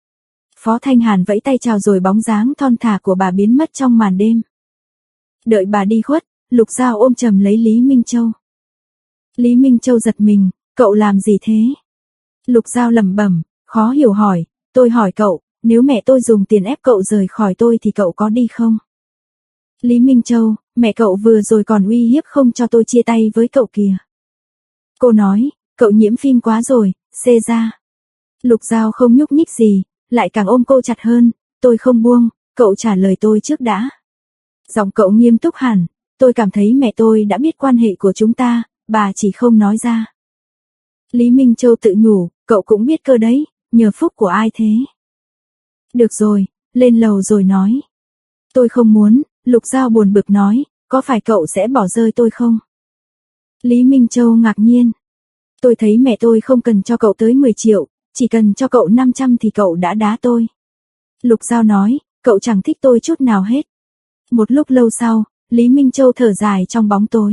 Phó Thanh Hàn vẫy tay chào rồi bóng dáng thon thả của bà biến mất trong màn đêm. Đợi bà đi khuất, Lục Giao ôm chầm lấy Lý Minh Châu. Lý Minh Châu giật mình, cậu làm gì thế? Lục Giao lẩm bẩm, khó hiểu hỏi, tôi hỏi cậu, nếu mẹ tôi dùng tiền ép cậu rời khỏi tôi thì cậu có đi không? Lý Minh Châu, mẹ cậu vừa rồi còn uy hiếp không cho tôi chia tay với cậu kìa. Cô nói, cậu nhiễm phim quá rồi, xê ra. Lục Giao không nhúc nhích gì, lại càng ôm cô chặt hơn, tôi không buông, cậu trả lời tôi trước đã. Giọng cậu nghiêm túc hẳn, tôi cảm thấy mẹ tôi đã biết quan hệ của chúng ta, bà chỉ không nói ra. Lý Minh Châu tự nhủ, cậu cũng biết cơ đấy, nhờ phúc của ai thế? Được rồi, lên lầu rồi nói. Tôi không muốn, Lục Giao buồn bực nói, có phải cậu sẽ bỏ rơi tôi không? Lý Minh Châu ngạc nhiên. Tôi thấy mẹ tôi không cần cho cậu tới mười triệu, chỉ cần cho cậu năm trăm thì cậu đã đá tôi. Lục Giao nói, cậu chẳng thích tôi chút nào hết. Một lúc lâu sau, Lý Minh Châu thở dài trong bóng tối.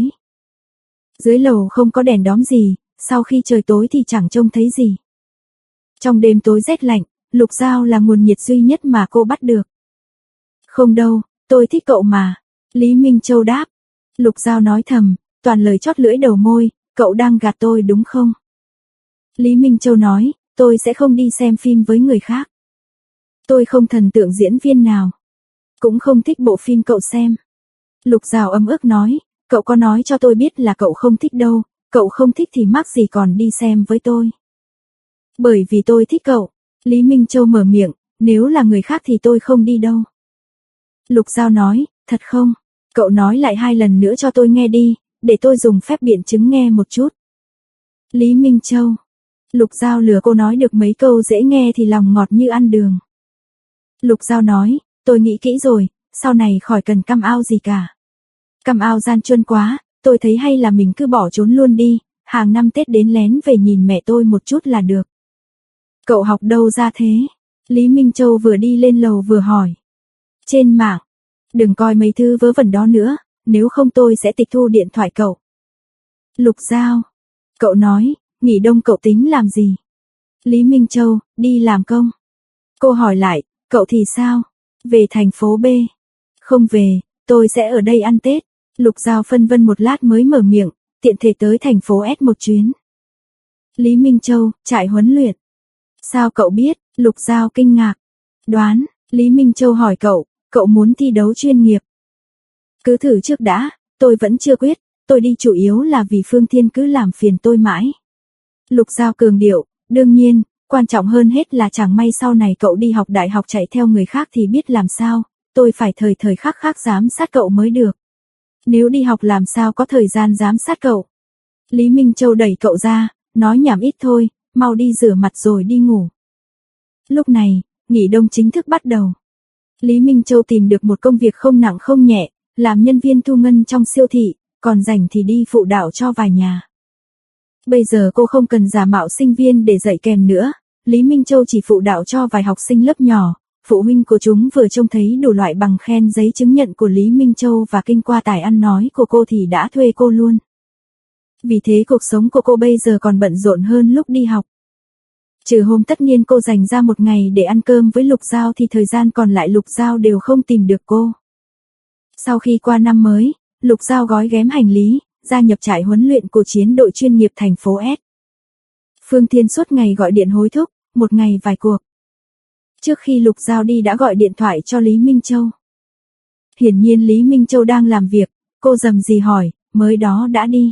Dưới lầu không có đèn đóm gì, sau khi trời tối thì chẳng trông thấy gì. Trong đêm tối rét lạnh, Lục Giao là nguồn nhiệt duy nhất mà cô bắt được. Không đâu, tôi thích cậu mà. Lý Minh Châu đáp. Lục Giao nói thầm, toàn lời chót lưỡi đầu môi, cậu đang gạt tôi đúng không? Lý Minh Châu nói, tôi sẽ không đi xem phim với người khác. Tôi không thần tượng diễn viên nào. Cũng không thích bộ phim cậu xem. Lục Giao ấm ức nói, cậu có nói cho tôi biết là cậu không thích đâu, cậu không thích thì mắc gì còn đi xem với tôi. Bởi vì tôi thích cậu. Lý Minh Châu mở miệng, nếu là người khác thì tôi không đi đâu. Lục Giao nói, thật không? Cậu nói lại hai lần nữa cho tôi nghe đi, để tôi dùng phép biện chứng nghe một chút. Lý Minh Châu. Lục Giao lừa cô nói được mấy câu dễ nghe thì lòng ngọt như ăn đường. Lục Giao nói, tôi nghĩ kỹ rồi, sau này khỏi cần căm ao gì cả. Căm ao gian truân quá, tôi thấy hay là mình cứ bỏ trốn luôn đi, hàng năm Tết đến lén về nhìn mẹ tôi một chút là được. Cậu học đâu ra thế? Lý Minh Châu vừa đi lên lầu vừa hỏi. Trên mạng. Đừng coi mấy thứ vớ vẩn đó nữa, nếu không tôi sẽ tịch thu điện thoại cậu. Lục Giao. Cậu nói, nghỉ đông cậu tính làm gì? Lý Minh Châu, đi làm công. Cô hỏi lại, cậu thì sao? Về thành phố B. Không về, tôi sẽ ở đây ăn Tết. Lục Giao phân vân một lát mới mở miệng, tiện thể tới thành phố S một chuyến. Lý Minh Châu, trại huấn luyện. Sao cậu biết? Lục Giao kinh ngạc. Đoán, Lý Minh Châu hỏi cậu, cậu muốn thi đấu chuyên nghiệp. Cứ thử trước đã, tôi vẫn chưa quyết, tôi đi chủ yếu là vì Phương Thiên cứ làm phiền tôi mãi. Lục Giao cường điệu, đương nhiên, quan trọng hơn hết là chẳng may sau này cậu đi học đại học chạy theo người khác thì biết làm sao, tôi phải thời thời khắc khắc giám sát cậu mới được. Nếu đi học làm sao có thời gian giám sát cậu. Lý Minh Châu đẩy cậu ra, nói nhảm ít thôi, mau đi rửa mặt rồi đi ngủ. Lúc này, nghỉ đông chính thức bắt đầu. Lý Minh Châu tìm được một công việc không nặng không nhẹ, làm nhân viên thu ngân trong siêu thị, còn rảnh thì đi phụ đạo cho vài nhà. Bây giờ cô không cần giả mạo sinh viên để dạy kèm nữa, Lý Minh Châu chỉ phụ đạo cho vài học sinh lớp nhỏ, phụ huynh của chúng vừa trông thấy đủ loại bằng khen giấy chứng nhận của Lý Minh Châu và kinh qua tài ăn nói của cô thì đã thuê cô luôn. Vì thế cuộc sống của cô bây giờ còn bận rộn hơn lúc đi học. Trừ hôm tất niên cô dành ra một ngày để ăn cơm với Lục Giao thì thời gian còn lại Lục Giao đều không tìm được cô. Sau khi qua năm mới, Lục Giao gói ghém hành lý, gia nhập trại huấn luyện của chiến đội chuyên nghiệp thành phố S. Phương Thiên suốt ngày gọi điện hối thúc, một ngày vài cuộc. Trước khi Lục Giao đi đã gọi điện thoại cho Lý Minh Châu. Hiển nhiên Lý Minh Châu đang làm việc, cô rầm rì hỏi, mới đó đã đi.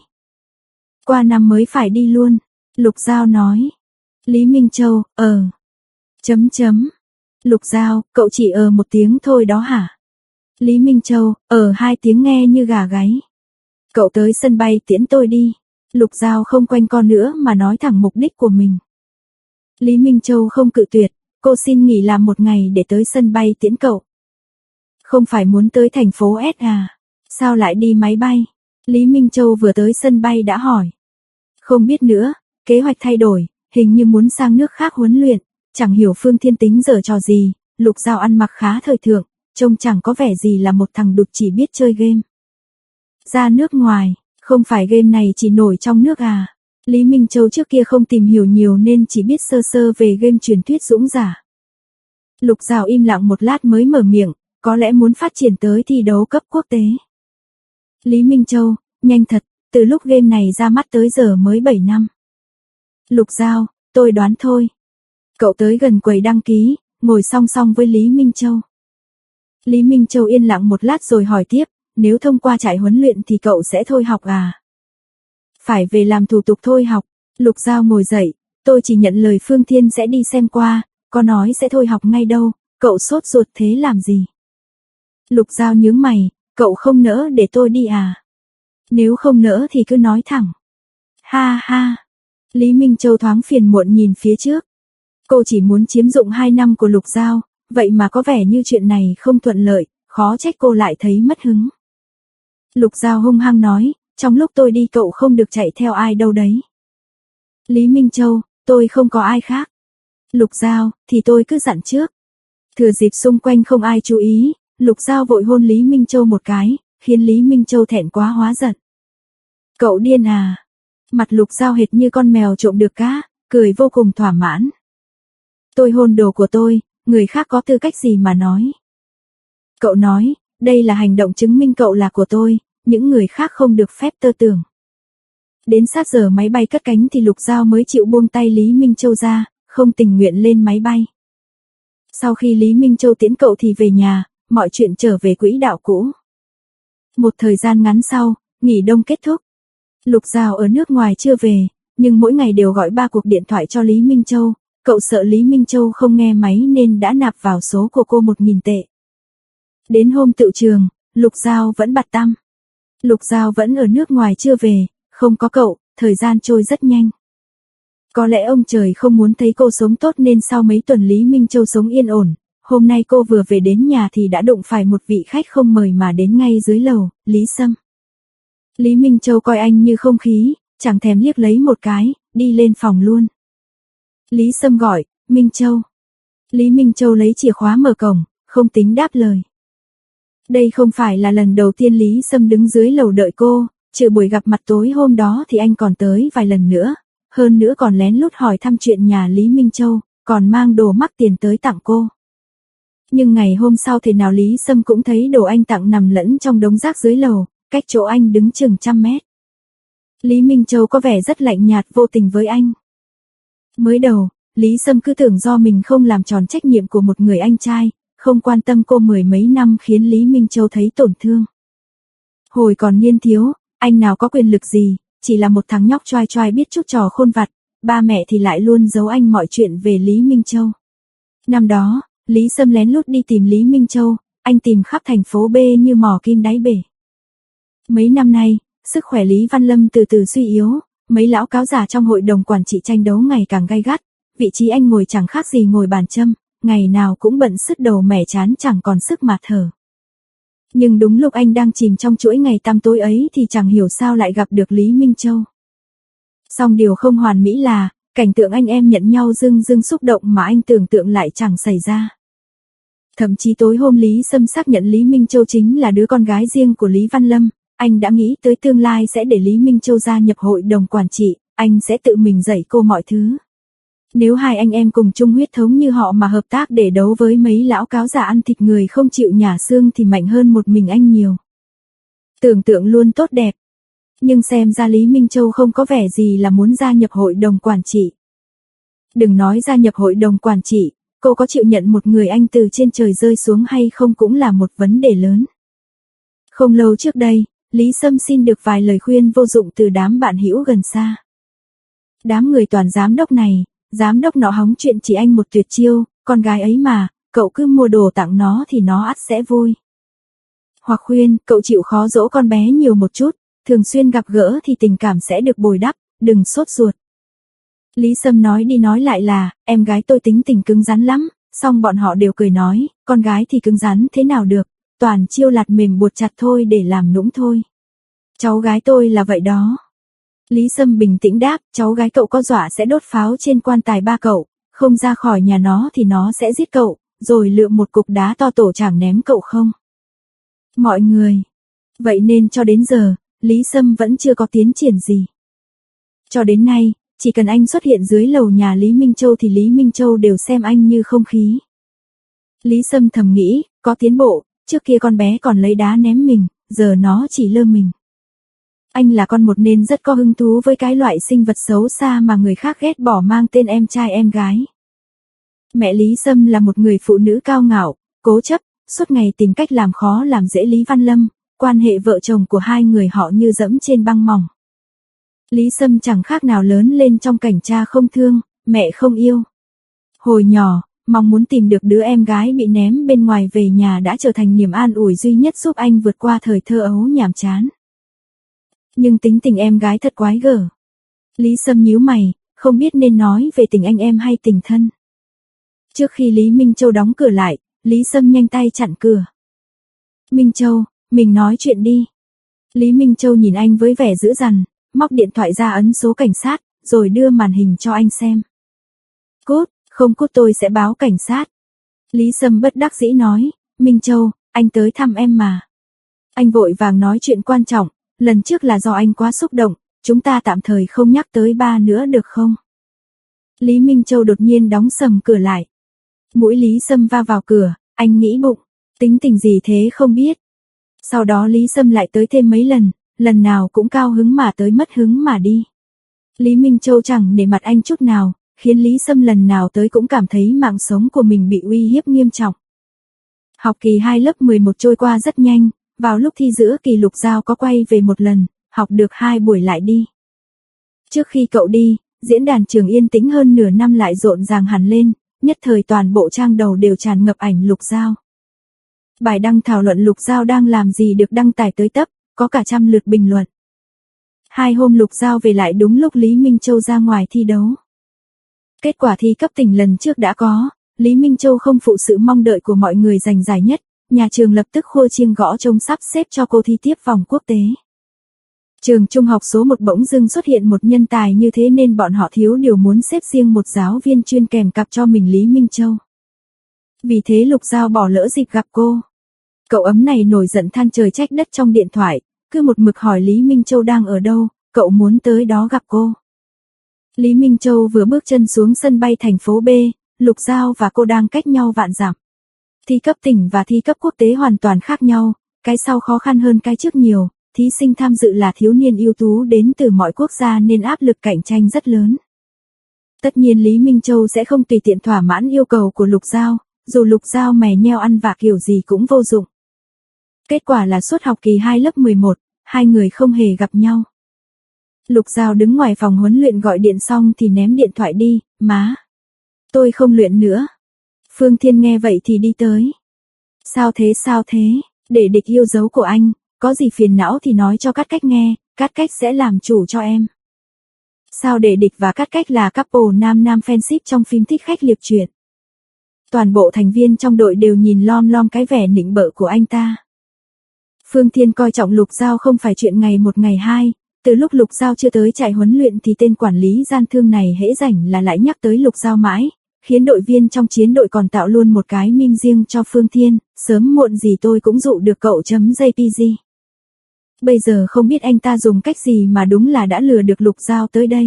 Qua năm mới phải đi luôn, Lục Giao nói. Lý Minh Châu, ờ. Chấm chấm. Lục Giao, cậu chỉ ờ một tiếng thôi đó hả? Lý Minh Châu, ờ hai tiếng nghe như gà gáy. Cậu tới sân bay tiễn tôi đi. Lục Giao không quanh co nữa mà nói thẳng mục đích của mình. Lý Minh Châu không cự tuyệt, cô xin nghỉ làm một ngày để tới sân bay tiễn cậu. Không phải muốn tới thành phố S à? Sao lại đi máy bay? Lý Minh Châu vừa tới sân bay đã hỏi. Không biết nữa, kế hoạch thay đổi, hình như muốn sang nước khác huấn luyện, chẳng hiểu Phương Thiên tính giở trò gì. Lục Giao ăn mặc khá thời thượng, trông chẳng có vẻ gì là một thằng đục chỉ biết chơi game. Ra nước ngoài, không phải game này chỉ nổi trong nước à? Lý Minh Châu trước kia không tìm hiểu nhiều nên chỉ biết sơ sơ về game truyền thuyết dũng giả. Lục Giao im lặng một lát mới mở miệng, có lẽ muốn phát triển tới thi đấu cấp quốc tế. Lý Minh Châu, nhanh thật, từ lúc game này ra mắt tới giờ mới bảy năm. Lục Giao, tôi đoán thôi. Cậu tới gần quầy đăng ký, ngồi song song với Lý Minh Châu. Lý Minh Châu yên lặng một lát rồi hỏi tiếp, nếu thông qua trại huấn luyện thì cậu sẽ thôi học à? Phải về làm thủ tục thôi học. Lục Giao ngồi dậy, tôi chỉ nhận lời Phương Thiên sẽ đi xem qua, có nói sẽ thôi học ngay đâu, cậu sốt ruột thế làm gì? Lục Giao nhướng mày, cậu không nỡ để tôi đi à? Nếu không nỡ thì cứ nói thẳng. Ha ha. Lý Minh Châu thoáng phiền muộn nhìn phía trước. Cô chỉ muốn chiếm dụng hai năm của Lục Giao, vậy mà có vẻ như chuyện này không thuận lợi, khó trách cô lại thấy mất hứng. Lục Giao hung hăng nói, trong lúc tôi đi cậu không được chạy theo ai đâu đấy. Lý Minh Châu, tôi không có ai khác. Lục Giao, thì tôi cứ dặn trước. Thừa dịp xung quanh không ai chú ý, Lục Giao vội hôn Lý Minh Châu một cái, khiến Lý Minh Châu thẹn quá hóa giận. Cậu điên à? Mặt Lục Giao hệt như con mèo trộm được cá, cười vô cùng thỏa mãn. Tôi hôn đồ của tôi, người khác có tư cách gì mà nói. Cậu nói, đây là hành động chứng minh cậu là của tôi, những người khác không được phép tơ tưởng. Đến sát giờ máy bay cất cánh thì Lục Giao mới chịu buông tay Lý Minh Châu ra, không tình nguyện lên máy bay. Sau khi Lý Minh Châu tiễn cậu thì về nhà, mọi chuyện trở về quỹ đạo cũ. Một thời gian ngắn sau, nghỉ đông kết thúc. Lục Giao ở nước ngoài chưa về, nhưng mỗi ngày đều gọi ba cuộc điện thoại cho Lý Minh Châu. Cậu sợ Lý Minh Châu không nghe máy nên đã nạp vào số của cô một nghìn tệ. Đến hôm tựu trường, Lục Giao vẫn bặt tăm. Lục Giao vẫn ở nước ngoài chưa về, không có cậu, thời gian trôi rất nhanh. Có lẽ ông trời không muốn thấy cô sống tốt nên sau mấy tuần Lý Minh Châu sống yên ổn, hôm nay cô vừa về đến nhà thì đã đụng phải một vị khách không mời mà đến ngay dưới lầu, Lý Sâm. Lý Minh Châu coi anh như không khí, chẳng thèm liếc lấy một cái, đi lên phòng luôn. Lý Sâm gọi, Minh Châu. Lý Minh Châu lấy chìa khóa mở cổng, không tính đáp lời. Đây không phải là lần đầu tiên Lý Sâm đứng dưới lầu đợi cô, trừ buổi gặp mặt tối hôm đó thì anh còn tới vài lần nữa, hơn nữa còn lén lút hỏi thăm chuyện nhà Lý Minh Châu, còn mang đồ mắc tiền tới tặng cô. Nhưng ngày hôm sau thế nào Lý Sâm cũng thấy đồ anh tặng nằm lẫn trong đống rác dưới lầu, cách chỗ anh đứng chừng trăm mét. Lý Minh Châu có vẻ rất lạnh nhạt vô tình với anh. Mới đầu, Lý Sâm cứ tưởng do mình không làm tròn trách nhiệm của một người anh trai, không quan tâm cô mười mấy năm khiến Lý Minh Châu thấy tổn thương. Hồi còn niên thiếu, anh nào có quyền lực gì, chỉ là một thằng nhóc choai choai biết chút trò khôn vặt, ba mẹ thì lại luôn giấu anh mọi chuyện về Lý Minh Châu. Năm đó, Lý Sâm lén lút đi tìm Lý Minh Châu, anh tìm khắp thành phố B như mò kim đáy bể. Mấy năm nay, sức khỏe Lý Văn Lâm từ từ suy yếu, mấy lão cáo già trong hội đồng quản trị tranh đấu ngày càng gay gắt, vị trí anh ngồi chẳng khác gì ngồi bàn châm, ngày nào cũng bận sứt đầu mẻ chán chẳng còn sức mà thở. Nhưng đúng lúc anh đang chìm trong chuỗi ngày tăm tối ấy thì chẳng hiểu sao lại gặp được Lý Minh Châu. Song điều không hoàn mỹ là, cảnh tượng anh em nhận nhau dưng dưng xúc động mà anh tưởng tượng lại chẳng xảy ra. Thậm chí tối hôm Lý Sâm xác nhận Lý Minh Châu chính là đứa con gái riêng của Lý Văn Lâm, anh đã nghĩ tới tương lai sẽ để Lý Minh Châu gia nhập hội đồng quản trị, anh sẽ tự mình dạy cô mọi thứ. Nếu hai anh em cùng chung huyết thống như họ mà hợp tác để đấu với mấy lão cáo già ăn thịt người không chịu nhả xương thì mạnh hơn một mình anh nhiều. Tưởng tượng luôn tốt đẹp. Nhưng xem ra Lý Minh Châu không có vẻ gì là muốn gia nhập hội đồng quản trị. Đừng nói gia nhập hội đồng quản trị, cô có chịu nhận một người anh từ trên trời rơi xuống hay không cũng là một vấn đề lớn. Không lâu trước đây, Lý Sâm xin được vài lời khuyên vô dụng từ đám bạn hữu gần xa. Đám người toàn giám đốc này, giám đốc nọ hóng chuyện chỉ anh một tuyệt chiêu, con gái ấy mà, cậu cứ mua đồ tặng nó thì nó ắt sẽ vui. Hoặc khuyên, cậu chịu khó dỗ con bé nhiều một chút, thường xuyên gặp gỡ thì tình cảm sẽ được bồi đắp, đừng sốt ruột. Lý Sâm nói đi nói lại là, em gái tôi tính tình cứng rắn lắm, xong bọn họ đều cười nói, con gái thì cứng rắn thế nào được, toàn chiêu lạt mềm buộc chặt thôi để làm nũng thôi. Cháu gái tôi là vậy đó. Lý Sâm bình tĩnh đáp, cháu gái cậu có dọa sẽ đốt pháo trên quan tài ba cậu, không ra khỏi nhà nó thì nó sẽ giết cậu, rồi lượm một cục đá to tổ chảng ném cậu không? Mọi người. Vậy nên cho đến giờ, Lý Sâm vẫn chưa có tiến triển gì. Cho đến nay, chỉ cần anh xuất hiện dưới lầu nhà Lý Minh Châu thì Lý Minh Châu đều xem anh như không khí. Lý Sâm thầm nghĩ, có tiến bộ, trước kia con bé còn lấy đá ném mình, giờ nó chỉ lơ mình. Anh là con một nên rất có hứng thú với cái loại sinh vật xấu xa mà người khác ghét bỏ mang tên em trai em gái. Mẹ Lý Sâm là một người phụ nữ cao ngạo, cố chấp, suốt ngày tìm cách làm khó làm dễ Lý Văn Lâm, quan hệ vợ chồng của hai người họ như dẫm trên băng mỏng. Lý Sâm chẳng khác nào lớn lên trong cảnh cha không thương, mẹ không yêu. Hồi nhỏ, mong muốn tìm được đứa em gái bị ném bên ngoài về nhà đã trở thành niềm an ủi duy nhất giúp anh vượt qua thời thơ ấu nhàm chán. Nhưng tính tình em gái thật quái gở. Lý Sâm nhíu mày, không biết nên nói về tình anh em hay tình thân. Trước khi Lý Minh Châu đóng cửa lại, Lý Sâm nhanh tay chặn cửa. Minh Châu, mình nói chuyện đi. Lý Minh Châu nhìn anh với vẻ dữ dằn, móc điện thoại ra ấn số cảnh sát, rồi đưa màn hình cho anh xem. Cút, không cút tôi sẽ báo cảnh sát. Lý Sâm bất đắc dĩ nói, Minh Châu, anh tới thăm em mà. Anh vội vàng nói chuyện quan trọng, lần trước là do anh quá xúc động, chúng ta tạm thời không nhắc tới ba nữa được không? Lý Minh Châu đột nhiên đóng sầm cửa lại. Mũi Lý Sâm va vào cửa, anh nghĩ bụng, tính tình gì thế không biết. Sau đó Lý Sâm lại tới thêm mấy lần, lần nào cũng cao hứng mà tới mất hứng mà đi. Lý Minh Châu chẳng nể mặt anh chút nào, khiến Lý Sâm lần nào tới cũng cảm thấy mạng sống của mình bị uy hiếp nghiêm trọng. Học kỳ hai lớp mười một trôi qua rất nhanh, vào lúc thi giữa kỳ Lục Giao có quay về một lần, học được hai buổi lại đi. Trước khi cậu đi, diễn đàn trường yên tĩnh hơn nửa năm lại rộn ràng hẳn lên, nhất thời toàn bộ trang đầu đều tràn ngập ảnh Lục Giao. Bài đăng thảo luận Lục Giao đang làm gì được đăng tải tới tấp, có cả trăm lượt bình luận. Hai hôm Lục Giao về lại đúng lúc Lý Minh Châu ra ngoài thi đấu. Kết quả thi cấp tỉnh lần trước đã có, Lý Minh Châu không phụ sự mong đợi của mọi người giành giải nhất, nhà trường lập tức khua chiêng gõ trống sắp xếp cho cô thi tiếp vòng quốc tế. Trường trung học số một bỗng dưng xuất hiện một nhân tài như thế nên bọn họ thiếu điều muốn xếp riêng một giáo viên chuyên kèm cặp cho mình Lý Minh Châu. Vì thế Lục Giao bỏ lỡ dịp gặp cô. Cậu ấm này nổi giận than trời trách đất trong điện thoại, cứ một mực hỏi Lý Minh Châu đang ở đâu, cậu muốn tới đó gặp cô. Lý Minh Châu vừa bước chân xuống sân bay thành phố B, Lục Giao và cô đang cách nhau vạn dặm. Thi cấp tỉnh và thi cấp quốc tế hoàn toàn khác nhau, cái sau khó khăn hơn cái trước nhiều, thí sinh tham dự là thiếu niên ưu tú đến từ mọi quốc gia nên áp lực cạnh tranh rất lớn. Tất nhiên Lý Minh Châu sẽ không tùy tiện thỏa mãn yêu cầu của Lục Giao, dù Lục Giao mè nheo ăn vạ kiểu gì cũng vô dụng. Kết quả là suốt học kỳ hai lớp mười một, hai người không hề gặp nhau. Lục Giao đứng ngoài phòng huấn luyện gọi điện xong thì ném điện thoại đi, má. Tôi không luyện nữa. Phương Thiên nghe vậy thì đi tới. Sao thế sao thế, để địch yêu dấu của anh, có gì phiền não thì nói cho Cát Cách nghe, Cát Cách sẽ làm chủ cho em. Sao để địch và Cát Cách là couple nam nam fanship trong phim Thích Khách Liệp Truyện. Toàn bộ thành viên trong đội đều nhìn lom lom cái vẻ nịnh bợ của anh ta. Phương Thiên coi trọng Lục Giao không phải chuyện ngày một ngày hai, từ lúc Lục Giao chưa tới trại huấn luyện thì tên quản lý gian thương này hễ rảnh là lại nhắc tới Lục Giao mãi, khiến đội viên trong chiến đội còn tạo luôn một cái meme riêng cho Phương Thiên, sớm muộn gì tôi cũng dụ được cậu chấm jê pê giê. Bây giờ không biết anh ta dùng cách gì mà đúng là đã lừa được Lục Giao tới đây.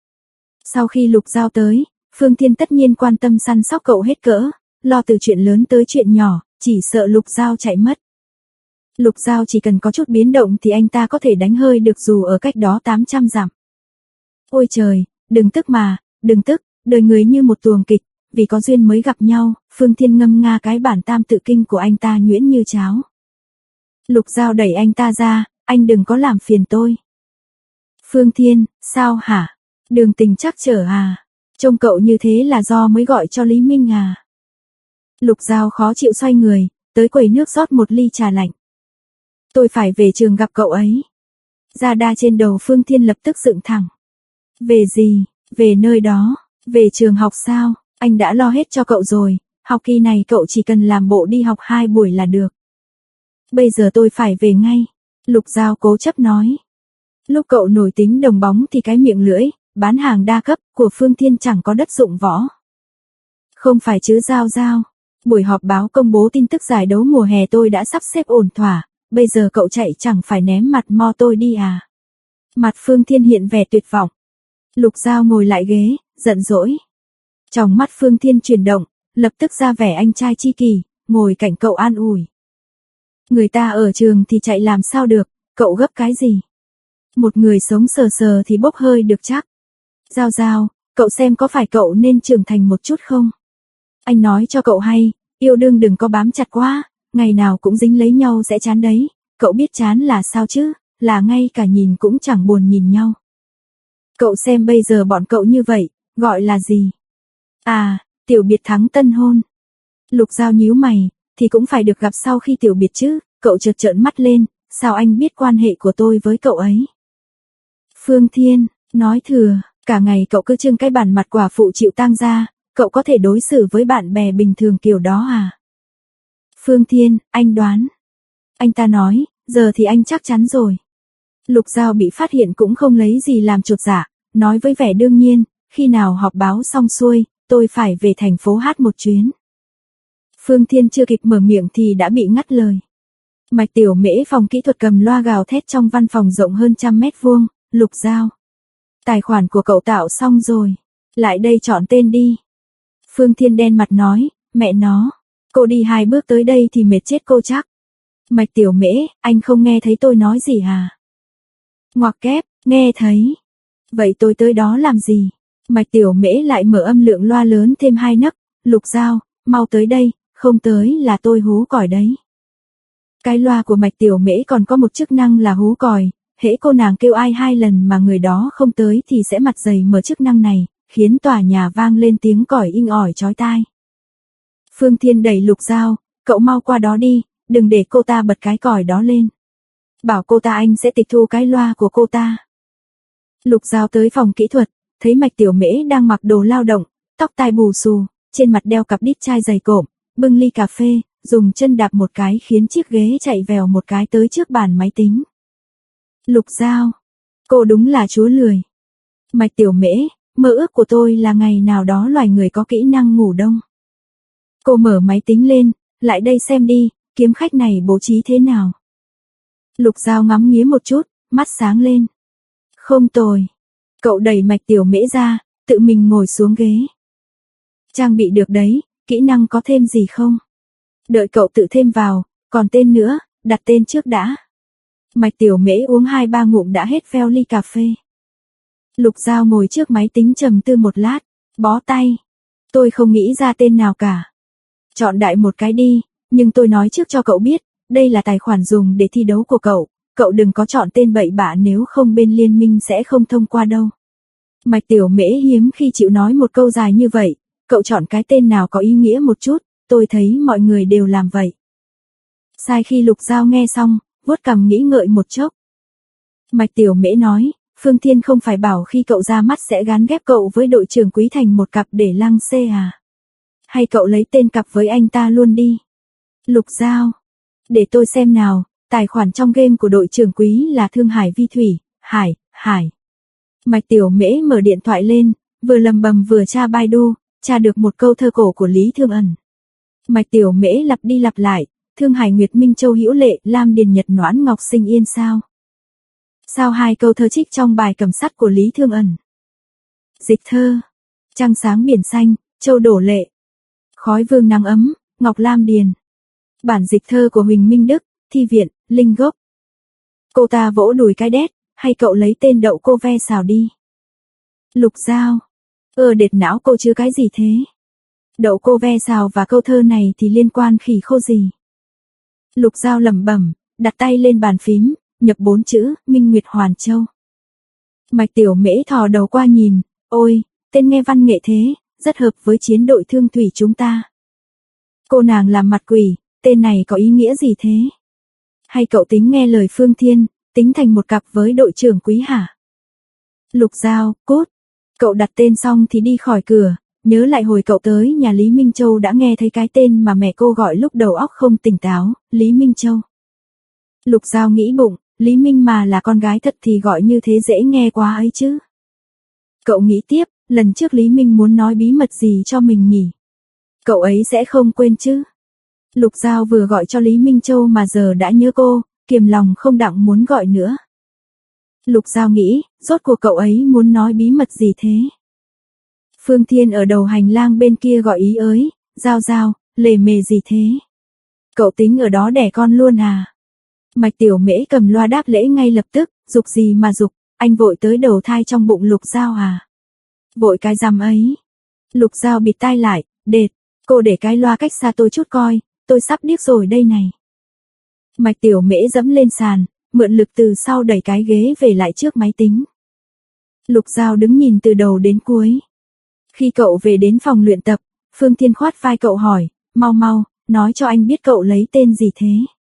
Sau khi Lục Giao tới, Phương Thiên tất nhiên quan tâm săn sóc cậu hết cỡ, lo từ chuyện lớn tới chuyện nhỏ, chỉ sợ Lục Giao chạy mất. Lục Giao chỉ cần có chút biến động thì anh ta có thể đánh hơi được dù ở cách đó tám trăm dặm. Ôi trời, đừng tức mà, đừng tức, đời người như một tuồng kịch, vì có duyên mới gặp nhau, Phương Thiên ngâm nga cái bản tam tự kinh của anh ta nhuyễn như cháo. Lục Giao đẩy anh ta ra, anh đừng có làm phiền tôi. Phương Thiên, sao hả? Đường tình trắc trở à? Trông cậu như thế là do mới gọi cho Lý Minh à? Lục Giao khó chịu xoay người, tới quầy nước rót một ly trà lạnh. Tôi phải về trường gặp cậu ấy. Da đa trên đầu Phương Thiên lập tức dựng thẳng. Về gì? Về nơi đó. Về trường học sao? Anh đã lo hết cho cậu rồi, học kỳ này cậu chỉ cần làm bộ đi học hai buổi là được. Bây giờ tôi phải về ngay. Lục Giao cố chấp nói. Lúc cậu nổi tính đồng bóng thì cái miệng lưỡi, bán hàng đa cấp của Phương Thiên chẳng có đất dụng võ. Không phải chứ Giao Giao. Buổi họp báo công bố tin tức giải đấu mùa hè tôi đã sắp xếp ổn thỏa, bây giờ cậu chạy chẳng phải ném mặt mo tôi đi à. Mặt Phương Thiên hiện vẻ tuyệt vọng. Lục Giao ngồi lại ghế, giận dỗi. Trong mắt Phương Thiên chuyển động, lập tức ra vẻ anh trai chi kỷ, ngồi cạnh cậu an ủi. Người ta ở trường thì chạy làm sao được, cậu gấp cái gì? Một người sống sờ sờ thì bốc hơi được chắc. Giao Giao, cậu xem có phải cậu nên trưởng thành một chút không? Anh nói cho cậu hay, yêu đương đừng có bám chặt quá, ngày nào cũng dính lấy nhau sẽ chán đấy, cậu biết chán là sao chứ, là ngay cả nhìn cũng chẳng buồn nhìn nhau. Cậu xem bây giờ bọn cậu như vậy, gọi là gì? À, Tiểu biệt thắng tân hôn. Lục Giao nhíu mày, thì cũng phải được gặp sau khi tiểu biệt chứ, cậu chợt trợn mắt lên, sao anh biết quan hệ của tôi với cậu ấy? Phương Thiên, nói thừa, cả ngày cậu cứ trưng cái bản mặt quả phụ chịu tang ra, cậu có thể đối xử với bạn bè bình thường kiểu đó à? Phương Thiên, anh đoán. Anh ta nói, giờ thì anh chắc chắn rồi. Lục Giao bị phát hiện cũng không lấy gì làm chột dạ, nói với vẻ đương nhiên, khi nào họp báo xong xuôi, tôi phải về thành phố hát một chuyến. Phương Thiên chưa kịp mở miệng thì đã bị ngắt lời. Mạch Tiểu Mễ phòng kỹ thuật cầm loa gào thét trong văn phòng rộng hơn trăm mét vuông, Lục Giao. Tài khoản của cậu tạo xong rồi, lại đây chọn tên đi. Phương Thiên đen mặt nói, mẹ nó, cô đi hai bước tới đây thì mệt chết cô chắc. Mạch Tiểu Mễ, anh không nghe thấy tôi nói gì à? Ngoặc kép, nghe thấy. Vậy tôi tới đó làm gì? Mạch Tiểu Mễ lại mở âm lượng loa lớn thêm hai nấc, Lục Giao, mau tới đây, không tới là tôi hú còi đấy. Cái loa của Mạch Tiểu Mễ còn có một chức năng là hú còi, hễ cô nàng kêu ai hai lần mà người đó không tới thì sẽ mặt dày mở chức năng này, khiến tòa nhà vang lên tiếng còi inh ỏi chói tai. Phương Thiên đẩy Lục Giao, cậu mau qua đó đi, đừng để cô ta bật cái còi đó lên. Bảo cô ta anh sẽ tịch thu cái loa của cô ta. Lục Giao tới phòng kỹ thuật, thấy Mạch Tiểu Mễ đang mặc đồ lao động, tóc tai bù xù, trên mặt đeo cặp đít chai dày cộm, bưng ly cà phê, dùng chân đạp một cái khiến chiếc ghế chạy vèo một cái tới trước bàn máy tính. Lục Giao, cô đúng là chúa lười. Mạch Tiểu Mễ, mơ ước của tôi là ngày nào đó loài người có kỹ năng ngủ đông. Cô mở máy tính lên, lại đây xem đi, kiếm khách này bố trí thế nào. Lục Giao ngắm nghía một chút, mắt sáng lên. Không tồi. Cậu đẩy Mạch Tiểu Mễ ra, tự mình ngồi xuống ghế. Trang bị được đấy, kỹ năng có thêm gì không? Đợi cậu tự thêm vào, còn tên nữa, đặt tên trước đã. Mạch Tiểu Mễ uống hai ba ngụm đã hết veo ly cà phê. Lục Giao ngồi trước máy tính trầm tư một lát, bó tay. Tôi không nghĩ ra tên nào cả. Chọn đại một cái đi, nhưng tôi nói trước cho cậu biết, đây là tài khoản dùng để thi đấu của cậu, cậu đừng có chọn tên bậy bạ nếu không bên liên minh sẽ không thông qua đâu. Mạch Tiểu Mễ hiếm khi chịu nói một câu dài như vậy, cậu chọn cái tên nào có ý nghĩa một chút, tôi thấy mọi người đều làm vậy. Sai khi Lục Giao nghe xong, vuốt cằm nghĩ ngợi một chốc. Mạch Tiểu Mễ nói, Phương Thiên không phải bảo khi cậu ra mắt sẽ gán ghép cậu với đội trưởng Quý thành một cặp để lăng xê à? Hay cậu lấy tên cặp với anh ta luôn đi? Lục Giao, để tôi xem nào, tài khoản trong game của đội trưởng Quý là Thương Hải Vi Thủy, Hải, Hải. Mạch Tiểu Mễ mở điện thoại lên, vừa lầm bầm vừa tra Baidu, tra được một câu thơ cổ của Lý Thương Ẩn. Mạch Tiểu Mễ lặp đi lặp lại, Thương Hải Nguyệt Minh Châu Hữu Lệ, Lam Điền Nhật Noãn Ngọc Sinh Yên sao? Sao hai câu thơ trích trong bài Cầm Sắt của Lý Thương Ẩn? Dịch thơ, trăng sáng biển xanh, châu đổ lệ. Khói vương nắng ấm, Ngọc Lam Điền. Bản dịch thơ của Huỳnh Minh Đức, Thi viện, Linh Gốc. Cô ta vỗ đùi cái đét, hay cậu lấy tên đậu cô ve xào đi. Lục Giao, ờ đệt não cô chứ cái gì thế? Đậu cô ve xào và câu thơ này thì liên quan khỉ khô gì? Lục Giao lẩm bẩm, đặt tay lên bàn phím, nhập bốn chữ, Minh Nguyệt Hoàn Châu. Mạch Tiểu Mễ thò đầu qua nhìn, ôi, tên nghe văn nghệ thế, rất hợp với chiến đội thương thủy chúng ta. Cô nàng làm mặt quỷ, tên này có ý nghĩa gì thế? Hay cậu tính nghe lời Phương Thiên, tính thành một cặp với đội trưởng Quý hả? Lục Giao, cút. Cậu đặt tên xong thì đi khỏi cửa, nhớ lại hồi cậu tới nhà Lý Minh Châu đã nghe thấy cái tên mà mẹ cô gọi lúc đầu óc không tỉnh táo, Lý Minh Châu. Lục Giao nghĩ bụng, Lý Minh mà là con gái thật thì gọi như thế dễ nghe quá ấy chứ. Cậu nghĩ tiếp, lần trước Lý Minh muốn nói bí mật gì cho mình nhỉ? Cậu ấy sẽ không quên chứ. Lục Giao vừa gọi cho Lý Minh Châu mà giờ đã nhớ cô, kiềm lòng không đặng muốn gọi nữa. Lục Giao nghĩ, rốt cuộc cậu ấy muốn nói bí mật gì thế? Phương Thiên ở đầu hành lang bên kia gọi ý ới, Giao Giao, lề mề gì thế? Cậu tính ở đó đẻ con luôn à? Mạch Tiểu Mễ cầm loa đáp lễ ngay lập tức, dục gì mà dục, anh vội tới đầu thai trong bụng Lục Giao à? Vội cái rằm ấy. Lục Giao bịt tai lại, đệt, cô để cái loa cách xa tôi chút coi, tôi sắp điếc rồi đây này. Mạch Tiểu Mễ dẫm lên sàn, mượn lực từ sau đẩy cái ghế về lại trước máy tính. Lục Giao đứng nhìn từ đầu đến cuối. Khi cậu về đến phòng luyện tập, Phương Thiên khoát vai cậu hỏi, mau mau, nói cho anh biết cậu lấy tên gì thế.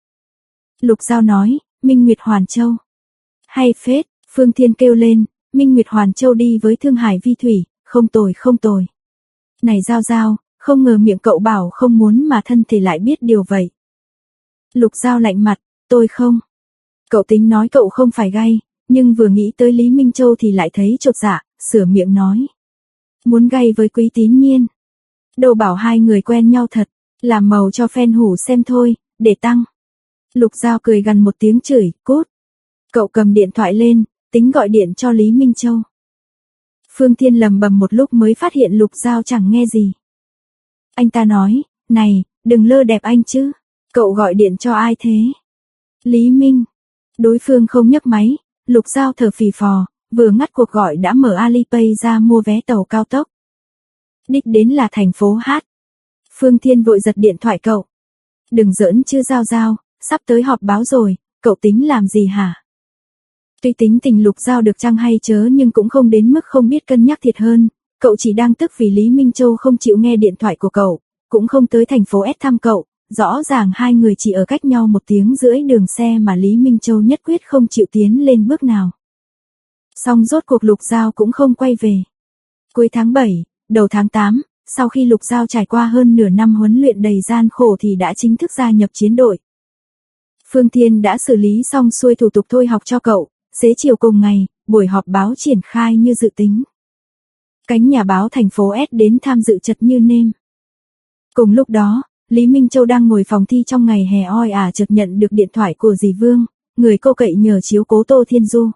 Lục Giao nói, Minh Nguyệt Hoàn Châu. Hay phết, Phương Thiên kêu lên, Minh Nguyệt Hoàn Châu đi với Thương Hải Vi Thủy, không tồi không tồi. Này Giao Giao, không ngờ miệng cậu bảo không muốn mà thân thể lại biết điều vậy. Lục Giao lạnh mặt, tôi không. Cậu tính nói cậu không phải gay, nhưng vừa nghĩ tới Lý Minh Châu thì lại thấy chột dạ, sửa miệng nói. Muốn gay với Quý Tín Nhiên. Đâu bảo hai người quen nhau thật, làm màu cho fan hủ xem thôi, để tăng. Lục Giao cười gằn một tiếng chửi, cút. Cậu cầm điện thoại lên, tính gọi điện cho Lý Minh Châu. Phương Thiên lầm bầm một lúc mới phát hiện Lục Giao chẳng nghe gì. Anh ta nói, này, đừng lơ đẹp anh chứ, cậu gọi điện cho ai thế? Lý Minh. Đối phương không nhấc máy, Lục Giao thở phì phò, vừa ngắt cuộc gọi đã mở Alipay ra mua vé tàu cao tốc. Đích đến là thành phố Hát. Phương Thiên vội giật điện thoại cậu. Đừng giỡn chứ Giao Giao, sắp tới họp báo rồi, cậu tính làm gì hả? Tuy tính tình Lục Giao được chăng hay chớ nhưng cũng không đến mức không biết cân nhắc thiệt hơn, cậu chỉ đang tức vì Lý Minh Châu không chịu nghe điện thoại của cậu, cũng không tới thành phố S thăm cậu, rõ ràng hai người chỉ ở cách nhau một tiếng rưỡi đường xe mà Lý Minh Châu nhất quyết không chịu tiến lên bước nào. Xong rốt cuộc Lục Giao cũng không quay về. Cuối tháng bảy, đầu tháng tám, sau khi Lục Giao trải qua hơn nửa năm huấn luyện đầy gian khổ thì đã chính thức gia nhập chiến đội. Phương Thiên đã xử lý xong xuôi thủ tục thôi học cho cậu, xế chiều cùng ngày, buổi họp báo triển khai như dự tính. Cánh nhà báo thành phố S đến tham dự chật như nêm. Cùng lúc đó, Lý Minh Châu đang ngồi phòng thi trong ngày hè oi ả chợt nhận được điện thoại của dì Vương, người cô cậy nhờ chiếu cố Tô Thiên Du.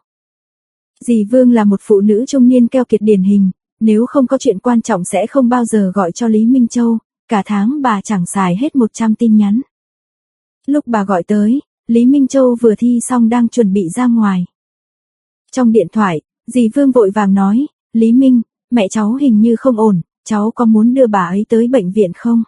Dì Vương là một phụ nữ trung niên keo kiệt điển hình, nếu không có chuyện quan trọng sẽ không bao giờ gọi cho Lý Minh Châu, cả tháng bà chẳng xài hết một trăm tin nhắn. Lúc bà gọi tới, Lý Minh Châu vừa thi xong đang chuẩn bị ra ngoài. Trong điện thoại, dì Vương vội vàng nói, Lý Minh, mẹ cháu hình như không ổn, cháu có muốn đưa bà ấy tới bệnh viện không?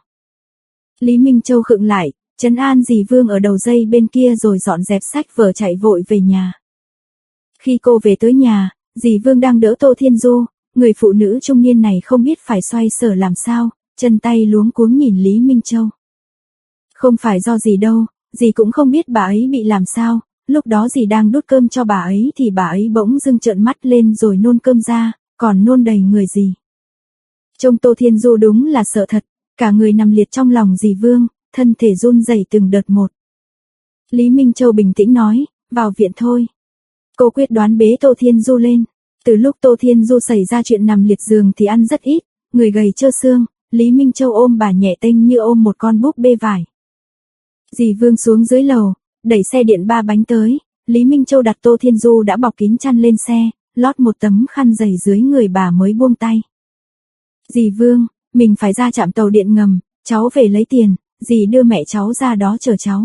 Lý Minh Châu khựng lại, trấn an dì Vương ở đầu dây bên kia rồi dọn dẹp sách vở chạy vội về nhà. Khi cô về tới nhà, dì Vương đang đỡ Tô Thiên Du, người phụ nữ trung niên này không biết phải xoay sở làm sao, chân tay luống cuống nhìn Lý Minh Châu. Không phải do dì đâu, dì cũng không biết bà ấy bị làm sao, lúc đó dì đang đút cơm cho bà ấy thì bà ấy bỗng dưng trợn mắt lên rồi nôn cơm ra, còn nôn đầy người dì. Trông Tô Thiên Du đúng là sợ thật, cả người nằm liệt trong lòng dì Vương, thân thể run rẩy từng đợt một. Lý Minh Châu bình tĩnh nói, vào viện thôi. Cô quyết đoán bế Tô Thiên Du lên. Từ lúc Tô Thiên Du xảy ra chuyện nằm liệt giường thì ăn rất ít, người gầy trơ xương, Lý Minh Châu ôm bà nhẹ tênh như ôm một con búp bê vải. Dì Vương xuống dưới lầu, đẩy xe điện ba bánh tới, Lý Minh Châu đặt Tô Thiên Du đã bọc kín chăn lên xe, lót một tấm khăn dày dưới người bà mới buông tay. Dì Vương, mình phải ra trạm tàu điện ngầm, cháu về lấy tiền, dì đưa mẹ cháu ra đó chờ cháu.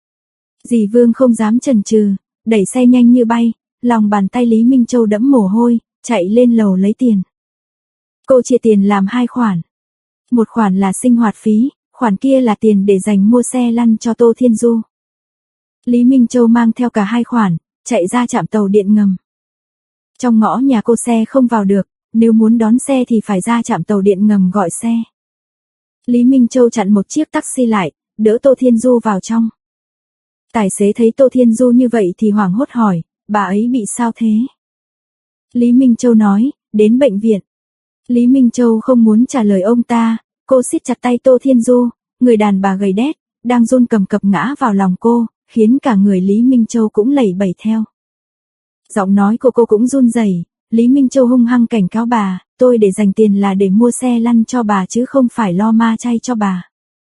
Dì Vương không dám chần chừ, đẩy xe nhanh như bay, lòng bàn tay Lý Minh Châu đẫm mồ hôi, chạy lên lầu lấy tiền. Cô chia tiền làm hai khoản. Một khoản là sinh hoạt phí, khoản kia là tiền để dành mua xe lăn cho Tô Thiên Du. Lý Minh Châu mang theo cả hai khoản, chạy ra trạm tàu điện ngầm. Trong ngõ nhà cô xe không vào được, nếu muốn đón xe thì phải ra trạm tàu điện ngầm gọi xe. Lý Minh Châu chặn một chiếc taxi lại, đỡ Tô Thiên Du vào trong. Tài xế thấy Tô Thiên Du như vậy thì hoảng hốt hỏi, bà ấy bị sao thế? Lý Minh Châu nói, đến bệnh viện. Lý Minh Châu không muốn trả lời ông ta, cô siết chặt tay Tô Thiên Du, người đàn bà gầy đét, đang run cầm cập ngã vào lòng cô, khiến cả người Lý Minh Châu cũng lẩy bẩy theo. Giọng nói của cô cũng run rẩy. Lý Minh Châu hung hăng cảnh cáo bà, tôi để dành tiền là để mua xe lăn cho bà chứ không phải lo ma chay cho bà.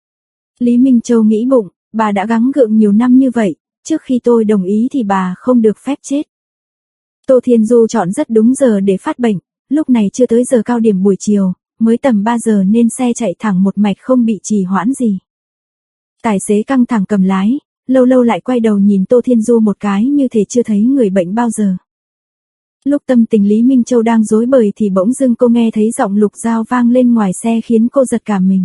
Lý Minh Châu nghĩ bụng, bà đã gắng gượng nhiều năm như vậy, trước khi tôi đồng ý thì bà không được phép chết. Tô Thiên Du chọn rất đúng giờ để phát bệnh, lúc này chưa tới giờ cao điểm buổi chiều, mới tầm ba giờ nên xe chạy thẳng một mạch không bị trì hoãn gì. Tài xế căng thẳng cầm lái, lâu lâu lại quay đầu nhìn Tô Thiên Du một cái như thể chưa thấy người bệnh bao giờ. Lúc tâm tình Lý Minh Châu đang rối bời thì bỗng dưng cô nghe thấy giọng Lục Giao vang lên ngoài xe khiến cô giật cả mình.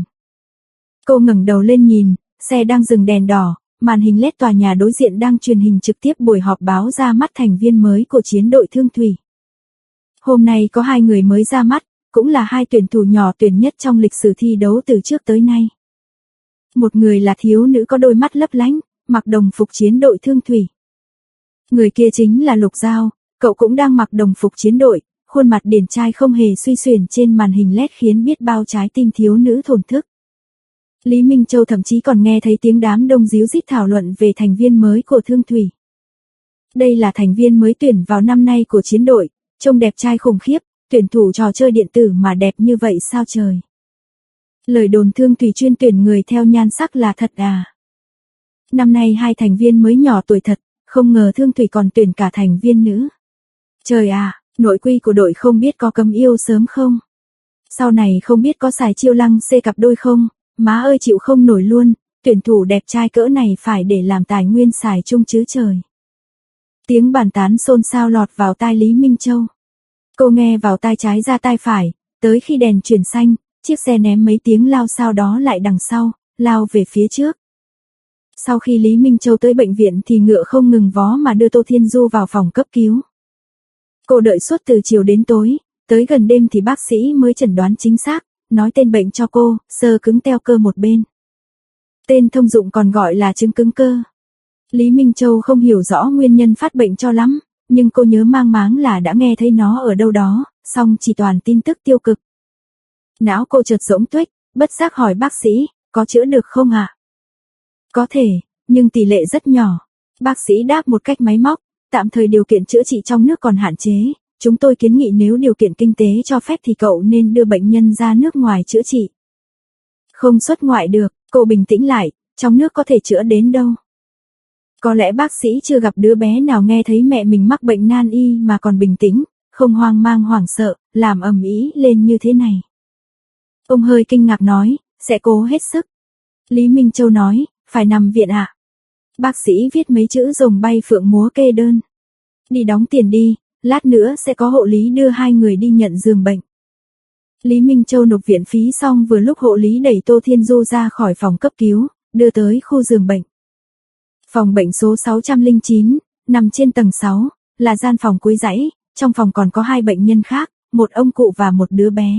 Cô ngẩng đầu lên nhìn, xe đang dừng đèn đỏ, màn hình led tòa nhà đối diện đang truyền hình trực tiếp buổi họp báo ra mắt thành viên mới của chiến đội Thương Thủy. Hôm nay có hai người mới ra mắt, cũng là hai tuyển thủ nhỏ tuyển nhất trong lịch sử thi đấu từ trước tới nay. Một người là thiếu nữ có đôi mắt lấp lánh, mặc đồng phục chiến đội Thương Thủy. Người kia chính là Lục Giao, cậu cũng đang mặc đồng phục chiến đội, khuôn mặt điển trai không hề suy xuyển trên màn hình led khiến biết bao trái tim thiếu nữ thổn thức. Lý Minh Châu thậm chí còn nghe thấy tiếng đám đông díu dít thảo luận về thành viên mới của Thương Thủy. Đây là thành viên mới tuyển vào năm nay của chiến đội, trông đẹp trai khủng khiếp, tuyển thủ trò chơi điện tử mà đẹp như vậy sao trời. Lời đồn Thương Thủy chuyên tuyển người theo nhan sắc là thật à? Năm nay hai thành viên mới nhỏ tuổi thật, không ngờ Thương Thủy còn tuyển cả thành viên nữ. Trời à, nội quy của đội không biết có cấm yêu sớm không? Sau này không biết có xài chiêu lăng xê cặp đôi không? Má ơi chịu không nổi luôn, tuyển thủ đẹp trai cỡ này phải để làm tài nguyên xài chung chứ trời. Tiếng bàn tán xôn xao lọt vào tai Lý Minh Châu. Cô nghe vào tai trái ra tai phải, tới khi đèn chuyển xanh, chiếc xe ném mấy tiếng lao sau đó lại đằng sau, lao về phía trước. Sau khi Lý Minh Châu tới bệnh viện thì ngựa không ngừng vó mà đưa Tô Thiên Du vào phòng cấp cứu. Cô đợi suốt từ chiều đến tối, tới gần đêm thì bác sĩ mới chẩn đoán chính xác, nói tên bệnh cho cô, xơ cứng teo cơ một bên. Tên thông dụng còn gọi là chứng cứng cơ. Lý Minh Châu không hiểu rõ nguyên nhân phát bệnh cho lắm, nhưng cô nhớ mang máng là đã nghe thấy nó ở đâu đó, song chỉ toàn tin tức tiêu cực. Não cô chợt rỗng tuếch, bất giác hỏi bác sĩ, có chữa được không ạ? Có thể, nhưng tỷ lệ rất nhỏ. Bác sĩ đáp một cách máy móc, tạm thời điều kiện chữa trị trong nước còn hạn chế. Chúng tôi kiến nghị nếu điều kiện kinh tế cho phép thì cậu nên đưa bệnh nhân ra nước ngoài chữa trị. Không xuất ngoại được, cô bình tĩnh lại, trong nước có thể chữa đến đâu. Có lẽ bác sĩ chưa gặp đứa bé nào nghe thấy mẹ mình mắc bệnh nan y mà còn bình tĩnh, không hoang mang hoảng sợ, làm ầm ĩ lên như thế này. Ông hơi kinh ngạc nói, sẽ cố hết sức. Lý Minh Châu nói, phải nằm viện ạ. À? Bác sĩ viết mấy chữ rồng bay phượng múa kê đơn. Đi đóng tiền đi, lát nữa sẽ có hộ lý đưa hai người đi nhận giường bệnh. Lý Minh Châu nộp viện phí xong vừa lúc hộ lý đẩy Tô Thiên Du ra khỏi phòng cấp cứu, đưa tới khu giường bệnh. Phòng bệnh số sáu không chín, nằm trên tầng sáu, là gian phòng cuối dãy, trong phòng còn có hai bệnh nhân khác, một ông cụ và một đứa bé.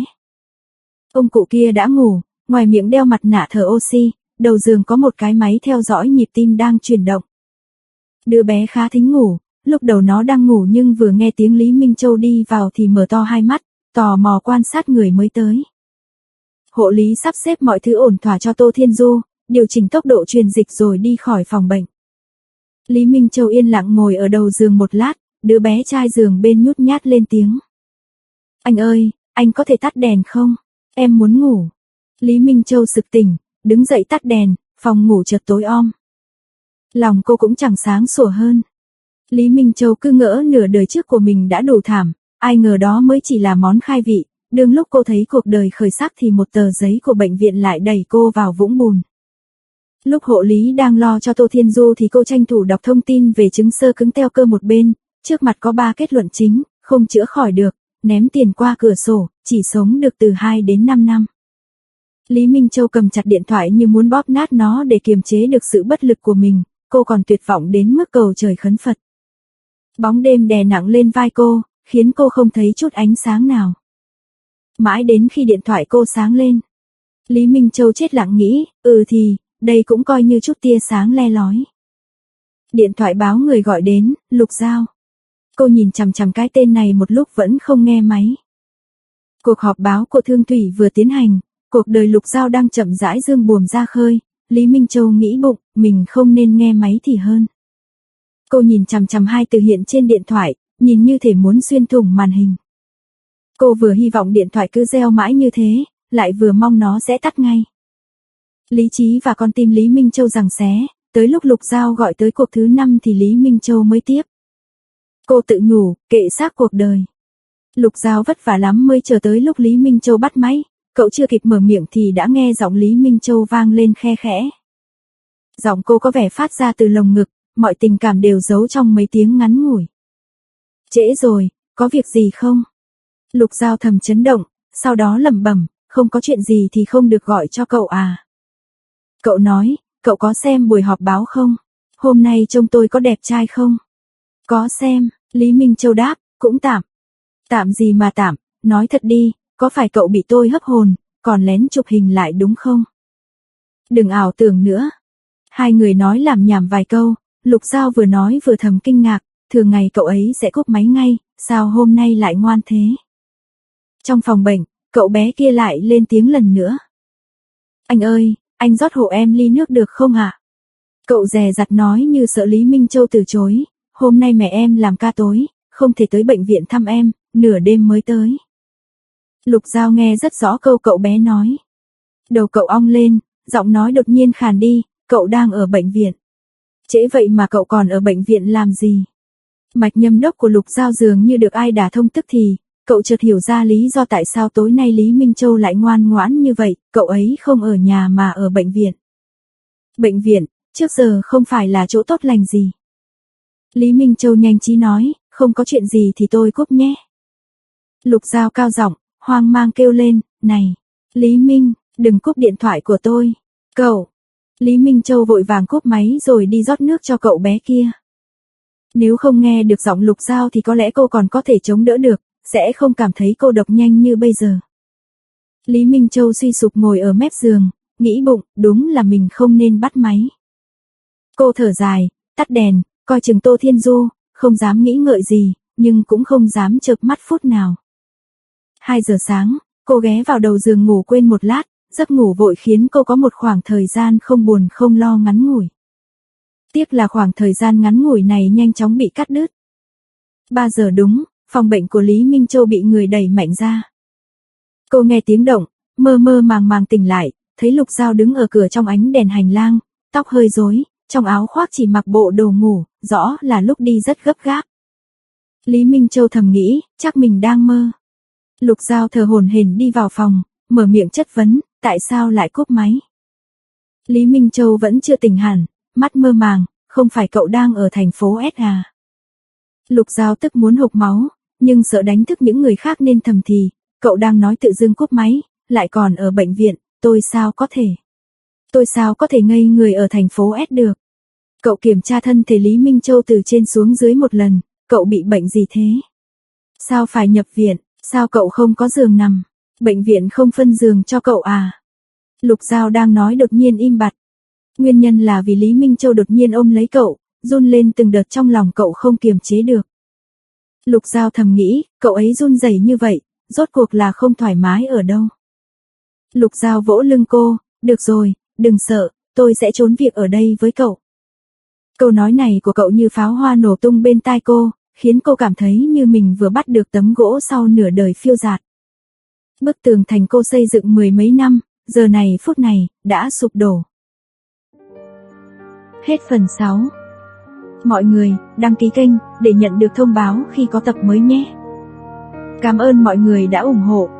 Ông cụ kia đã ngủ, ngoài miệng đeo mặt nạ thở oxy, đầu giường có một cái máy theo dõi nhịp tim đang chuyển động. Đứa bé khá thính ngủ, lúc đầu nó đang ngủ nhưng vừa nghe tiếng Lý Minh Châu đi vào thì mở to hai mắt, tò mò quan sát người mới tới. Hộ lý sắp xếp mọi thứ ổn thỏa cho Tô Thiên Du, điều chỉnh tốc độ truyền dịch rồi đi khỏi phòng bệnh. Lý Minh Châu yên lặng ngồi ở đầu giường một lát, đứa bé trai giường bên nhút nhát lên tiếng. Anh ơi, anh có thể tắt đèn không? Em muốn ngủ. Lý Minh Châu sực tỉnh, đứng dậy tắt đèn, phòng ngủ chợt tối om. Lòng cô cũng chẳng sáng sủa hơn. Lý Minh Châu cứ ngỡ nửa đời trước của mình đã đủ thảm, ai ngờ đó mới chỉ là món khai vị, đương lúc cô thấy cuộc đời khởi sắc thì một tờ giấy của bệnh viện lại đẩy cô vào vũng bùn. Lúc hộ lý đang lo cho Tô Thiên Du thì cô tranh thủ đọc thông tin về chứng xơ cứng teo cơ một bên, trước mặt có ba kết luận chính, không chữa khỏi được, ném tiền qua cửa sổ, chỉ sống được từ hai đến năm năm. Lý Minh Châu cầm chặt điện thoại như muốn bóp nát nó để kiềm chế được sự bất lực của mình, cô còn tuyệt vọng đến mức cầu trời khấn Phật. Bóng đêm đè nặng lên vai cô, khiến cô không thấy chút ánh sáng nào. Mãi đến khi điện thoại cô sáng lên. Lý Minh Châu chết lặng nghĩ, ừ thì, đây cũng coi như chút tia sáng le lói. Điện thoại báo người gọi đến, Lục Giao. Cô nhìn chằm chằm cái tên này một lúc vẫn không nghe máy. Cuộc họp báo của Thương Thủy vừa tiến hành, cuộc đời Lục Giao đang chậm rãi dương buồm ra khơi, Lý Minh Châu nghĩ bụng, mình không nên nghe máy thì hơn. Cô nhìn chằm chằm hai từ hiện trên điện thoại, nhìn như thể muốn xuyên thủng màn hình. Cô vừa hy vọng điện thoại cứ reo mãi như thế, lại vừa mong nó sẽ tắt ngay. Lý trí và con tim Lý Minh Châu giằng xé, tới lúc Lục Giao gọi tới cuộc thứ năm thì Lý Minh Châu mới tiếp. Cô tự nhủ, kệ xác cuộc đời. Lục Giao vất vả lắm mới chờ tới lúc Lý Minh Châu bắt máy, cậu chưa kịp mở miệng thì đã nghe giọng Lý Minh Châu vang lên khe khẽ. Giọng cô có vẻ phát ra từ lồng ngực, mọi tình cảm đều giấu trong mấy tiếng ngắn ngủi. Trễ rồi, có việc gì không? Lục Giao thầm chấn động, sau đó lẩm bẩm, không có chuyện gì thì không được gọi cho cậu à. Cậu nói, cậu có xem buổi họp báo không? Hôm nay trông tôi có đẹp trai không? Có xem, Lý Minh Châu đáp, cũng tạm. Tạm gì mà tạm, nói thật đi, có phải cậu bị tôi hấp hồn, còn lén chụp hình lại đúng không? Đừng ảo tưởng nữa. Hai người nói làm nhảm vài câu, Lục Giao vừa nói vừa thầm kinh ngạc, thường ngày cậu ấy sẽ cúp máy ngay, sao hôm nay lại ngoan thế? Trong phòng bệnh, cậu bé kia lại lên tiếng lần nữa. Anh ơi, anh rót hộ em ly nước được không ạ? Cậu dè dặt nói như sợ Lý Minh Châu từ chối, hôm nay mẹ em làm ca tối, không thể tới bệnh viện thăm em, nửa đêm mới tới. Lục Giao nghe rất rõ câu cậu bé nói. Đầu cậu ong lên, giọng nói đột nhiên khàn đi, cậu đang ở bệnh viện. Trễ vậy mà cậu còn ở bệnh viện làm gì? Mạch nhâm đốc của Lục Giao dường như được ai đả thông tức thì, cậu chợt hiểu ra lý do tại sao tối nay Lý Minh Châu lại ngoan ngoãn như vậy, cậu ấy không ở nhà mà ở bệnh viện. Bệnh viện, trước giờ không phải là chỗ tốt lành gì. Lý Minh Châu nhanh trí nói, không có chuyện gì thì tôi cúp nhé. Lục Giao cao giọng, hoang mang kêu lên, này, Lý Minh, đừng cúp điện thoại của tôi, cậu. Lý Minh Châu vội vàng cúp máy rồi đi rót nước cho cậu bé kia. Nếu không nghe được giọng Lục Giao thì có lẽ cô còn có thể chống đỡ được, sẽ không cảm thấy cô độc nhanh như bây giờ. Lý Minh Châu suy sụp ngồi ở mép giường, nghĩ bụng, đúng là mình không nên bắt máy. Cô thở dài, tắt đèn, coi chừng Tô Thiên Du, không dám nghĩ ngợi gì, nhưng cũng không dám chợp mắt phút nào. Hai giờ sáng, cô ghé vào đầu giường ngủ quên một lát, giấc ngủ vội khiến cô có một khoảng thời gian không buồn không lo ngắn ngủi. Tiếc là khoảng thời gian ngắn ngủi này nhanh chóng bị cắt đứt. Ba giờ đúng, phòng bệnh của Lý Minh Châu bị người đẩy mạnh ra. Cô nghe tiếng động, mơ mơ màng màng tỉnh lại, thấy Lục Giao đứng ở cửa trong ánh đèn hành lang, tóc hơi rối, trong áo khoác chỉ mặc bộ đồ ngủ, rõ là lúc đi rất gấp gáp. Lý Minh Châu thầm nghĩ, chắc mình đang mơ. Lục Giao thở hổn hển đi vào phòng, mở miệng chất vấn, tại sao lại cúp máy? Lý Minh Châu vẫn chưa tỉnh hẳn, mắt mơ màng, không phải cậu đang ở thành phố S à? Lục Giao tức muốn hộc máu, nhưng sợ đánh thức những người khác nên thầm thì, cậu đang nói tự dưng cúp máy, lại còn ở bệnh viện, tôi sao có thể? Tôi sao có thể ngây người ở thành phố S được? Cậu kiểm tra thân thể Lý Minh Châu từ trên xuống dưới một lần, cậu bị bệnh gì thế? Sao phải nhập viện, sao cậu không có giường nằm? Bệnh viện không phân giường cho cậu à? Lục Giao đang nói đột nhiên im bặt. Nguyên nhân là vì Lý Minh Châu đột nhiên ôm lấy cậu, run lên từng đợt trong lòng cậu không kiềm chế được. Lục Giao thầm nghĩ, cậu ấy run rẩy như vậy, rốt cuộc là không thoải mái ở đâu. Lục Giao vỗ lưng cô, được rồi, đừng sợ, tôi sẽ trốn việc ở đây với cậu. Câu nói này của cậu như pháo hoa nổ tung bên tai cô, khiến cô cảm thấy như mình vừa bắt được tấm gỗ sau nửa đời phiêu dạt. Bức tường thành cô xây dựng mười mấy năm, giờ này phút này, đã sụp đổ. Hết phần sáu. Mọi người, đăng ký kênh, để nhận được thông báo khi có tập mới nhé. Cảm ơn mọi người đã ủng hộ.